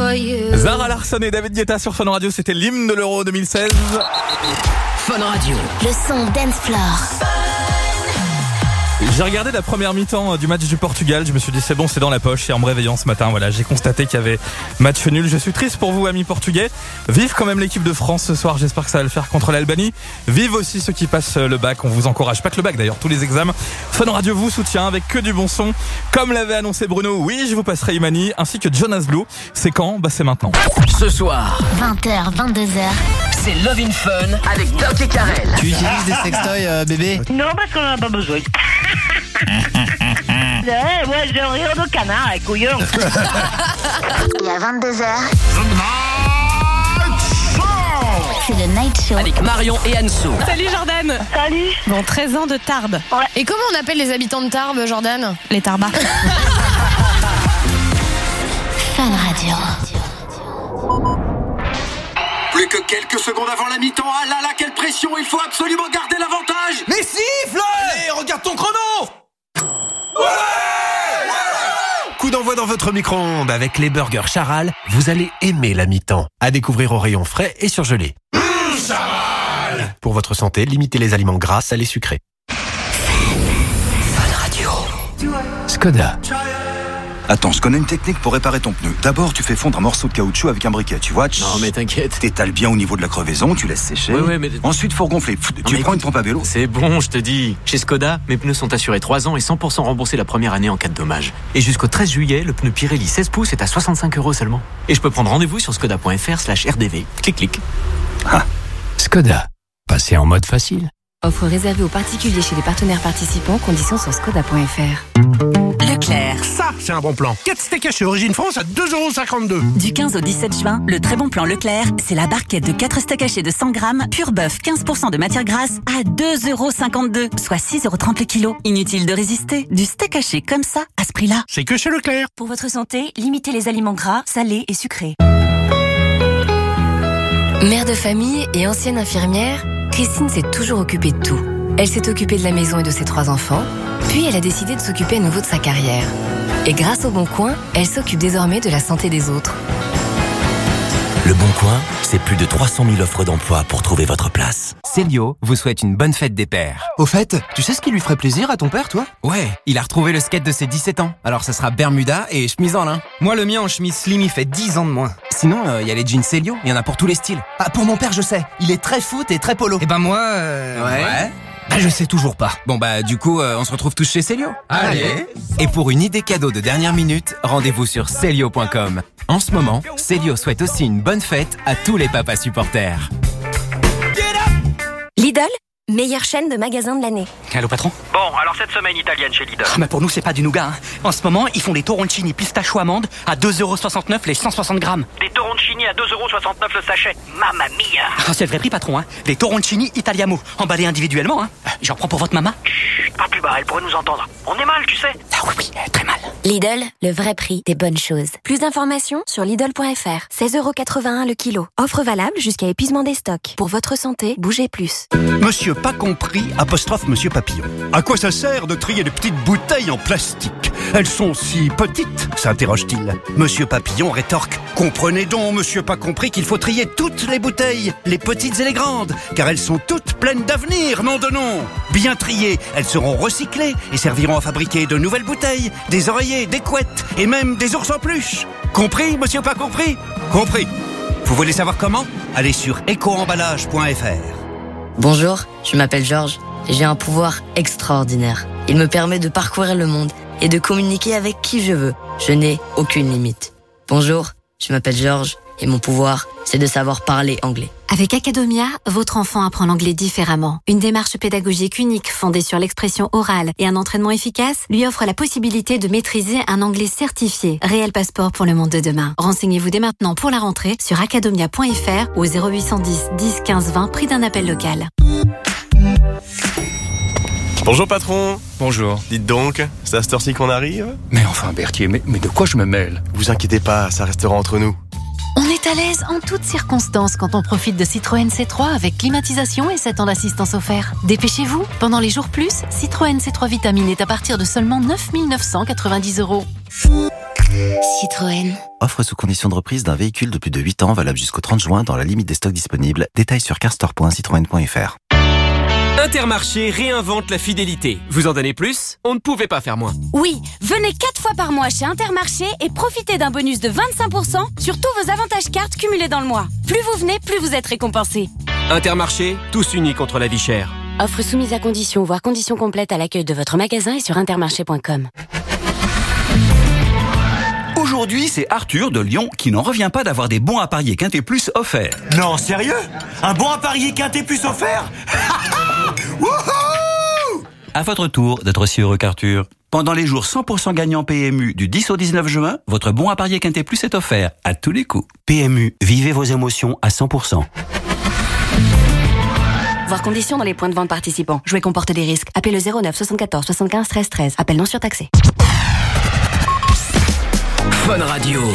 for you. Zara Larsson et David Guetta sur Fun Radio, c'était l'hymne de l'Euro deux mille seize. Fun Radio. Le son dance floor. J'ai regardé la première mi-temps du match du Portugal, je me suis dit c'est bon, c'est dans la poche, et en me réveillant ce matin, voilà, j'ai constaté qu'il y avait match nul. Je suis triste pour vous, amis portugais. Vive quand même l'équipe de France ce soir, j'espère que ça va le faire contre l'Albanie. Vive aussi ceux qui passent le bac, on vous encourage, pas que le bac d'ailleurs, tous les examens. Fun Radio vous soutient avec que du bon son. Comme l'avait annoncé Bruno, oui, je vous passerai Imani ainsi que Jonas Blue. C'est quand ? Bah c'est maintenant. Ce soir, vingt heures, vingt-deux heures. c'est Love in Fun avec Doc et Karel. Tu utilises des sextoys, euh, bébé? Non, parce qu'on en a pas besoin. Ouais, ouais, j'ai un rire de canard, les couillons. Il y a vingt-deux heures. C'est le Night Show. Avec Marion et Anso. Salut Jordan. Salut. Bon, treize ans de Tarbes. Ouais. Et comment on appelle les habitants de Tarbes, Jordan? Les Tarbas. Fun Radio. Plus que quelques secondes avant la mi-temps. Ah là là, quelle pression! Il faut absolument garder l'avantage! Mais siffle! Allez, regarde ton chrono! Coup d'envoi dans votre micro-ondes avec les burgers Charal. Vous allez aimer la mi-temps. À découvrir au rayon frais et surgelé. Mmh, Charal! Pour votre santé, limitez les aliments gras, salés, sucrés. Fun Radio. Skoda. Attends, je connais une technique pour réparer ton pneu. D'abord, tu fais fondre un morceau de caoutchouc avec un briquet, tu vois. Non, mais t'inquiète. T'étales bien au niveau de la crevaison, tu laisses sécher. Ouais, ouais, mais... Ensuite, faut regonfler. Pff, tu mais prends écoute, une pompe à vélo. C'est bon, je te dis. Chez Skoda, mes pneus sont assurés trois ans et cent pour cent remboursés la première année en cas de dommage. Et jusqu'au treize juillet, le pneu Pirelli seize pouces est à soixante-cinq euros seulement. Et je peux prendre rendez-vous sur skoda.fr slash rdv. Clic, clic. Ah. Skoda. Passez en mode facile. Offre réservée aux particuliers chez les partenaires participants, conditions sur skoda point f r. Leclerc. Ça, c'est un bon plan. quatre steaks hachés Origine France à deux euros cinquante-deux. Du quinze au dix-sept juin, le très bon plan Leclerc, c'est la barquette de quatre steaks hachés de cent grammes, pur bœuf, quinze pour cent de matière grasse à deux euros cinquante-deux, soit six euros trente le kilo. Inutile de résister. Du steak haché comme ça, à ce prix-là. C'est que chez Leclerc. Pour votre santé, limitez les aliments gras, salés et sucrés. Mère de famille et ancienne infirmière, Christine s'est toujours occupée de tout. Elle s'est occupée de la maison et de ses trois enfants, puis elle a décidé de s'occuper à nouveau de sa carrière. Et grâce au Bon Coin, elle s'occupe désormais de la santé des autres. Le Bon Coin, c'est plus de trois cent mille offres d'emploi pour trouver votre place. Célio vous souhaite une bonne fête des pères. Au fait, tu sais ce qui lui ferait plaisir à ton père, toi? Ouais, il a retrouvé le skate de ses dix-sept ans. Alors ça sera Bermuda et chemise en lin. Moi, le mien en chemise slim, il fait dix ans de moins. Sinon, il euh, y a les jeans Célio, il y en a pour tous les styles. Ah, pour mon père, je sais. Il est très foot et très polo. Et ben moi, euh... Ouais. ouais. Bah je sais toujours pas. Bon bah du coup euh, on se retrouve tous chez Célio. Allez. Et pour une idée cadeau de dernière minute, rendez-vous sur Célio point com. En ce moment, Célio souhaite aussi une bonne fête à tous les papas supporters. Lidl, meilleure chaîne de magasins de l'année. Allô patron? Bon, alors cette semaine italienne chez Lidl. Ah, mais pour nous c'est pas du nougat. Hein. En ce moment, ils font des toroncini pistachio amande à deux euros soixante-neuf les cent soixante grammes. Des toroncini à deux euros soixante-neuf le sachet. Mamma mia! Ah, c'est le vrai prix patron, hein. Des toroncini Italiamo, emballés individuellement, hein. J'en prends pour votre maman. Chut, pas plus bas, elle pourrait nous entendre. On est mal, tu sais. Ah oui, oui, très mal. Lidl, le vrai prix des bonnes choses. Plus d'informations sur Lidl point f r. seize euros quatre-vingt-un le kilo. Offre valable jusqu'à épuisement des stocks. Pour votre santé, bougez plus. Monsieur pas compris, apostrophe Monsieur Papillon. À quoi ça sert de trier des petites bouteilles en plastique? Elles sont si petites, s'interroge-t-il. Monsieur Papillon rétorque. Comprenez donc, monsieur pas compris, qu'il faut trier toutes les bouteilles, les petites et les grandes, car elles sont toutes pleines d'avenir, nom de nom. Bien triées, elles seront recyclées et serviront à fabriquer de nouvelles bouteilles, des oreillers, des couettes et même des ours en peluche. Compris, monsieur pas compris? Compris. Vous voulez savoir comment? Allez sur éco emballage point f r. Bonjour, je m'appelle Georges et j'ai un pouvoir extraordinaire. Il me permet de parcourir le monde et de communiquer avec qui je veux. Je n'ai aucune limite. Bonjour, je m'appelle Georges et mon pouvoir, c'est de savoir parler anglais. Avec Academia, votre enfant apprend l'anglais différemment. Une démarche pédagogique unique fondée sur l'expression orale et un entraînement efficace lui offre la possibilité de maîtriser un anglais certifié. Réel passeport pour le monde de demain. Renseignez-vous dès maintenant pour la rentrée sur academia point f r ou zéro huit cent dix, dix, quinze, vingt, prix d'un appel local. Bonjour patron. Bonjour. Dites donc, c'est à cette heure-ci qu'on arrive? Mais enfin Berthier, mais, mais de quoi je me mêle? Vous inquiétez pas, ça restera entre nous. On est à l'aise en toutes circonstances quand on profite de Citroën C trois avec climatisation et sept ans d'assistance offert. Dépêchez-vous, pendant les jours plus, Citroën C trois Vitamine est à partir de seulement neuf mille neuf cent quatre-vingt-dix euros. Citroën. Offre sous condition de reprise d'un véhicule de plus de huit ans valable jusqu'au trente juin dans la limite des stocks disponibles. Détails sur carstore point citroën point f r. Intermarché réinvente la fidélité. Vous en donnez plus? On ne pouvait pas faire moins. Oui, venez quatre fois par mois chez Intermarché et profitez d'un bonus de vingt-cinq pour cent sur tous vos avantages cartes cumulés dans le mois. Plus vous venez, plus vous êtes récompensé. Intermarché, tous unis contre la vie chère. Offre soumise à conditions, voire conditions complètes à l'accueil de votre magasin et sur intermarché point com. Aujourd'hui, c'est Arthur de Lyon qui n'en revient pas d'avoir des bons à parier Quintet Plus offerts. Non, sérieux? Un bon à parier Quintet Plus offert? À votre tour d'être aussi heureux qu'Arthur. Pendant les jours cent pour cent gagnants P M U du dix au dix-neuf juin, votre bon à parier Quintet Plus est offert à tous les coups. P M U, vivez vos émotions à cent pour cent. Voir conditions dans les points de vente participants. Jouer comporte des risques. Appelez le zéro neuf soixante-quatorze soixante-quinze treize treize. Appel non surtaxé. Fun Radio.